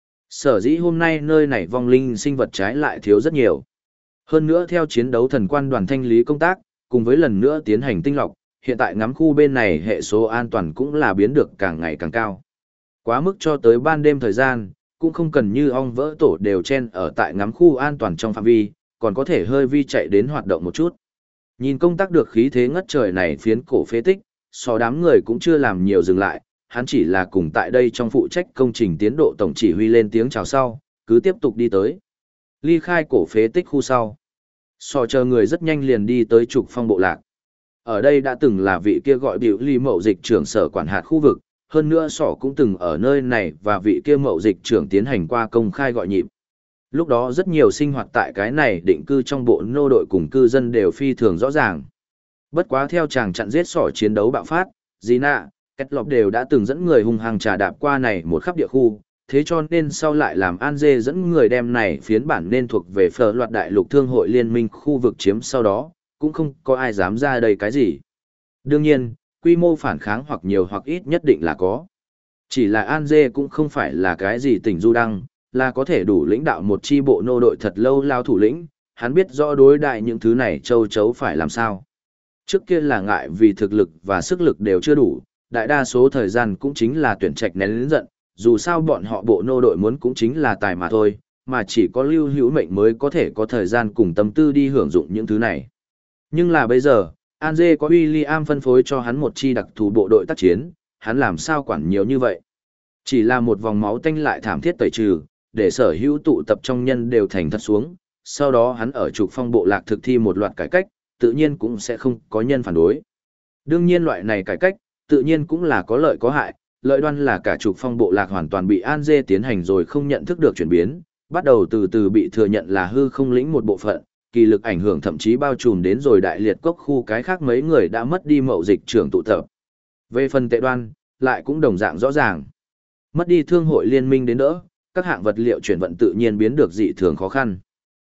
Sở dĩ hôm nay nơi này vong linh sinh vật trái lại thiếu rất nhiều. Hơn nữa theo chiến đấu thần quan đoàn thanh lý công tác, cùng với lần nữa tiến hành tinh lọc, hiện tại ngắm khu bên này hệ số an toàn cũng là biến được càng ngày càng cao. Quá mức cho tới ban đêm thời gian, cũng không cần như ong vỡ tổ đều chen ở tại ngắm khu an toàn trong phạm vi, còn có thể hơi vi chạy đến hoạt động một chút. Nhìn công tác được khí thế ngất trời này phiến cổ phế tích, so đám người cũng chưa làm nhiều dừng lại, hắn chỉ là cùng tại đây trong phụ trách công trình tiến độ tổng chỉ huy lên tiếng chào sau, cứ tiếp tục đi tới. Ly khai cổ phế tích khu sau. So chờ người rất nhanh liền đi tới trục phong bộ lạc. Ở đây đã từng là vị kia gọi biểu ly mậu dịch trưởng sở quản hạt khu vực, hơn nữa sỏ cũng từng ở nơi này và vị kia mậu dịch trưởng tiến hành qua công khai gọi nhịp. Lúc đó rất nhiều sinh hoạt tại cái này định cư trong bộ nô đội cùng cư dân đều phi thường rõ ràng. Bất quá theo chàng chặn giết sỏ chiến đấu bạo phát, Gina, Kết Lọc đều đã từng dẫn người hung hăng trà đạp qua này một khắp địa khu, thế cho nên sau lại làm An Dê dẫn người đem này phiến bản nên thuộc về phở loạt đại lục thương hội liên minh khu vực chiếm sau đó, cũng không có ai dám ra đây cái gì. Đương nhiên, quy mô phản kháng hoặc nhiều hoặc ít nhất định là có. Chỉ là An Dê cũng không phải là cái gì tỉnh du đăng, là có thể đủ lãnh đạo một chi bộ nô đội thật lâu lao thủ lĩnh, hắn biết rõ đối đại những thứ này châu chấu phải làm sao. Trước kia là ngại vì thực lực và sức lực đều chưa đủ, đại đa số thời gian cũng chính là tuyển trạch nén lớn giận, dù sao bọn họ bộ nô đội muốn cũng chính là tài mà thôi, mà chỉ có lưu hữu mệnh mới có thể có thời gian cùng tâm tư đi hưởng dụng những thứ này. Nhưng là bây giờ, An Dê có William phân phối cho hắn một chi đặc thù bộ đội tác chiến, hắn làm sao quản nhiều như vậy. Chỉ là một vòng máu tanh lại thảm thiết tẩy trừ, để sở hữu tụ tập trong nhân đều thành thật xuống, sau đó hắn ở trục phong bộ lạc thực thi một loạt cải cách, tự nhiên cũng sẽ không có nhân phản đối. Đương nhiên loại này cải cách, tự nhiên cũng là có lợi có hại, lợi đoan là cả trục phong bộ lạc hoàn toàn bị An Dê tiến hành rồi không nhận thức được chuyển biến, bắt đầu từ từ bị thừa nhận là hư không lĩnh một bộ phận, kỳ lực ảnh hưởng thậm chí bao trùm đến rồi đại liệt cốc khu cái khác mấy người đã mất đi mậu dịch trưởng tụ tập. Về phần tệ đoan, lại cũng đồng dạng rõ ràng. Mất đi thương hội liên minh đến đỡ, các hạng vật liệu chuyển vận tự nhiên biến được dị thường khó khăn.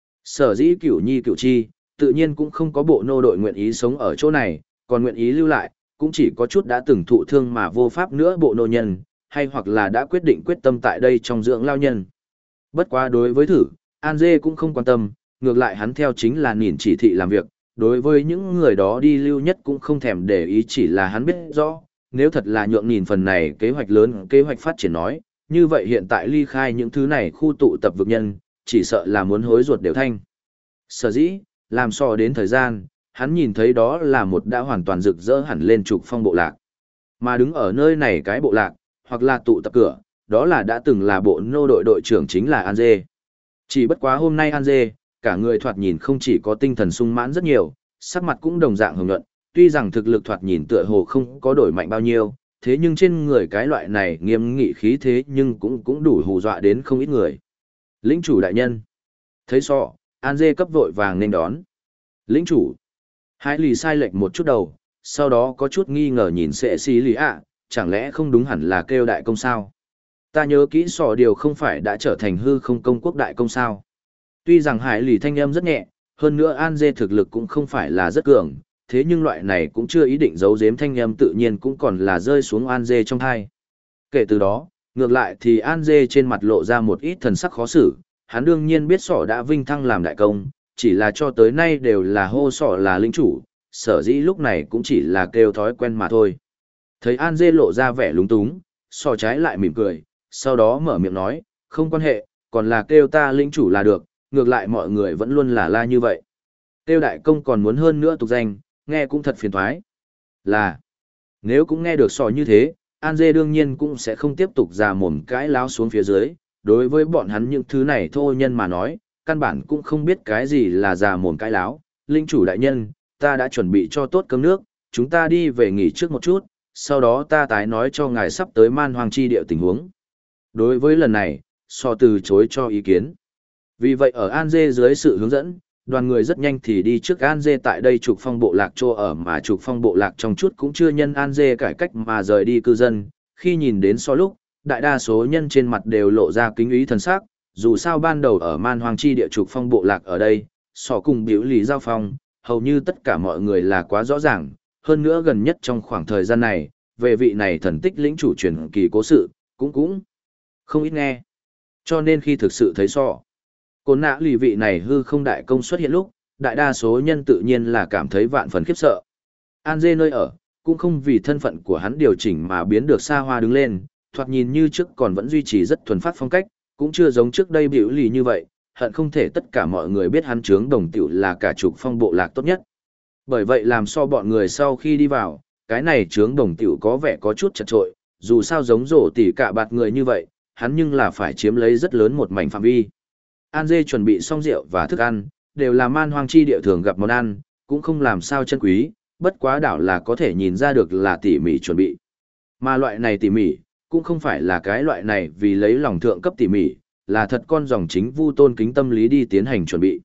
Sở dĩ cửu nhi cửu chi, tự nhiên cũng không có bộ nô đội nguyện ý sống ở chỗ này, còn nguyện ý lưu lại, cũng chỉ có chút đã từng thụ thương mà vô pháp nữa bộ nô nhân, hay hoặc là đã quyết định quyết tâm tại đây trong dưỡng lao nhân. Bất quá đối với thử, An Dê cũng không quan tâm, ngược lại hắn theo chính là nhìn chỉ thị làm việc, đối với những người đó đi lưu nhất cũng không thèm để ý, chỉ là hắn biết rõ, nếu thật là nhượng nhìn phần này kế hoạch lớn, kế hoạch phát triển nói, như vậy hiện tại ly khai những thứ này khu tụ tập vực nhân, chỉ sợ là muốn hối ruột đều thanh. Sở dĩ, làm so đến thời gian, hắn nhìn thấy đó là một đã hoàn toàn rực rỡ hẳn lên trục phong bộ lạc. Mà đứng ở nơi này cái bộ lạc, hoặc là tụ tập cửa, đó là đã từng là bộ nô đội đội trưởng chính là An Dê. Chỉ bất quá hôm nay An Dê, cả người thoạt nhìn không chỉ có tinh thần sung mãn rất nhiều, sắc mặt cũng đồng dạng hồng nhuận, tuy rằng thực lực thoạt nhìn tựa hồ không có đổi mạnh bao nhiêu, thế nhưng trên người cái loại này nghiêm nghị khí thế nhưng cũng đủ hù dọa đến không ít người. Lĩnh chủ đại nhân. Thấy sọ, An Dê cấp vội vàng nên đón. Lĩnh chủ. Hải lì sai lệch một chút đầu, sau đó có chút nghi ngờ nhìn sệ xì lì ạ, chẳng lẽ không đúng hẳn là kêu đại công sao? Ta nhớ kỹ sọ điều không phải đã trở thành hư không công quốc đại công sao? Tuy rằng Hải lì thanh âm rất nhẹ, hơn nữa An Dê thực lực cũng không phải là rất cường, thế nhưng loại này cũng chưa ý định giấu giếm thanh âm tự nhiên cũng còn là rơi xuống An Dê trong thai. Kể từ đó, ngược lại thì An Dê trên mặt lộ ra một ít thần sắc khó xử, hắn đương nhiên biết sỏ đã vinh thăng làm đại công, chỉ là cho tới nay đều là hô sỏ là lĩnh chủ, sở dĩ lúc này cũng chỉ là kêu thói quen mà thôi. Thấy An Dê lộ ra vẻ lúng túng, sỏ trái lại mỉm cười, sau đó mở miệng nói, không quan hệ, còn là kêu ta lĩnh chủ là được, ngược lại mọi người vẫn luôn là la như vậy. Kêu đại công còn muốn hơn nữa tục danh, nghe cũng thật phiền thoái. Là, nếu cũng nghe được sỏ như thế, An Dê đương nhiên cũng sẽ không tiếp tục ra mồm cãi láo xuống phía dưới, đối với bọn hắn những thứ này thôi nhân mà nói, căn bản cũng không biết cái gì là già mồm cãi láo. Linh chủ đại nhân, ta đã chuẩn bị cho tốt cơm nước, chúng ta đi về nghỉ trước một chút, sau đó ta tái nói cho ngài sắp tới man hoàng chi địa tình huống. Đối với lần này, so từ chối cho ý kiến. Vì vậy ở An Dê dưới sự hướng dẫn, đoàn người rất nhanh thì đi trước An Dê tại đây trục phong bộ lạc chỗ ở, mà trục phong bộ lạc trong chút cũng chưa nhân An Dê cải cách mà rời đi cư dân. Khi nhìn đến so lúc, đại đa số nhân trên mặt đều lộ ra kính ý thần sắc, dù sao ban đầu ở man hoang chi địa trục phong bộ lạc ở đây, so cùng biểu lý giao phong, hầu như tất cả mọi người là quá rõ ràng, hơn nữa gần nhất trong khoảng thời gian này, về vị này thần tích lĩnh chủ truyền kỳ cố sự, cũng không ít nghe. Cho nên khi thực sự thấy so, côn nạ lì vị này hư không đại công xuất hiện lúc, đại đa số nhân tự nhiên là cảm thấy vạn phần khiếp sợ. An Dê nơi ở, cũng không vì thân phận của hắn điều chỉnh mà biến được xa hoa đứng lên, thoạt nhìn như trước còn vẫn duy trì rất thuần phát phong cách, cũng chưa giống trước đây biểu lì như vậy, hận không thể tất cả mọi người biết hắn trướng đồng tiểu là cả trục phong bộ lạc tốt nhất. Bởi vậy làm so bọn người sau khi đi vào, cái này trướng đồng tiểu có vẻ có chút chật trội, dù sao giống rổ tỉ cả bạt người như vậy, hắn nhưng là phải chiếm lấy rất lớn một mảnh phạm vi. An Dê chuẩn bị xong rượu và thức ăn, đều là man hoang chi địa thường gặp món ăn, cũng không làm sao chân quý, bất quá đảo là có thể nhìn ra được là tỉ mỉ chuẩn bị. Mà loại này tỉ mỉ, cũng không phải là cái loại này vì lấy lòng thượng cấp tỉ mỉ, là thật con dòng chính vu tôn kính tâm lý đi tiến hành chuẩn bị.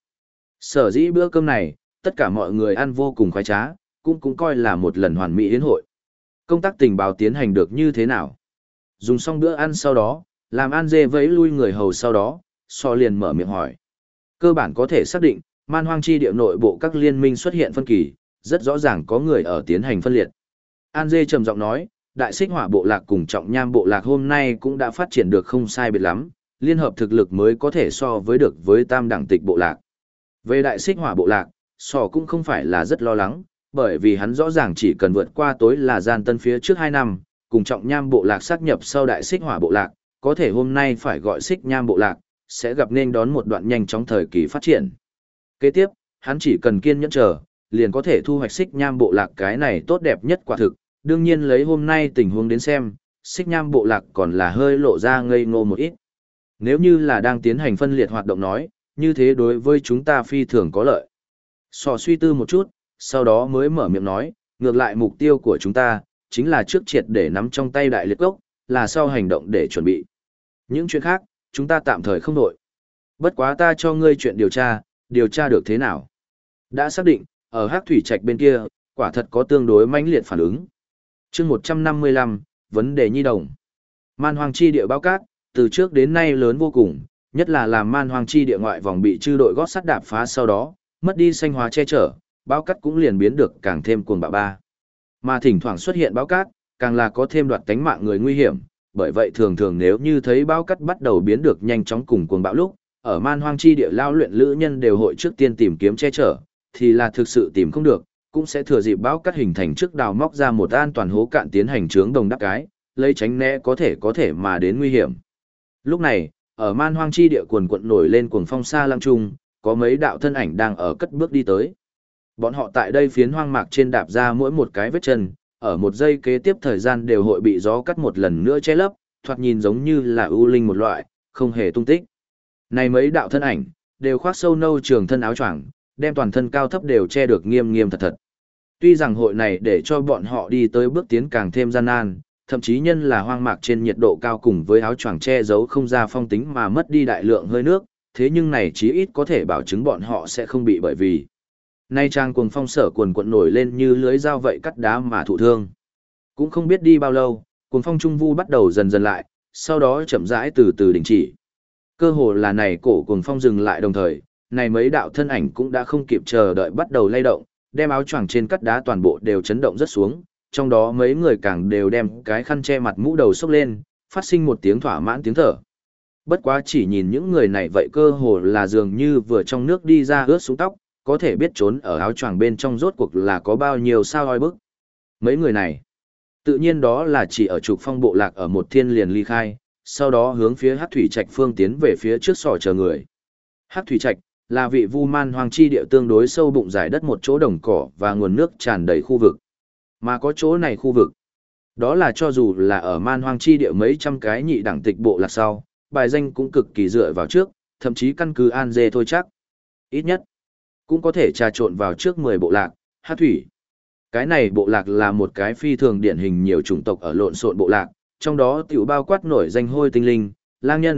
Sở dĩ bữa cơm này, tất cả mọi người ăn vô cùng khoái trá, cũng coi là một lần hoàn mỹ yến hội. Công tác tình báo tiến hành được như thế nào? Dùng xong bữa ăn sau đó, làm An Dê vẫy lui người hầu sau đó, so liền mở miệng hỏi. Cơ bản có thể xác định, man hoang chi địa nội bộ các liên minh xuất hiện phân kỳ, rất rõ ràng có người ở tiến hành phân liệt. An Dê trầm giọng nói, đại xích hỏa bộ lạc cùng trọng nham bộ lạc hôm nay cũng đã phát triển được không sai biệt lắm, liên hợp thực lực mới có thể so với được với tam đẳng tịch bộ lạc. Về đại xích hỏa bộ lạc, so cũng không phải là rất lo lắng, bởi vì hắn rõ ràng chỉ cần vượt qua tối là gian tân phía trước 2 năm, cùng trọng nham bộ lạc xác nhập sau đại xích hỏa bộ lạc, có thể hôm nay phải gọi xích nham bộ lạc, sẽ gặp nên đón một đoạn nhanh chóng thời kỳ phát triển. Kế tiếp, hắn chỉ cần kiên nhẫn chờ, liền có thể thu hoạch xích nham bộ lạc cái này tốt đẹp nhất quả thực. Đương nhiên lấy hôm nay tình huống đến xem, xích nham bộ lạc còn là hơi lộ ra ngây ngô một ít. Nếu như là đang tiến hành phân liệt hoạt động nói, như thế đối với chúng ta phi thường có lợi. Sò suy tư một chút, sau đó mới mở miệng nói, ngược lại mục tiêu của chúng ta, chính là trước triệt để nắm trong tay đại liệt gốc, là sau hành động để chuẩn bị. Những chuyện khác, chúng ta tạm thời không đội. Bất quá ta cho ngươi chuyện điều tra được thế nào? Đã xác định, ở Hắc Thủy Trạch bên kia, quả thật có tương đối mãnh liệt phản ứng. Chương 155, vấn đề nhi đồng. Man hoang chi địa bao cát, từ trước đến nay lớn vô cùng, nhất là làm man hoang chi địa ngoại vòng bị chư đội gót sắt đạp phá sau đó, mất đi xanh hóa che chở, bao cát cũng liền biến được càng thêm cuồng bạo ba. Mà thỉnh thoảng xuất hiện bao cát, càng là có thêm đoạt tánh mạng người nguy hiểm, bởi vậy thường thường nếu như thấy bao cát bắt đầu biến được nhanh chóng cùng cuồng bạo lúc, ở man hoang chi địa lao luyện lữ nhân đều hội trước tiên tìm kiếm che chở, thì là thực sự tìm không được, cũng sẽ thừa dịp bão cát hình thành trước đào móc ra một an toàn hố cạn tiến hành trướng đồng đắp cái, lấy tránh né có thể mà đến nguy hiểm. Lúc này, ở man hoang chi địa cuồn cuộn nổi lên cuồng phong xa lăng trung, có mấy đạo thân ảnh đang ở cất bước đi tới. Bọn họ tại đây phiến hoang mạc trên đạp ra mỗi một cái vết chân, ở một giây kế tiếp thời gian đều hội bị gió cắt một lần nữa che lấp, thoạt nhìn giống như là ưu linh một loại, không hề tung tích. Này mấy đạo thân ảnh, đều khoác sâu nâu trường thân áo choàng, đem toàn thân cao thấp đều che được nghiêm nghiêm thật thật. Tuy rằng hội này để cho bọn họ đi tới bước tiến càng thêm gian nan, thậm chí nhân là hoang mạc trên nhiệt độ cao cùng với áo choàng che giấu không ra phong tính mà mất đi đại lượng hơi nước, thế nhưng này chí ít có thể bảo chứng bọn họ sẽ không bị bởi vì nay trang cuồng phong sở cuồn cuộn nổi lên như lưới dao vậy cắt đá mà thụ thương. Cũng không biết đi bao lâu, cuồng phong trung vu bắt đầu dần dần lại, sau đó chậm rãi từ từ đình chỉ. Cơ hồ là này cổ cuồng phong dừng lại đồng thời, này mấy đạo thân ảnh cũng đã không kịp chờ đợi bắt đầu lay động, đem áo choàng trên cắt đá toàn bộ đều chấn động rất xuống, trong đó mấy người càng đều đem cái khăn che mặt mũ đầu xốc lên, phát sinh một tiếng thỏa mãn tiếng thở. Bất quá chỉ nhìn những người này vậy cơ hồ là dường như vừa trong nước đi ra ướt xuống tóc, có thể biết trốn ở áo choàng bên trong rốt cuộc là có bao nhiêu sao oi bức. Mấy người này, tự nhiên đó là chỉ ở trục phong bộ lạc ở một thiên liền ly khai, sau đó hướng phía Hắc Thủy Trạch phương tiến về phía trước sò chờ người. Hắc Thủy Trạch là vị vu man hoang chi địa tương đối sâu bụng giải đất một chỗ đồng cỏ và nguồn nước tràn đầy khu vực. Mà có chỗ này khu vực, đó là cho dù là ở man hoang chi địa mấy trăm cái nhị đẳng tịch bộ lạc sau, bài danh cũng cực kỳ dựa vào trước, thậm chí căn cứ An Dê thôi chắc. Ít nhất, cũng có thể trà trộn vào trước 10 bộ lạc, Hắc Thủy. Cái này bộ lạc là một cái phi thường điển hình nhiều chủng tộc ở lộn xộn bộ lạc, trong đó tiểu bao quát nổi danh hôi tinh linh, lang nhân,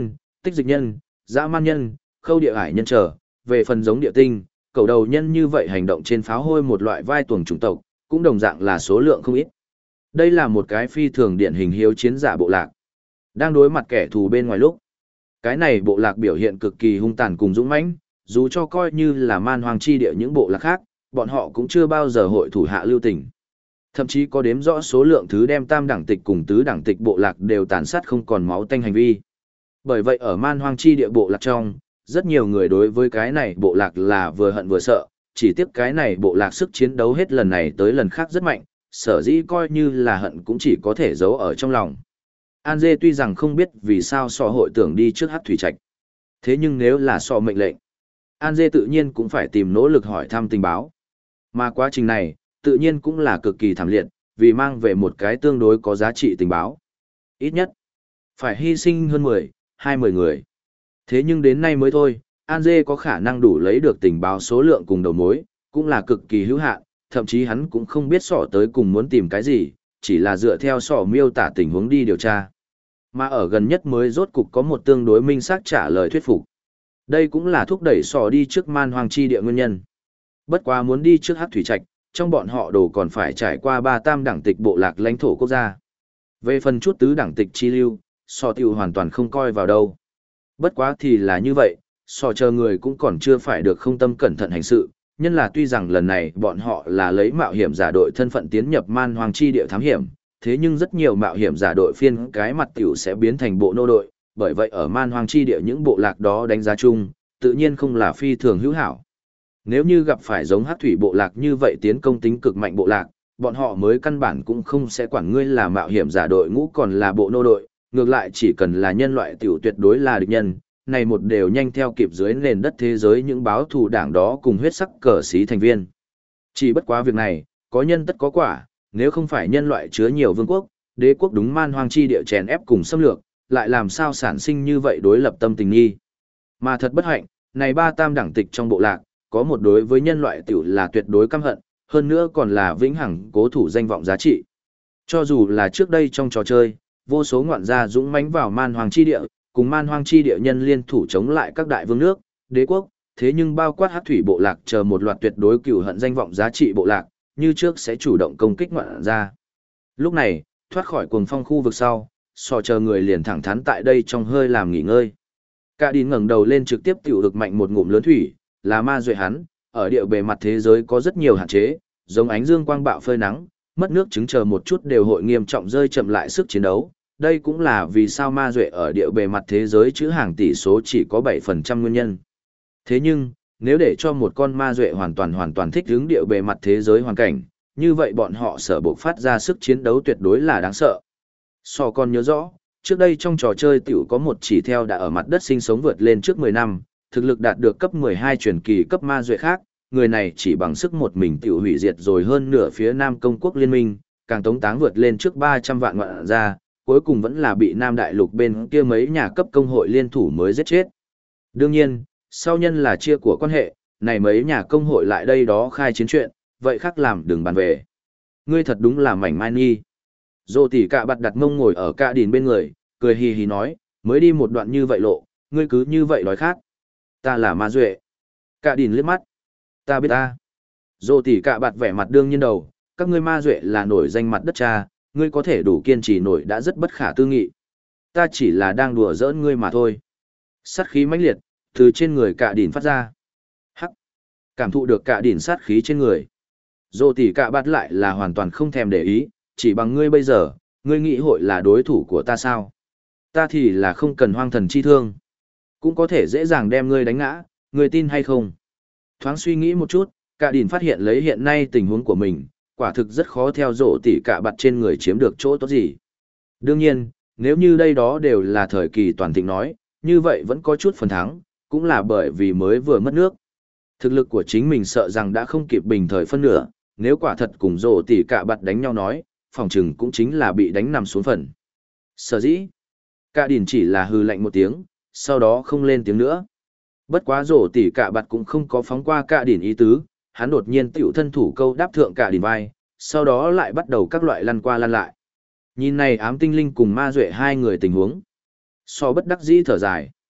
tích dịch nhân, dã man nhân, khâu địa ải nhân trở, về phần giống địa tinh, cầu đầu nhân như vậy hành động trên pháo hôi một loại vai tuồng chủng tộc, cũng đồng dạng là số lượng không ít. Đây là một cái phi thường điển hình hiếu chiến giả bộ lạc. Đang đối mặt kẻ thù bên ngoài lúc, cái này bộ lạc biểu hiện cực kỳ hung tàn cùng dũng mãnh, dù cho coi như là man hoang chi địa những bộ lạc khác, bọn họ cũng chưa bao giờ hội thủ hạ lưu tình. Thậm chí có đếm rõ số lượng thứ đem tam đẳng tịch cùng tứ đẳng tịch bộ lạc đều tàn sát không còn máu tanh hành vi. Bởi vậy ở man hoang chi địa bộ lạc trong, rất nhiều người đối với cái này bộ lạc là vừa hận vừa sợ, chỉ tiếc cái này bộ lạc sức chiến đấu hết lần này tới lần khác rất mạnh, sở dĩ coi như là hận cũng chỉ có thể giấu ở trong lòng. An Dê tuy rằng không biết vì sao sọ hội tưởng đi trước Hắc Thủy Trạch. Thế nhưng nếu là sọ mệnh lệnh, An Dê tự nhiên cũng phải tìm nỗ lực hỏi thăm tình báo. Mà quá trình này, tự nhiên cũng là cực kỳ thảm liệt, vì mang về một cái tương đối có giá trị tình báo. Ít nhất, phải hy sinh hơn 20 người. Thế nhưng đến nay mới thôi, An Dê có khả năng đủ lấy được tình báo số lượng cùng đầu mối, cũng là cực kỳ hữu hạn, thậm chí hắn cũng không biết sọ tới cùng muốn tìm cái gì, chỉ là dựa theo sọ miêu tả tình huống đi điều tra. Mà ở gần nhất mới rốt cục có một tương đối minh xác trả lời thuyết phục. Đây cũng là thúc đẩy sọ đi trước man hoang chi địa nguyên nhân. Bất quá muốn đi trước Hắc Thủy Trạch, trong bọn họ đồ còn phải trải qua 3 tam đẳng tịch bộ lạc lãnh thổ quốc gia. Về phần chút tứ đẳng tịch chi lưu, sọ tiểu hoàn toàn không coi vào đâu. Bất quá thì là như vậy, sọ chờ người cũng còn chưa phải được không tâm cẩn thận hành sự, nhân là tuy rằng lần này bọn họ là lấy mạo hiểm giả đội thân phận tiến nhập man hoang chi địa thám hiểm, thế nhưng rất nhiều mạo hiểm giả đội phiên cái mặt tiểu sẽ biến thành bộ nô đội, bởi vậy ở man hoang chi địa những bộ lạc đó đánh giá chung, tự nhiên không là phi thường hữu hảo. Nếu như gặp phải giống Hắc Thủy bộ lạc như vậy tiến công tính cực mạnh bộ lạc, bọn họ mới căn bản cũng không sẽ quản ngươi là mạo hiểm giả đội ngũ còn là bộ nô đội, ngược lại chỉ cần là nhân loại tiểu tuyệt đối là địch nhân, này một đều nhanh theo kịp dưới nền đất thế giới những báo thù đảng đó cùng huyết sắc cờ xí thành viên. Chỉ bất quá việc này, có nhân tất có quả, nếu không phải nhân loại chứa nhiều vương quốc, đế quốc đúng man hoang chi địa chèn ép cùng xâm lược, lại làm sao sản sinh như vậy đối lập tâm tình nghi. Mà thật bất hạnh, này 3 tam đẳng tịch trong bộ lạc, có một đối với nhân loại tiểu là tuyệt đối căm hận, hơn nữa còn là vĩnh hằng cố thủ danh vọng giá trị. Cho dù là trước đây trong trò chơi, vô số ngoạn gia dũng mãnh vào man hoang chi địa, cùng man hoang chi địa nhân liên thủ chống lại các đại vương nước, đế quốc, thế nhưng bao quát Hắc Thủy bộ lạc chờ một loạt tuyệt đối cừu hận danh vọng giá trị bộ lạc, như trước sẽ chủ động công kích ngoạn gia. Lúc này, thoát khỏi cuồng phong khu vực sau, sò chờ người liền thẳng thắn tại đây trong hơi làm nghỉ ngơi. Cả đi ngẩng đầu lên trực tiếp tiểu được mạnh một ngụm lớn thủy, là ma duệ hắn, ở địa bề mặt thế giới có rất nhiều hạn chế, giống ánh dương quang bạo phơi nắng, mất nước chứng chờ một chút đều hội nghiêm trọng rơi chậm lại sức chiến đấu. Đây cũng là vì sao ma duệ ở địa bề mặt thế giới chữ hàng tỷ số chỉ có 7% nguyên nhân. Thế nhưng, nếu để cho một con ma duệ hoàn toàn thích ứng địa bề mặt thế giới hoàn cảnh, như vậy bọn họ sở bộc phát ra sức chiến đấu tuyệt đối là đáng sợ. So con nhớ rõ, trước đây trong trò chơi tiểu có một chỉ theo đã ở mặt đất sinh sống vượt lên trước 10 năm, thực lực đạt được cấp 12 truyền kỳ cấp ma duệ khác, người này chỉ bằng sức một mình tiểu hủy diệt rồi hơn nửa phía Nam Công quốc liên minh, càng tống táng vượt lên trước 300 vạn ngoạn ra, cuối cùng vẫn là bị Nam Đại Lục bên kia mấy nhà cấp công hội liên thủ mới giết chết. Đương nhiên, sau nhân là chia của quan hệ, này mấy nhà công hội lại đây đó khai chiến chuyện, vậy khác làm đừng bàn về. Ngươi thật đúng là mảnh mai nghi. Dô tỷ cạ bặt đặt mông ngồi ở cạ đìn bên người, cười hì hì nói, mới đi một đoạn như vậy lộ, ngươi cứ như vậy nói khác. Ta là ma duệ. Cạ đìn liếc mắt. Ta biết ta. Dô tỷ cạ bặt vẻ mặt đương nhiên đầu, các ngươi ma duệ là nổi danh mặt đất cha, ngươi có thể đủ kiên trì nổi đã rất bất khả tư nghị. Ta chỉ là đang đùa giỡn ngươi mà thôi. Sát khí mãnh liệt, từ trên người cạ đìn phát ra. Hắc. Cảm thụ được cạ đìn sát khí trên người. Dô tỷ cạ bặt lại là hoàn toàn không thèm để ý, chỉ bằng ngươi bây giờ, ngươi nghĩ hội là đối thủ của ta sao? Ta thì là không cần hoang thần chi thương. Cũng có thể dễ dàng đem ngươi đánh ngã, ngươi tin hay không? Thoáng suy nghĩ một chút, cạ đìn phát hiện lấy hiện nay tình huống của mình, quả thực rất khó theo dỗ tỷ cạ bặt trên người chiếm được chỗ tốt gì. Đương nhiên, nếu như đây đó đều là thời kỳ toàn thịnh nói, như vậy vẫn có chút phần thắng, cũng là bởi vì mới vừa mất nước. Thực lực của chính mình sợ rằng đã không kịp bình thời phân nửa, nếu quả thật cùng dỗ tỷ cạ bặt đánh nhau nói, phòng chừng cũng chính là bị đánh nằm xuống phần. Sở dĩ, cạ đìn chỉ là hư lạnh một tiếng, sau đó không lên tiếng nữa. Bất quá dỗ tỷ cạ bặt cũng không có phóng qua cạ đìn ý tứ, hắn đột nhiên tiểu thân thủ câu đáp thượng cạ đìn vai, sau đó lại bắt đầu các loại lăn qua lăn lại. Nhìn này ám tinh linh cùng ma duệ hai người tình huống. So bất đắc dĩ thở dài.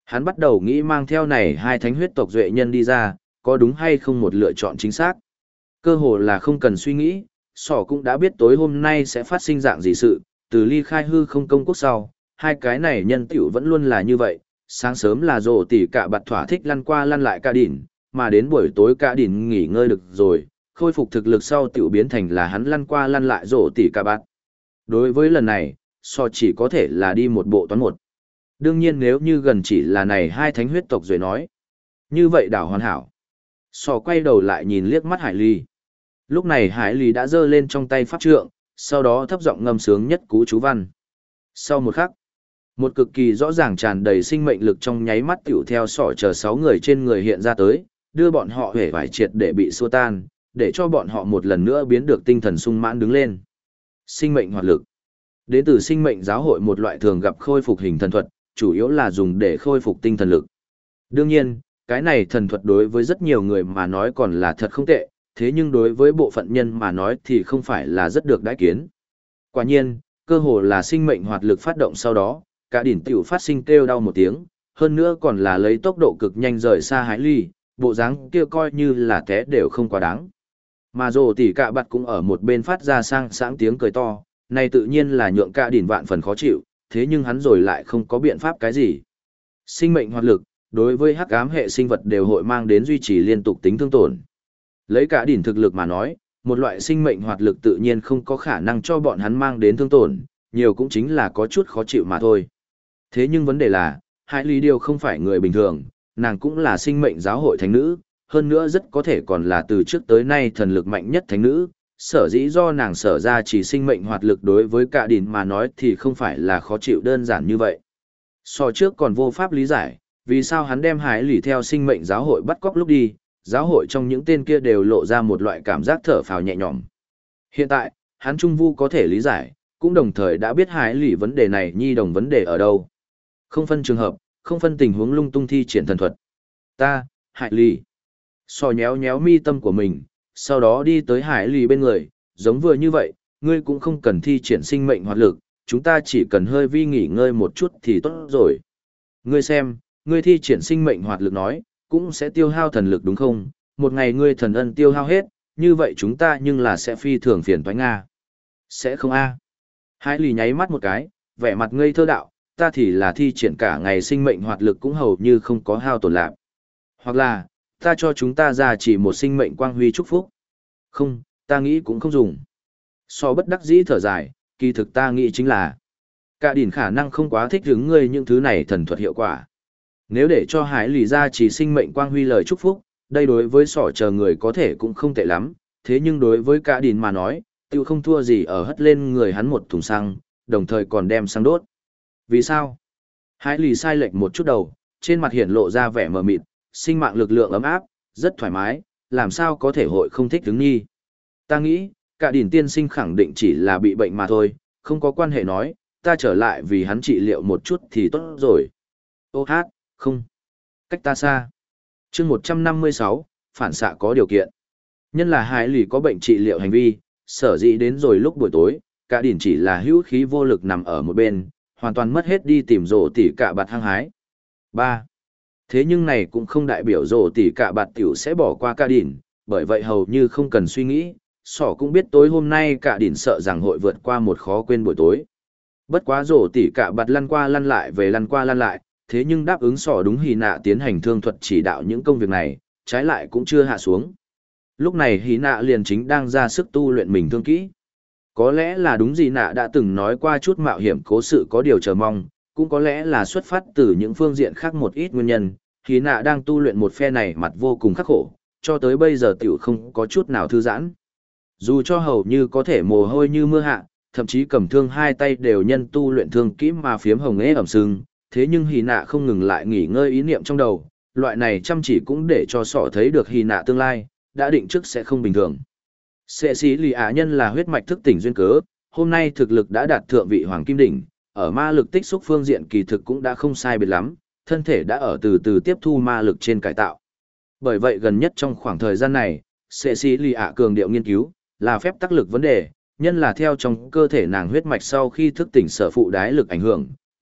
Hắn bắt đầu nghĩ mang theo này hai thánh huyết tộc duệ nhân đi ra, có đúng hay không một lựa chọn chính xác. Cơ hồ là không cần suy nghĩ, sỏ cũng đã biết tối hôm nay sẽ phát sinh dạng gì sự, từ ly khai hư không công quốc sau, hai cái này nhân tiểu vẫn luôn là như vậy, sáng sớm là rồ tỉ cả bạt thỏa thích lăn qua lăn lại cả đỉnh, mà đến buổi tối cả đỉnh nghỉ ngơi được rồi, khôi phục thực lực sau tiểu biến thành là hắn lăn qua lăn lại rồ tỉ cả bạt. Đối với lần này, sỏ chỉ có thể là đi một bộ toán một. Đương nhiên nếu như gần chỉ là này hai thánh huyết tộc rồi nói. Như vậy đảo hoàn hảo. Sỏ quay đầu lại nhìn liếc mắt Hải Ly. Lúc này Hải Ly đã giơ lên trong tay pháp trượng, sau đó thấp giọng ngâm sướng nhất cú chú văn. Sau một khắc, một cực kỳ rõ ràng tràn đầy sinh mệnh lực trong nháy mắt tiểu theo sỏ chờ 6 người trên người hiện ra tới, đưa bọn họ hể vải triệt để bị xua tan, để cho bọn họ một lần nữa biến được tinh thần sung mãn đứng lên. Sinh mệnh hoạt lực. Đến từ sinh mệnh giáo hội một loại thường gặp khôi phục hình thần thuật, chủ yếu là dùng để khôi phục tinh thần lực. Đương nhiên, cái này thần thuật đối với rất nhiều người mà nói còn là thật không tệ, thế nhưng đối với bộ phận nhân mà nói thì không phải là rất được đãi kiến. Quả nhiên, cơ hồ là sinh mệnh hoạt lực phát động sau đó, cả đỉnh tiểu phát sinh kêu đau một tiếng, hơn nữa còn là lấy tốc độ cực nhanh rời xa Hải Ly, bộ dáng kia coi như là té đều không quá đáng. Mà rồ tỉ cả bạt cũng ở một bên phát ra sang sáng tiếng cười to, này tự nhiên là nhượng cả đỉnh vạn phần khó chịu, thế nhưng hắn rồi lại không có biện pháp cái gì. Sinh mệnh hoạt lực, đối với hắc ám hệ sinh vật đều hội mang đến duy trì liên tục tính thương tổn. Lấy cả đỉnh thực lực mà nói, một loại sinh mệnh hoạt lực tự nhiên không có khả năng cho bọn hắn mang đến thương tổn, nhiều cũng chính là có chút khó chịu mà thôi. Thế nhưng vấn đề là, Hải Lý Điều không phải người bình thường, nàng cũng là sinh mệnh giáo hội thánh nữ, hơn nữa rất có thể còn là từ trước tới nay thần lực mạnh nhất thánh nữ, sở dĩ do nàng sở ra chỉ sinh mệnh hoạt lực đối với cả đỉnh mà nói thì không phải là khó chịu đơn giản như vậy. So trước còn vô pháp lý giải, vì sao hắn đem Hải Lý theo sinh mệnh giáo hội bắt cóc lúc đi, giáo hội trong những tên kia đều lộ ra một loại cảm giác thở phào nhẹ nhõm. Hiện tại, hắn trung vu có thể lý giải, cũng đồng thời đã biết Hải Lý vấn đề này nhi đồng vấn đề ở đâu. Không phân trường hợp, không phân tình huống lung tung thi triển thần thuật. Ta, Hải Lý. So nhéo nhéo mi tâm của mình, sau đó đi tới Hải Lý bên người, giống vừa như vậy, ngươi cũng không cần thi triển sinh mệnh hoạt lực, chúng ta chỉ cần hơi vi nghỉ ngơi một chút thì tốt rồi. Ngươi xem, ngươi thi triển sinh mệnh hoạt lực nói, cũng sẽ tiêu hao thần lực đúng không? Một ngày ngươi thần ân tiêu hao hết, như vậy chúng ta nhưng là sẽ phi thường phiền toái Nga. Sẽ không a? Hải Lý nháy mắt một cái, vẻ mặt ngây thơ đạo, ta thì là thi triển cả ngày sinh mệnh hoạt lực cũng hầu như không có hao tổn lạc. Hoặc là, ta cho chúng ta ra chỉ một sinh mệnh quang huy chúc phúc. Không, ta nghĩ cũng không dùng. So bất đắc dĩ thở dài, kỳ thực ta nghĩ chính là cả đỉnh khả năng không quá thích hứng ngươi những thứ này thần thuật hiệu quả. Nếu để cho Hải Lý ra chỉ sinh mệnh quang huy lời chúc phúc, đây đối với sỏ chờ người có thể cũng không tệ lắm, thế nhưng đối với cả đỉnh mà nói, tiêu không thua gì ở hất lên người hắn một thùng xăng, đồng thời còn đem xăng đốt. Vì sao? Hải Lý sai lệch một chút đầu, trên mặt hiển lộ ra vẻ mờ mịt, sinh mạng lực lượng ấm áp, rất thoải mái, làm sao có thể hội không thích hứng nhi. Ta nghĩ, cả đỉnh tiên sinh khẳng định chỉ là bị bệnh mà thôi, không có quan hệ nói, ta trở lại vì hắn trị liệu một chút thì tốt rồi. Ô hát, không. Cách ta xa. chương 156, phản xạ có điều kiện. Nhân là Hải Lý có bệnh trị liệu hành vi, sở dĩ đến rồi lúc buổi tối, cả đỉnh chỉ là hữu khí vô lực nằm ở một bên, hoàn toàn mất hết đi tìm rổ tỉ cả bạt hăng hái. 3. Thế nhưng này cũng không đại biểu rổ tỉ cả bạt tiểu sẽ bỏ qua cả đỉnh, bởi vậy hầu như không cần suy nghĩ, sỏ cũng biết tối hôm nay cả đỉnh sợ rằng hội vượt qua một khó quên buổi tối. Bất quá rổ tỉ cả bạt lăn qua lăn lại về lăn qua lăn lại, thế nhưng đáp ứng sỏ đúng Hí Nạ tiến hành thương thuật chỉ đạo những công việc này, trái lại cũng chưa hạ xuống. Lúc này Hí Nạ liền chính đang ra sức tu luyện mình thương kỹ. Có lẽ là đúng gì Nạ đã từng nói qua chút mạo hiểm cố sự có điều chờ mong, cũng có lẽ là xuất phát từ những phương diện khác một ít nguyên nhân, Hí Nạ đang tu luyện một phe này mặt vô cùng khắc khổ, cho tới bây giờ tiểu không có chút nào thư giãn. Dù cho hầu như có thể mồ hôi như mưa hạ, thậm chí cầm thương hai tay đều nhân tu luyện thương kỹ mà phiếm hồng ế ẩm sưng, thế nhưng Hí Nạ không ngừng lại nghỉ ngơi ý niệm trong đầu, loại này chăm chỉ cũng để cho sọ thấy được Hí Nạ tương lai, đã định trước sẽ không bình thường. Sệ sĩ lì ả nhân là huyết mạch thức tỉnh duyên cớ, hôm nay thực lực đã đạt thượng vị hoàng kim đỉnh, ở ma lực tích xúc phương diện kỳ thực cũng đã không sai biệt lắm, thân thể đã ở từ từ tiếp thu ma lực trên cải tạo. Bởi vậy gần nhất trong khoảng thời gian này, sệ sĩ lì ả cường điệu nghiên cứu, là phép tác lực vấn đề, nhân là theo trong cơ thể nàng huyết mạch sau khi thức tỉnh sở phụ đái lực ảnh hưởng,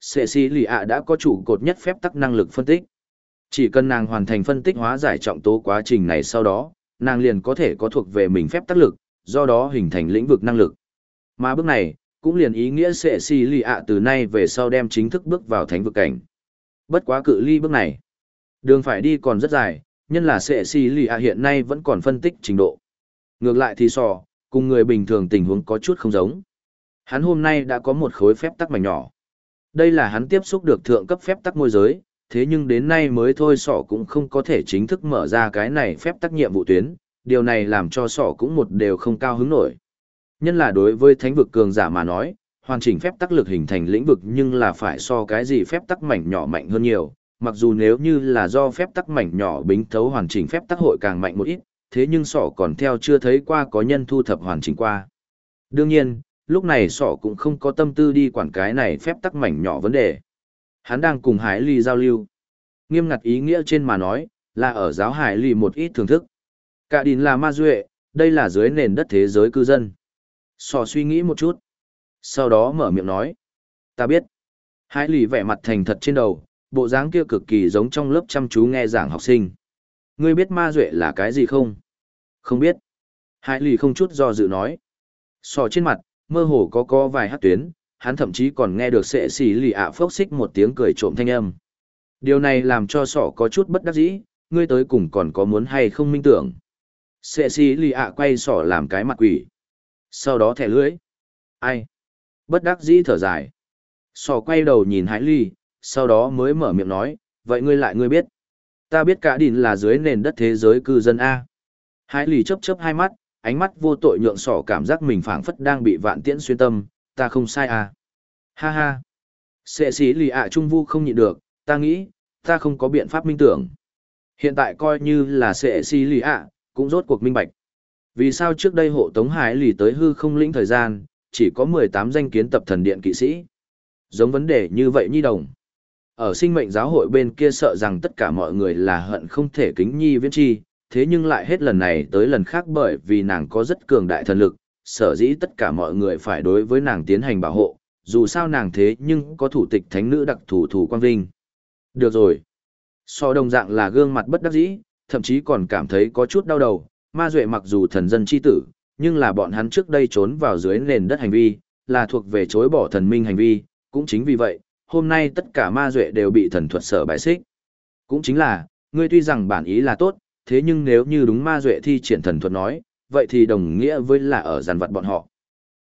Cecilia đã có trụ cột nhất phép tắc năng lực phân tích. Chỉ cần nàng hoàn thành phân tích hóa giải trọng tố quá trình này sau đó, nàng liền có thể có thuộc về mình phép tắc lực, do đó hình thành lĩnh vực năng lực. Mà bước này, cũng liền ý nghĩa Cecilia từ nay về sau đem chính thức bước vào thánh vực cảnh. Bất quá cự ly bước này, đường phải đi còn rất dài, nhân là Cecilia hiện nay vẫn còn phân tích trình độ. Ngược lại thì cùng người bình thường tình huống có chút không giống. Hắn hôm nay đã có một khối phép tắc mảnh nhỏ. Đây là hắn tiếp xúc được thượng cấp phép tắc môi giới, thế nhưng đến nay mới thôi cũng không có thể chính thức mở ra cái này phép tắc nhiệm vụ tuyến, điều này làm cho cũng một đều không cao hứng nổi. Nhân là đối với thánh vực cường giả mà nói, hoàn chỉnh phép tắc lực hình thành lĩnh vực nhưng là phải cái gì phép tắc mảnh nhỏ mạnh hơn nhiều, mặc dù nếu như là do phép tắc mảnh nhỏ bính thấu hoàn chỉnh phép tắc hội càng mạnh một ít, thế nhưng còn theo chưa thấy qua có nhân thu thập hoàn chỉnh qua. Đương nhiên, lúc này cũng không có tâm tư đi quản cái này phép tắc mảnh nhỏ vấn đề. Hắn đang cùng Hải Ly giao lưu. Nghiêm ngặt ý nghĩa trên mà nói, là ở giáo Hải Ly một ít thưởng thức. Cả đìn là ma duệ, đây là dưới nền đất thế giới cư dân. Suy nghĩ một chút. Sau đó mở miệng nói. Ta biết. Hải Ly vẻ mặt thành thật trên đầu, bộ dáng kia cực kỳ giống trong lớp chăm chú nghe giảng học sinh. Ngươi biết ma duệ là cái gì không? Không biết. Hải Ly không chút do dự nói. Trên mặt, mơ hồ có vài hát tuyến, hắn thậm chí còn nghe được Cecilia phốc xích một tiếng cười trộm thanh âm. Điều này làm cho có chút bất đắc dĩ, ngươi tới cùng còn có muốn hay không minh tưởng. Cecilia quay làm cái mặt quỷ. Sau đó thẻ lưỡi. Ai? Bất đắc dĩ thở dài. Quay đầu nhìn Hải Ly, sau đó mới mở miệng nói, vậy ngươi biết. Ta biết cả đìn là dưới nền đất thế giới cư dân A. Hải Ly chớp chớp hai mắt, ánh mắt vô tội nhượng cảm giác mình phảng phất đang bị vạn tiễn xuyên tâm, ta không sai à. Ha ha. Cecilia trung vu không nhịn được, ta nghĩ, ta không có biện pháp minh tưởng. Hiện tại coi như là Cecilia, cũng rốt cuộc minh bạch. Vì sao trước đây hộ tống Hải Ly tới hư không lĩnh thời gian, chỉ có 18 danh kiến tập thần điện kỵ sĩ. Giống vấn đề như vậy nhi đồng. Ở sinh mệnh giáo hội bên kia sợ rằng tất cả mọi người là hận không thể kính nhi viễn chi, thế nhưng lại hết lần này tới lần khác bởi vì nàng có rất cường đại thần lực, sở dĩ tất cả mọi người phải đối với nàng tiến hành bảo hộ, dù sao nàng thế nhưng có thủ tịch thánh nữ đặc thủ quang vinh. Được rồi. Đồng dạng là gương mặt bất đắc dĩ, thậm chí còn cảm thấy có chút đau đầu, ma duệ mặc dù thần dân chi tử, nhưng là bọn hắn trước đây trốn vào dưới nền đất hành vi, là thuộc về chối bỏ thần minh hành vi, cũng chính vì vậy, hôm nay tất cả ma duệ đều bị thần thuật sở bại xích. Cũng chính là, ngươi tuy rằng bản ý là tốt, thế nhưng nếu như đúng ma duệ thi triển thần thuật nói, vậy thì đồng nghĩa với là ở giàn vặt bọn họ.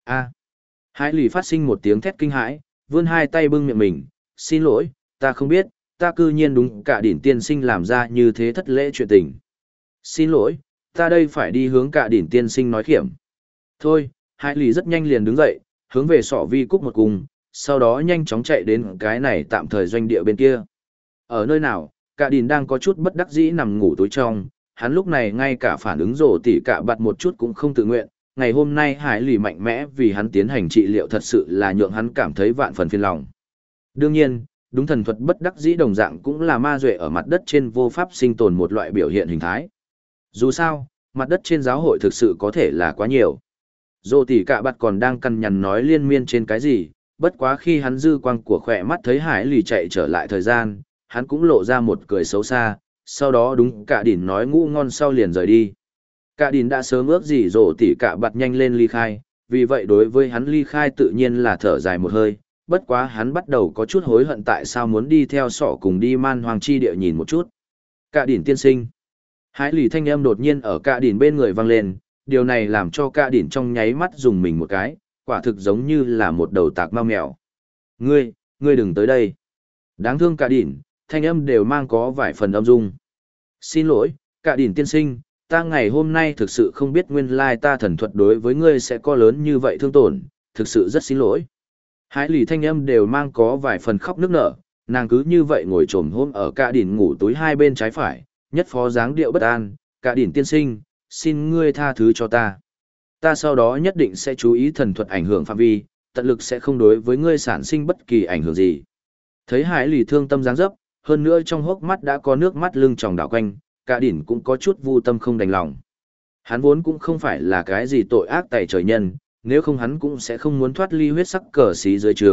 Hải Ly phát sinh một tiếng thét kinh hãi, vươn hai tay bưng miệng mình, xin lỗi, ta không biết, ta cư nhiên đúng cả đỉnh tiên sinh làm ra như thế thất lễ chuyện tình. Xin lỗi, ta đây phải đi hướng cả đỉnh tiên sinh nói khiểm. Thôi, Hải Ly rất nhanh liền đứng dậy, hướng về vi cúc một cung, sau đó nhanh chóng chạy đến cái này tạm thời doanh địa bên kia. Ở nơi nào, cả đỉnh đang có chút bất đắc dĩ nằm ngủ tối trong, hắn lúc này ngay cả phản ứng rổ tỉ cả bặt một chút cũng không tự nguyện. Ngày hôm nay Hải Ly mạnh mẽ vì hắn tiến hành trị liệu thật sự là nhượng hắn cảm thấy vạn phần phiền lòng. Đương nhiên, đúng thần thuật bất đắc dĩ đồng dạng cũng là ma duệ ở mặt đất trên vô pháp sinh tồn một loại biểu hiện hình thái. Dù sao, mặt đất trên giáo hội thực sự có thể là quá nhiều. Rổ tỉ cả bặt còn đang cằn nhằn nói liên miên trên cái gì, bất quá khi hắn dư quang của khỏe mắt thấy Hải Ly chạy trở lại thời gian, hắn cũng lộ ra một cười xấu xa, sau đó đúng cả đỉnh nói ngủ ngon sau liền rời đi. Cả đỉnh đã sớm ước gì rổ tỉ cả bặt nhanh lên ly khai, vì vậy đối với hắn ly khai tự nhiên là thở dài một hơi, bất quá hắn bắt đầu có chút hối hận tại sao muốn đi theo cùng đi man hoàng chi địa nhìn một chút. Cả đỉnh tiên sinh. Hải Ly thanh âm đột nhiên ở cả đỉnh bên người vang lên, điều này làm cho cả đỉnh trong nháy mắt dùng mình một cái, quả thực giống như là một đầu tạc mao mèo. Ngươi đừng tới đây. Đáng thương cả đỉnh, thanh âm đều mang có vài phần âm dung. Xin lỗi, cả đỉnh tiên sinh, ta ngày hôm nay thực sự không biết nguyên lai ta thần thuật đối với ngươi sẽ có lớn như vậy thương tổn, thực sự rất xin lỗi. Hải Ly thanh âm đều mang có vài phần khóc nức nở, nàng cứ như vậy ngồi trồm hôm ở cả đỉnh ngủ túi hai bên trái phải, nhất phó dáng điệu bất an, cả đỉnh tiên sinh, xin ngươi tha thứ cho ta. Ta sau đó nhất định sẽ chú ý thần thuật ảnh hưởng phạm vi, tận lực sẽ không đối với ngươi sản sinh bất kỳ ảnh hưởng gì. Thấy Hải Ly thương tâm dáng dấp, hơn nữa trong hốc mắt đã có nước mắt lưng tròng đảo quanh, cả đỉnh cũng có chút vu tâm không đành lòng. Hắn vốn cũng không phải là cái gì tội ác tày trời nhân, nếu không hắn cũng sẽ không muốn thoát ly huyết sắc cờ xí dưới trướng,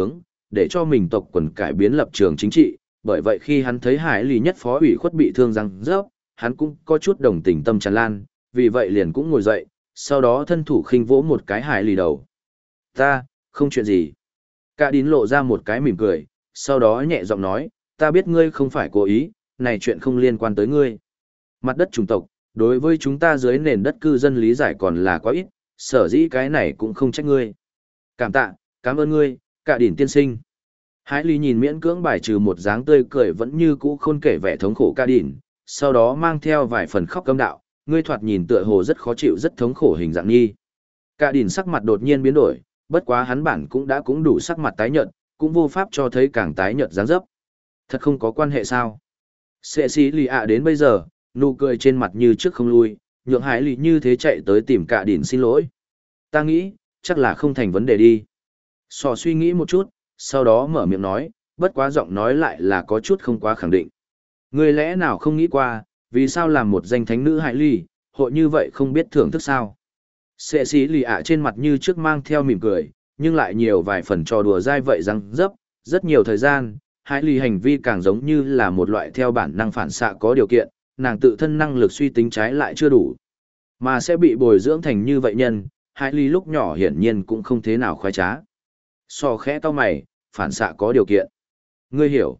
để cho mình tộc quần cải biến lập trường chính trị, bởi vậy khi hắn thấy Hải Lý nhất phó ủy khuất bị thương răng rớp, hắn cũng có chút đồng tình tâm tràn lan, vì vậy liền cũng ngồi dậy, sau đó thân thủ khinh vỗ một cái Hải Lý đầu. Ta, không chuyện gì. Cả đín lộ ra một cái mỉm cười, sau đó nhẹ giọng nói, ta biết ngươi không phải cố ý, này chuyện không liên quan tới ngươi. Mặt đất chủng tộc, đối với chúng ta dưới nền đất cư dân lý giải còn là quá ít, sở dĩ cái này cũng không trách ngươi. Cảm tạ, cảm ơn ngươi, cả đỉnh tiên sinh. Hải Lý nhìn miễn cưỡng bài trừ một dáng tươi cười vẫn như cũ khôn kể vẻ thống khổ cả đỉnh, sau đó mang theo vài phần khóc câm đạo, ngươi thoạt nhìn tựa hồ rất khó chịu rất thống khổ hình dạng nghi. Cả đỉnh sắc mặt đột nhiên biến đổi, bất quá hắn bản cũng đủ sắc mặt tái nhợt, cũng vô pháp cho thấy càng tái nhợt dáng dấp. Thật không có quan hệ sao? Sệ xí lì ạ đến bây giờ, nụ cười trên mặt như trước không lui, nhượng Hải Lý như thế chạy tới tìm cả đỉnh xin lỗi. Ta nghĩ, chắc là không thành vấn đề đi. Sò suy nghĩ một chút, sau đó mở miệng nói, bất quá giọng nói lại là có chút không quá khẳng định. Người lẽ nào không nghĩ qua, vì sao làm một danh thánh nữ Hải Lý, hội như vậy không biết thưởng thức sao? Sệ xí lì ạ trên mặt như trước mang theo mỉm cười, nhưng lại nhiều vài phần trò đùa dai vậy răng dấp, rất nhiều thời gian, Hải Lý hành vi càng giống như là một loại theo bản năng phản xạ có điều kiện, nàng tự thân năng lực suy tính trái lại chưa đủ, mà sẽ bị bồi dưỡng thành như vậy nhân, Hải Lý lúc nhỏ hiển nhiên cũng không thế nào khoái trá. So khẽ to mày, phản xạ có điều kiện. Ngươi hiểu.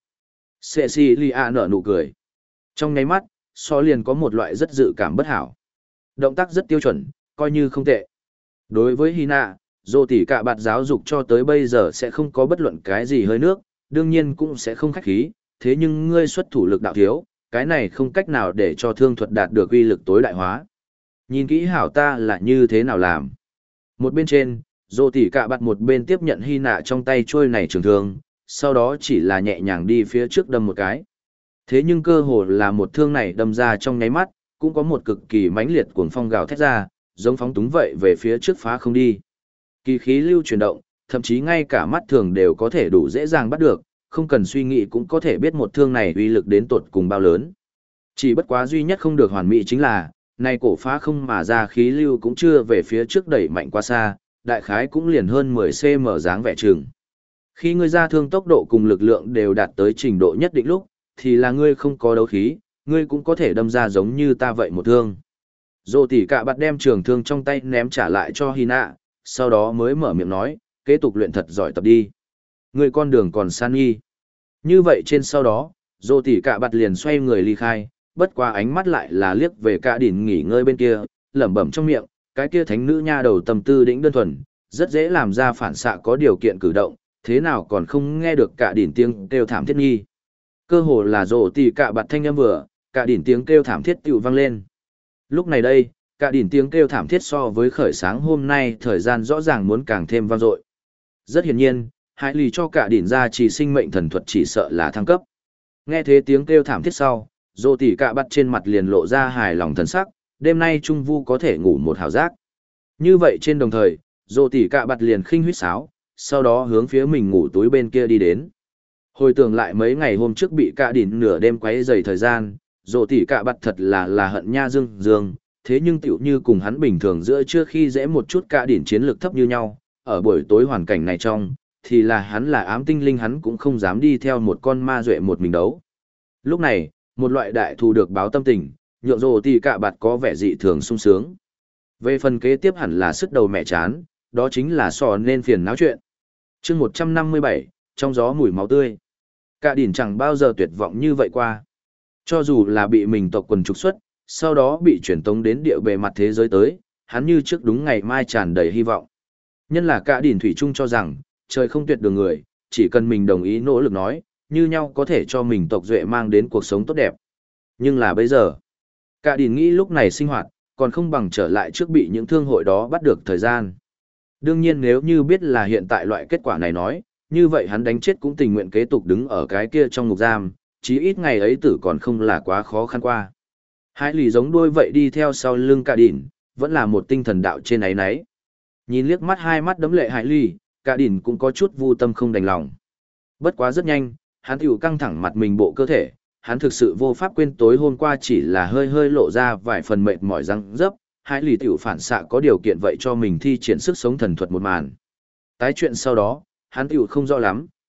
Cecilia nở nụ cười. Trong nháy mắt, so liền có một loại rất dự cảm bất hảo. Động tác rất tiêu chuẩn, coi như không tệ. Đối với Hina, dù tỷ cả bạt giáo dục cho tới bây giờ sẽ không có bất luận cái gì hơi nước, đương nhiên cũng sẽ không khách khí, thế nhưng ngươi xuất thủ lực đạo thiếu, cái này không cách nào để cho thương thuật đạt được uy lực tối đại hóa. Nhìn kỹ hảo ta là như thế nào làm. Một bên trên, dù tỷ cả bạt một bên tiếp nhận Hina trong tay trôi này trường thương, sau đó chỉ là nhẹ nhàng đi phía trước đâm một cái. Thế nhưng cơ hồ là một thương này đâm ra trong nháy mắt, cũng có một cực kỳ mãnh liệt cuồng phong gào thét ra, giống phóng túng vậy về phía trước phá không đi. Kỳ khí lưu chuyển động, thậm chí ngay cả mắt thường đều có thể đủ dễ dàng bắt được, không cần suy nghĩ cũng có thể biết một thương này uy lực đến tột cùng bao lớn. Chỉ bất quá duy nhất không được hoàn mỹ chính là, này cổ phá không mà ra khí lưu cũng chưa về phía trước đẩy mạnh quá xa, đại khái cũng liền hơn 10cm dáng vẻ chừng. Khi ngươi ra thương tốc độ cùng lực lượng đều đạt tới trình độ nhất định lúc, thì là ngươi không có đấu khí, ngươi cũng có thể đâm ra giống như ta vậy một thương. Dô tỷ cả bạt đem trường thương trong tay ném trả lại cho Hina, sau đó mới mở miệng nói, kế tục luyện thật giỏi tập đi. Ngươi con đường còn san nghi. Như vậy trên sau đó, dô tỷ cả bạt liền xoay người ly khai, bất qua ánh mắt lại là liếc về cả đỉnh nghỉ ngơi bên kia, lẩm bẩm trong miệng, cái kia thánh nữ nha đầu tâm tư đĩnh đơn thuần, rất dễ làm ra phản xạ có điều kiện cử động, thế nào còn không nghe được cả đỉnh tiếng kêu thảm thiết nghi. Cơ hồ là rồ tỷ cả bạt thanh âm vừa, cả đỉnh tiếng kêu thảm thiết tiểu vang lên. Lúc này đây, cả đỉnh tiếng kêu thảm thiết so với khởi sáng hôm nay thời gian rõ ràng muốn càng thêm vang dội. Rất hiển nhiên, Hải Lý cho cả đỉnh ra chỉ sinh mệnh thần thuật chỉ sợ là thăng cấp. Nghe thế tiếng kêu thảm thiết sau, rồ tỷ cả bạt trên mặt liền lộ ra hài lòng thần sắc, đêm nay Trung Vu có thể ngủ một hào giác. Như vậy trên đồng thời, rồ tỷ cả bạt liền khinh huýt sáo, sau đó hướng phía mình ngủ túi bên kia đi đến. Hồi tưởng lại mấy ngày hôm trước bị cả đỉnh nửa đêm quấy rầy thời gian, rồ tỷ cả bạt thật là hận nha dương dương, thế nhưng tiểu như cùng hắn bình thường giữa trưa khi dễ một chút cả đỉnh chiến lược thấp như nhau, ở buổi tối hoàn cảnh này trong, thì là hắn là ám tinh linh hắn cũng không dám đi theo một con ma duệ một mình đấu. Lúc này, một loại đại thù được báo tâm tình, nhượng rồ tỷ cả bạt có vẻ dị thường sung sướng. Về phần kế tiếp hẳn là sức đầu mẹ chán, đó chính là sò nên phiền náo chuyện. Chương 157, trong gió mùi máu tươi. Cả đỉnh chẳng bao giờ tuyệt vọng như vậy qua. Cho dù là bị mình tộc quần trục xuất, sau đó bị chuyển tống đến địa bề mặt thế giới tới, hắn như trước đúng ngày mai tràn đầy hy vọng. Nhân là cả đỉnh thủy chung cho rằng, trời không tuyệt đường người, chỉ cần mình đồng ý nỗ lực nói, như nhau có thể cho mình tộc duệ mang đến cuộc sống tốt đẹp. Nhưng là bây giờ, cả đỉnh nghĩ lúc này sinh hoạt, còn không bằng trở lại trước bị những thương hội đó bắt được thời gian. Đương nhiên nếu như biết là hiện tại loại kết quả này nói, như vậy hắn đánh chết cũng tình nguyện kế tục đứng ở cái kia trong ngục giam, chí ít ngày ấy tử còn không là quá khó khăn qua. Hải Lý giống đuôi vậy đi theo sau lưng cả đỉnh, vẫn là một tinh thần đạo trên ấy nấy. Nhìn liếc mắt hai mắt đấm lệ Hải Lý, cả đỉnh cũng có chút vu tâm không đành lòng. Bất quá rất nhanh, hắn tiểu căng thẳng mặt mình bộ cơ thể, hắn thực sự vô pháp quên tối hôm qua chỉ là hơi hơi lộ ra vài phần mệt mỏi răng dấp, Hải Lý tiểu phản xạ có điều kiện vậy cho mình thi triển sức sống thần thuật một màn. Tái chuyện sau đó, hắn tiểu không rõ lắm,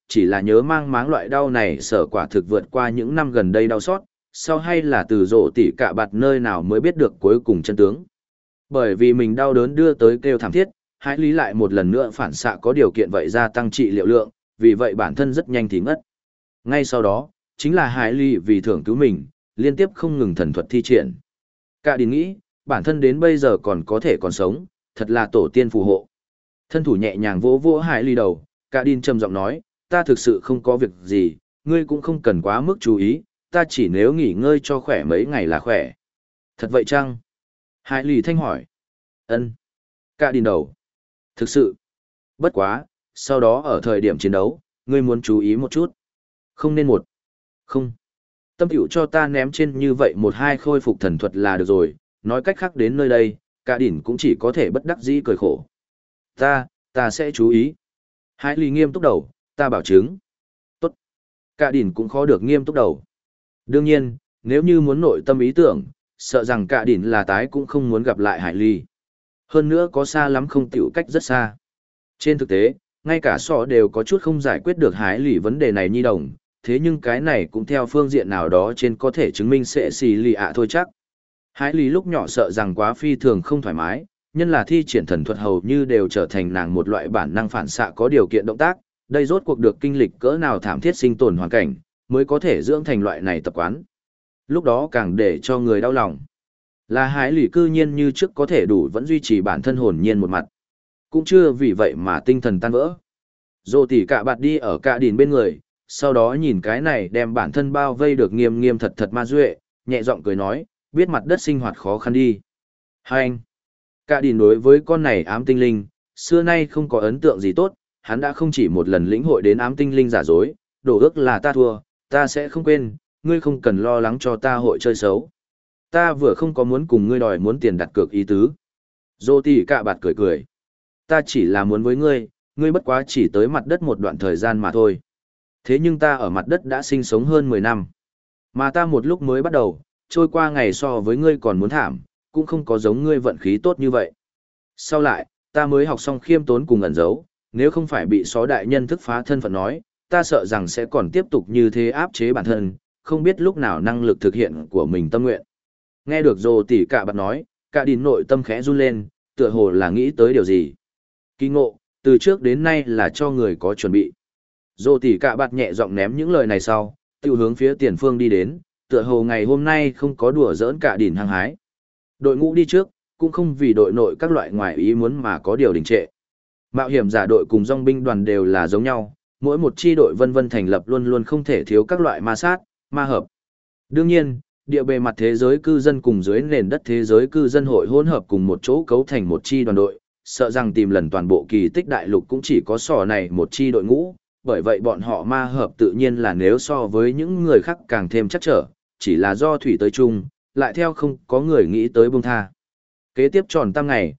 chỉ là nhớ mang máng loại đau này sở quả thực vượt qua những năm gần đây đau xót, sau hay là từ rộ tỉ cả bạt nơi nào mới biết được cuối cùng chân tướng. Bởi vì mình đau đớn đưa tới kêu thảm thiết, Hải Lý lại một lần nữa phản xạ có điều kiện vậy gia tăng trị liệu lượng, vì vậy bản thân rất nhanh thì ngất. Ngay sau đó, chính là Hải Lý vì thưởng cứu mình, liên tiếp không ngừng thần thuật thi triển. Cả đình nghĩ, bản thân đến bây giờ còn có thể còn sống, thật là tổ tiên phù hộ. Thân thủ nhẹ nhàng vỗ vỗ Hải Lý đầu, cả đình trầm giọng nói, ta thực sự không có việc gì, ngươi cũng không cần quá mức chú ý, ta chỉ nếu nghỉ ngơi cho khỏe mấy ngày là khỏe. Thật vậy chăng? Hải Lý thanh hỏi. Ân. Cả đình đầu. Thực sự. Bất quá, sau đó ở thời điểm chiến đấu, ngươi muốn chú ý một chút. Không nên một. Không. Tâm hữu cho ta ném trên như vậy một hai khôi phục thần thuật là được rồi, nói cách khác đến nơi đây, cả đỉnh cũng chỉ có thể bất đắc dĩ cười khổ. Ta sẽ chú ý. Hải Lý nghiêm túc đầu, ta bảo chứng. Tốt. Cả đỉnh cũng khó được nghiêm túc đầu. Đương nhiên, nếu như muốn nội tâm ý tưởng, sợ rằng cả đỉnh là tái cũng không muốn gặp lại Hải Lý. Hơn nữa có xa lắm không tiểu cách rất xa. Trên thực tế, ngay cả sọ đều có chút không giải quyết được Hải Lý vấn đề này nhi đồng, thế nhưng cái này cũng theo phương diện nào đó trên có thể chứng minh sẽ xì lì ạ thôi chắc. Hải Lý lúc nhỏ sợ rằng quá phi thường không thoải mái, nhân là thi triển thần thuật hầu như đều trở thành nàng một loại bản năng phản xạ có điều kiện động tác, đây rốt cuộc được kinh lịch cỡ nào thảm thiết sinh tồn hoàn cảnh, mới có thể dưỡng thành loại này tập quán. Lúc đó càng để cho người đau lòng. Là Hải Lý cư nhiên như trước có thể đủ vẫn duy trì bản thân hồn nhiên một mặt. Cũng chưa vì vậy mà tinh thần tan vỡ. Dô tỉ cả bạt đi ở cả đìn bên người, sau đó nhìn cái này đem bản thân bao vây được nghiêm nghiêm thật thật ma duệ, nhẹ giọng cười nói, biết mặt đất sinh hoạt khó khăn đi. Hai anh. Cả đìn đối với con này ám tinh linh, xưa nay không có ấn tượng gì tốt, hắn đã không chỉ một lần lĩnh hội đến ám tinh linh giả dối, đổ ước là ta thua, ta sẽ không quên, ngươi không cần lo lắng cho ta hội chơi xấu. Ta vừa không có muốn cùng ngươi đòi muốn tiền đặt cược ý tứ. Dô tỉ cả bạt cười cười. Ta chỉ là muốn với ngươi, ngươi bất quá chỉ tới mặt đất một đoạn thời gian mà thôi. Thế nhưng ta ở mặt đất đã sinh sống hơn 10 năm. Mà ta một lúc mới bắt đầu, trôi qua ngày so với ngươi còn muốn thảm, cũng không có giống ngươi vận khí tốt như vậy. Sau lại, ta mới học xong khiêm tốn cùng ẩn giấu, nếu không phải bị xó đại nhân thức phá thân phận nói, ta sợ rằng sẽ còn tiếp tục như thế áp chế bản thân, không biết lúc nào năng lực thực hiện của mình tâm nguyện. Nghe được Dô tỉ cả bạt nói, cả đìn nội tâm khẽ run lên, tựa hồ là nghĩ tới điều gì. Kỳ ngộ, từ trước đến nay là cho người có chuẩn bị. Dô tỉ cả bạt nhẹ giọng ném những lời này sau, tiêu hướng phía tiền phương đi đến, tựa hồ ngày hôm nay không có đùa giỡn cả đìn hăng hái. Đội ngũ đi trước, cũng không vì đội nội các loại ngoài ý muốn mà có điều đình trệ. Mạo hiểm giả đội cùng dòng binh đoàn đều là giống nhau, mỗi một chi đội vân vân thành lập luôn luôn không thể thiếu các loại ma sát, ma hợp. Đương nhiên, địa bề mặt thế giới cư dân cùng dưới nền đất thế giới cư dân hội hỗn hợp cùng một chỗ cấu thành một chi đoàn đội, sợ rằng tìm lần toàn bộ kỳ tích đại lục cũng chỉ có sò này một chi đội ngũ, bởi vậy bọn họ ma hợp tự nhiên là nếu so với những người khác càng thêm chắc trở, chỉ là do thủy tới chung, lại theo không có người nghĩ tới buông tha. Kế tiếp tròn tam ngày,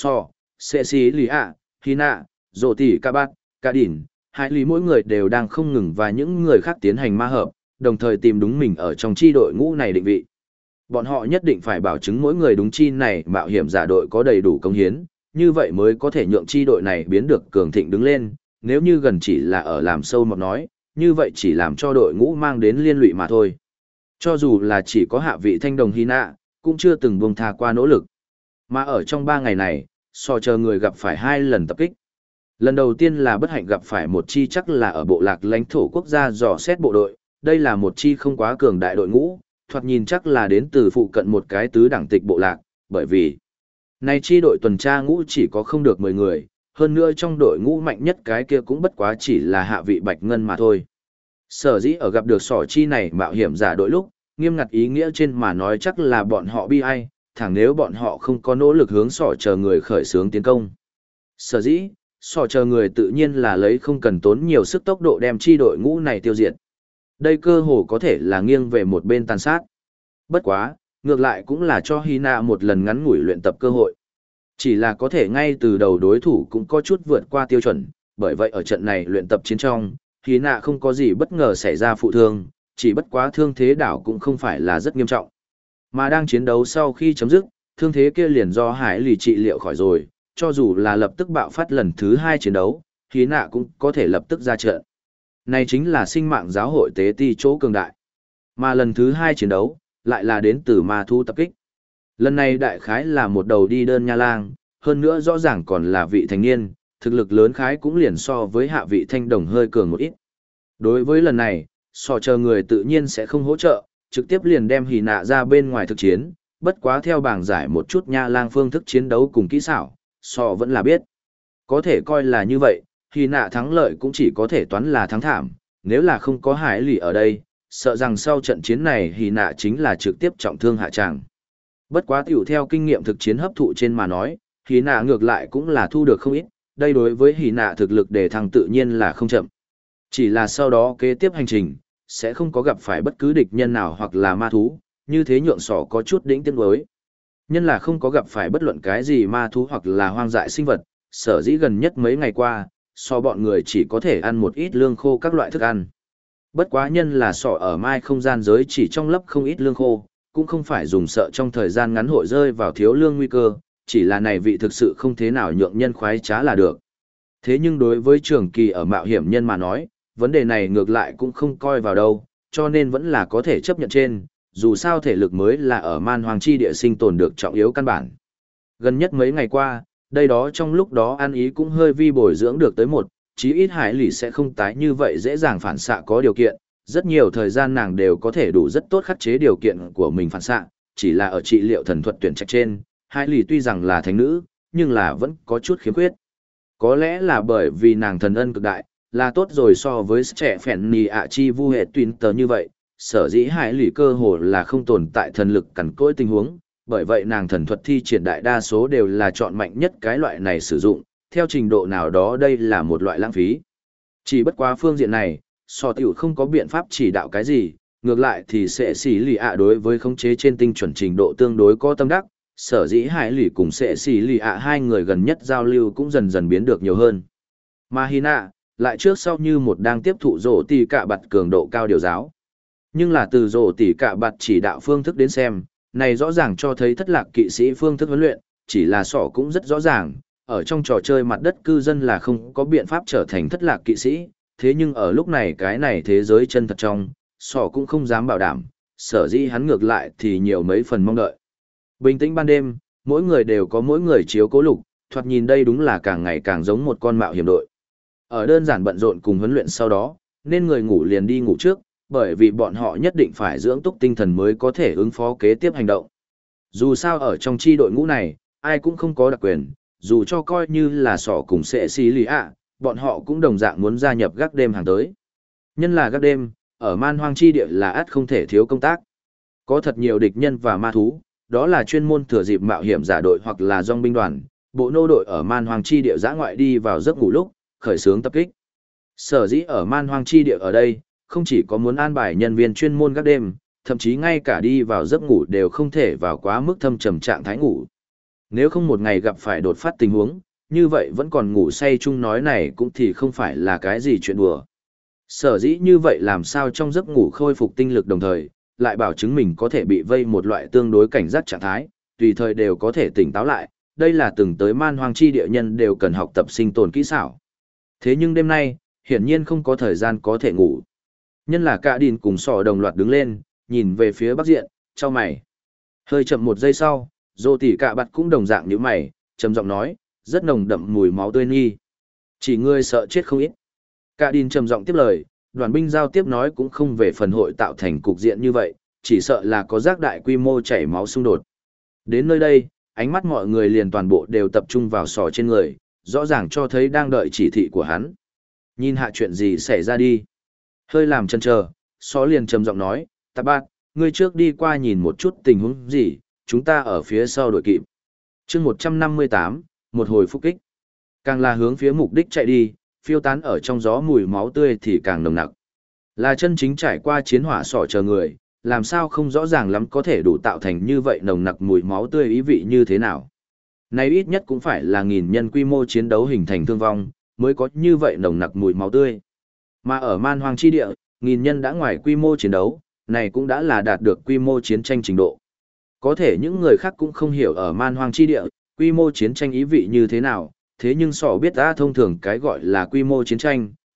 sẽ xí lì ạ, hy nạ, dỗ tỉ ca bát, ca đỉn, hai lý mỗi người đều đang không ngừng và những người khác tiến hành ma hợp, đồng thời tìm đúng mình ở trong chi đội ngũ này định vị. Bọn họ nhất định phải bảo chứng mỗi người đúng chi này mạo hiểm giả đội có đầy đủ công hiến, như vậy mới có thể nhượng chi đội này biến được cường thịnh đứng lên, nếu như gần chỉ là ở làm sâu mọt nói, như vậy chỉ làm cho đội ngũ mang đến liên lụy mà thôi. Cho dù là chỉ có hạ vị thanh đồng hy nạ, cũng chưa từng buông tha qua nỗ lực. Mà ở trong 3 ngày này, chờ người gặp phải 2 lần tập kích. Lần đầu tiên là bất hạnh gặp phải một chi chắc là ở bộ lạc lãnh thổ quốc gia dò xét bộ đội, đây là một chi không quá cường đại đội ngũ, thoạt nhìn chắc là đến từ phụ cận một cái tứ đẳng tịch bộ lạc, bởi vì này chi đội tuần tra ngũ chỉ có không được 10 người, hơn nữa trong đội ngũ mạnh nhất cái kia cũng bất quá chỉ là hạ vị bạch ngân mà thôi. Sở dĩ ở gặp được sỏ chi này mạo hiểm giả đội lúc, nghiêm ngặt ý nghĩa trên mà nói chắc là bọn họ bi ai, thẳng nếu bọn họ không có nỗ lực hướng sỏ chờ người khởi xướng tiến công. Sở dĩ, sỏ chờ người tự nhiên là lấy không cần tốn nhiều sức tốc độ đem chi đội ngũ này tiêu diệt. Đây cơ hồ có thể là nghiêng về một bên tàn sát. Bất quá, ngược lại cũng là cho Hina một lần ngắn ngủi luyện tập cơ hội. Chỉ là có thể ngay từ đầu đối thủ cũng có chút vượt qua tiêu chuẩn, bởi vậy ở trận này luyện tập chiến trong, Hina không có gì bất ngờ xảy ra phụ thương, chỉ bất quá thương thế đảo cũng không phải là rất nghiêm trọng. Mà đang chiến đấu sau khi chấm dứt, thương thế kia liền do Hải Lì trị liệu khỏi rồi, cho dù là lập tức bạo phát lần thứ 2 chiến đấu, Hina cũng có thể lập tức ra trận. Này chính là sinh mạng giáo hội tế ti chỗ cường đại. Mà lần thứ 2 chiến đấu, lại là đến từ ma thú tập kích. Lần này đại khái là một đầu đi đơn nha lang, hơn nữa rõ ràng còn là vị thành niên, thực lực lớn khái cũng liền so với hạ vị thanh đồng hơi cường một ít. Đối với lần này, sò chờ người tự nhiên sẽ không hỗ trợ, trực tiếp liền đem hỉ nạ ra bên ngoài thực chiến, bất quá theo bảng giải một chút nha lang phương thức chiến đấu cùng kỹ xảo, sò vẫn là biết. Có thể coi là như vậy, hỉ nạ thắng lợi cũng chỉ có thể toán là thắng thảm, nếu là không có hải lì ở đây, sợ rằng sau trận chiến này hỉ nạ chính là trực tiếp trọng thương hạ tràng. Bất quá tiểu theo kinh nghiệm thực chiến hấp thụ trên mà nói, hỉ nạ ngược lại cũng là thu được không ít, đây đối với hỉ nạ thực lực để thăng tự nhiên là không chậm. Chỉ là sau đó kế tiếp hành trình, sẽ không có gặp phải bất cứ địch nhân nào hoặc là ma thú, như thế nhượng sỏ có chút đỉnh tiếng đối. Nhân là không có gặp phải bất luận cái gì ma thú hoặc là hoang dại sinh vật, sở dĩ gần nhất mấy ngày qua, so bọn người chỉ có thể ăn một ít lương khô các loại thức ăn. Bất quá nhân là sọ ở mai không gian giới chỉ trong lấp không ít lương khô, cũng không phải dùng sợ trong thời gian ngắn hội rơi vào thiếu lương nguy cơ, chỉ là này vị thực sự không thế nào nhượng nhân khoái trá là được. Thế nhưng đối với trường kỳ ở mạo hiểm nhân mà nói, vấn đề này ngược lại cũng không coi vào đâu, cho nên vẫn là có thể chấp nhận trên, dù sao thể lực mới là ở man hoàng chi địa sinh tồn được trọng yếu căn bản. Gần nhất mấy ngày qua, đây đó trong lúc đó ăn ý cũng hơi vi bồi dưỡng được tới một, chí ít hải lì sẽ không tái như vậy dễ dàng phản xạ có điều kiện, rất nhiều thời gian nàng đều có thể đủ rất tốt khắc chế điều kiện của mình phản xạ, chỉ là ở trị liệu thần thuật tuyển trạch trên, hải lì tuy rằng là thánh nữ, nhưng là vẫn có chút khiếm khuyết. Có lẽ là bởi vì nàng thần ân cực đại, là tốt rồi so với trẻ phèn nì ạ chi vu hệ tuyên tờ như vậy, sở dĩ hải lì cơ hồ là không tồn tại thần lực cằn cỗi tình huống, bởi vậy nàng thần thuật thi triển đại đa số đều là chọn mạnh nhất cái loại này sử dụng, theo trình độ nào đó đây là một loại lãng phí. Chỉ bất quá phương diện này, so tiểu không có biện pháp chỉ đạo cái gì, ngược lại thì sẽ xỉ lì ạ đối với khống chế trên tinh chuẩn trình độ tương đối có tâm đắc, sở dĩ hải lì cùng sẽ xỉ lì ạ hai người gần nhất giao lưu cũng dần dần biến được nhiều hơn. Mà Hina, lại trước sau như một đang tiếp thụ rổ tỷ cạ bạt cường độ cao điều giáo. Nhưng là từ rổ tỷ cạ bạt chỉ đạo phương thức đến xem, này rõ ràng cho thấy thất lạc kỵ sĩ phương thức huấn luyện, chỉ là sỏ cũng rất rõ ràng, ở trong trò chơi mặt đất cư dân là không có biện pháp trở thành thất lạc kỵ sĩ, thế nhưng ở lúc này cái này thế giới chân thật trong, sỏ cũng không dám bảo đảm, sở dĩ hắn ngược lại thì nhiều mấy phần mong đợi. Bình tĩnh ban đêm, mỗi người đều có mỗi người chiếu cố lục, thoạt nhìn đây đúng là càng ngày càng giống một con mạo hiểm đội. Ở đơn giản bận rộn cùng huấn luyện sau đó, nên người ngủ liền đi ngủ trước, bởi vì bọn họ nhất định phải dưỡng túc tinh thần mới có thể ứng phó kế tiếp hành động. Dù sao ở trong chi đội ngũ này, ai cũng không có đặc quyền, dù cho coi như là sỏ cùng sẽ xí lý ạ, bọn họ cũng đồng dạng muốn gia nhập gác đêm hàng tới. Nhân là gác đêm, ở man hoang chi địa là ắt không thể thiếu công tác. Có thật nhiều địch nhân và ma thú, đó là chuyên môn thừa dịp mạo hiểm giả đội hoặc là dòng binh đoàn, bộ nô đội ở man hoang chi địa giã ngoại đi vào giấc ngủ lúc, khởi xướng tập kích. Sở dĩ ở man hoang chi địa ở đây, không chỉ có muốn an bài nhân viên chuyên môn gác đêm, thậm chí ngay cả đi vào giấc ngủ đều không thể vào quá mức thâm trầm trạng thái ngủ. Nếu không một ngày gặp phải đột phát tình huống, như vậy vẫn còn ngủ say chung nói này cũng thì không phải là cái gì chuyện đùa. Sở dĩ như vậy làm sao trong giấc ngủ khôi phục tinh lực đồng thời, lại bảo chứng mình có thể bị vây một loại tương đối cảnh giác trạng thái, tùy thời đều có thể tỉnh táo lại, đây là từng tới man hoang chi địa nhân đều cần học tập sinh tồn kỹ xảo. Thế nhưng đêm nay, hiển nhiên không có thời gian có thể ngủ. Nhân là cả đìn cùng sỏ đồng loạt đứng lên, nhìn về phía bắc diện, cho mày. Hơi chậm một giây sau, dô tỉ cả bặt cũng đồng dạng như mày, trầm giọng nói, rất nồng đậm mùi máu tươi nghi. Chỉ ngươi sợ chết không ít. Cả đìn trầm giọng tiếp lời, đoàn binh giao tiếp nói cũng không về phần hội tạo thành cục diện như vậy, chỉ sợ là có giác đại quy mô chảy máu xung đột. Đến nơi đây, ánh mắt mọi người liền toàn bộ đều tập trung vào sỏ trên người, rõ ràng cho thấy đang đợi chỉ thị của hắn. Nhìn hạ chuyện gì xảy ra đi. Hơi làm chần chờ, sỏ liền trầm giọng nói, Tạp Bạt, ngươi trước đi qua nhìn một chút tình huống gì, chúng ta ở phía sau đội kịp. chương 158, một hồi phục kích. Càng là hướng phía mục đích chạy đi, phiêu tán ở trong gió mùi máu tươi thì càng nồng nặc. Là chân chính trải qua chiến hỏa sỏ chờ người, làm sao không rõ ràng lắm có thể đủ tạo thành như vậy nồng nặc mùi máu tươi ý vị như thế nào. Này ít nhất cũng phải là 1000 nhân quy mô chiến đấu hình thành thương vong, mới có như vậy nồng nặc mùi máu tươi. Mà ở man hoang chi địa, 1000 nhân đã ngoài quy mô chiến đấu, này cũng đã là đạt được quy mô chiến tranh trình độ. Có thể những người khác cũng không hiểu ở man hoang chi địa, quy mô chiến tranh ý vị như thế nào, thế nhưng sỏ biết đã thông thường cái gọi là quy mô chiến tranh,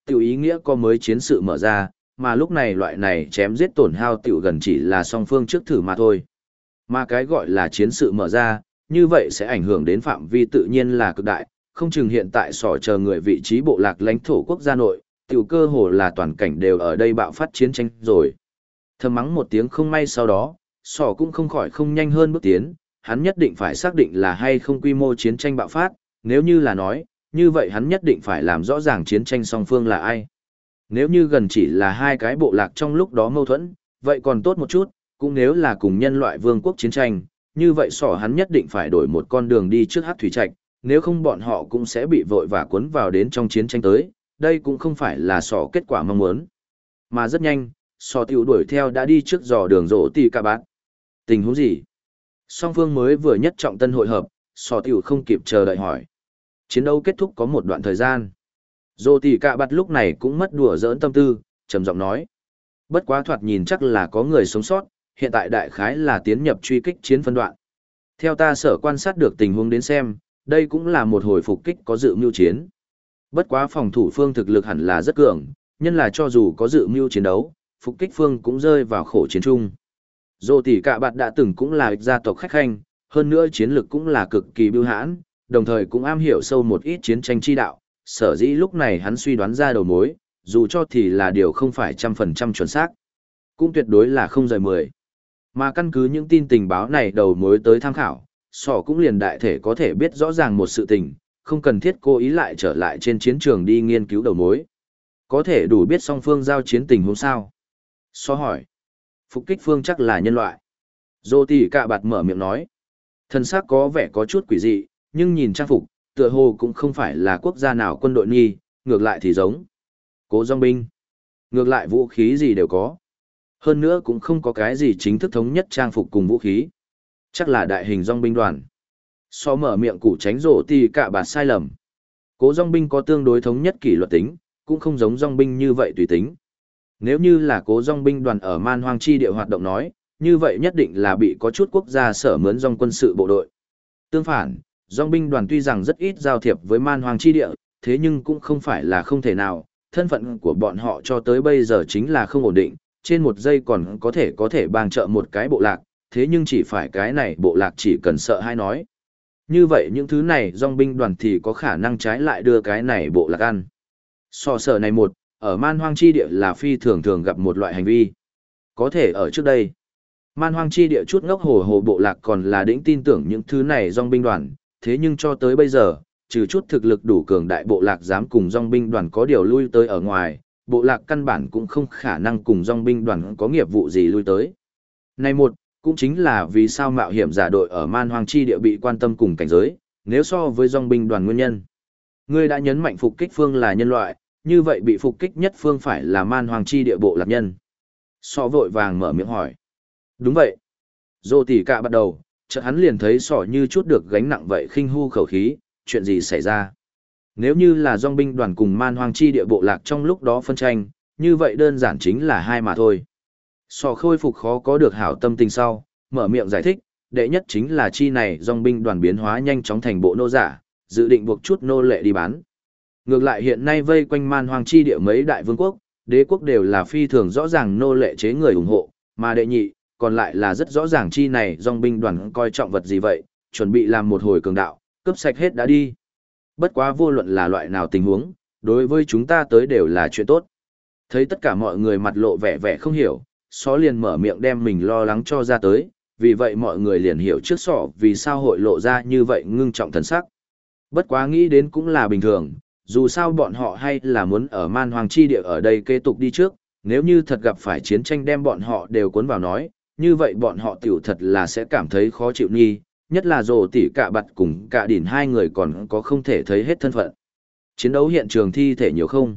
tiểu ý nghĩa có mới chiến sự mở ra, mà lúc này loại này chém giết tổn hao tiểu gần chỉ là song phương trước thử mà thôi. Mà cái gọi là chiến sự mở ra, như vậy sẽ ảnh hưởng đến phạm vi tự nhiên là cực đại, không chừng hiện tại sỏ chờ người vị trí bộ lạc lãnh thổ quốc gia nội, tiểu cơ hồ là toàn cảnh đều ở đây bạo phát chiến tranh rồi. Thầm mắng một tiếng không may sau đó, sỏ cũng không khỏi không nhanh hơn bước tiến, hắn nhất định phải xác định là hay không quy mô chiến tranh bạo phát, nếu như là nói, như vậy hắn nhất định phải làm rõ ràng chiến tranh song phương là ai. Nếu như gần chỉ là hai cái bộ lạc trong lúc đó mâu thuẫn, vậy còn tốt một chút, cũng nếu là cùng nhân loại vương quốc chiến tranh, như vậy sỏ hắn nhất định phải đổi một con đường đi trước Hắc Thủy Trạch, nếu không bọn họ cũng sẽ bị vội và cuốn vào đến trong chiến tranh tới, đây cũng không phải là sỏ kết quả mong muốn. Mà rất nhanh, sỏ tiểu đuổi theo đã đi trước dò đường rỗ tì cả bát. Tình huống gì? Song phương mới vừa nhất trọng tân hội hợp, sỏ tiểu không kịp chờ đợi hỏi. Chiến đấu kết thúc có một đoạn thời gian. Rỗ tì cả bát lúc này cũng mất đùa giỡn tâm tư, trầm giọng nói. Bất quá thoạt nhìn chắc là có người sống sót, hiện tại đại khái là tiến nhập truy kích chiến phân đoạn. Theo ta sở quan sát được tình huống đến xem, đây cũng là một hồi phục kích có dự mưu chiến. Bất quá phòng thủ phương thực lực hẳn là rất cường, nhân là cho dù có dự mưu chiến đấu, phục kích phương cũng rơi vào khổ chiến chung. Dù tỷ cả bạn đã từng cũng là gia tộc khách khanh, hơn nữa chiến lực cũng là cực kỳ bưu hãn, đồng thời cũng am hiểu sâu một ít chiến tranh chi đạo, sở dĩ lúc này hắn suy đoán ra đầu mối, dù cho thì là điều không phải 100% chuẩn xác, cũng tuyệt đối là không rời 10. Mà căn cứ những tin tình báo này đầu mối tới tham khảo, sỏ cũng liền đại thể có thể biết rõ ràng một sự tình, không cần thiết cố ý lại trở lại trên chiến trường đi nghiên cứu đầu mối. Có thể đủ biết song phương giao chiến tình huống sao? Sỏ hỏi. Phục kích phương chắc là nhân loại. Dô tỷ cạ bạt mở miệng nói. Thân xác có vẻ có chút quỷ dị, nhưng nhìn trang phục, tựa hồ cũng không phải là quốc gia nào quân đội nghi, ngược lại thì giống. Cố dòng binh. Ngược lại vũ khí gì đều có. Hơn nữa cũng không có cái gì chính thức thống nhất trang phục cùng vũ khí. Chắc là đại hình dòng binh đoàn. So mở miệng củ tránh rổ thì cả bạt sai lầm. Cố dòng binh có tương đối thống nhất kỷ luật tính, cũng không giống dòng binh như vậy tùy tính. Nếu như là cố dòng binh đoàn ở man hoang chi địa hoạt động nói, như vậy nhất định là bị có chút quốc gia sở mướn dòng quân sự bộ đội. Tương phản, dòng binh đoàn tuy rằng rất ít giao thiệp với man hoang chi địa, thế nhưng cũng không phải là không thể nào, thân phận của bọn họ cho tới bây giờ chính là không ổn định, trên một giây còn có thể bang trợ một cái bộ lạc, thế nhưng chỉ phải cái này bộ lạc chỉ cần sợ hay nói. Như vậy những thứ này dòng binh đoàn thì có khả năng trái lại đưa cái này bộ lạc ăn. So sở này một, ở man hoang chi địa là phi thường thường gặp một loại hành vi. Có thể ở trước đây, man hoang chi địa chút ngốc hồ bộ lạc còn là đĩnh tin tưởng những thứ này dòng binh đoàn, thế nhưng cho tới bây giờ, trừ chút thực lực đủ cường đại bộ lạc dám cùng dòng binh đoàn có điều lui tới ở ngoài, bộ lạc căn bản cũng không khả năng cùng dòng binh đoàn có nghiệp vụ gì lui tới. Này một, cũng chính là vì sao mạo hiểm giả đội ở man hoang chi địa bị quan tâm cùng cảnh giới, nếu so với dòng binh đoàn nguyên nhân. Ngươi đã nhấn mạnh phục kích phương là nhân loại, như vậy bị phục kích nhất phương phải là man hoang chi địa bộ lạc nhân. Sọ vội vàng mở miệng hỏi. Đúng vậy. Dô tỉ cả bắt đầu, chợt hắn liền thấy sọ như chút được gánh nặng vậy khinh hu khẩu khí, chuyện gì xảy ra. Nếu như là dòng binh đoàn cùng man hoang chi địa bộ lạc trong lúc đó phân tranh, như vậy đơn giản chính là hai mà thôi. Sọ khôi phục khó có được hảo tâm tình sau, mở miệng giải thích, đệ nhất chính là chi này dòng binh đoàn biến hóa nhanh chóng thành bộ nô giả, dự định buộc chút nô lệ đi bán. Ngược lại hiện nay vây quanh man hoang chi địa mấy đại vương quốc, đế quốc đều là phi thường rõ ràng nô lệ chế người ủng hộ, mà đệ nhị, còn lại là rất rõ ràng chi này dòng binh đoàn coi trọng vật gì vậy, chuẩn bị làm một hồi cường đạo, cướp sạch hết đã đi. Bất quá vô luận là loại nào tình huống, đối với chúng ta tới đều là chuyện tốt. Thấy tất cả mọi người mặt lộ vẻ vẻ không hiểu, Só liền mở miệng đem mình lo lắng cho ra tới, vì vậy mọi người liền hiểu trước Sọ vì sao hội lộ ra như vậy ngưng trọng thần sắc. Bất quá nghĩ đến cũng là bình thường, dù sao bọn họ hay là muốn ở man hoang chi địa ở đây kế tục đi trước, nếu như thật gặp phải chiến tranh đem bọn họ đều cuốn vào nói, như vậy bọn họ tiểu thật là sẽ cảm thấy khó chịu nhi, nhất là rồ tỉ cả bặt cùng cả đỉn hai người còn có không thể thấy hết thân phận. Chiến đấu hiện trường thi thể nhiều không?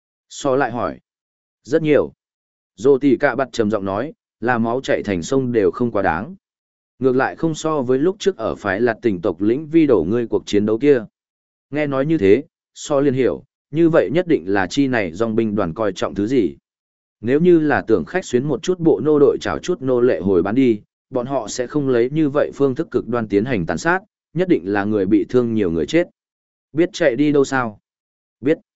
So lại hỏi. Rất nhiều. Rồ tỉ cả bặt trầm giọng nói, là máu chảy thành sông đều không quá đáng. Ngược lại không so với lúc trước ở phái Lạt tỉnh tộc lĩnh vi đổ ngươi cuộc chiến đấu kia. Nghe nói như thế, So liên hiểu, như vậy nhất định là chi này dòng binh đoàn coi trọng thứ gì. Nếu như là tưởng khách xuyến một chút bộ nô đội chào chút nô lệ hồi bán đi, bọn họ sẽ không lấy như vậy phương thức cực đoan tiến hành tàn sát, nhất định là người bị thương nhiều người chết. Biết chạy đi đâu sao? Biết.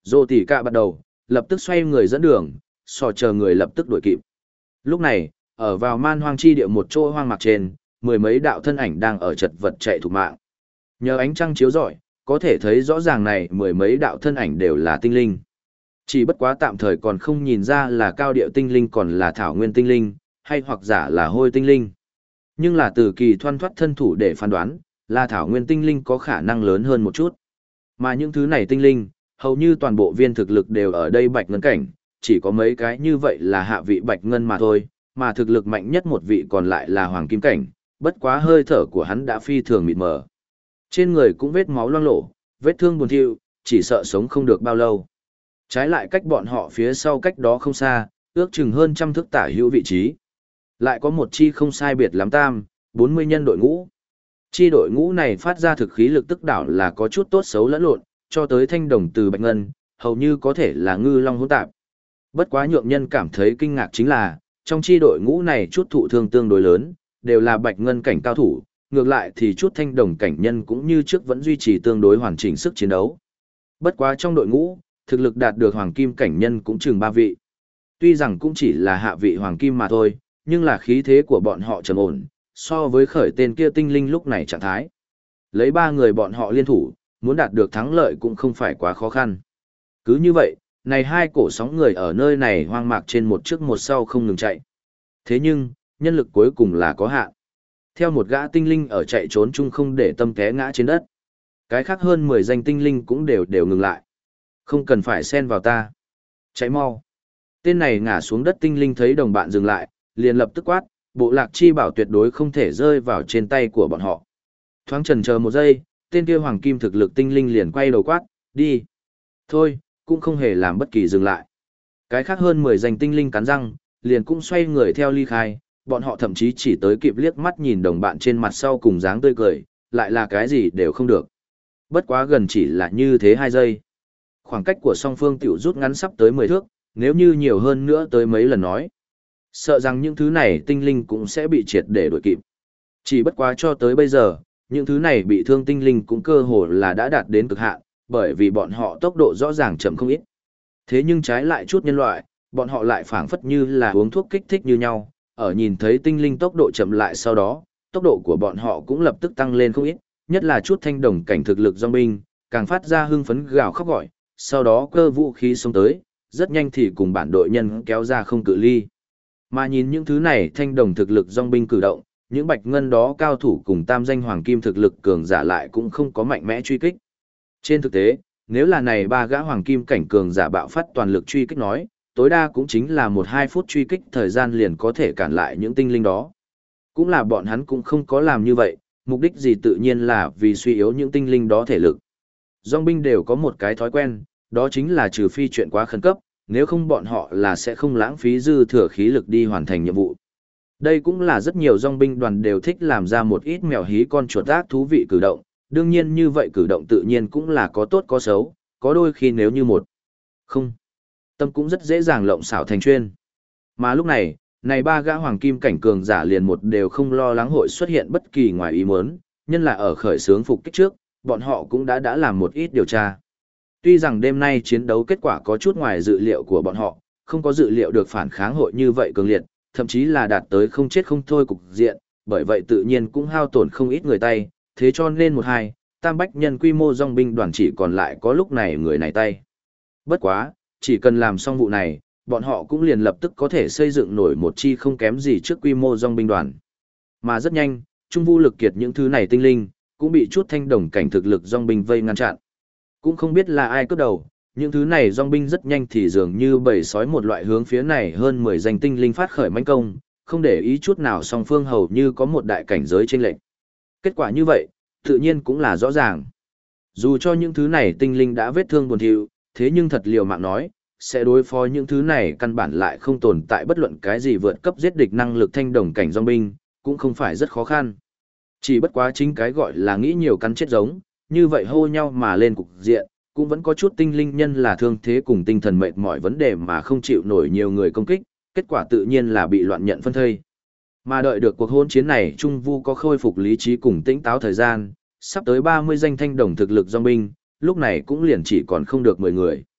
Dô tỷ cả bắt đầu, lập tức xoay người dẫn đường, sò chờ người lập tức đuổi kịp. Lúc này, ở vào man hoang chi địa một chỗ hoang mạc trên, mười mấy đạo thân ảnh đang ở chật vật chạy thục mạng. Nhờ ánh trăng chiếu rọi, có thể thấy rõ ràng này mười mấy đạo thân ảnh đều là tinh linh. Chỉ bất quá tạm thời còn không nhìn ra là cao điệu tinh linh còn là thảo nguyên tinh linh, hay hoặc giả là hôi tinh linh. Nhưng là từ kỳ thoăn thoắt thân thủ để phán đoán, là thảo nguyên tinh linh có khả năng lớn hơn một chút. Mà những thứ này tinh linh, hầu như toàn bộ viên thực lực đều ở đây bạch ngân cảnh, chỉ có mấy cái như vậy là hạ vị bạch ngân mà thôi, mà thực lực mạnh nhất một vị còn lại là hoàng kim cảnh, bất quá hơi thở của hắn đã phi thường mịt mờ. Trên người cũng vết máu loang lổ, vết thương buồn thiu, chỉ sợ sống không được bao lâu. Trái lại cách bọn họ phía sau cách đó không xa, ước chừng hơn trăm thước tả hữu vị trí. Lại có một chi không sai biệt lắm 40 nhân đội ngũ. Chi đội ngũ này phát ra thực khí lực tức đảo là có chút tốt xấu lẫn lộn, cho tới thanh đồng từ bạch ngân, hầu như có thể là ngư long hỗn tạp. Bất quá nhượng nhân cảm thấy kinh ngạc chính là, trong chi đội ngũ này chút thụ thương tương đối lớn, đều là bạch ngân cảnh cao thủ, ngược lại thì chút thanh đồng cảnh nhân cũng như trước vẫn duy trì tương đối hoàn chỉnh sức chiến đấu. Bất quá trong đội ngũ, thực lực đạt được hoàng kim cảnh nhân cũng chừng 3 vị. Tuy rằng cũng chỉ là hạ vị hoàng kim mà thôi, nhưng là khí thế của bọn họ trầm ổn, so với khởi tên kia tinh linh lúc này trạng thái. Lấy 3 người bọn họ liên thủ, muốn đạt được thắng lợi cũng không phải quá khó khăn. Cứ như vậy, này hai cổ sóng người ở nơi này hoang mạc trên một trước một sau không ngừng chạy. Thế nhưng, nhân lực cuối cùng là có hạn. Theo một gã tinh linh ở chạy trốn chung không để tâm té ngã trên đất. Cái khác hơn 10 danh tinh linh cũng đều ngừng lại. Không cần phải xen vào ta. Chạy mau. Tên này ngã xuống đất tinh linh thấy đồng bạn dừng lại, liền lập tức quát, bộ lạc chi bảo tuyệt đối không thể rơi vào trên tay của bọn họ. Thoáng chần chờ một giây, tên kia hoàng kim thực lực tinh linh liền quay đầu quát, đi. Thôi, cũng không hề làm bất kỳ dừng lại. Cái khác hơn 10 danh tinh linh cắn răng, liền cũng xoay người theo ly khai, bọn họ thậm chí chỉ tới kịp liếc mắt nhìn đồng bạn trên mặt sau cùng dáng tươi cười, lại là cái gì đều không được. Bất quá gần chỉ là như thế 2 giây. Khoảng cách của song phương tiểu rút ngắn sắp tới 10 thước, nếu như nhiều hơn nữa tới mấy lần nói. Sợ rằng những thứ này tinh linh cũng sẽ bị triệt để đuổi kịp. Chỉ bất quá cho tới bây giờ, những thứ này bị thương tinh linh cũng cơ hồ là đã đạt đến cực hạn, bởi vì bọn họ tốc độ rõ ràng chậm không ít. Thế nhưng trái lại chút nhân loại, bọn họ lại phảng phất như là uống thuốc kích thích như nhau, ở nhìn thấy tinh linh tốc độ chậm lại sau đó, tốc độ của bọn họ cũng lập tức tăng lên không ít, nhất là chút thanh đồng cảnh thực lực binh, càng phát ra hưng phấn gào khóc gọi, sau đó cơ vũ khí xông tới, rất nhanh thì cùng bản đội nhân kéo ra không cự ly. Mà nhìn những thứ này thanh đồng thực lực binh cử động, những bạch ngân đó cao thủ cùng tam danh hoàng kim thực lực cường giả lại cũng không có mạnh mẽ truy kích. Trên thực tế, nếu là này 3 gã hoàng kim cảnh cường giả bạo phát toàn lực truy kích nói, tối đa cũng chính là 1-2 phút truy kích thời gian liền có thể cản lại những tinh linh đó. Cũng là bọn hắn cũng không có làm như vậy, mục đích gì tự nhiên là vì suy yếu những tinh linh đó thể lực. Dòng binh đều có một cái thói quen, đó chính là trừ phi chuyện quá khẩn cấp, nếu không bọn họ là sẽ không lãng phí dư thừa khí lực đi hoàn thành nhiệm vụ. Đây cũng là rất nhiều dòng binh đoàn đều thích làm ra một ít mèo hí con chuột ác thú vị cử động, đương nhiên như vậy cử động tự nhiên cũng là có tốt có xấu, có đôi khi nếu như một không tâm cũng rất dễ dàng lộng xảo thành chuyên. Mà lúc này, này 3 gã hoàng kim cảnh cường giả liền một đều không lo lắng hội xuất hiện bất kỳ ngoài ý muốn, nhân là ở khởi xướng phục kích trước, bọn họ cũng đã làm một ít điều tra. Tuy rằng đêm nay chiến đấu kết quả có chút ngoài dự liệu của bọn họ, không có dự liệu được phản kháng hội như vậy cường liệt, thậm chí là đạt tới không chết không thôi cục diện, bởi vậy tự nhiên cũng hao tổn không ít người tay, thế cho nên 1-2, tam bách nhân quy mô dòng binh đoàn chỉ còn lại có lúc này người này tay. Bất quá, chỉ cần làm xong vụ này, bọn họ cũng liền lập tức có thể xây dựng nổi một chi không kém gì trước quy mô dòng binh đoàn. Mà rất nhanh, trung vu lực kiệt những thứ này tinh linh, cũng bị chút thanh đồng cảnh thực lực dòng binh vây ngăn chặn. Cũng không biết là ai cướp đầu, những thứ này dòng binh rất nhanh thì dường như bầy sói một loại hướng phía này hơn 10 danh tinh linh phát khởi mãnh công, không để ý chút nào song phương hầu như có một đại cảnh giới chênh lệch. Kết quả như vậy, tự nhiên cũng là rõ ràng. Dù cho những thứ này tinh linh đã vết thương buồn thiu, thế nhưng thật liều mạng nói, sẽ đối phó những thứ này căn bản lại không tồn tại bất luận cái gì vượt cấp giết địch năng lực thanh đồng cảnh dòng binh, cũng không phải rất khó khăn. Chỉ bất quá chính cái gọi là nghĩ nhiều cắn chết giống, như vậy hô nhau mà lên cục diện, cũng vẫn có chút tinh linh nhân là thương thế cùng tinh thần mệt mỏi vấn đề mà không chịu nổi nhiều người công kích, kết quả tự nhiên là bị loạn nhận phân thây. Mà đợi được cuộc hôn chiến này Trung Vu có khôi phục lý trí cùng tĩnh táo thời gian, sắp tới 30 danh thanh đồng thực lực dòng binh, lúc này cũng liền chỉ còn không được 10 người.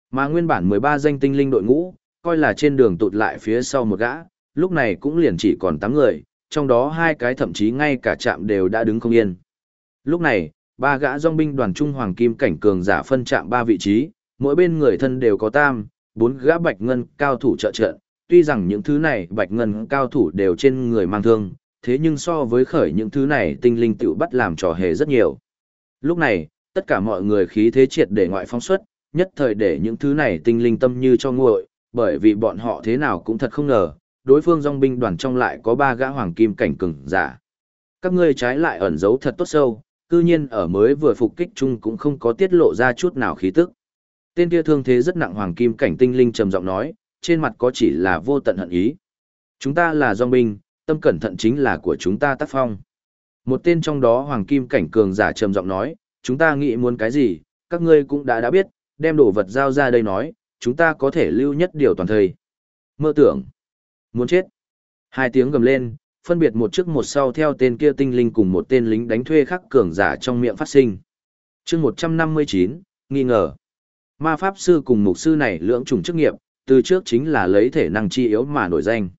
Mà nguyên bản 13 danh tinh linh đội ngũ, coi là trên đường tụt lại phía sau một gã, lúc này cũng liền chỉ còn 8 người, trong đó 2 cái thậm chí ngay cả trạm đều đã đứng không yên. Lúc này, 3 gã dòng binh đoàn trung hoàng kim cảnh cường giả phân trạm 3 vị trí, mỗi bên người thân đều có 4 gã bạch ngân cao thủ trợ trận, tuy rằng những thứ này bạch ngân cao thủ đều trên người mang thương, thế nhưng so với khởi những thứ này tinh linh tiểu bắt làm trò hề rất nhiều. Lúc này, tất cả mọi người khí thế triệt để ngoại phóng xuất, nhất thời để những thứ này tinh linh tâm như cho nguội, bởi vì bọn họ thế nào cũng thật không ngờ, đối phương dòng binh đoàn trong lại có 3 gã hoàng kim cảnh cường giả. Các ngươi trái lại ẩn giấu thật tốt sâu, cư nhiên ở mới vừa phục kích chung cũng không có tiết lộ ra chút nào khí tức. Tên kia thương thế rất nặng hoàng kim cảnh tinh linh trầm giọng nói, trên mặt có chỉ là vô tận hận ý. Chúng ta là dòng binh, tâm cẩn thận chính là của chúng ta tác phong. Một tên trong đó hoàng kim cảnh cường giả trầm giọng nói, chúng ta nghĩ muốn cái gì, các ngươi cũng đã biết, đem đồ vật giao ra đây nói, chúng ta có thể lưu nhất điều toàn thời. Mơ tưởng, muốn chết. 2 tiếng gầm lên, phân biệt một trước một sau theo tên kia tinh linh cùng một tên lính đánh thuê khác cường giả trong miệng phát sinh. Chương 159, nghi ngờ. Ma pháp sư cùng mục sư này lưỡng chủng chức nghiệp, từ trước chính là lấy thể năng chi yếu mà nổi danh.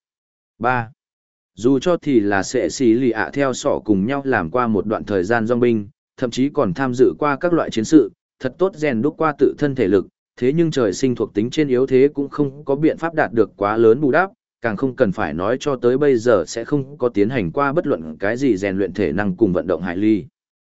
3. Dù cho thì là sẽ xí lì ạ theo sỏ cùng nhau làm qua một đoạn thời gian dòng binh, thậm chí còn tham dự qua các loại chiến sự, thật tốt rèn đúc qua tự thân thể lực, thế nhưng trời sinh thuộc tính trên yếu thế cũng không có biện pháp đạt được quá lớn bù đắp, càng không cần phải nói cho tới bây giờ sẽ không có tiến hành qua bất luận cái gì rèn luyện thể năng cùng vận động hải ly.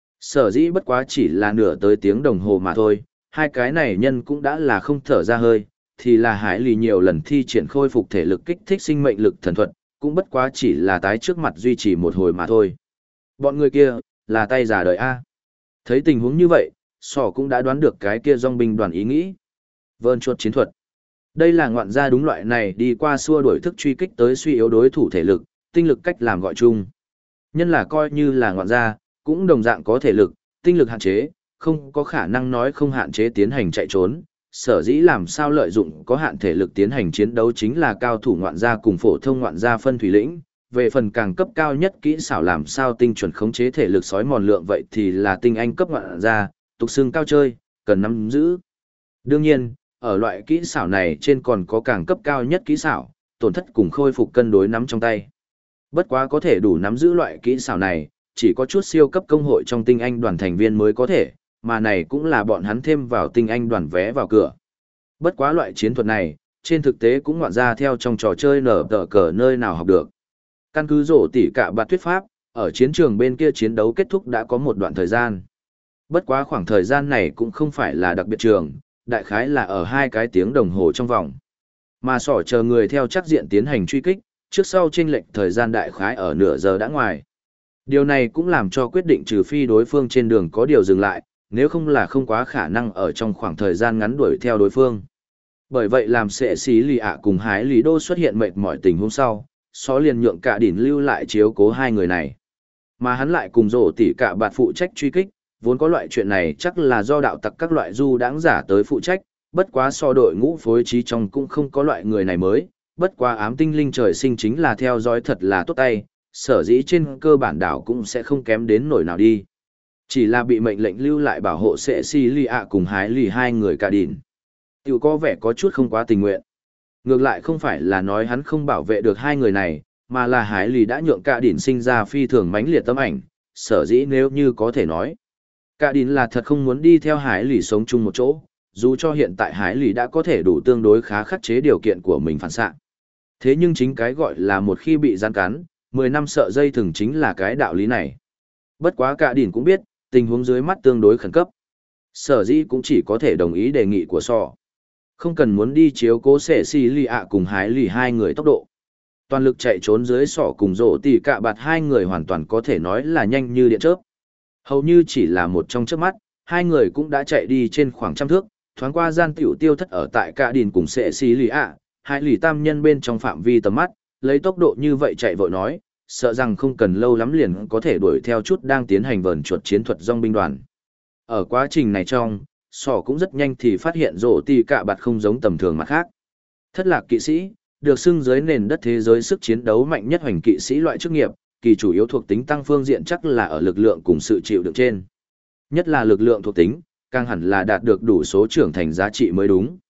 Sở dĩ bất quá chỉ là nửa tới tiếng đồng hồ mà thôi, 2 cái này nhân cũng đã là không thở ra hơi, thì là hải ly nhiều lần thi triển khôi phục thể lực kích thích sinh mệnh lực thần thuật, cũng bất quá chỉ là tái trước mặt duy trì một hồi mà thôi. Bọn người kia, là tay giả đời A. Thấy tình huống như vậy, sỏ cũng đã đoán được cái kia dòng binh đoàn ý nghĩ. Vơn chuột chiến thuật. Đây là ngoạn gia đúng loại này đi qua xua đuổi thức truy kích tới suy yếu đối thủ thể lực, tinh lực cách làm gọi chung. Nhân là coi như là ngoạn gia, cũng đồng dạng có thể lực, tinh lực hạn chế, không có khả năng nói không hạn chế tiến hành chạy trốn. Sở dĩ làm sao lợi dụng có hạn thể lực tiến hành chiến đấu chính là cao thủ ngoạn gia cùng phổ thông ngoạn gia phân thủy lĩnh. Về phần càng cấp cao nhất kỹ xảo làm sao tinh chuẩn khống chế thể lực sói mòn lượng vậy thì là tinh anh cấp ngoạn gia, tục xưng cao chơi, cần nắm giữ. Đương nhiên, ở loại kỹ xảo này trên còn có càng cấp cao nhất kỹ xảo, tổn thất cùng khôi phục cân đối nắm trong tay. Bất quá có thể đủ nắm giữ loại kỹ xảo này, chỉ có chút siêu cấp công hội trong tinh anh đoàn thành viên mới có thể, mà này cũng là bọn hắn thêm vào tinh anh đoàn vé vào cửa. Bất quá loại chiến thuật này, trên thực tế cũng ngoạn ra theo trong trò chơi nở tờ cờ nơi nào học được. Căn cứ rổ tỉ cả bạt thuyết pháp, ở chiến trường bên kia chiến đấu kết thúc đã có một đoạn thời gian. Bất quá khoảng thời gian này cũng không phải là đặc biệt trường, đại khái là ở 2 cái tiếng đồng hồ trong vòng. Mà sỏ chờ người theo chắc diện tiến hành truy kích, trước sau chênh lệch thời gian đại khái ở nửa giờ đã ngoài. Điều này cũng làm cho quyết định trừ phi đối phương trên đường có điều dừng lại, nếu không là không quá khả năng ở trong khoảng thời gian ngắn đuổi theo đối phương. Bởi vậy làm sẽ xí lì ạ cùng hái lý đô xuất hiện mệt mỏi tình hôm sau, xó liền nhượng cả đỉnh lưu lại chiếu cố 2 người này. Mà hắn lại cùng rổ tỉ cả bạt phụ trách truy kích, vốn có loại chuyện này chắc là do đạo tặc các loại du đãng giả tới phụ trách, bất quá so đội ngũ phối trí trong cũng không có loại người này mới, bất quá ám tinh linh trời sinh chính là theo dõi thật là tốt tay, sở dĩ trên cơ bản đảo cũng sẽ không kém đến nổi nào đi. Chỉ là bị mệnh lệnh lưu lại bảo hộ sẽ si lì ạ cùng hái lì 2 người cả đỉnh. Tiểu có vẻ có chút không quá tình nguyện. Ngược lại không phải là nói hắn không bảo vệ được 2 người này, mà là hái lì đã nhượng cả đỉnh sinh ra phi thường mãnh liệt tâm ảnh, sở dĩ nếu như có thể nói. Cả đỉnh là thật không muốn đi theo hải lì sống chung một chỗ, dù cho hiện tại hải lì đã có thể đủ tương đối khá khắc chế điều kiện của mình phản xạ. Thế nhưng chính cái gọi là một khi bị gian cắn, 10 năm sợ dây thừng chính là cái đạo lý này. Bất quá cả đỉnh cũng biết, tình huống dưới mắt tương đối khẩn cấp. Sở dĩ cũng chỉ có thể đồng ý đề nghị của sọ. Không cần muốn đi chiếu cố sẽ xì lì ạ cùng hải lì 2 người tốc độ. Toàn lực chạy trốn dưới sọ cùng rổ tỉ cả bạt 2 người hoàn toàn có thể nói là nhanh như điện chớp. Hầu như chỉ là một trong chớp mắt, 2 người cũng đã chạy đi trên khoảng trăm thước, thoáng qua gian tiểu tiêu thất ở tại cả đìn cùng sẽ xì lì ạ, hai lì tam nhân bên trong phạm vi tầm mắt, lấy tốc độ như vậy chạy vội nói, sợ rằng không cần lâu lắm liền có thể đuổi theo chút đang tiến hành vờn chuột chiến thuật dòng binh đoàn. Ở quá trình này trong, sỏ cũng rất nhanh thì phát hiện rổ tỉ cả bạt không giống tầm thường mặt khác. Thất lạc kỵ sĩ, được xưng dưới nền đất thế giới sức chiến đấu mạnh nhất hoành kỵ sĩ loại chức nghiệp, kỳ chủ yếu thuộc tính tăng phương diện chắc là ở lực lượng cùng sự chịu đựng trên. Nhất là lực lượng thuộc tính, càng hẳn là đạt được đủ số trưởng thành giá trị mới đúng.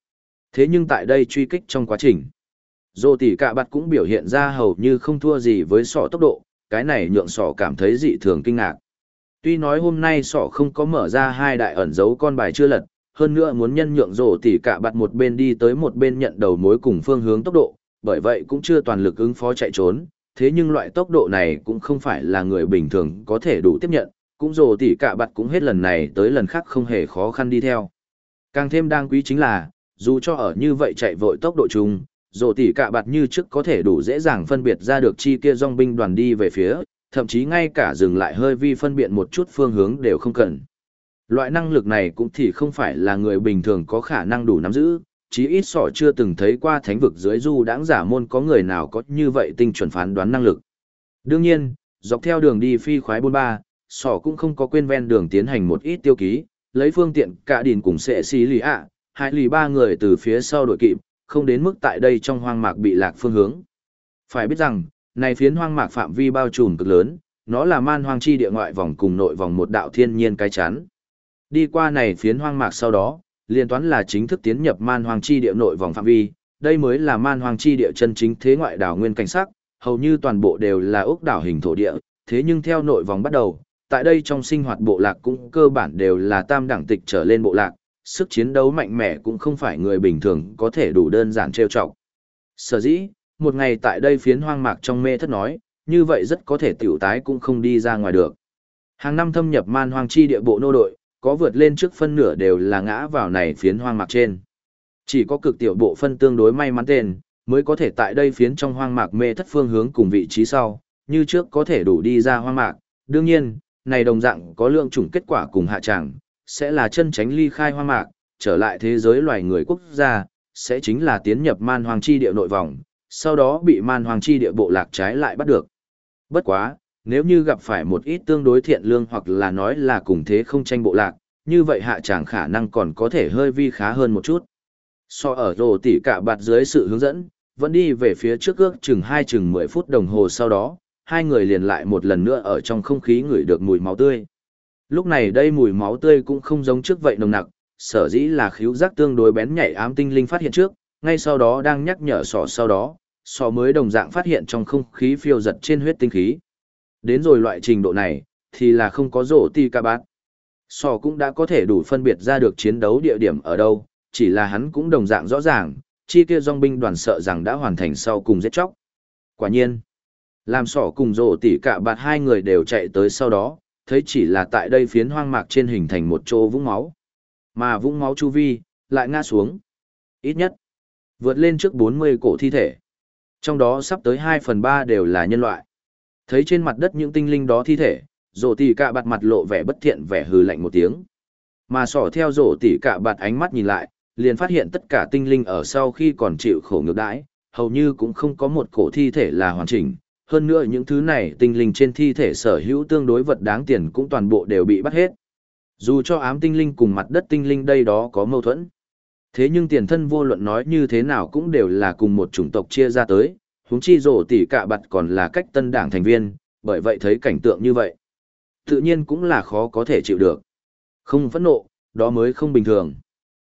Thế nhưng tại đây truy kích trong quá trình, Dô tỷ cả bạt cũng biểu hiện ra hầu như không thua gì với sọ tốc độ, cái này nhượng sọ cảm thấy dị thường kinh ngạc. Tuy nói hôm nay sọ không có mở ra hai đại ẩn dấu con bài chưa lật, hơn nữa muốn nhân nhượng Dô tỷ cả bạt một bên đi tới một bên nhận đầu mối cùng phương hướng tốc độ, bởi vậy cũng chưa toàn lực ứng phó chạy trốn, thế nhưng loại tốc độ này cũng không phải là người bình thường có thể đủ tiếp nhận, cũng Dô tỷ cả bạt cũng hết lần này tới lần khác không hề khó khăn đi theo. Càng thêm đáng quý chính là, dù cho ở như vậy chạy vội tốc độ chung, Dô tỷ cả bạt như trước có thể đủ dễ dàng phân biệt ra được chi kia dòng binh đoàn đi về phía, thậm chí ngay cả dừng lại hơi vi phân biện một chút phương hướng đều không cần. Loại năng lực này cũng thì không phải là người bình thường có khả năng đủ nắm giữ, chí ít sỏ chưa từng thấy qua thánh vực dưới du đãng giả môn có người nào có như vậy tinh chuẩn phán đoán năng lực. Đương nhiên, dọc theo đường đi phi khoái 43, sỏ cũng không có quên ven đường tiến hành một ít tiêu ký, lấy phương tiện cả đìn cùng sệ xí lì ạ, hai lì ba người từ phía sau đội kịp, không đến mức tại đây trong hoang mạc bị lạc phương hướng. Phải biết rằng, này phiến hoang mạc phạm vi bao trùm cực lớn, nó là man hoang chi địa ngoại vòng cùng nội vòng một đạo thiên nhiên cái chắn. Đi qua này phiến hoang mạc sau đó, liên toán là chính thức tiến nhập man hoang chi địa nội vòng phạm vi, đây mới là man hoang chi địa chân chính thế ngoại đảo nguyên cảnh sắc, hầu như toàn bộ đều là ốc đảo hình thổ địa, thế nhưng theo nội vòng bắt đầu, tại đây trong sinh hoạt bộ lạc cũng cơ bản đều là tam đẳng tịch trở lên bộ lạc, sức chiến đấu mạnh mẽ cũng không phải người bình thường có thể đủ đơn giản trêu chọc. Sở dĩ, một ngày tại đây phiến hoang mạc trong mê thất nói, như vậy rất có thể tiểu tái cũng không đi ra ngoài được. Hàng năm thâm nhập man hoang chi địa bộ nô đội, có vượt lên trước phân nửa đều là ngã vào này phiến hoang mạc trên. Chỉ có cực tiểu bộ phân tương đối may mắn tên, mới có thể tại đây phiến trong hoang mạc mê thất phương hướng cùng vị trí sau, như trước có thể đủ đi ra hoang mạc. Đương nhiên, này đồng dạng có lượng chủng kết quả cùng hạ tràng, sẽ là chân tránh ly khai hoang mạc, trở lại thế giới loài người quốc gia, sẽ chính là tiến nhập man hoang chi địa nội vòng, sau đó bị man hoang chi địa bộ lạc trái lại bắt được. Bất quá, nếu như gặp phải một ít tương đối thiện lương hoặc là nói là cùng thế không tranh bộ lạc, như vậy hạ tràng khả năng còn có thể hơi vi khá hơn một chút. So ở rồ tỉ cả bạt dưới sự hướng dẫn, vẫn đi về phía trước ước chừng 10 phút đồng hồ sau đó, hai người liền lại một lần nữa ở trong không khí ngửi được mùi máu tươi. Lúc này đây mùi máu tươi cũng không giống trước vậy nồng nặc, sở dĩ là khíu giác tương đối bén nhạy ám tinh linh phát hiện trước, ngay sau đó đang nhắc nhở sọ sau đó, sọ mới đồng dạng phát hiện trong không khí phiêu giật trên huyết tinh khí. Đến rồi loại trình độ này, thì là không có rổ ti ca bát. Sọ cũng đã có thể đủ phân biệt ra được chiến đấu địa điểm ở đâu, chỉ là hắn cũng đồng dạng rõ ràng, chi kia dòng binh đoàn sợ rằng đã hoàn thành sau cùng giết chóc. Quả nhiên, làm sọ cùng rổ tỉ cả bạt hai người đều chạy tới sau đó, thấy chỉ là tại đây phiến hoang mạc trên hình thành một chỗ vũng máu. Mà vũng máu chu vi, lại ngã xuống. Ít nhất, vượt lên trước 40 cổ thi thể. Trong đó sắp tới 2/3 đều là nhân loại. Thấy trên mặt đất những tinh linh đó thi thể, rổ tỉ cả bạt mặt lộ vẻ bất thiện vẻ hừ lạnh một tiếng. Mà sỏ theo rổ tỉ cả bạt ánh mắt nhìn lại, liền phát hiện tất cả tinh linh ở sau khi còn chịu khổ ngược đãi, hầu như cũng không có một cổ thi thể là hoàn chỉnh. Hơn nữa những thứ này tinh linh trên thi thể sở hữu tương đối vật đáng tiền cũng toàn bộ đều bị bắt hết. Dù cho ám tinh linh cùng mặt đất tinh linh đây đó có mâu thuẫn. Thế nhưng tiền thân vô luận nói như thế nào cũng đều là cùng một chủng tộc chia ra tới, huống chi rổ tỉ cả bạt còn là cách tân đảng thành viên, bởi vậy thấy cảnh tượng như vậy. Tự nhiên cũng là khó có thể chịu được. Không phẫn nộ, đó mới không bình thường.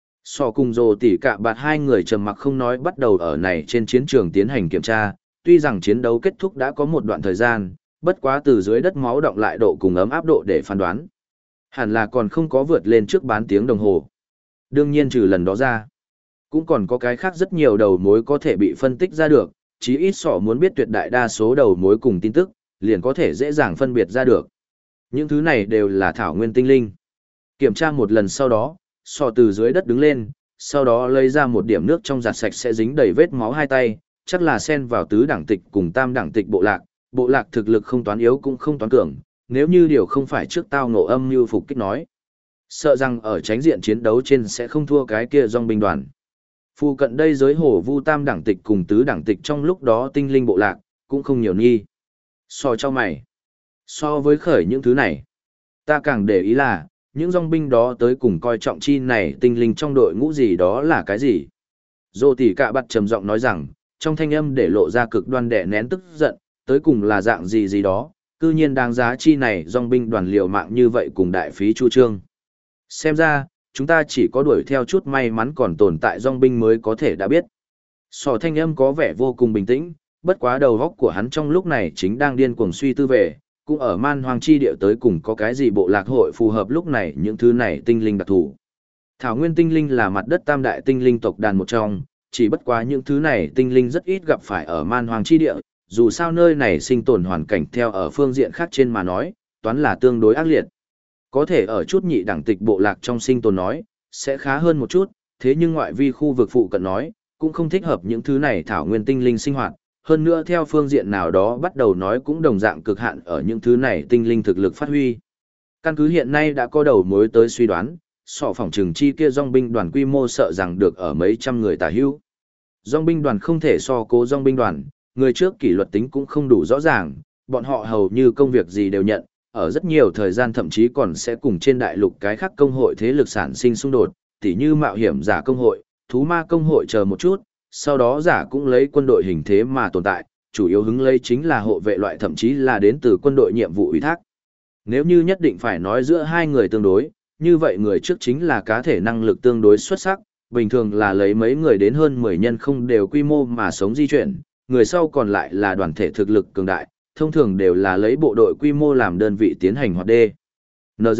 Sò cùng rổ tỉ cả bạt hai người trầm mặc không nói bắt đầu ở này trên chiến trường tiến hành kiểm tra, tuy rằng chiến đấu kết thúc đã có một đoạn thời gian, bất quá từ dưới đất máu đọng lại độ cùng ấm áp độ để phán đoán. Hẳn là còn không có vượt lên trước bán tiếng đồng hồ. Đương nhiên trừ lần đó ra, cũng còn có cái khác rất nhiều đầu mối có thể bị phân tích ra được, chí ít sỏ muốn biết tuyệt đại đa số đầu mối cùng tin tức, liền có thể dễ dàng phân biệt ra được. Những thứ này đều là thảo nguyên tinh linh. Kiểm tra một lần sau đó, sỏ từ dưới đất đứng lên, sau đó lấy ra một điểm nước trong giặt sạch sẽ dính đầy vết máu hai tay, chắc là xen vào tứ đẳng tịch cùng tam đẳng tịch bộ lạc thực lực không toán yếu cũng không toán cường, nếu như điều không phải trước tao ngộ âm như phục kích nói. Sợ rằng ở tránh diện chiến đấu trên sẽ không thua cái kia dòng binh đoàn. Phu cận đây giới hổ vu tam đẳng tịch cùng tứ đẳng tịch trong lúc đó tinh linh bộ lạc, cũng không nhiều nghi. Cho mày. So với khởi những thứ này, ta càng để ý là, những dòng binh đó tới cùng coi trọng chi này tinh linh trong đội ngũ gì đó là cái gì. Dô tỉ cả bặt trầm giọng nói rằng, trong thanh âm để lộ ra cực đoan đẻ nén tức giận, tới cùng là dạng gì gì đó, cư nhiên đáng giá chi này dòng binh đoàn liều mạng như vậy cùng đại phí chu trương. Xem ra, chúng ta chỉ có đuổi theo chút may mắn còn tồn tại dòng binh mới có thể đã biết. Sỏ thanh âm có vẻ vô cùng bình tĩnh, bất quá đầu góc của hắn trong lúc này chính đang điên cuồng suy tư về, cũng ở man hoang chi địa tới cùng có cái gì bộ lạc hội phù hợp lúc này những thứ này tinh linh đặc thù. Thảo nguyên tinh linh là mặt đất tam đại tinh linh tộc đàn một trong, chỉ bất quá những thứ này tinh linh rất ít gặp phải ở man hoang chi địa, dù sao nơi này sinh tồn hoàn cảnh theo ở phương diện khác trên mà nói, toán là tương đối ác liệt. Có thể ở chút nhị đẳng tịch bộ lạc trong sinh tồn nói, sẽ khá hơn một chút, thế nhưng ngoại vi khu vực phụ cận nói, cũng không thích hợp những thứ này thảo nguyên tinh linh sinh hoạt, hơn nữa theo phương diện nào đó bắt đầu nói cũng đồng dạng cực hạn ở những thứ này tinh linh thực lực phát huy. Căn cứ hiện nay đã có đầu mối tới suy đoán, sọ phỏng trừng chi kia dòng binh đoàn quy mô sợ rằng được ở mấy trăm người tả hữu. Dòng binh đoàn không thể so cố dòng binh đoàn, người trước kỷ luật tính cũng không đủ rõ ràng, bọn họ hầu như công việc gì đều nhận, ở rất nhiều thời gian thậm chí còn sẽ cùng trên đại lục cái khác công hội thế lực sản sinh xung đột, tỉ như mạo hiểm giả công hội, thú ma công hội chờ một chút, sau đó giả cũng lấy quân đội hình thế mà tồn tại, chủ yếu hứng lấy chính là hộ vệ loại thậm chí là đến từ quân đội nhiệm vụ ủy thác. Nếu như nhất định phải nói giữa hai người tương đối, như vậy người trước chính là cá thể năng lực tương đối xuất sắc, bình thường là lấy mấy người đến hơn 10 nhân không đều quy mô mà sống di chuyển, người sau còn lại là đoàn thể thực lực cường đại, thông thường đều là lấy bộ đội quy mô làm đơn vị tiến hành hoạt đê. NG.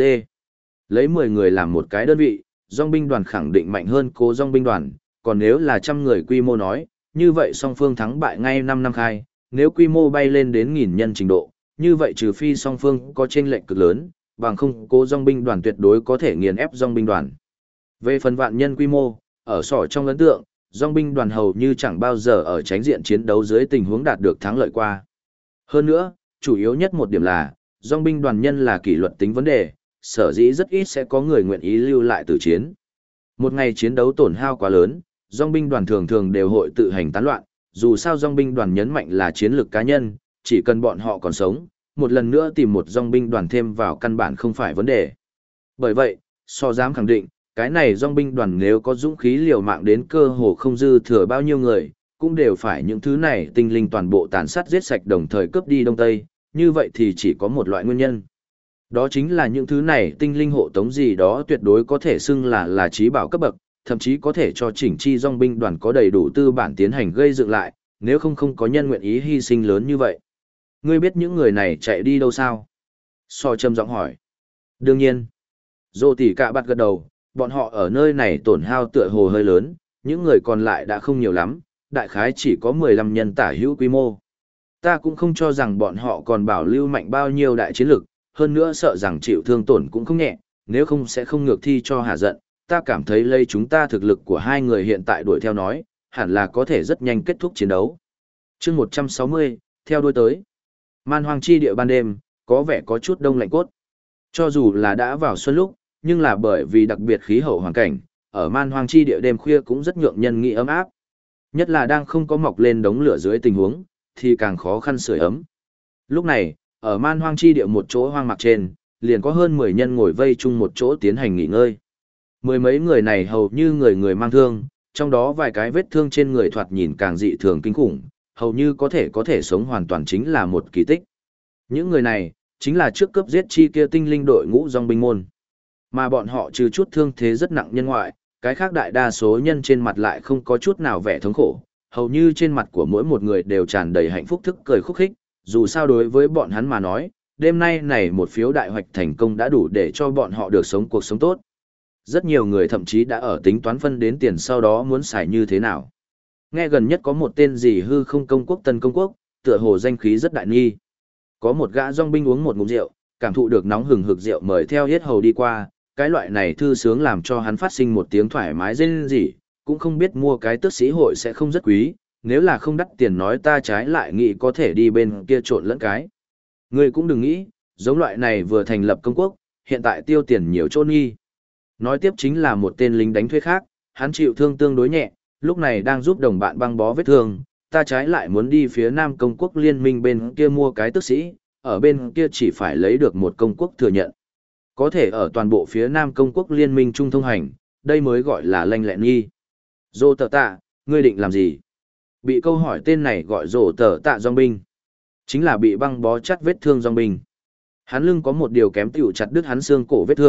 Lấy 10 người làm một cái đơn vị, dòng binh đoàn khẳng định mạnh hơn cố dòng binh đoàn, còn nếu là trăm người quy mô nói, như vậy song phương thắng bại ngay 5 năm khai, nếu quy mô bay lên đến nghìn nhân trình độ, như vậy trừ phi song phương có chênh lệch cực lớn, bằng không cố dòng binh đoàn tuyệt đối có thể nghiền ép dòng binh đoàn. Về phần vạn nhân quy mô, ở sỏ trong ấn tượng, dòng binh đoàn hầu như chẳng bao giờ ở tránh diện chiến đấu dưới tình huống đạt được thắng lợi qua. Hơn nữa, chủ yếu nhất một điểm là, dòng binh đoàn nhân là kỷ luật tính vấn đề, sở dĩ rất ít sẽ có người nguyện ý lưu lại tử chiến. Một ngày chiến đấu tổn hao quá lớn, dòng binh đoàn thường thường đều hội tự hành tán loạn, dù sao dòng binh đoàn nhấn mạnh là chiến lược cá nhân, chỉ cần bọn họ còn sống, một lần nữa tìm một dòng binh đoàn thêm vào căn bản không phải vấn đề. Bởi vậy, so dám khẳng định, cái này dòng binh đoàn nếu có dũng khí liều mạng đến cơ hồ không dư thừa bao nhiêu người, cũng đều phải những thứ này tinh linh toàn bộ tàn sát giết sạch đồng thời cướp đi Đông Tây, như vậy thì chỉ có một loại nguyên nhân. Đó chính là những thứ này tinh linh hộ tống gì đó tuyệt đối có thể xưng là trí bảo cấp bậc, thậm chí có thể cho chỉnh chi dòng binh đoàn có đầy đủ tư bản tiến hành gây dựng lại, nếu không có nhân nguyện ý hy sinh lớn như vậy. Ngươi biết những người này chạy đi đâu sao? So trầm giọng hỏi. Đương nhiên. Dô tỉ cả bạt gật đầu, bọn họ ở nơi này tổn hao tựa hồ hơi lớn, những người còn lại đã không nhiều lắm, đại khái chỉ có 15 nhân tả hữu quy mô. Ta cũng không cho rằng bọn họ còn bảo lưu mạnh bao nhiêu đại chiến lực, hơn nữa sợ rằng chịu thương tổn cũng không nhẹ, nếu không sẽ không ngược thi cho hạ giận. Ta cảm thấy lấy chúng ta thực lực của hai người hiện tại đuổi theo nói, hẳn là có thể rất nhanh kết thúc chiến đấu. chương 160, theo đuôi tới. Man hoang chi địa ban đêm, có vẻ có chút đông lạnh cốt. Cho dù là đã vào xuân lúc, nhưng là bởi vì đặc biệt khí hậu hoàn cảnh, ở man hoang chi địa đêm khuya cũng rất nhượng nhân nghĩ ấm áp. Nhất là đang không có mọc lên đống lửa dưới tình huống, thì càng khó khăn sưởi ấm. Lúc này, ở man hoang chi địa một chỗ hoang mạc trên, liền có hơn 10 nhân ngồi vây chung một chỗ tiến hành nghỉ ngơi. Mười mấy người này hầu như người người mang thương, trong đó vài cái vết thương trên người thoạt nhìn càng dị thường kinh khủng, hầu như có thể sống hoàn toàn chính là một kỳ tích. Những người này, chính là trước cướp giết chi kia tinh linh đội ngũ dòng binh môn. Mà bọn họ trừ chút thương thế rất nặng nhân ngoại, cái khác đại đa số nhân trên mặt lại không có chút nào vẻ thống khổ, hầu như trên mặt của mỗi một người đều tràn đầy hạnh phúc thức cười khúc khích, dù sao đối với bọn hắn mà nói, đêm nay này một phiếu đại hoạch thành công đã đủ để cho bọn họ được sống cuộc sống tốt. Rất nhiều người thậm chí đã ở tính toán phân đến tiền sau đó muốn xài như thế nào. Nghe gần nhất có một tên gì hư không công quốc tân công quốc, tựa hồ danh khí rất đại nghi. Có một gã dòng binh uống một ngụm rượu, cảm thụ được nóng hừng hực rượu mời theo hết hầu đi qua, cái loại này thư sướng làm cho hắn phát sinh một tiếng thoải mái rên rỉ, cũng không biết mua cái tước sĩ hội sẽ không rất quý, nếu là không đắt tiền nói ta trái lại nghĩ có thể đi bên kia trộn lẫn cái. Ngươi cũng đừng nghĩ, giống loại này vừa thành lập công quốc, hiện tại tiêu tiền nhiều chôn nghi. Nói tiếp chính là một tên lính đánh thuê khác, hắn chịu thương tương đối nhẹ, lúc này đang giúp đồng bạn băng bó vết thương, ta trái lại muốn đi phía Nam công quốc liên minh bên kia mua cái tước sĩ, ở bên kia chỉ phải lấy được một công quốc thừa nhận. Có thể ở toàn bộ phía Nam công quốc liên minh trung thông hành, đây mới gọi là lanh lẹ nghi. Dô tờ tạ, ngươi định làm gì? Bị câu hỏi tên này gọi dô tờ tạ dòng binh. Chính là bị băng bó chắt vết thương dòng binh. Hắn lưng có một điều kém tiểu chặt đứt hắn xương cổ vết thương,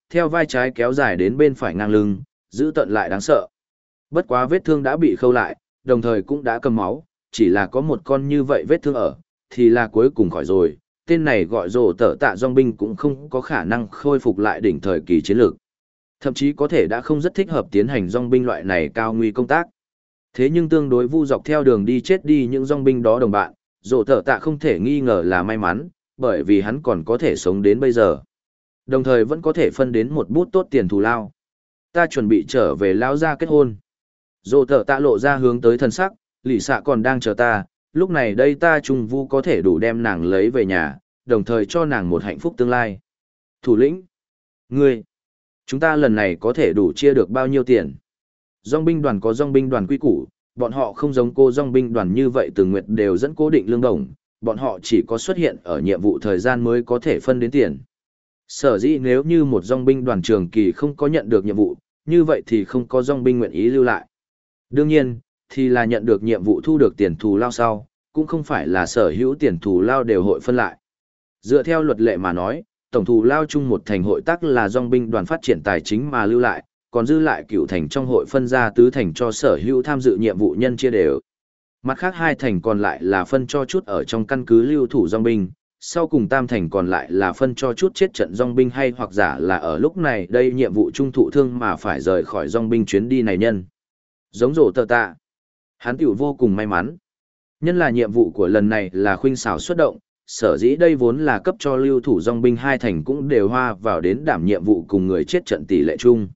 theo vai trái kéo dài đến bên phải ngang lưng, giữ tận lại đáng sợ. Bất quá vết thương đã bị khâu lại, đồng thời cũng đã cầm máu, chỉ là có một con như vậy vết thương ở, thì là cuối cùng khỏi rồi. Tên này gọi rồ tở tạ dòng binh cũng không có khả năng khôi phục lại đỉnh thời kỳ chiến lược. Thậm chí có thể đã không rất thích hợp tiến hành dòng binh loại này cao nguy công tác. Thế nhưng tương đối vu dọc theo đường đi chết đi những dòng binh đó đồng bạn, rồ tở tạ không thể nghi ngờ là may mắn, bởi vì hắn còn có thể sống đến bây giờ. Đồng thời vẫn có thể phân đến một bút tốt tiền thù lao. Ta chuẩn bị trở về lao ra kết hôn. Rồ tở tạ lộ ra hướng tới thân sắc, lì xạ còn đang chờ ta, lúc này đây ta trung vu có thể đủ đem nàng lấy về nhà, đồng thời cho nàng một hạnh phúc tương lai. Thủ lĩnh, ngươi, chúng ta lần này có thể đủ chia được bao nhiêu tiền? Dòng binh đoàn có dòng binh đoàn quy củ, bọn họ không giống cô dòng binh đoàn như vậy từng nguyệt đều dẫn cố định lương đồng, bọn họ chỉ có xuất hiện ở nhiệm vụ thời gian mới có thể phân đến tiền. Sở dĩ nếu như một dòng binh đoàn trường kỳ không có nhận được nhiệm vụ, như vậy thì không có dòng binh nguyện ý lưu lại. Đương nhiên, thì là nhận được nhiệm vụ thu được tiền thù lao sau, cũng không phải là sở hữu tiền thù lao đều hội phân lại. Dựa theo luật lệ mà nói, tổng thù lao chung một thành hội tác là dòng binh đoàn phát triển tài chính mà lưu lại, còn dư lại cựu thành trong hội phân ra tứ thành cho sở hữu tham dự nhiệm vụ nhân chia đều. Mặt khác hai thành còn lại là phân cho chút ở trong căn cứ lưu thủ dòng binh, sau cùng tam thành còn lại là phân cho chút chết trận dòng binh hay hoặc giả là ở lúc này đây nhiệm vụ trung thụ thương mà phải rời khỏi dòng binh chuyến đi này nhân. Giống rổ tờ tạ. Hắn tiểu vô cùng may mắn. Nhân là nhiệm vụ của lần này là khuynh xảo xuất động, sở dĩ đây vốn là cấp cho lưu thủ dòng binh hai thành cũng đều hoa vào đến đảm nhiệm vụ cùng người chết trận tỷ lệ chung.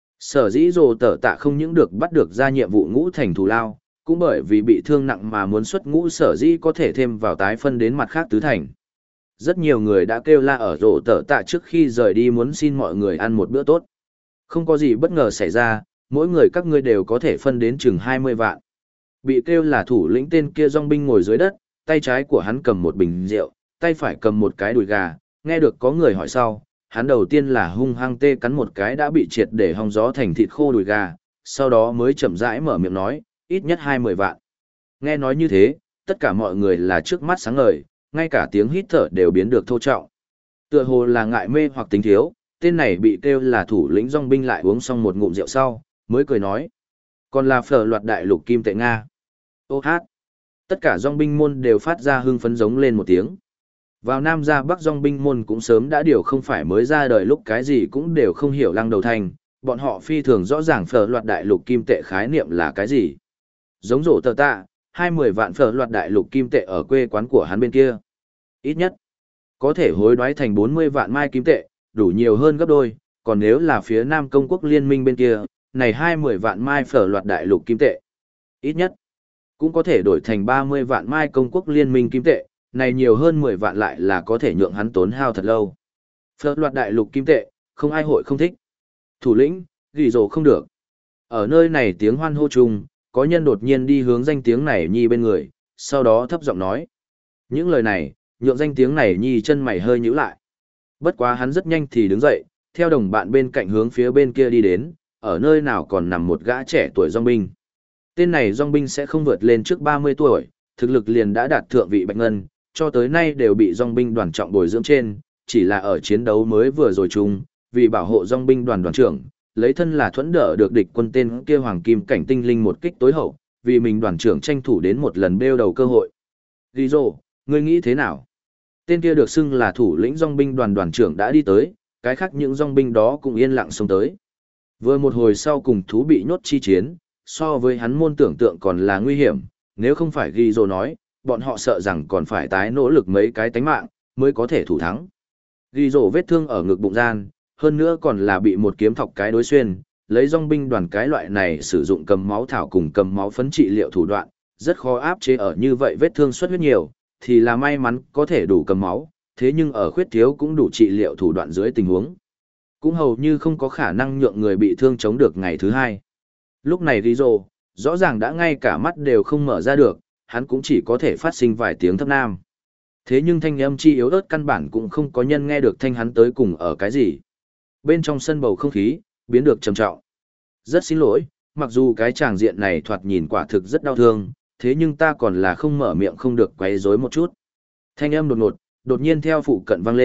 Sở dĩ rổ tờ tạ không những được bắt được ra nhiệm vụ ngũ thành thù lao, cũng bởi vì bị thương nặng mà muốn xuất ngũ sở dĩ có thể thêm vào tái phân đến mặt khác tứ thành. Rất nhiều người đã kêu la ở rổ tờ tạ trước khi rời đi muốn xin mọi người ăn một bữa tốt. Không có gì bất ngờ xảy ra, mỗi người các ngươi đều có thể phân đến chừng 20 vạn. Bị kêu là thủ lĩnh tên kia dòng binh ngồi dưới đất, tay trái của hắn cầm một bình rượu, tay phải cầm một cái đùi gà, nghe được có người hỏi sau, hắn đầu tiên là hung hăng tê cắn một cái đã bị triệt để hong gió thành thịt khô đùi gà, sau đó mới chậm rãi mở miệng nói, ít nhất 20 vạn. Nghe nói như thế, tất cả mọi người là trước mắt sáng ngời, ngay cả tiếng hít thở đều biến được thô trọng. Tựa hồ là ngại mê hoặc tính thiếu, tên này bị kêu là thủ lĩnh dòng binh lại uống xong một ngụm rượu sau, mới cười nói. Còn là phở loạt đại lục kim tệ Nga. Ô hát. Tất cả dòng binh môn đều phát ra hưng phấn giống lên một tiếng. Vào Nam ra Bắc dòng binh môn cũng sớm đã điều không phải mới ra đời lúc cái gì cũng đều không hiểu lăng đầu thành, bọn họ phi thường rõ ràng phở loạt đại lục kim tệ khái niệm là cái gì. Giống rổ tờ tạ, 20 vạn phở loạt đại lục kim tệ ở quê quán của hắn bên kia. Ít nhất, có thể hối đoái thành 40 vạn mai kim tệ, đủ nhiều hơn gấp đôi, còn nếu là phía Nam Công quốc liên minh bên kia, này 20 vạn mai phở loạt đại lục kim tệ. Ít nhất, cũng có thể đổi thành 30 vạn mai Công quốc liên minh kim tệ, này nhiều hơn 10 vạn lại là có thể nhượng hắn tốn hao thật lâu. Phở loạt đại lục kim tệ, không ai hội không thích. Thủ lĩnh, ghi rồ không được. Ở nơi này tiếng hoan hô chung, có nhân đột nhiên đi hướng danh tiếng này nhi bên người, sau đó thấp giọng nói. Những lời này, nhượng danh tiếng này nhi chân mày hơi nhíu lại. Bất quá hắn rất nhanh thì đứng dậy, theo đồng bạn bên cạnh hướng phía bên kia đi đến, ở nơi nào còn nằm một gã trẻ tuổi dòng binh. Tên này dòng binh sẽ không vượt lên trước 30 tuổi, thực lực liền đã đạt thượng vị bạch ngân, cho tới nay đều bị dòng binh đoàn trọng bồi dưỡng trên, chỉ là ở chiến đấu mới vừa rồi chung, vì bảo hộ dòng binh đoàn đoàn trưởng, lấy thân là thuẫn đỡ được địch quân tên kia hoàng kim cảnh tinh linh một kích tối hậu, vì mình đoàn trưởng tranh thủ đến một lần bêu đầu cơ hội. Ghi rồ, ngươi nghĩ thế nào? Tên kia được xưng là thủ lĩnh dòng binh đoàn đoàn trưởng đã đi tới, cái khác những dòng binh đó cũng yên lặng xông tới. Vừa một hồi sau cùng thú bị nhốt chi chiến, so với hắn môn tưởng tượng còn là nguy hiểm, nếu không phải ghi rồ nói, bọn họ sợ rằng còn phải tái nỗ lực mấy cái tánh mạng, mới có thể thủ thắng. Ghi rồ vết thương ở ngực bụng gian, hơn nữa còn là bị một kiếm thọc cái đối xuyên, lấy dòng binh đoàn cái loại này sử dụng cầm máu thảo cùng cầm máu phấn trị liệu thủ đoạn, rất khó áp chế ở như vậy vết thương xuất huyết nhiều, thì là may mắn có thể đủ cầm máu, thế nhưng ở khuyết thiếu cũng đủ trị liệu thủ đoạn dưới tình huống. Cũng hầu như không có khả năng nhượng người bị thương chống được ngày thứ hai. Lúc này Rizzo, rõ ràng đã ngay cả mắt đều không mở ra được, hắn cũng chỉ có thể phát sinh vài tiếng thấp nam. Thế nhưng thanh âm chi yếu ớt căn bản cũng không có nhân nghe được thanh hắn tới cùng ở cái gì. Bên trong sân bầu không khí, biến được trầm trọng. Rất xin lỗi, mặc dù cái tràng diện này thoạt nhìn quả thực rất đau thương, thế nhưng ta còn là không mở miệng không được quấy rối một chút. Thanh âm đột ngột, đột nhiên theo phụ cận vang lên,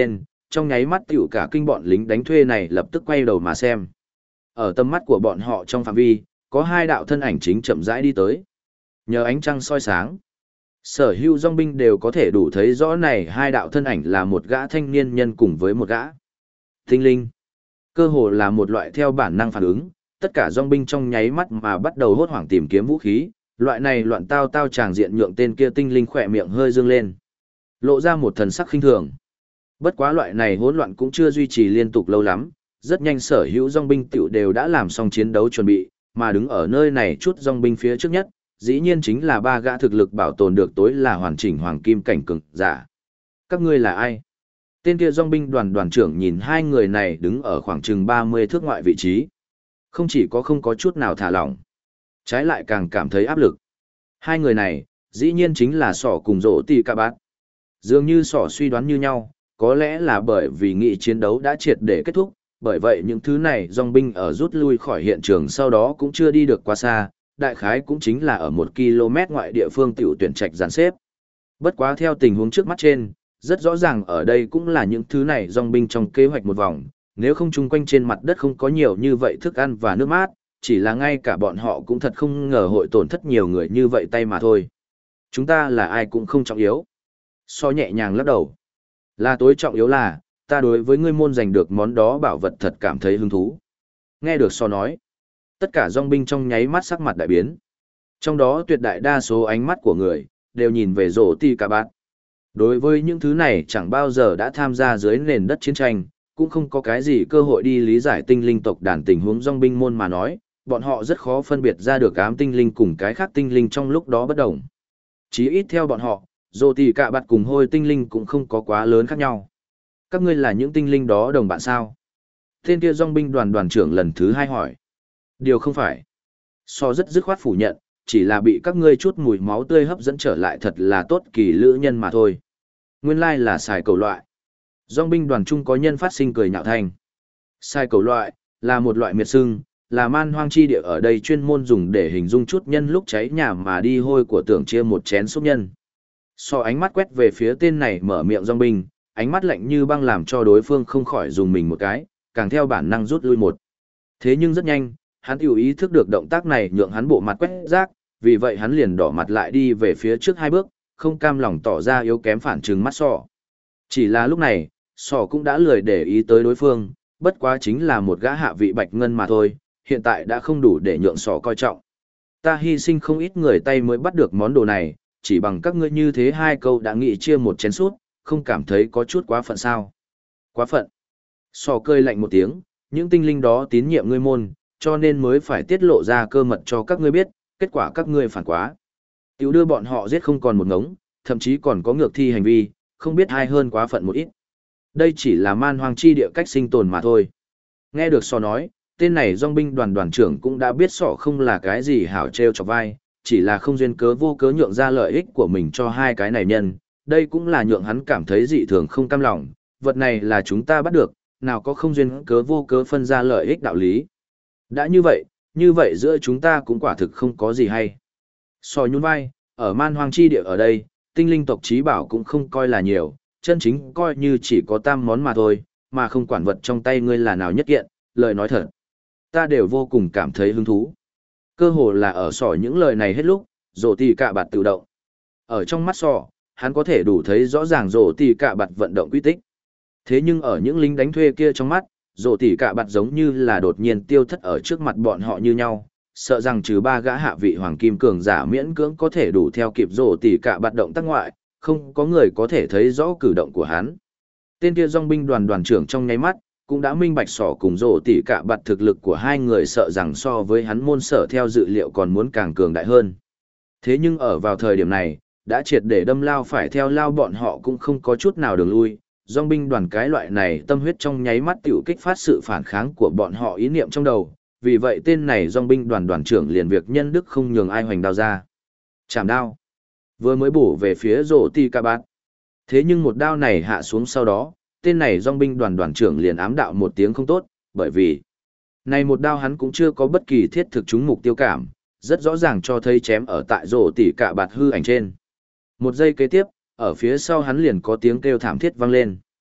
trong nháy mắt tiểu cả kinh bọn lính đánh thuê này lập tức quay đầu mà xem. Ở tầm mắt của bọn họ trong phạm vi, có hai đạo thân ảnh chính chậm rãi đi tới. Nhờ ánh trăng soi sáng, sở hữu dòng binh đều có thể đủ thấy rõ này hai đạo thân ảnh là một gã thanh niên nhân cùng với một gã tinh linh. Cơ hồ là một loại theo bản năng phản ứng, tất cả dòng binh trong nháy mắt mà bắt đầu hốt hoảng tìm kiếm vũ khí, loại này loạn tao tao tràng diện nhượng tên kia tinh linh khỏe miệng hơi dương lên, lộ ra một thần sắc khinh thường. Bất quá loại này hỗn loạn cũng chưa duy trì liên tục lâu lắm, rất nhanh sở hữu dòng binh tiểu đều đã làm xong chiến đấu chuẩn bị, mà đứng ở nơi này chút dòng binh phía trước nhất, dĩ nhiên chính là ba gã thực lực bảo tồn được tối là hoàn chỉnh hoàng kim cảnh cường giả. Các ngươi là ai? Tên kia dòng binh đoàn trưởng nhìn hai người này đứng ở khoảng chừng 30 thước ngoại vị trí. Không chỉ có không có chút nào thả lỏng, trái lại càng cảm thấy áp lực. Hai người này, dĩ nhiên chính là Sỏ cùng Rỗ Tì Cả Bạt. Dường như Sỏ suy đoán như nhau, có lẽ là bởi vì nghị chiến đấu đã triệt để kết thúc, bởi vậy những thứ này dòng binh ở rút lui khỏi hiện trường sau đó cũng chưa đi được quá xa, đại khái cũng chính là ở 1 km ngoại địa phương tiểu tuyển trạch dàn xếp. Bất quá theo tình huống trước mắt trên, rất rõ ràng ở đây cũng là những thứ này dòng binh trong kế hoạch một vòng, nếu không chung quanh trên mặt đất không có nhiều như vậy thức ăn và nước mát, chỉ là ngay cả bọn họ cũng thật không ngờ hội tổn thất nhiều người như vậy tay mà thôi. Chúng ta là ai cũng không trọng yếu. So nhẹ nhàng lắc đầu. Là tối trọng yếu là, ta đối với ngươi môn giành được món đó bảo vật thật cảm thấy hứng thú. Nghe được So nói, tất cả dòng binh trong nháy mắt sắc mặt đại biến. Trong đó tuyệt đại đa số ánh mắt của người, đều nhìn về Rỗ Tì Cả Bạt. Đối với những thứ này chẳng bao giờ đã tham gia dưới nền đất chiến tranh, cũng không có cái gì cơ hội đi lý giải tinh linh tộc đàn tình huống dòng binh môn mà nói, bọn họ rất khó phân biệt ra được ám tinh linh cùng cái khác tinh linh trong lúc đó bất đồng. Chí ít theo bọn họ, Rỗ Tì Cả Bạt cùng hôi tinh linh cũng không có quá lớn khác nhau. Các ngươi là những tinh linh đó đồng bạn sao? Tên kia dòng binh đoàn trưởng lần thứ hai hỏi. Điều không phải. So rất dứt khoát phủ nhận, chỉ là bị các ngươi chút mùi máu tươi hấp dẫn trở lại thật là tốt kỳ lữ nhân mà thôi. Nguyên lai là xài cầu loại. Dòng binh đoàn trung có nhân phát sinh cười nhạo thành. Xài cầu loại, là một loại miệt sưng, là man hoang chi địa ở đây chuyên môn dùng để hình dung chút nhân lúc cháy nhà mà đi hôi của tưởng chia một chén súp nhân. So ánh mắt quét về phía tên này mở miệng dòng binh, ánh mắt lạnh như băng làm cho đối phương không khỏi dùng mình một cái, càng theo bản năng rút lui một. Thế nhưng rất nhanh, hắn tiểu ý thức được động tác này nhượng hắn bộ mặt quét rác, vì vậy hắn liền đỏ mặt lại đi về phía trước hai bước, không cam lòng tỏ ra yếu kém phản trừng mắt sọ. Chỉ là lúc này, sọ cũng đã lười để ý tới đối phương, bất quá chính là một gã hạ vị bạch ngân mà thôi, hiện tại đã không đủ để nhượng sọ coi trọng. Ta hy sinh không ít người tay mới bắt được món đồ này, chỉ bằng các ngươi như thế hai câu đã nghị chia một chén sút, không cảm thấy có chút quá phận sao? Quá phận. Sọ cười lạnh một tiếng, những tinh linh đó tín nhiệm ngươi môn, cho nên mới phải tiết lộ ra cơ mật cho các ngươi biết, kết quả các ngươi phản quá. Tiểu đưa bọn họ giết không còn một ngống, thậm chí còn có ngược thi hành vi, không biết ai hơn quá phận một ít. Đây chỉ là man hoang chi địa cách sinh tồn mà thôi. Nghe được Sọ nói, tên này dòng binh đoàn trưởng cũng đã biết Sọ không là cái gì hảo treo chọc vai, chỉ là không duyên cớ vô cớ nhượng ra lợi ích của mình cho hai cái này nhân, đây cũng là nhượng hắn cảm thấy dị thường không cam lòng, vật này là chúng ta bắt được, nào có không duyên cớ vô cớ phân ra lợi ích đạo lý. Đã như vậy giữa chúng ta cũng quả thực không có gì hay. Sò nhún vai, ở man hoang chi địa ở đây, tinh linh tộc trí bảo cũng không coi là nhiều, chân chính coi như chỉ có tam món mà thôi, mà không quản vật trong tay ngươi là nào nhất kiện, lời nói thật. Ta đều vô cùng cảm thấy hứng thú. Cơ hồ là ở sỏ những lời này hết lúc, Rỗ Tì Cả Bạt tự động. Ở trong mắt sỏ, hắn có thể đủ thấy rõ ràng Rỗ Tì Cả Bạt vận động quy tích. Thế nhưng ở những lính đánh thuê kia trong mắt, Rỗ Tì Cả Bạt giống như là đột nhiên tiêu thất ở trước mặt bọn họ như nhau, sợ rằng trừ ba gã hạ vị hoàng kim cường giả miễn cưỡng có thể đủ theo kịp Rỗ Tì Cả Bạt động tác ngoại, không có người có thể thấy rõ cử động của hắn. Tên kia dòng binh đoàn trưởng trong nháy mắt, cũng đã minh bạch sỏ cùng Rỗ Tì Cả Bạt thực lực của hai người sợ rằng so với hắn môn sở theo dự liệu còn muốn càng cường đại hơn. Thế nhưng ở vào thời điểm này, đã triệt để đâm lao phải theo lao bọn họ cũng không có chút nào đường lui. Dòng binh đoàn cái loại này tâm huyết trong nháy mắt tiểu kích phát sự phản kháng của bọn họ ý niệm trong đầu, vì vậy tên này dòng binh đoàn trưởng liền việc nhân đức không nhường ai hoành đao ra. Chảm đao. Vừa mới bổ về phía Rỗ Tì Cả Bạt. Thế nhưng một đao này hạ xuống sau đó, tên này dòng binh đoàn trưởng liền ám đạo một tiếng không tốt, bởi vì này một đao hắn cũng chưa có bất kỳ thiết thực trúng mục tiêu cảm, rất rõ ràng cho thấy chém ở tại Rỗ Tì Cả Bạt hư ảnh trên. Một giây kế tiếp, ở phía sau hắn liền có tiếng kêu thảm thiết vang lên.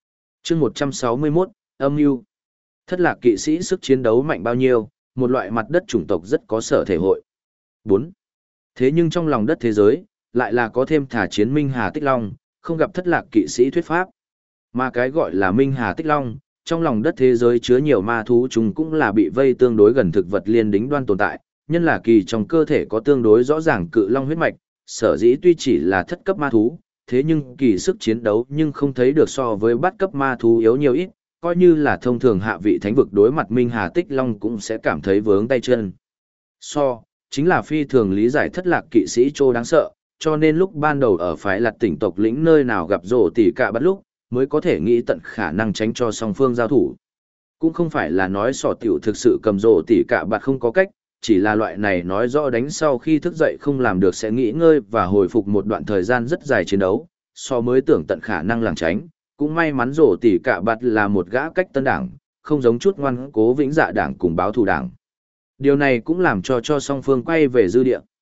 chương 161, âm mưu. Thất lạc kỵ sĩ sức chiến đấu mạnh bao nhiêu, một loại mặt đất chủng tộc rất có sở thể hội. 4. Thế nhưng trong lòng đất thế giới, lại là có thêm thả chiến Minh Hà Tích Long, không gặp thất lạc kỵ sĩ thuyết pháp. Mà cái gọi là Minh Hà Tích Long, trong lòng đất thế giới chứa nhiều ma thú chúng cũng là bị vây tương đối gần thực vật liên đính đoan tồn tại, nhân là kỳ trong cơ thể có tương đối rõ ràng cự long huyết mạch, sở dĩ tuy chỉ là thất cấp ma thú, thế nhưng kỳ sức chiến đấu nhưng không thấy được so với bát cấp ma thú yếu nhiều ít, coi như là thông thường hạ vị thánh vực đối mặt Minh Hà Tích Long cũng sẽ cảm thấy vướng tay chân. Chính là phi thường lý giải thất lạc kỵ sĩ trô đáng sợ, cho nên lúc ban đầu ở phái lạt tỉnh tộc lĩnh nơi nào gặp rổ tỉ cả bắt lúc, mới có thể nghĩ tận khả năng tránh cho song phương giao thủ. Cũng không phải là nói sỏ tiểu thực sự cầm rổ tỉ cả bạt không có cách, chỉ là loại này nói rõ đánh sau khi thức dậy không làm được sẽ nghỉ ngơi và hồi phục một đoạn thời gian rất dài chiến đấu, so mới tưởng tận khả năng làng tránh, cũng may mắn rổ tỉ cả bạt là một gã cách tân đảng, không giống chút ngoan cố vĩnh dạ đảng cùng báo thù đảng. Điều này cũng làm cho song phương quay về dư địa.